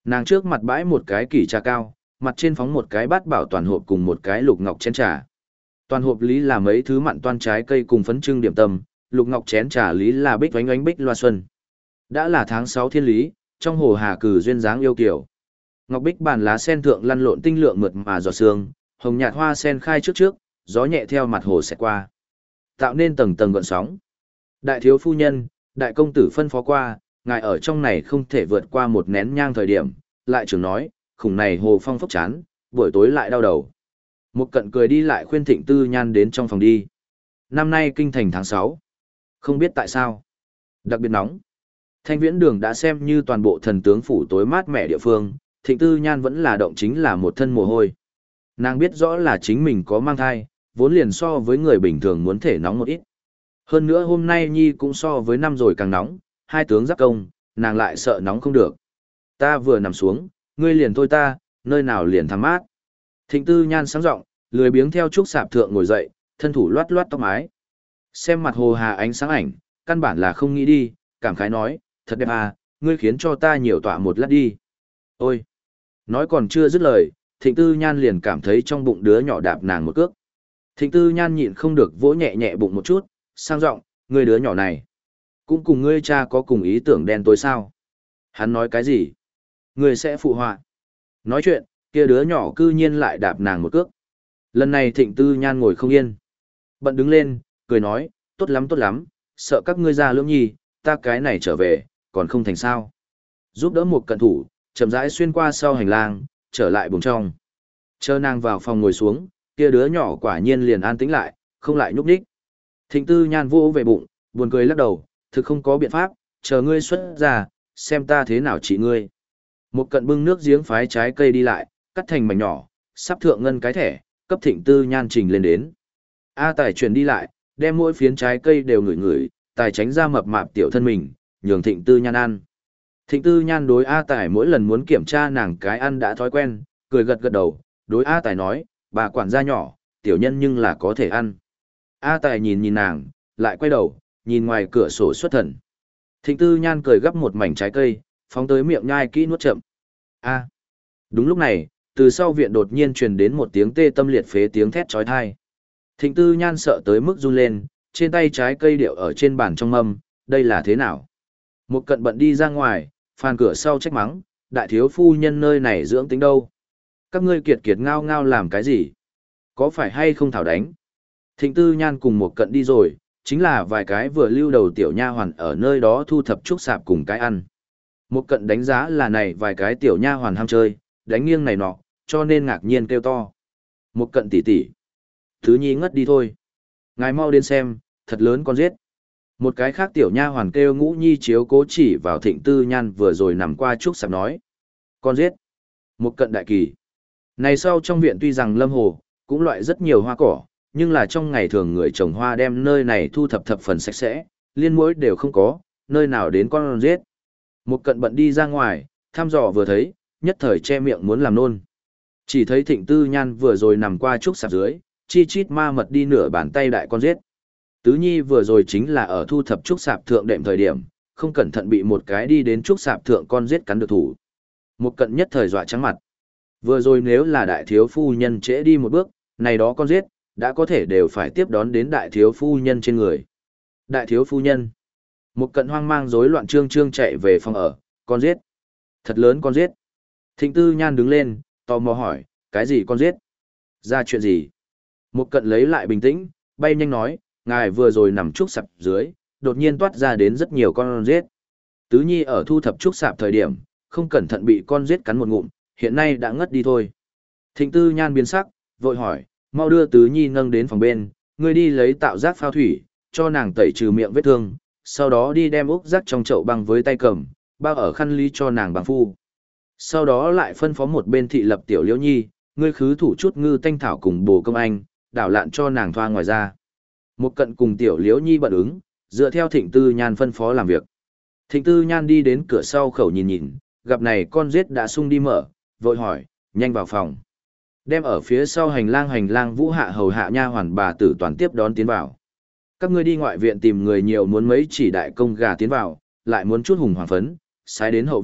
Nàng trước mặt bãi một cái kỷ trà cao, mặt trên phóng một cái bát bảo toàn hộp cùng một cái lục ngọc chén trà. Toàn hộp lý là mấy thứ mặn toan trái cây cùng phấn trưng điểm tâm, lục ngọc chén trà lý là bích oánh oánh bích loa xuân. Đã là tháng sáu thiên lý, trong hồ hà cử duyên dáng yêu kiều. Ngọc bích bàn lá sen thượng lăn lộn tinh lượng mượt mà giọt sương, hồng nhạt hoa sen khai trước trước, gió nhẹ theo mặt hồ xẹt qua, tạo nên tầng tầng gợn sóng. Đại thiếu phu nhân, đại công tử phân phó qua, ngài ở trong này không thể vượt qua một nén nhang thời điểm, lại trưởng nói, khủng này hồ phong phốc chán, buổi tối lại đau đầu. Một cận cười đi lại khuyên Thịnh Tư Nhan đến trong phòng đi. Năm nay kinh thành tháng sáu, không biết tại sao, đặc biệt nóng. Thanh viễn đường đã xem như toàn bộ thần tướng phủ tối mát mẻ địa phương, Thịnh Tư Nhan vẫn là động chính là một thân mồ hôi. Nàng biết rõ là chính mình có mang thai, vốn liền so với người bình thường muốn thể nóng một ít. Hơn nữa hôm nay Nhi cũng so với năm rồi càng nóng, hai tướng giáp công, nàng lại sợ nóng không được. Ta vừa nằm xuống, ngươi liền thôi ta, nơi nào liền thắm mát. Thịnh Tư Nhan sáng rộng, lười biếng theo trúc sạp thượng ngồi dậy, thân thủ loát loát tóc mái. Xem mặt hồ hà ánh sáng ảnh, căn bản là không nghĩ đi, cảm khái nói, thật đẹp à, ngươi khiến cho ta nhiều tọa một lát đi. Ôi! Nói còn chưa dứt lời, Thịnh Tư Nhan liền cảm thấy trong bụng đứa nhỏ đạp nàng một cước. Thịnh Tư Nhan nhịn không được vỗ nhẹ nhẹ bụng một chút, sang giọng, ngươi đứa nhỏ này. Cũng cùng ngươi cha có cùng ý tưởng đen tối sao. Hắn nói cái gì? Ngươi sẽ phụ họa. Nói chuyện, kia đứa nhỏ cư nhiên lại đạp nàng một cước. Lần này Thịnh Tư Nhan ngồi không yên. Bận đứng lên, cười nói, tốt lắm tốt lắm, sợ các ngươi già lưỡng nhi, ta cái này trở về, còn không thành sao. Giúp đỡ một cận thủ, chậm rãi xuyên qua sau hành lang, trở lại buồng trong. Chờ nàng vào phòng ngồi xuống, kia đứa nhỏ quả nhiên liền an tĩnh lại, không lại nhúc nhích. Thịnh Tư Nhan vô về bụng, buồn cười lắc đầu, thực không có biện pháp, chờ ngươi xuất ra, xem ta thế nào trị ngươi. Một cận bưng nước giếng phái trái cây đi lại, cắt thành mảnh nhỏ, sắp thượng ngân cái thẻ, cấp Thịnh Tư Nhan trình lên đến. A Tài chuyển đi lại, đem mỗi phiến trái cây đều ngửi ngửi, Tài tránh ra mập mạp tiểu thân mình, nhường Thịnh Tư Nhan ăn. Thịnh Tư Nhan đối A Tài mỗi lần muốn kiểm tra nàng cái ăn đã thói quen, cười gật gật đầu, đối A Tài nói, bà quản gia nhỏ, tiểu nhân nhưng là có thể ăn. A Tài nhìn nhìn nàng, lại quay đầu, nhìn ngoài cửa sổ xuất thần. Thịnh Tư Nhan cười gấp một mảnh trái cây, phóng tới miệng nhai kỹ nuốt chậm. A. Đúng lúc này, từ sau viện đột nhiên truyền đến một tiếng tê tâm liệt phế tiếng thét chói tai. Thịnh Tư Nhan sợ tới mức run lên, trên tay trái cây điệu ở trên bàn trong mâm, đây là thế nào? Một cận bận đi ra ngoài, phàn cửa sau trách mắng, đại thiếu phu nhân nơi này dưỡng tính đâu? Các ngươi kiệt kiệt ngao ngao làm cái gì? Có phải hay không thảo đánh? Thịnh Tư Nhan cùng một cận đi rồi, chính là vài cái vừa lưu đầu tiểu nha hoàn ở nơi đó thu thập trúc sạp cùng cái ăn. Một cận đánh giá là này vài cái tiểu nha hoàn ham chơi, đánh nghiêng này nọ, cho nên ngạc nhiên kêu to. Một cận tỉ tỉ. Thứ nhi ngất đi thôi. Ngài mau đến xem, thật lớn con giết. Một cái khác tiểu nha hoàn kêu Ngũ Nhi chiếu cố chỉ vào Thịnh Tư Nhan vừa rồi nằm qua trúc sạp nói. Con giết. Một cận đại kỳ. Này sau trong viện tuy rằng lâm hồ, cũng loại rất nhiều hoa cỏ, nhưng là trong ngày thường người trồng hoa đem nơi này thu thập thập phần sạch sẽ, liên muỗi đều không có, nơi nào đến con giết. Một cận bận đi ra ngoài, thăm dò vừa thấy, nhất thời che miệng muốn làm nôn. Chỉ thấy Thịnh Tư Nhan vừa rồi nằm qua trúc sạp dưới, chi chít ma mật đi nửa bàn tay đại con giết. Tứ Nhi vừa rồi chính là ở thu thập trúc sạp thượng đệm thời điểm, không cẩn thận bị một cái đi đến trúc sạp thượng con giết cắn được thủ. Một cận nhất thời dọa trắng mặt. Vừa rồi nếu là đại thiếu phu nhân trễ đi một bước, này đó con giết, đã có thể đều phải tiếp đón đến đại thiếu phu nhân trên người. Đại thiếu phu nhân. Một cận hoang mang rối loạn trương trương chạy về phòng ở, con giết. Thật lớn con giết. Thịnh Tư Nhan đứng lên, tò mò hỏi, cái gì con giết? Ra chuyện gì? Một cận lấy lại bình tĩnh, bay nhanh nói, ngài vừa rồi nằm trúc sạp dưới, đột nhiên toát ra đến rất nhiều con giết. Tứ Nhi ở thu thập trúc sạp thời điểm, không cẩn thận bị con giết cắn một ngụm, hiện nay đã ngất đi thôi. Thịnh Tư Nhan biến sắc, vội hỏi, mau đưa Tứ Nhi nâng đến phòng bên, ngươi đi lấy tạo giác phao thủy, cho nàng tẩy trừ miệng vết thương, sau đó đi đem ốc rác trong chậu băng với tay cầm, bao ở khăn ly cho nàng bằng phu. Sau đó lại phân phó một bên thị lập tiểu Liễu Nhi, ngươi khứ thủ chút ngư tanh thảo cùng bồ công anh, đảo lạn cho nàng thoa ngoài ra. Một cận cùng tiểu Liễu Nhi bận ứng, dựa theo Thịnh Tư Nhan phân phó làm việc. Thịnh Tư Nhan đi đến cửa sau khẩu nhìn nhìn, gặp này con giết đã sung đi mở, vội hỏi, nhanh vào phòng. Đem ở phía sau hành lang hành lang vũ hạ hầu hạ nha hoàn bà tử toàn tiếp đón tiến vào. Các ngươi đi ngoại viện tìm người nhiều muốn mấy chỉ đại công gà tiến vào, lại muốn chút hùng hoàng phấn, sai đến hậu viện,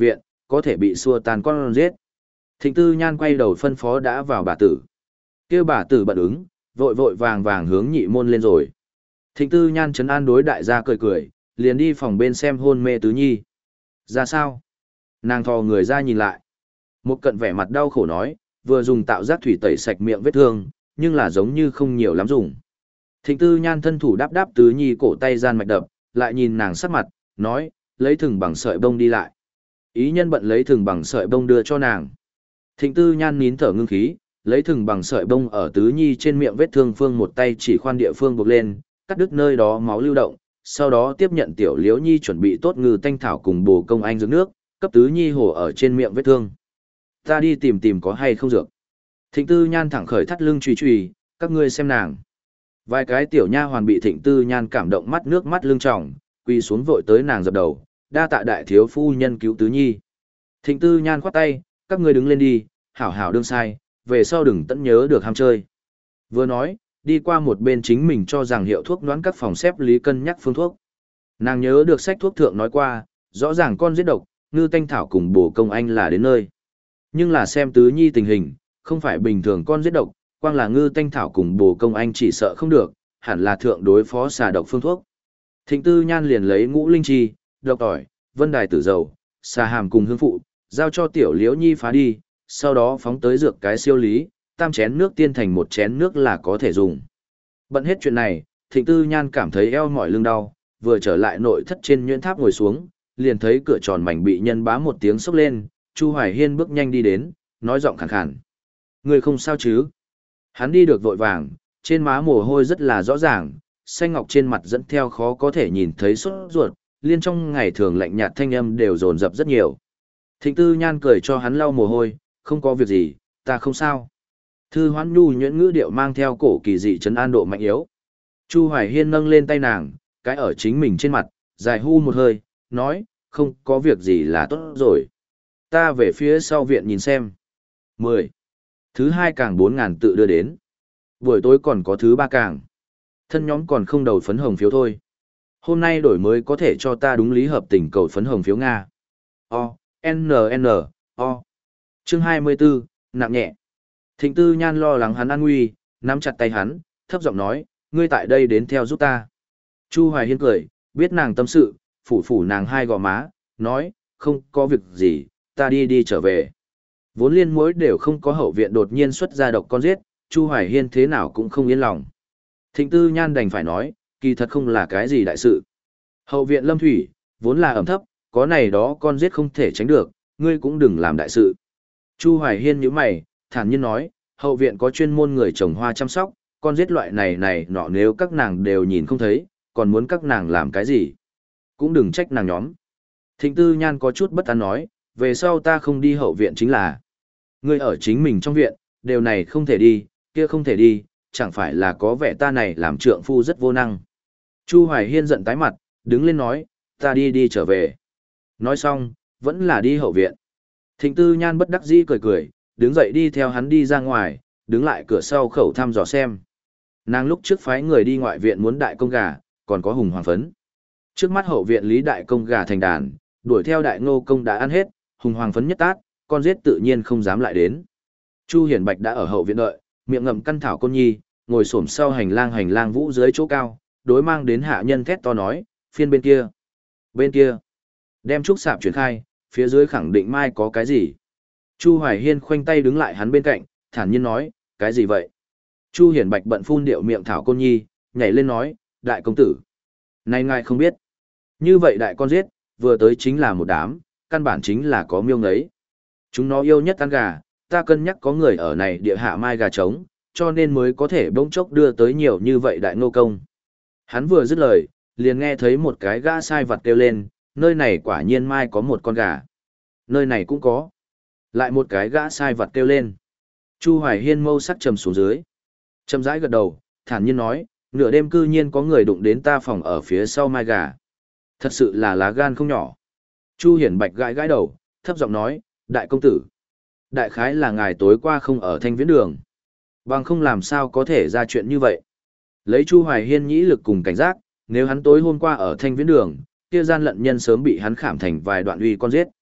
có thể bị xua tan con giết. Thịnh Tư Nhan quay đầu phân phó đã vào bà tử. Kêu bà tử bận ứng, vội vội vàng vàng hướng nhị môn lên rồi. Thịnh Tư Nhan trấn an đối đại gia cười cười, liền đi phòng bên xem hôn mê Tứ Nhi. Ra sao? Nàng thò người ra nhìn lại. Một cận vẻ mặt đau khổ nói, vừa dùng tạo giác thủy tẩy sạch miệng vết thương, nhưng là giống như không nhiều lắm dùng. Thịnh Tư Nhan thân thủ đáp đáp Tứ Nhi cổ tay gian mạch đập, lại nhìn nàng sắc mặt, nói, lấy thừng bằng sợi bông đi lại. Ý nhân bận lấy thừng bằng sợi bông đưa cho nàng. Thịnh Tư Nhan nín thở ngưng khí, lấy thừng bằng sợi bông ở Tứ Nhi trên miệng vết thương phương một tay chỉ khoan địa phương buộc lên, cắt đứt nơi đó máu lưu động, sau đó tiếp nhận tiểu Liễu Nhi chuẩn bị tốt ngư tanh thảo cùng bổ công anh dưỡng nước, cấp Tứ Nhi hồ ở trên miệng vết thương. Ta đi tìm tìm có hay không dược. Thịnh Tư Nhan thẳng khởi thắt lưng chùy chùy, các ngươi xem nàng. Vài cái tiểu nha hoàn bị Thịnh Tư Nhan cảm động mắt nước mắt lưng tròng, quỳ xuống vội tới nàng dập đầu, đa tạ đại thiếu phu nhân cứu Tứ Nhi. Thịnh Tư Nhan khoát tay, các ngươi đứng lên đi, hảo hảo đương sai, về sau đừng tận nhớ được ham chơi. Vừa nói, đi qua một bên chính mình cho rằng hiệu thuốc đoán các phòng xếp lý cân nhắc phương thuốc. Nàng nhớ được sách thuốc thượng nói qua, rõ ràng con giết độc, ngư tanh thảo cùng bổ công anh là đến nơi. Nhưng là xem Tứ Nhi tình hình, không phải bình thường con giết độc, quang là ngư tanh thảo cùng bổ công anh chỉ sợ không được, hẳn là thượng đối phó xà độc phương thuốc. Thịnh Tư Nhan liền lấy ngũ linh chi, độc tỏi, vân đài tử dầu, xà hàm cùng hương phụ, giao cho tiểu Liễu Nhi phá đi, sau đó phóng tới dược cái siêu lý, tam chén nước tiên thành một chén nước là có thể dùng. Bận hết chuyện này, Thịnh Tư Nhan cảm thấy eo mỏi lưng đau, vừa trở lại nội thất trên nhuyễn tháp ngồi xuống, liền thấy cửa tròn mảnh bị nhân bá một tiếng sốc lên, Chu Hoài Hiên bước nhanh đi đến, nói giọng khàn khàn. Người không sao chứ? Hắn đi được vội vàng, trên má mồ hôi rất là rõ ràng, xanh ngọc trên mặt dẫn theo khó có thể nhìn thấy sốt ruột, liên trong ngày thường lạnh nhạt thanh âm đều dồn dập rất nhiều. Thịnh Tư Nhan cười cho hắn lau mồ hôi, không có việc gì, ta không sao. Thư Hoán Nhu nhuyễn ngữ điệu mang theo cổ kỳ dị trấn an độ mạnh yếu. Chu Hoài Hiên nâng lên tay nàng, cái ở chính mình trên mặt, dài hu một hơi, nói, không có việc gì là tốt rồi. Ta về phía sau viện nhìn xem. mười. Thứ hai càng bốn ngàn tự đưa đến. Buổi tối còn có thứ ba càng. Thân nhóm còn không đầu phấn hồng phiếu thôi. Hôm nay đổi mới có thể cho ta đúng lý hợp tình cầu phấn hồng phiếu Nga. O, N, N, O. Chương hai mươi 24, nặng nhẹ. Thịnh Tư Nhan lo lắng hắn an nguy, nắm chặt tay hắn, thấp giọng nói, ngươi tại đây đến theo giúp ta. Chu Hoài Hiên cười, biết nàng tâm sự, phủ phủ nàng hai gò má, nói, không có việc gì, ta đi đi trở về. Vốn liên mối đều không có hậu viện đột nhiên xuất ra độc con giết, Chu Hoài Hiên thế nào cũng không yên lòng. Thịnh Tư Nhan đành phải nói, kỳ thật không là cái gì đại sự. Hậu viện Lâm Thủy, vốn là ẩm thấp, có này đó con giết không thể tránh được, ngươi cũng đừng làm đại sự. Chu Hoài Hiên nhíu mày, thản nhiên nói, hậu viện có chuyên môn người trồng hoa chăm sóc, con giết loại này này nọ nếu các nàng đều nhìn không thấy, còn muốn các nàng làm cái gì? Cũng đừng trách nàng nhóm. Thịnh Tư Nhan có chút bất an nói, về sau ta không đi hậu viện chính là. Ngươi ở chính mình trong viện, điều này không thể đi, kia không thể đi, chẳng phải là có vẻ ta này làm trượng phu rất vô năng. Chu Hoài Hiên giận tái mặt, đứng lên nói, ta đi đi trở về. Nói xong, vẫn là đi hậu viện. Thịnh Tư Nhan bất đắc dĩ cười cười, đứng dậy đi theo hắn đi ra ngoài, đứng lại cửa sau khẩu thăm dò xem. Nàng lúc trước phái người đi ngoại viện muốn đại công gà, còn có hùng hoàng phấn. Trước mắt hậu viện lý đại công gà thành đàn, đuổi theo đại ngô công đã ăn hết, hùng hoàng phấn nhất tát, con giết tự nhiên không dám lại đến. Chu Hiển Bạch đã ở hậu viện đợi, miệng ngậm căn thảo côn nhi, ngồi xổm sau hành lang hành lang vũ dưới chỗ cao, đối mang đến hạ nhân thét to nói, phiên bên kia, bên kia, đem trúc sạp chuyển khai, phía dưới khẳng định mai có cái gì. Chu Hoài Hiên khoanh tay đứng lại hắn bên cạnh, thản nhiên nói, cái gì vậy? Chu Hiển Bạch bận phun điệu miệng thảo côn nhi, nhảy lên nói, đại công tử. Này ngài không biết. Như vậy đại con giết, vừa tới chính là một đám, căn bản chính là có miêu ngấy. Chúng nó yêu nhất ăn gà, ta cân nhắc có người ở này địa hạ mai gà trống, cho nên mới có thể bỗng chốc đưa tới nhiều như vậy đại ngô công. Hắn vừa dứt lời, liền nghe thấy một cái gã sai vặt kêu lên, nơi này quả nhiên mai có một con gà. Nơi này cũng có. Lại một cái gã sai vặt kêu lên. Chu Hoài Hiên mâu sắc trầm xuống dưới. Trầm rãi gật đầu, thản nhiên nói, nửa đêm cư nhiên có người đụng đến ta phòng ở phía sau mai gà. Thật sự là lá gan không nhỏ. Chu Hiển Bạch gãi gãi đầu, thấp giọng nói, đại công tử. Đại khái là ngài tối qua không ở Thanh Viễn Đường. Bằng không làm sao có thể ra chuyện như vậy. Lấy Chu Hoài Hiên nhĩ lực cùng cảnh giác, nếu hắn tối hôm qua ở Thanh Viễn Đường, kia gian lận nhân sớm bị hắn khảm thành vài đoạn uy con giết.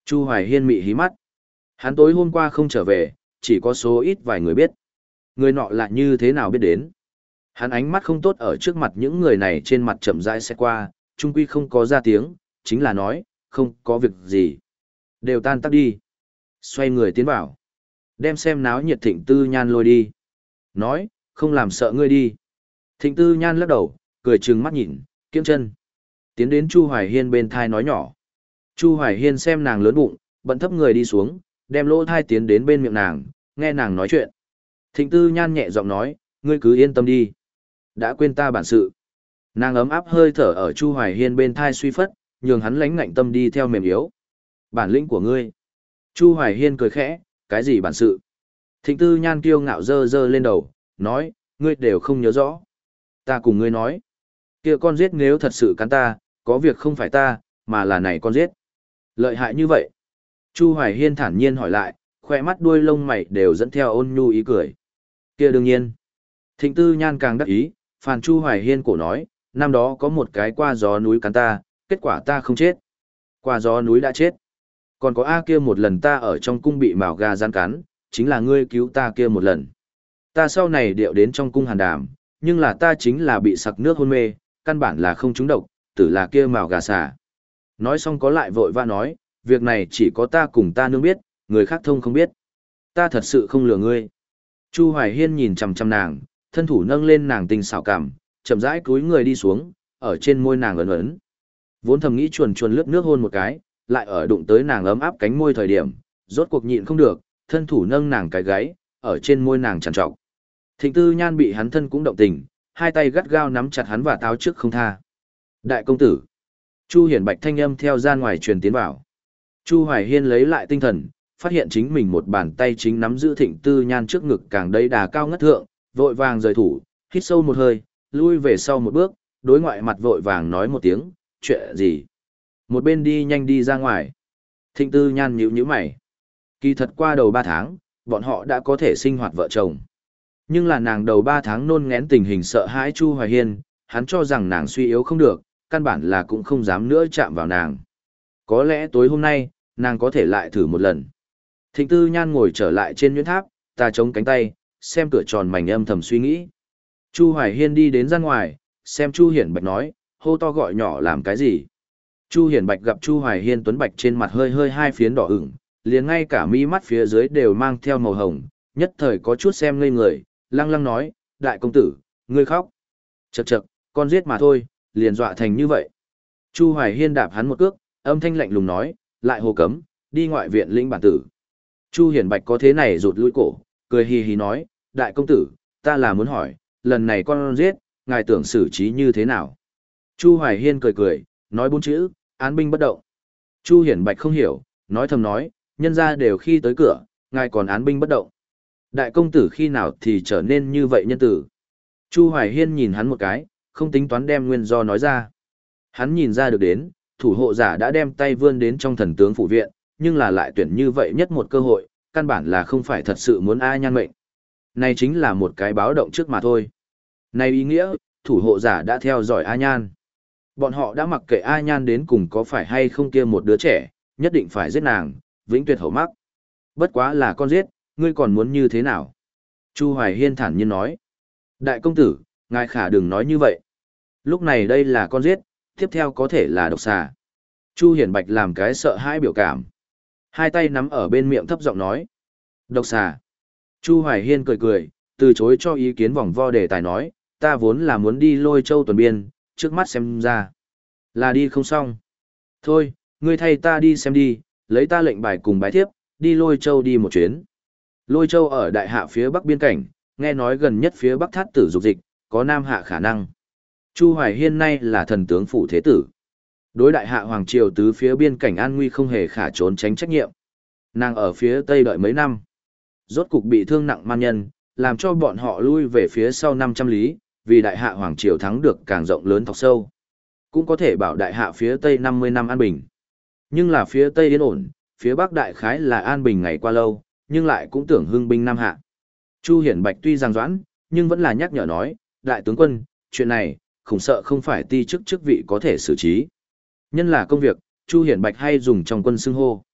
Chu Hoài Hiên mị hí mắt. Hắn tối hôm qua không trở về, chỉ có số ít vài người biết. Người nọ là như thế nào biết đến. Hắn ánh mắt không tốt ở trước mặt những người này trên mặt chậm rãi sẽ qua, trung quy không có ra tiếng, chính là nói, không có việc gì. Đều tan tắc đi. Xoay người tiến vào. Đem xem náo nhiệt Thịnh Tư Nhan lôi đi. Nói, không làm sợ ngươi đi. Thịnh Tư Nhan lắc đầu, cười trừng mắt nhìn, kiễng chân. Tiến đến Chu Hoài Hiên bên thai nói nhỏ. Chu Hoài Hiên xem nàng lớn bụng, bận thấp người đi xuống, đem lỗ thai tiến đến bên miệng nàng, nghe nàng nói chuyện. Thịnh Tư Nhan nhẹ giọng nói, ngươi cứ yên tâm đi. Đã quên ta bản sự. Nàng ấm áp hơi thở ở Chu Hoài Hiên bên thai suy phất, nhường hắn lánh ngạnh tâm đi theo mềm yếu. Bản lĩnh của ngươi. Chu Hoài Hiên cười khẽ, cái gì bản sự? Thịnh Tư Nhan kiêu ngạo dơ dơ lên đầu, nói, ngươi đều không nhớ rõ. Ta cùng ngươi nói, kia con giết nếu thật sự cắn ta, có việc không phải ta, mà là này con giết. Lợi hại như vậy. Chu Hoài Hiên thản nhiên hỏi lại, khoe mắt đuôi lông mày đều dẫn theo ôn nhu ý cười. Kia đương nhiên. Thịnh Tư Nhan càng đắc ý, phàn Chu Hoài Hiên cổ nói, năm đó có một cái qua gió núi cắn ta, kết quả ta không chết. Qua gió núi đã chết. Còn có A kia một lần ta ở trong cung bị mào gà gian cắn, chính là ngươi cứu ta kia một lần. Ta sau này điệu đến trong cung hàn đàm, nhưng là ta chính là bị sặc nước hôn mê, căn bản là không trúng độc, tử là kia mào gà xả. Nói xong có lại vội vã nói, việc này chỉ có ta cùng ta nương biết, người khác thông không biết. Ta thật sự không lừa ngươi. Chu Hoài Hiên nhìn chằm chằm nàng, thân thủ nâng lên nàng tình xảo cảm, chậm rãi cúi người đi xuống, ở trên môi nàng ấn ấn. Vốn thầm nghĩ chuồn chuồn lướt nước hôn một cái, lại ở đụng tới nàng ấm áp cánh môi thời điểm, rốt cuộc nhịn không được, thân thủ nâng nàng cái gáy, ở trên môi nàng trằn trọc. Thịnh Tư Nhan bị hắn thân cũng động tình, hai tay gắt gao nắm chặt hắn và táo trước không tha. Đại công tử. Chu Hiển Bạch thanh âm theo ra ngoài truyền tiến vào. Chu Hoài Hiên lấy lại tinh thần, phát hiện chính mình một bàn tay chính nắm giữ Thịnh Tư Nhan trước ngực càng đầy đà cao ngất thượng, vội vàng rời thủ, hít sâu một hơi, lui về sau một bước, đối ngoại mặt vội vàng nói một tiếng, chuyện gì? Một bên đi nhanh đi ra ngoài. Thịnh Tư Nhan nhíu nhíu mày. Kỳ thật qua đầu ba tháng, bọn họ đã có thể sinh hoạt vợ chồng. Nhưng là nàng đầu ba tháng nôn ngén tình hình sợ hãi Chu Hoài Hiên, hắn cho rằng nàng suy yếu không được, căn bản là cũng không dám nữa chạm vào nàng. Có lẽ tối hôm nay, nàng có thể lại thử một lần. Thịnh Tư Nhan ngồi trở lại trên nhuyễn tháp, ta chống cánh tay, xem cửa tròn mảnh âm thầm suy nghĩ. Chu Hoài Hiên đi đến ra ngoài, xem Chu Hiển Bạch nói, hô to gọi nhỏ làm cái gì. Chu Hiển Bạch gặp Chu Hoài Hiên tuấn bạch trên mặt hơi hơi hai phiến đỏ ửng, liền ngay cả mi mắt phía dưới đều mang theo màu hồng, nhất thời có chút xem ngây người, lăng lăng nói, đại công tử, ngươi khóc. Chậc chậc, con giết mà thôi, liền dọa thành như vậy. Chu Hoài Hiên đạp hắn một cước, âm thanh lạnh lùng nói, lại hồ cấm, đi ngoại viện lĩnh bản tử. Chu Hiển Bạch có thế này rụt lui cổ, cười hì hì nói, đại công tử, ta là muốn hỏi, lần này con giết, ngài tưởng xử trí như thế nào? Chu Hoài Hiên cười cười, nói bốn chữ, án binh bất động. Chu Hiển Bạch không hiểu, nói thầm nói, nhân ra đều khi tới cửa, ngài còn án binh bất động. Đại công tử khi nào thì trở nên như vậy nhân tử. Chu Hoài Hiên nhìn hắn một cái, không tính toán đem nguyên do nói ra. Hắn nhìn ra được đến, thủ hộ giả đã đem tay vươn đến trong thần tướng phủ viện, nhưng là lại tuyển như vậy nhất một cơ hội, căn bản là không phải thật sự muốn A Nhan mệnh. Này chính là một cái báo động trước mà thôi. Này ý nghĩa, thủ hộ giả đã theo dõi A Nhan. Bọn họ đã mặc kệ A Nhan đến cùng có phải hay không kia một đứa trẻ, nhất định phải giết nàng, vĩnh tuyệt hậu mắc. Bất quá là con giết, ngươi còn muốn như thế nào? Chu Hoài Hiên thản nhiên nói. Đại công tử, ngài khả đừng nói như vậy. Lúc này đây là con giết, tiếp theo có thể là độc xà. Chu Hiển Bạch làm cái sợ hãi biểu cảm. Hai tay nắm ở bên miệng thấp giọng nói. Độc xà. Chu Hoài Hiên cười cười, từ chối cho ý kiến vòng vo đề tài nói, ta vốn là muốn đi Lôi Châu tuần biên, trước mắt xem ra. Là đi không xong. Thôi, ngươi thay ta đi xem đi, lấy ta lệnh bài cùng bài thiếp, đi Lôi Châu đi một chuyến. Lôi Châu ở đại hạ phía bắc biên cảnh, nghe nói gần nhất phía bắc thát tử dục dịch, có nam hạ khả năng. Chu Hoài Hiên nay là thần tướng phủ thế tử. Đối đại hạ hoàng triều tứ phía biên cảnh an nguy không hề khả trốn tránh trách nhiệm. Nàng ở phía tây đợi mấy năm. Rốt cục bị thương nặng man nhân, làm cho bọn họ lui về phía sau năm trăm lý, vì đại hạ hoàng triều thắng được càng rộng lớn thọc sâu. Cũng có thể bảo đại hạ phía tây năm mươi năm an bình. Nhưng là phía tây yên ổn, phía bắc đại khái là an bình ngày qua lâu, nhưng lại cũng tưởng hưng binh nam hạ. Chu Hiển Bạch tuy giang doãn, nhưng vẫn là nhắc nhở nói, đại tướng quân, chuyện này, khủng sợ không phải ti chức chức vị có thể xử trí. Nhân là công việc, Chu Hiển Bạch hay dùng trong quân xưng hô.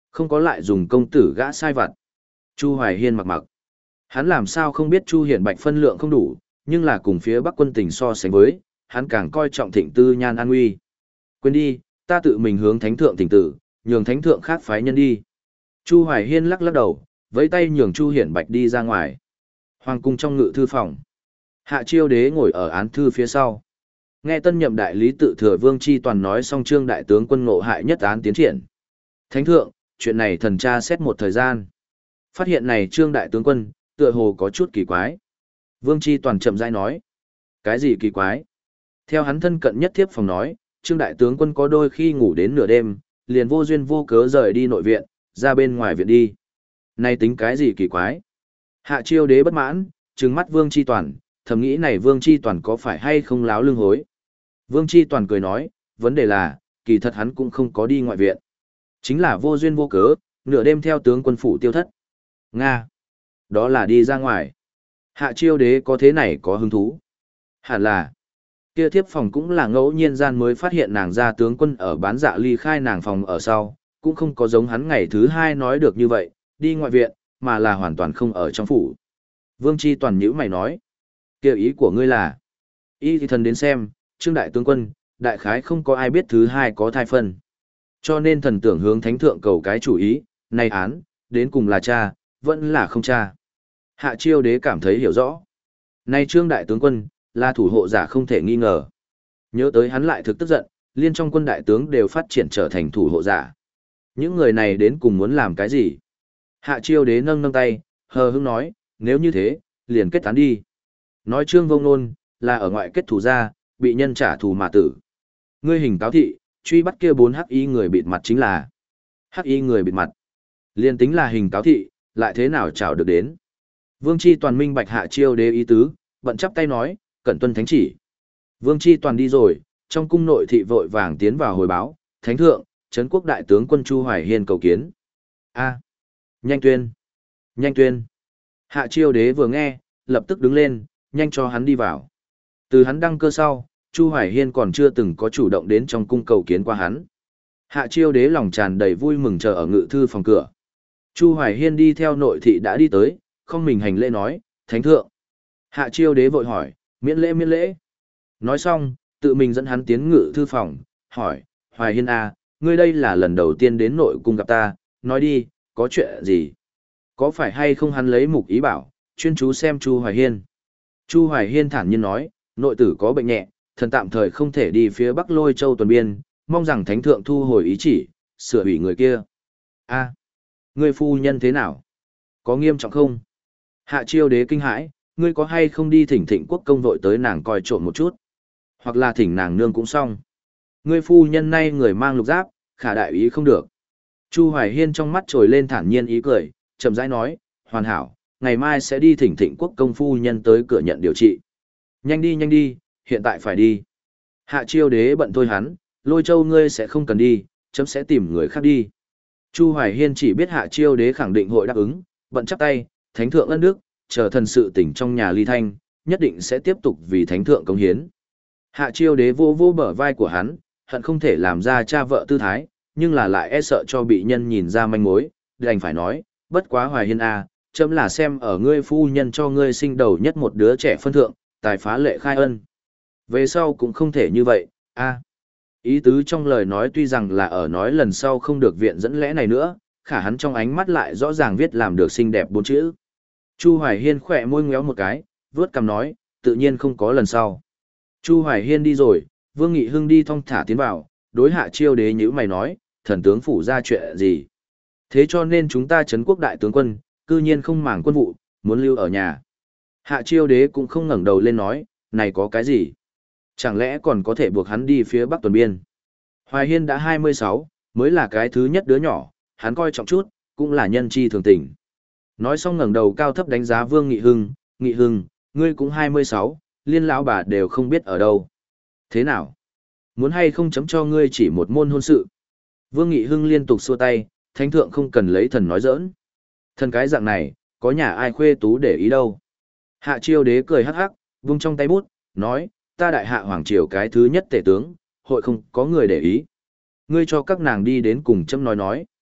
Không có lại dùng công tử gã sai vặt. Chu Hoài Hiên mặc mặc. Hắn làm sao không biết Chu Hiển Bạch phân lượng không đủ, nhưng là cùng phía Bắc quân tình so sánh với, hắn càng coi trọng Thịnh Tư Nhan an nguy. Quên đi, ta tự mình hướng thánh thượng tỉnh tử, nhường thánh thượng khác phái nhân đi. Chu Hoài Hiên lắc lắc đầu, vẫy tay nhường Chu Hiển Bạch đi ra ngoài. Hoàng cung trong ngự thư phòng. Hạ Chiêu Đế ngồi ở án thư phía sau. Nghe tân nhậm đại lý tự thừa Vương Chi Toàn nói xong Trương đại tướng quân ngộ hại nhất án tiến triển. Thánh thượng, chuyện này thần tra xét một thời gian. Phát hiện này Trương đại tướng quân, tựa hồ có chút kỳ quái. Vương Chi Toàn chậm rãi nói. Cái gì kỳ quái? Theo hắn thân cận nhất thiếp phòng nói, Trương đại tướng quân có đôi khi ngủ đến nửa đêm, liền vô duyên vô cớ rời đi nội viện, ra bên ngoài viện đi. Này tính cái gì kỳ quái? Hạ Chiêu Đế bất mãn, trừng mắt Vương Chi Toàn, thầm nghĩ này Vương Chi Toàn có phải hay không láo lưng hối. Vương Chi Toàn cười nói, vấn đề là, kỳ thật hắn cũng không có đi ngoại viện. Chính là vô duyên vô cớ, nửa đêm theo tướng quân phủ tiêu thất. Nga. Đó là đi ra ngoài. Hạ Chiêu Đế có thế này có hứng thú. Hẳn là, kia thiếp phòng cũng là ngẫu nhiên gian mới phát hiện nàng ra tướng quân ở bán dạ ly khai nàng phòng ở sau, cũng không có giống hắn ngày thứ hai nói được như vậy, đi ngoại viện, mà là hoàn toàn không ở trong phủ. Vương Chi Toàn nhữ mày nói, kia ý của ngươi là, ý thì thần đến xem, Trương đại tướng quân, đại khái không có ai biết thứ hai có thai phân. Cho nên thần tưởng hướng thánh thượng cầu cái chủ ý, này án, đến cùng là cha, vẫn là không cha. Hạ Chiêu Đế cảm thấy hiểu rõ. Này Trương đại tướng quân, là thủ hộ giả không thể nghi ngờ. Nhớ tới hắn lại thực tức giận, liên trong quân đại tướng đều phát triển trở thành thủ hộ giả. Những người này đến cùng muốn làm cái gì? Hạ Chiêu Đế nâng nâng tay, hờ hững nói, nếu như thế, liền kết án đi. Nói Trương Vông Nôn, là ở ngoại kết thù ra, bị nhân trả thù mà tử. Ngươi hình cáo thị, truy bắt kia bốn hắc y người bịt mặt chính là hắc y người bịt mặt. Liên tính là hình cáo thị, lại thế nào chào được đến. Vương Chi Toàn minh bạch Hạ Chiêu Đế ý tứ, bận chắp tay nói, cẩn tuân thánh chỉ. Vương Chi Toàn đi rồi, trong cung nội thị vội vàng tiến vào hồi báo, thánh thượng, Trấn quốc đại tướng quân Chu Hoài Hiên cầu kiến. A, nhanh tuyên, nhanh tuyên. Hạ Chiêu Đế vừa nghe, lập tức đứng lên, nhanh cho hắn đi vào. Từ hắn đăng cơ sau, Chu Hoài Hiên còn chưa từng có chủ động đến trong cung cầu kiến qua hắn. Hạ Chiêu Đế lòng tràn đầy vui mừng chờ ở ngự thư phòng cửa. Chu Hoài Hiên đi theo nội thị đã đi tới, không mình hành lễ nói, thánh thượng. Hạ Chiêu Đế vội hỏi, miễn lễ miễn lễ. Nói xong, tự mình dẫn hắn tiến ngự thư phòng, hỏi, Hoài Hiên à, ngươi đây là lần đầu tiên đến nội cung gặp ta, nói đi, có chuyện gì? Có phải hay không hắn lấy mục ý bảo, chuyên chú xem Chu Hoài Hiên. Chu Hoài Hiên thản nhiên nói, nội tử có bệnh nhẹ, thần tạm thời không thể đi phía Bắc Lôi Châu tuần biên, mong rằng thánh thượng thu hồi ý chỉ, sửa hủy người kia. A, ngươi phu nhân thế nào? Có nghiêm trọng không? Hạ Chiêu Đế kinh hãi, ngươi có hay không đi thỉnh Thịnh Quốc công vội tới nàng coi trộm một chút, hoặc là thỉnh nàng nương cũng xong. Ngươi phu nhân nay người mang lục giáp, khả đại ý không được. Chu Hoài Hiên trong mắt trồi lên thản nhiên ý cười, chậm rãi nói, hoàn hảo, ngày mai sẽ đi thỉnh Thịnh Quốc công phu nhân tới cửa nhận điều trị. Nhanh đi nhanh đi, hiện tại phải đi. Hạ Chiêu Đế bận thôi hắn, Lôi Châu ngươi sẽ không cần đi, chấm sẽ tìm người khác đi. Chu Hoài Hiên chỉ biết Hạ Chiêu Đế khẳng định hội đáp ứng, bận chắp tay, thánh thượng ân đức, chờ thần sự tỉnh trong nhà ly thanh, nhất định sẽ tiếp tục vì thánh thượng công hiến. Hạ Chiêu Đế vô vô bờ vai của hắn, hận không thể làm ra cha vợ tư thái, nhưng là lại e sợ cho bị nhân nhìn ra manh mối, đành phải nói, bất quá Hoài Hiên a, chấm là xem ở ngươi phu nhân cho ngươi sinh đầu nhất một đứa trẻ phân thượng, tài phá lệ khai ân. Về sau cũng không thể như vậy, a. Ý tứ trong lời nói tuy rằng là ở nói lần sau không được viện dẫn lẽ này nữa, khả hắn trong ánh mắt lại rõ ràng viết làm được xinh đẹp bốn chữ. Chu Hoài Hiên khỏe môi ngéo một cái, vướt cằm nói, tự nhiên không có lần sau. Chu Hoài Hiên đi rồi, Vương Nghị Hưng đi thong thả tiến vào, đối Hạ Chiêu Đế nhíu mày nói, thần tướng phủ ra chuyện gì? Thế cho nên chúng ta trấn quốc đại tướng quân, cư nhiên không màng quân vụ, muốn lưu ở nhà. Hạ Chiêu Đế cũng không ngẩng đầu lên nói, này có cái gì? Chẳng lẽ còn có thể buộc hắn đi phía Bắc tuần biên? Hoài Hiên đã hai mươi sáu, mới là cái thứ nhất đứa nhỏ, hắn coi trọng chút, cũng là nhân chi thường tình. Nói xong ngẩng đầu cao thấp đánh giá Vương Nghị Hưng, Nghị Hưng, ngươi cũng hai mươi sáu, liên lão bà đều không biết ở đâu. Thế nào? Muốn hay không chấm cho ngươi chỉ một môn hôn sự? Vương Nghị Hưng liên tục xua tay, thánh thượng không cần lấy thần nói giỡn. Thần cái dạng này, có nhà ai khuê tú để ý đâu. Hạ Chiêu Đế cười hắc hắc, vung trong tay bút, nói, ta đại hạ hoàng triều cái thứ nhất tể tướng, hội không có người để ý. Ngươi cho các nàng đi đến cùng chấm nói nói.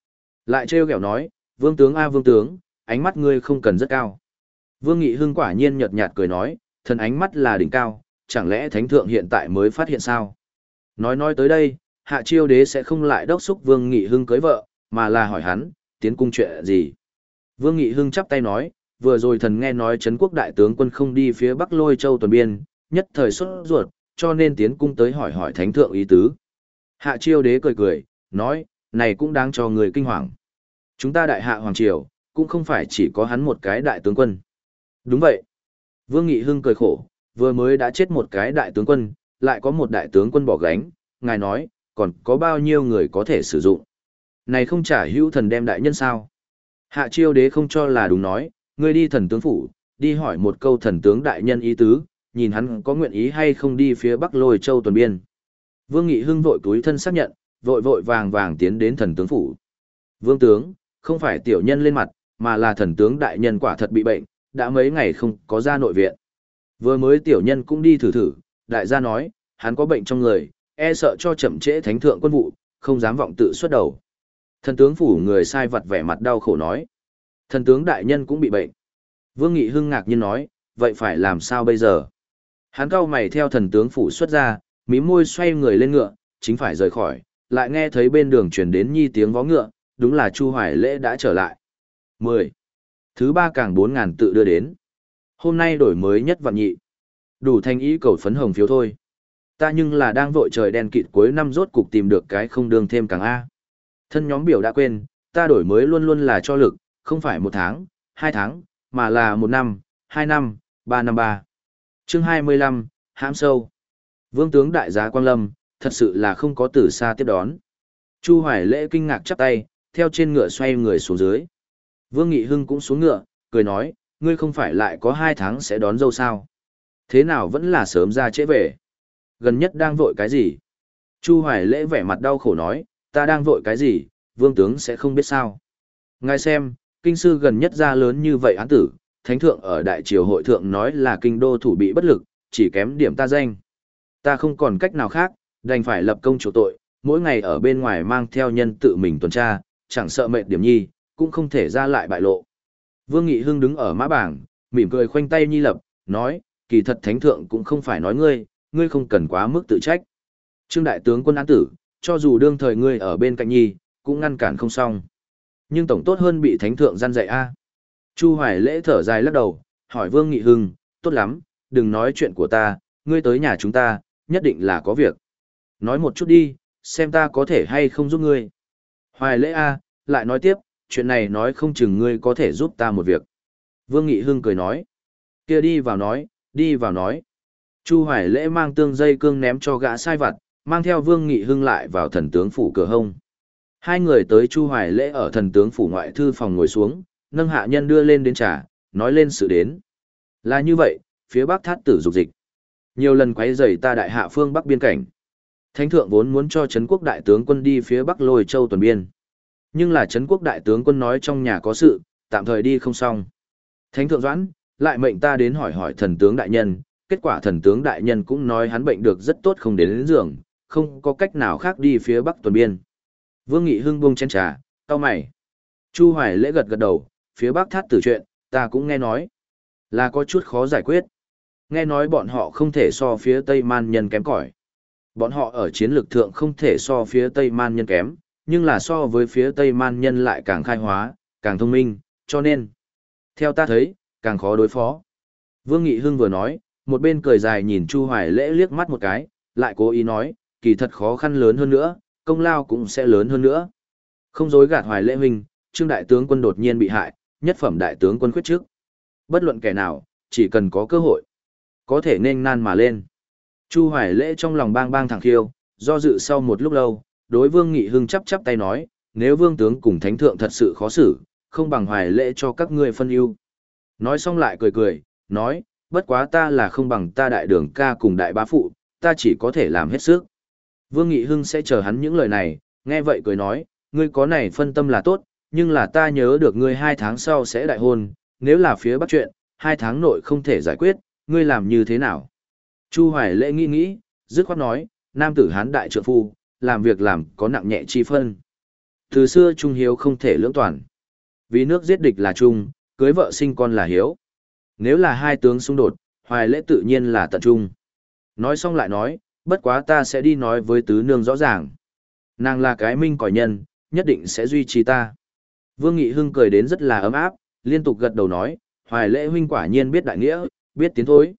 Lại trêu ghẹo nói, vương tướng a vương tướng, ánh mắt ngươi không cần rất cao. Vương Nghị Hưng quả nhiên nhợt nhạt cười nói, thần ánh mắt là đỉnh cao, chẳng lẽ thánh thượng hiện tại mới phát hiện sao? Nói nói tới đây, hạ chiêu đế sẽ không lại đốc xúc Vương Nghị Hưng cưới vợ, mà là hỏi hắn, tiến cung chuyện gì? Vương Nghị Hưng chắp tay nói, vừa rồi thần nghe nói Trấn quốc đại tướng quân không đi phía Bắc Lôi Châu tuần biên, nhất thời xuất ruột, cho nên tiến cung tới hỏi hỏi thánh thượng ý tứ. Hạ chiêu đế cười cười, nói, này cũng đáng cho người kinh hoàng. Chúng ta đại hạ hoàng triều, cũng không phải chỉ có hắn một cái đại tướng quân. Đúng vậy. Vương Nghị Hưng cười khổ, vừa mới đã chết một cái đại tướng quân, lại có một đại tướng quân bỏ gánh, ngài nói, còn có bao nhiêu người có thể sử dụng. Này không trả hữu thần đem đại nhân sao? Hạ chiêu đế không cho là đúng nói, ngươi đi thần tướng phủ, đi hỏi một câu thần tướng đại nhân ý tứ, nhìn hắn có nguyện ý hay không đi phía Bắc Lôi Châu tuần biên. Vương Nghị Hưng vội túi thân xác nhận, vội vội vàng vàng tiến đến thần tướng phủ. Vương tướng, không phải tiểu nhân lên mặt, mà là thần tướng đại nhân quả thật bị bệnh, đã mấy ngày không có ra nội viện. Vừa mới tiểu nhân cũng đi thử thử, đại gia nói, hắn có bệnh trong người, e sợ cho chậm trễ thánh thượng quân vụ, không dám vọng tự xuất đầu. Thần tướng phủ người sai vật vẻ mặt đau khổ nói, thần tướng đại nhân cũng bị bệnh. Vương Nghị Hưng ngạc nhiên nói, vậy phải làm sao bây giờ? Hắn cau mày theo thần tướng phủ xuất ra, mím môi xoay người lên ngựa, chính phải rời khỏi, lại nghe thấy bên đường truyền đến nhi tiếng vó ngựa, đúng là Chu Hoài Lễ đã trở lại. mười. Thứ ba càng bốn ngàn tự đưa đến. Hôm nay đổi mới nhất vạn nhị. Đủ thành ý cầu phấn hồng phiếu thôi. Ta nhưng là đang vội trời đen kịt cuối năm rốt cục tìm được cái không đường thêm càng A. Thân nhóm biểu đã quên, ta đổi mới luôn luôn là cho lực, không phải một tháng, hai tháng, mà là một năm, hai năm, ba năm ba. Chương hai mươi lăm, hãm sâu. Vương tướng đại giá Quang Lâm, thật sự là không có từ xa tiếp đón. Chu Hoài Lễ kinh ngạc chắp tay, theo trên ngựa xoay người xuống dưới. Vương Nghị Hưng cũng xuống ngựa, cười nói, ngươi không phải lại có hai tháng sẽ đón dâu sao? Thế nào vẫn là sớm ra trễ về? Gần nhất đang vội cái gì? Chu Hoài Lễ vẻ mặt đau khổ nói, ta đang vội cái gì, vương tướng sẽ không biết sao. Ngài xem, kinh sư gần nhất ra lớn như vậy án tử, thánh thượng ở đại triều hội thượng nói là kinh đô thủ bị bất lực, chỉ kém điểm ta danh. Ta không còn cách nào khác, đành phải lập công chủ tội, mỗi ngày ở bên ngoài mang theo nhân tự mình tuần tra, chẳng sợ mệt điểm nhi, cũng không thể ra lại bại lộ. Vương Nghị Hưng đứng ở mã bảng, mỉm cười khoanh tay nhi lập, nói, kỳ thật thánh thượng cũng không phải nói ngươi, ngươi không cần quá mức tự trách. Trương đại tướng quân án tử, cho dù đương thời ngươi ở bên cạnh nhi, cũng ngăn cản không xong. Nhưng tổng tốt hơn bị thánh thượng gian dạy a. Chu Hoài Lễ thở dài lắc đầu, hỏi Vương Nghị Hưng, tốt lắm, đừng nói chuyện của ta, ngươi tới nhà chúng ta, nhất định là có việc. Nói một chút đi, xem ta có thể hay không giúp ngươi. Hoài Lễ a, lại nói tiếp, chuyện này nói không chừng ngươi có thể giúp ta một việc. Vương Nghị Hưng cười nói, kia đi vào nói, đi vào nói. Chu Hoài Lễ mang tương dây cương ném cho gã sai vặt, mang theo Vương Nghị Hưng lại vào thần tướng phủ cửa hông. Hai người tới Chu Hoài Lễ ở thần tướng phủ ngoại thư phòng ngồi xuống, nâng hạ nhân đưa lên đến trà, nói lên sự đến. Là như vậy, phía Bắc thát tử dục dịch. Nhiều lần quấy rầy ta đại hạ phương Bắc biên cảnh. Thánh thượng vốn muốn cho Trấn quốc đại tướng quân đi phía Bắc Lôi Châu tuần biên. Nhưng là Trấn quốc đại tướng quân nói trong nhà có sự, tạm thời đi không xong. Thánh thượng doãn, lại mệnh ta đến hỏi hỏi thần tướng đại nhân, kết quả thần tướng đại nhân cũng nói hắn bệnh được rất tốt không đến, đến giường, không có cách nào khác đi phía Bắc tuần biên. Vương Nghị Hưng buông chén trà, cau mày. Chu Hoài Lễ gật gật đầu, phía Bắc thát tử chuyện, ta cũng nghe nói. Là có chút khó giải quyết. Nghe nói bọn họ không thể so phía Tây Man nhân kém cỏi. Bọn họ ở chiến lược thượng không thể so phía Tây Man nhân kém, nhưng là so với phía Tây Man nhân lại càng khai hóa, càng thông minh, cho nên, theo ta thấy, càng khó đối phó. Vương Nghị Hưng vừa nói, một bên cười dài nhìn Chu Hoài Lễ liếc mắt một cái, lại cố ý nói, kỳ thật khó khăn lớn hơn nữa, công lao cũng sẽ lớn hơn nữa. Không dối gạt Hoài Lễ huynh, Trương đại tướng quân đột nhiên bị hại, nhất phẩm đại tướng quân khuyết trước. Bất luận kẻ nào, chỉ cần có cơ hội, có thể nên nan mà lên. Chu Hoài Lễ trong lòng bang bang thẳng khiêu, do dự sau một lúc lâu, đối Vương Nghị Hưng chắp chắp tay nói, nếu Vương tướng cùng Thánh thượng thật sự khó xử, không bằng Hoài Lễ cho các ngươi phân ưu. Nói xong lại cười cười, nói, bất quá ta là không bằng ta đại đường ca cùng đại bá phụ, ta chỉ có thể làm hết sức. Vương Nghị Hưng sẽ chờ hắn những lời này, nghe vậy cười nói, ngươi có này phân tâm là tốt, nhưng là ta nhớ được ngươi hai tháng sau sẽ đại hôn, nếu là phía Bắc chuyện, hai tháng nội không thể giải quyết, ngươi làm như thế nào? Chu Hoài Lễ nghĩ nghĩ, dứt khoát nói, nam tử hán đại trượng phu, làm việc làm có nặng nhẹ chi phân. Từ xưa trung hiếu không thể lưỡng toàn. Vì nước giết địch là trung, cưới vợ sinh con là hiếu. Nếu là hai tướng xung đột, Hoài Lễ tự nhiên là tận trung. Nói xong lại nói, bất quá ta sẽ đi nói với tứ nương rõ ràng. Nàng là cái minh cỏi nhân, nhất định sẽ duy trì ta. Vương Nghị Hưng cười đến rất là ấm áp, liên tục gật đầu nói, Hoài Lễ huynh quả nhiên biết đại nghĩa, biết tiến thối.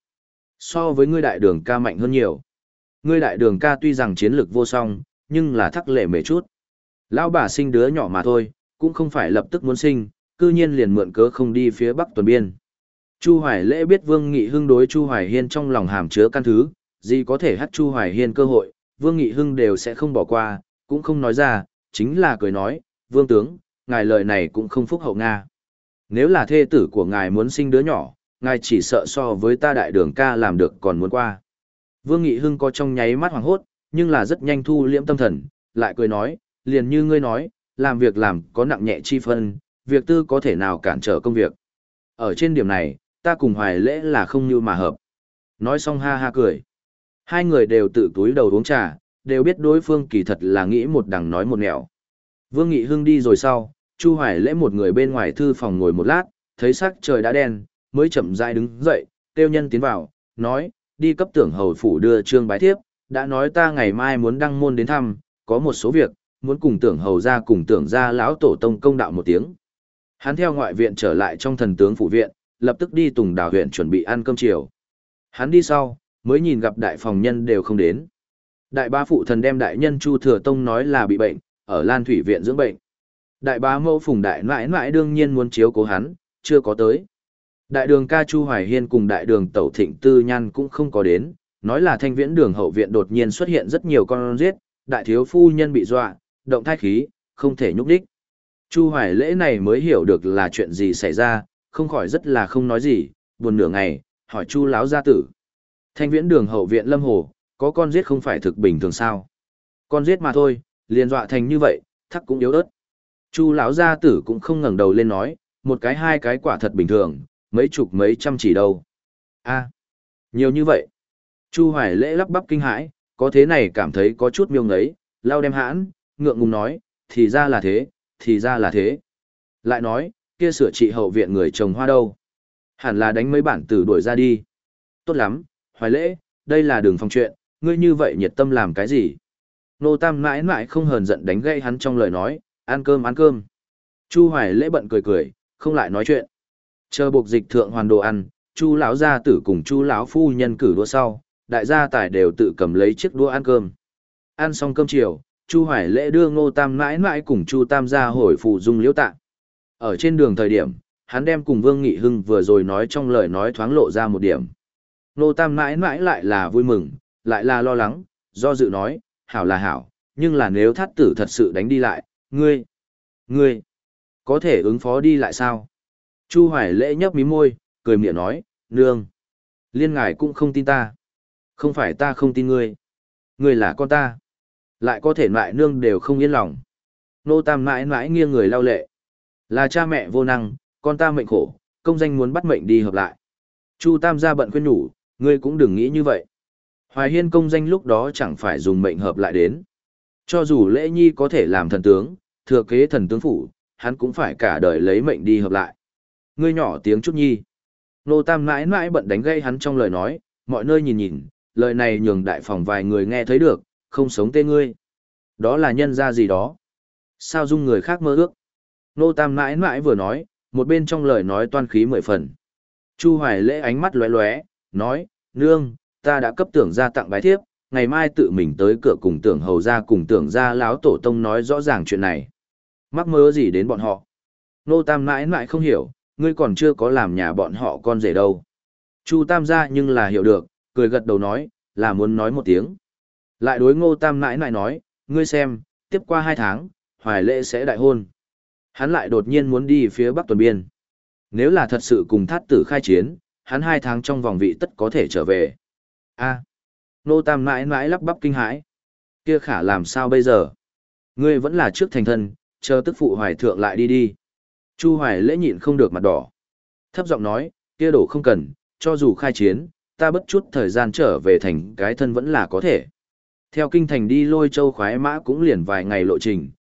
So với ngươi đại đường ca mạnh hơn nhiều. Ngươi đại đường ca tuy rằng chiến lược vô song, nhưng là thắc lệ mề chút. Lão bà sinh đứa nhỏ mà thôi, cũng không phải lập tức muốn sinh, cư nhiên liền mượn cớ không đi phía bắc tuần biên. Chu Hoài Lễ biết Vương Nghị Hưng đối Chu Hoài Hiên trong lòng hàm chứa căn thứ, gì có thể hắt Chu Hoài Hiên cơ hội, Vương Nghị Hưng đều sẽ không bỏ qua, cũng không nói ra, chính là cười nói, Vương tướng, ngài lời này cũng không phúc hậu Nga. Nếu là thê tử của ngài muốn sinh đứa nhỏ, ngài chỉ sợ so với ta đại đường ca làm được còn muốn qua. Vương Nghị Hưng có trong nháy mắt hoảng hốt, nhưng là rất nhanh thu liễm tâm thần, lại cười nói, liền như ngươi nói, làm việc làm có nặng nhẹ chi phân, việc tư có thể nào cản trở công việc. Ở trên điểm này, ta cùng Hoài Lễ là không như mà hợp. Nói xong ha ha cười. Hai người đều tự túi đầu uống trà, đều biết đối phương kỳ thật là nghĩ một đằng nói một nẻo. Vương Nghị Hưng đi rồi sau, Chu Hoài Lễ một người bên ngoài thư phòng ngồi một lát, thấy sắc trời đã đen, mới chậm rãi đứng dậy, kêu nhân tiến vào, nói, đi cấp tưởng hầu phủ đưa trương bái thiếp, đã nói ta ngày mai muốn đăng môn đến thăm, có một số việc, muốn cùng tưởng hầu ra cùng tưởng ra lão tổ tông công đạo một tiếng. Hắn theo ngoại viện trở lại trong thần tướng phủ viện, lập tức đi Tùng Đào huyện chuẩn bị ăn cơm chiều. Hắn đi sau, mới nhìn gặp đại phòng nhân đều không đến. Đại bá phụ thần đem đại nhân Chu Thừa Tông nói là bị bệnh, ở Lan Thủy viện dưỡng bệnh. Đại bá mẫu Phùng đại nãi nãi đương nhiên muốn chiếu cố hắn, chưa có tới. Đại đường ca Chu Hoài Hiên cùng đại đường Tẩu Thịnh Tư Nhan cũng không có đến, nói là thanh viễn đường hậu viện đột nhiên xuất hiện rất nhiều con giết, đại thiếu phu nhân bị dọa, động thai khí, không thể nhúc đích. Chu Hoài Lễ này mới hiểu được là chuyện gì xảy ra, không khỏi rất là không nói gì, buồn nửa ngày, hỏi Chu lão gia tử. Thanh viễn đường hậu viện Lâm Hồ, có con giết không phải thực bình thường sao? Con giết mà thôi, liền dọa thành như vậy, thắc cũng yếu ớt. Chu lão gia tử cũng không ngẩng đầu lên nói, một cái hai cái quả thật bình thường, mấy chục mấy trăm chỉ đâu. A, nhiều như vậy. Chu Hoài Lễ lắp bắp kinh hãi, có thế này cảm thấy có chút miêu ngấy, lao đem hãn, ngượng ngùng nói, thì ra là thế, thì ra là thế. Lại nói, kia sửa trị hậu viện người trồng hoa đâu. Hẳn là đánh mấy bản tử đuổi ra đi. Tốt lắm, Hoài Lễ, đây là đường phòng chuyện, ngươi như vậy nhiệt tâm làm cái gì? Nô Tam mãi mãi không hờn giận đánh gây hắn trong lời nói, ăn cơm ăn cơm. Chu Hoài Lễ bận cười cười, không lại nói chuyện. Chờ buộc dịch thượng hoàn đồ ăn, Chu lão gia tử cùng Chu lão phu nhân cử đũa sau, đại gia tài đều tự cầm lấy chiếc đũa ăn cơm. Ăn xong cơm chiều, Chu Hoài Lễ đưa Ngô Tam mãi mãi cùng Chu Tam gia hồi phủ dung liễu tạ. Ở trên đường thời điểm, hắn đem cùng Vương Nghị Hưng vừa rồi nói trong lời nói thoáng lộ ra một điểm. Ngô Tam mãi mãi lại là vui mừng, lại là lo lắng, do dự nói, hảo là hảo, nhưng là nếu thát tử thật sự đánh đi lại, ngươi, ngươi, có thể ứng phó đi lại sao? Chu Hoài Lễ nhấp mí môi, cười miệng nói, nương, liên ngài cũng không tin ta. Không phải ta không tin ngươi, ngươi là con ta. Lại có thể lại nương đều không yên lòng. Nô Tam mãi mãi nghiêng người lau lệ. Là cha mẹ vô năng, con ta mệnh khổ, công danh muốn bắt mệnh đi hợp lại. Chu Tam gia bận khuyên nhủ, ngươi cũng đừng nghĩ như vậy. Hoài Hiên công danh lúc đó chẳng phải dùng mệnh hợp lại đến. Cho dù Lễ Nhi có thể làm thần tướng, thừa kế thần tướng phủ, hắn cũng phải cả đời lấy mệnh đi hợp lại. Ngươi nhỏ tiếng chút nhi. Nô Tam mãi mãi bận đánh gây hắn trong lời nói, mọi nơi nhìn nhìn, lời này nhường đại phòng vài người nghe thấy được, không sống tê ngươi. Đó là nhân ra gì đó. Sao dung người khác mơ ước. Nô Tam mãi mãi vừa nói, một bên trong lời nói toan khí mười phần. Chu Hoài Lễ ánh mắt lóe lóe, nói, nương, ta đã cấp tưởng ra tặng bái thiếp, ngày mai tự mình tới cửa cùng tưởng hầu ra cùng tưởng ra láo tổ tông nói rõ ràng chuyện này. Mắc mơ gì đến bọn họ. Nô Tam mãi mãi không hiểu, ngươi còn chưa có làm nhà bọn họ con rể đâu. Chu Tam gia nhưng là hiểu được, cười gật đầu nói, là muốn nói một tiếng. Lại đối Ngô Tam mãi mãi nói, ngươi xem, tiếp qua hai tháng, Hoài Lễ sẽ đại hôn. Hắn lại đột nhiên muốn đi phía Bắc tuần biên. Nếu là thật sự cùng thát tử khai chiến, hắn hai tháng trong vòng vị tất có thể trở về. A, Ngô Tam mãi mãi lắp bắp kinh hãi. Kia khả làm sao bây giờ? Ngươi vẫn là trước thành thân, chờ tức phụ Hoài thượng lại đi đi. Chu Hoài Lễ nhịn không được mặt đỏ. Thấp giọng nói, kia đổ không cần, cho dù khai chiến, ta bất chút thời gian trở về thành cái thân vẫn là có thể. Theo kinh thành đi Lôi Châu khoái mã cũng liền vài ngày lộ trình,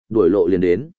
đuổi lộ liền đến.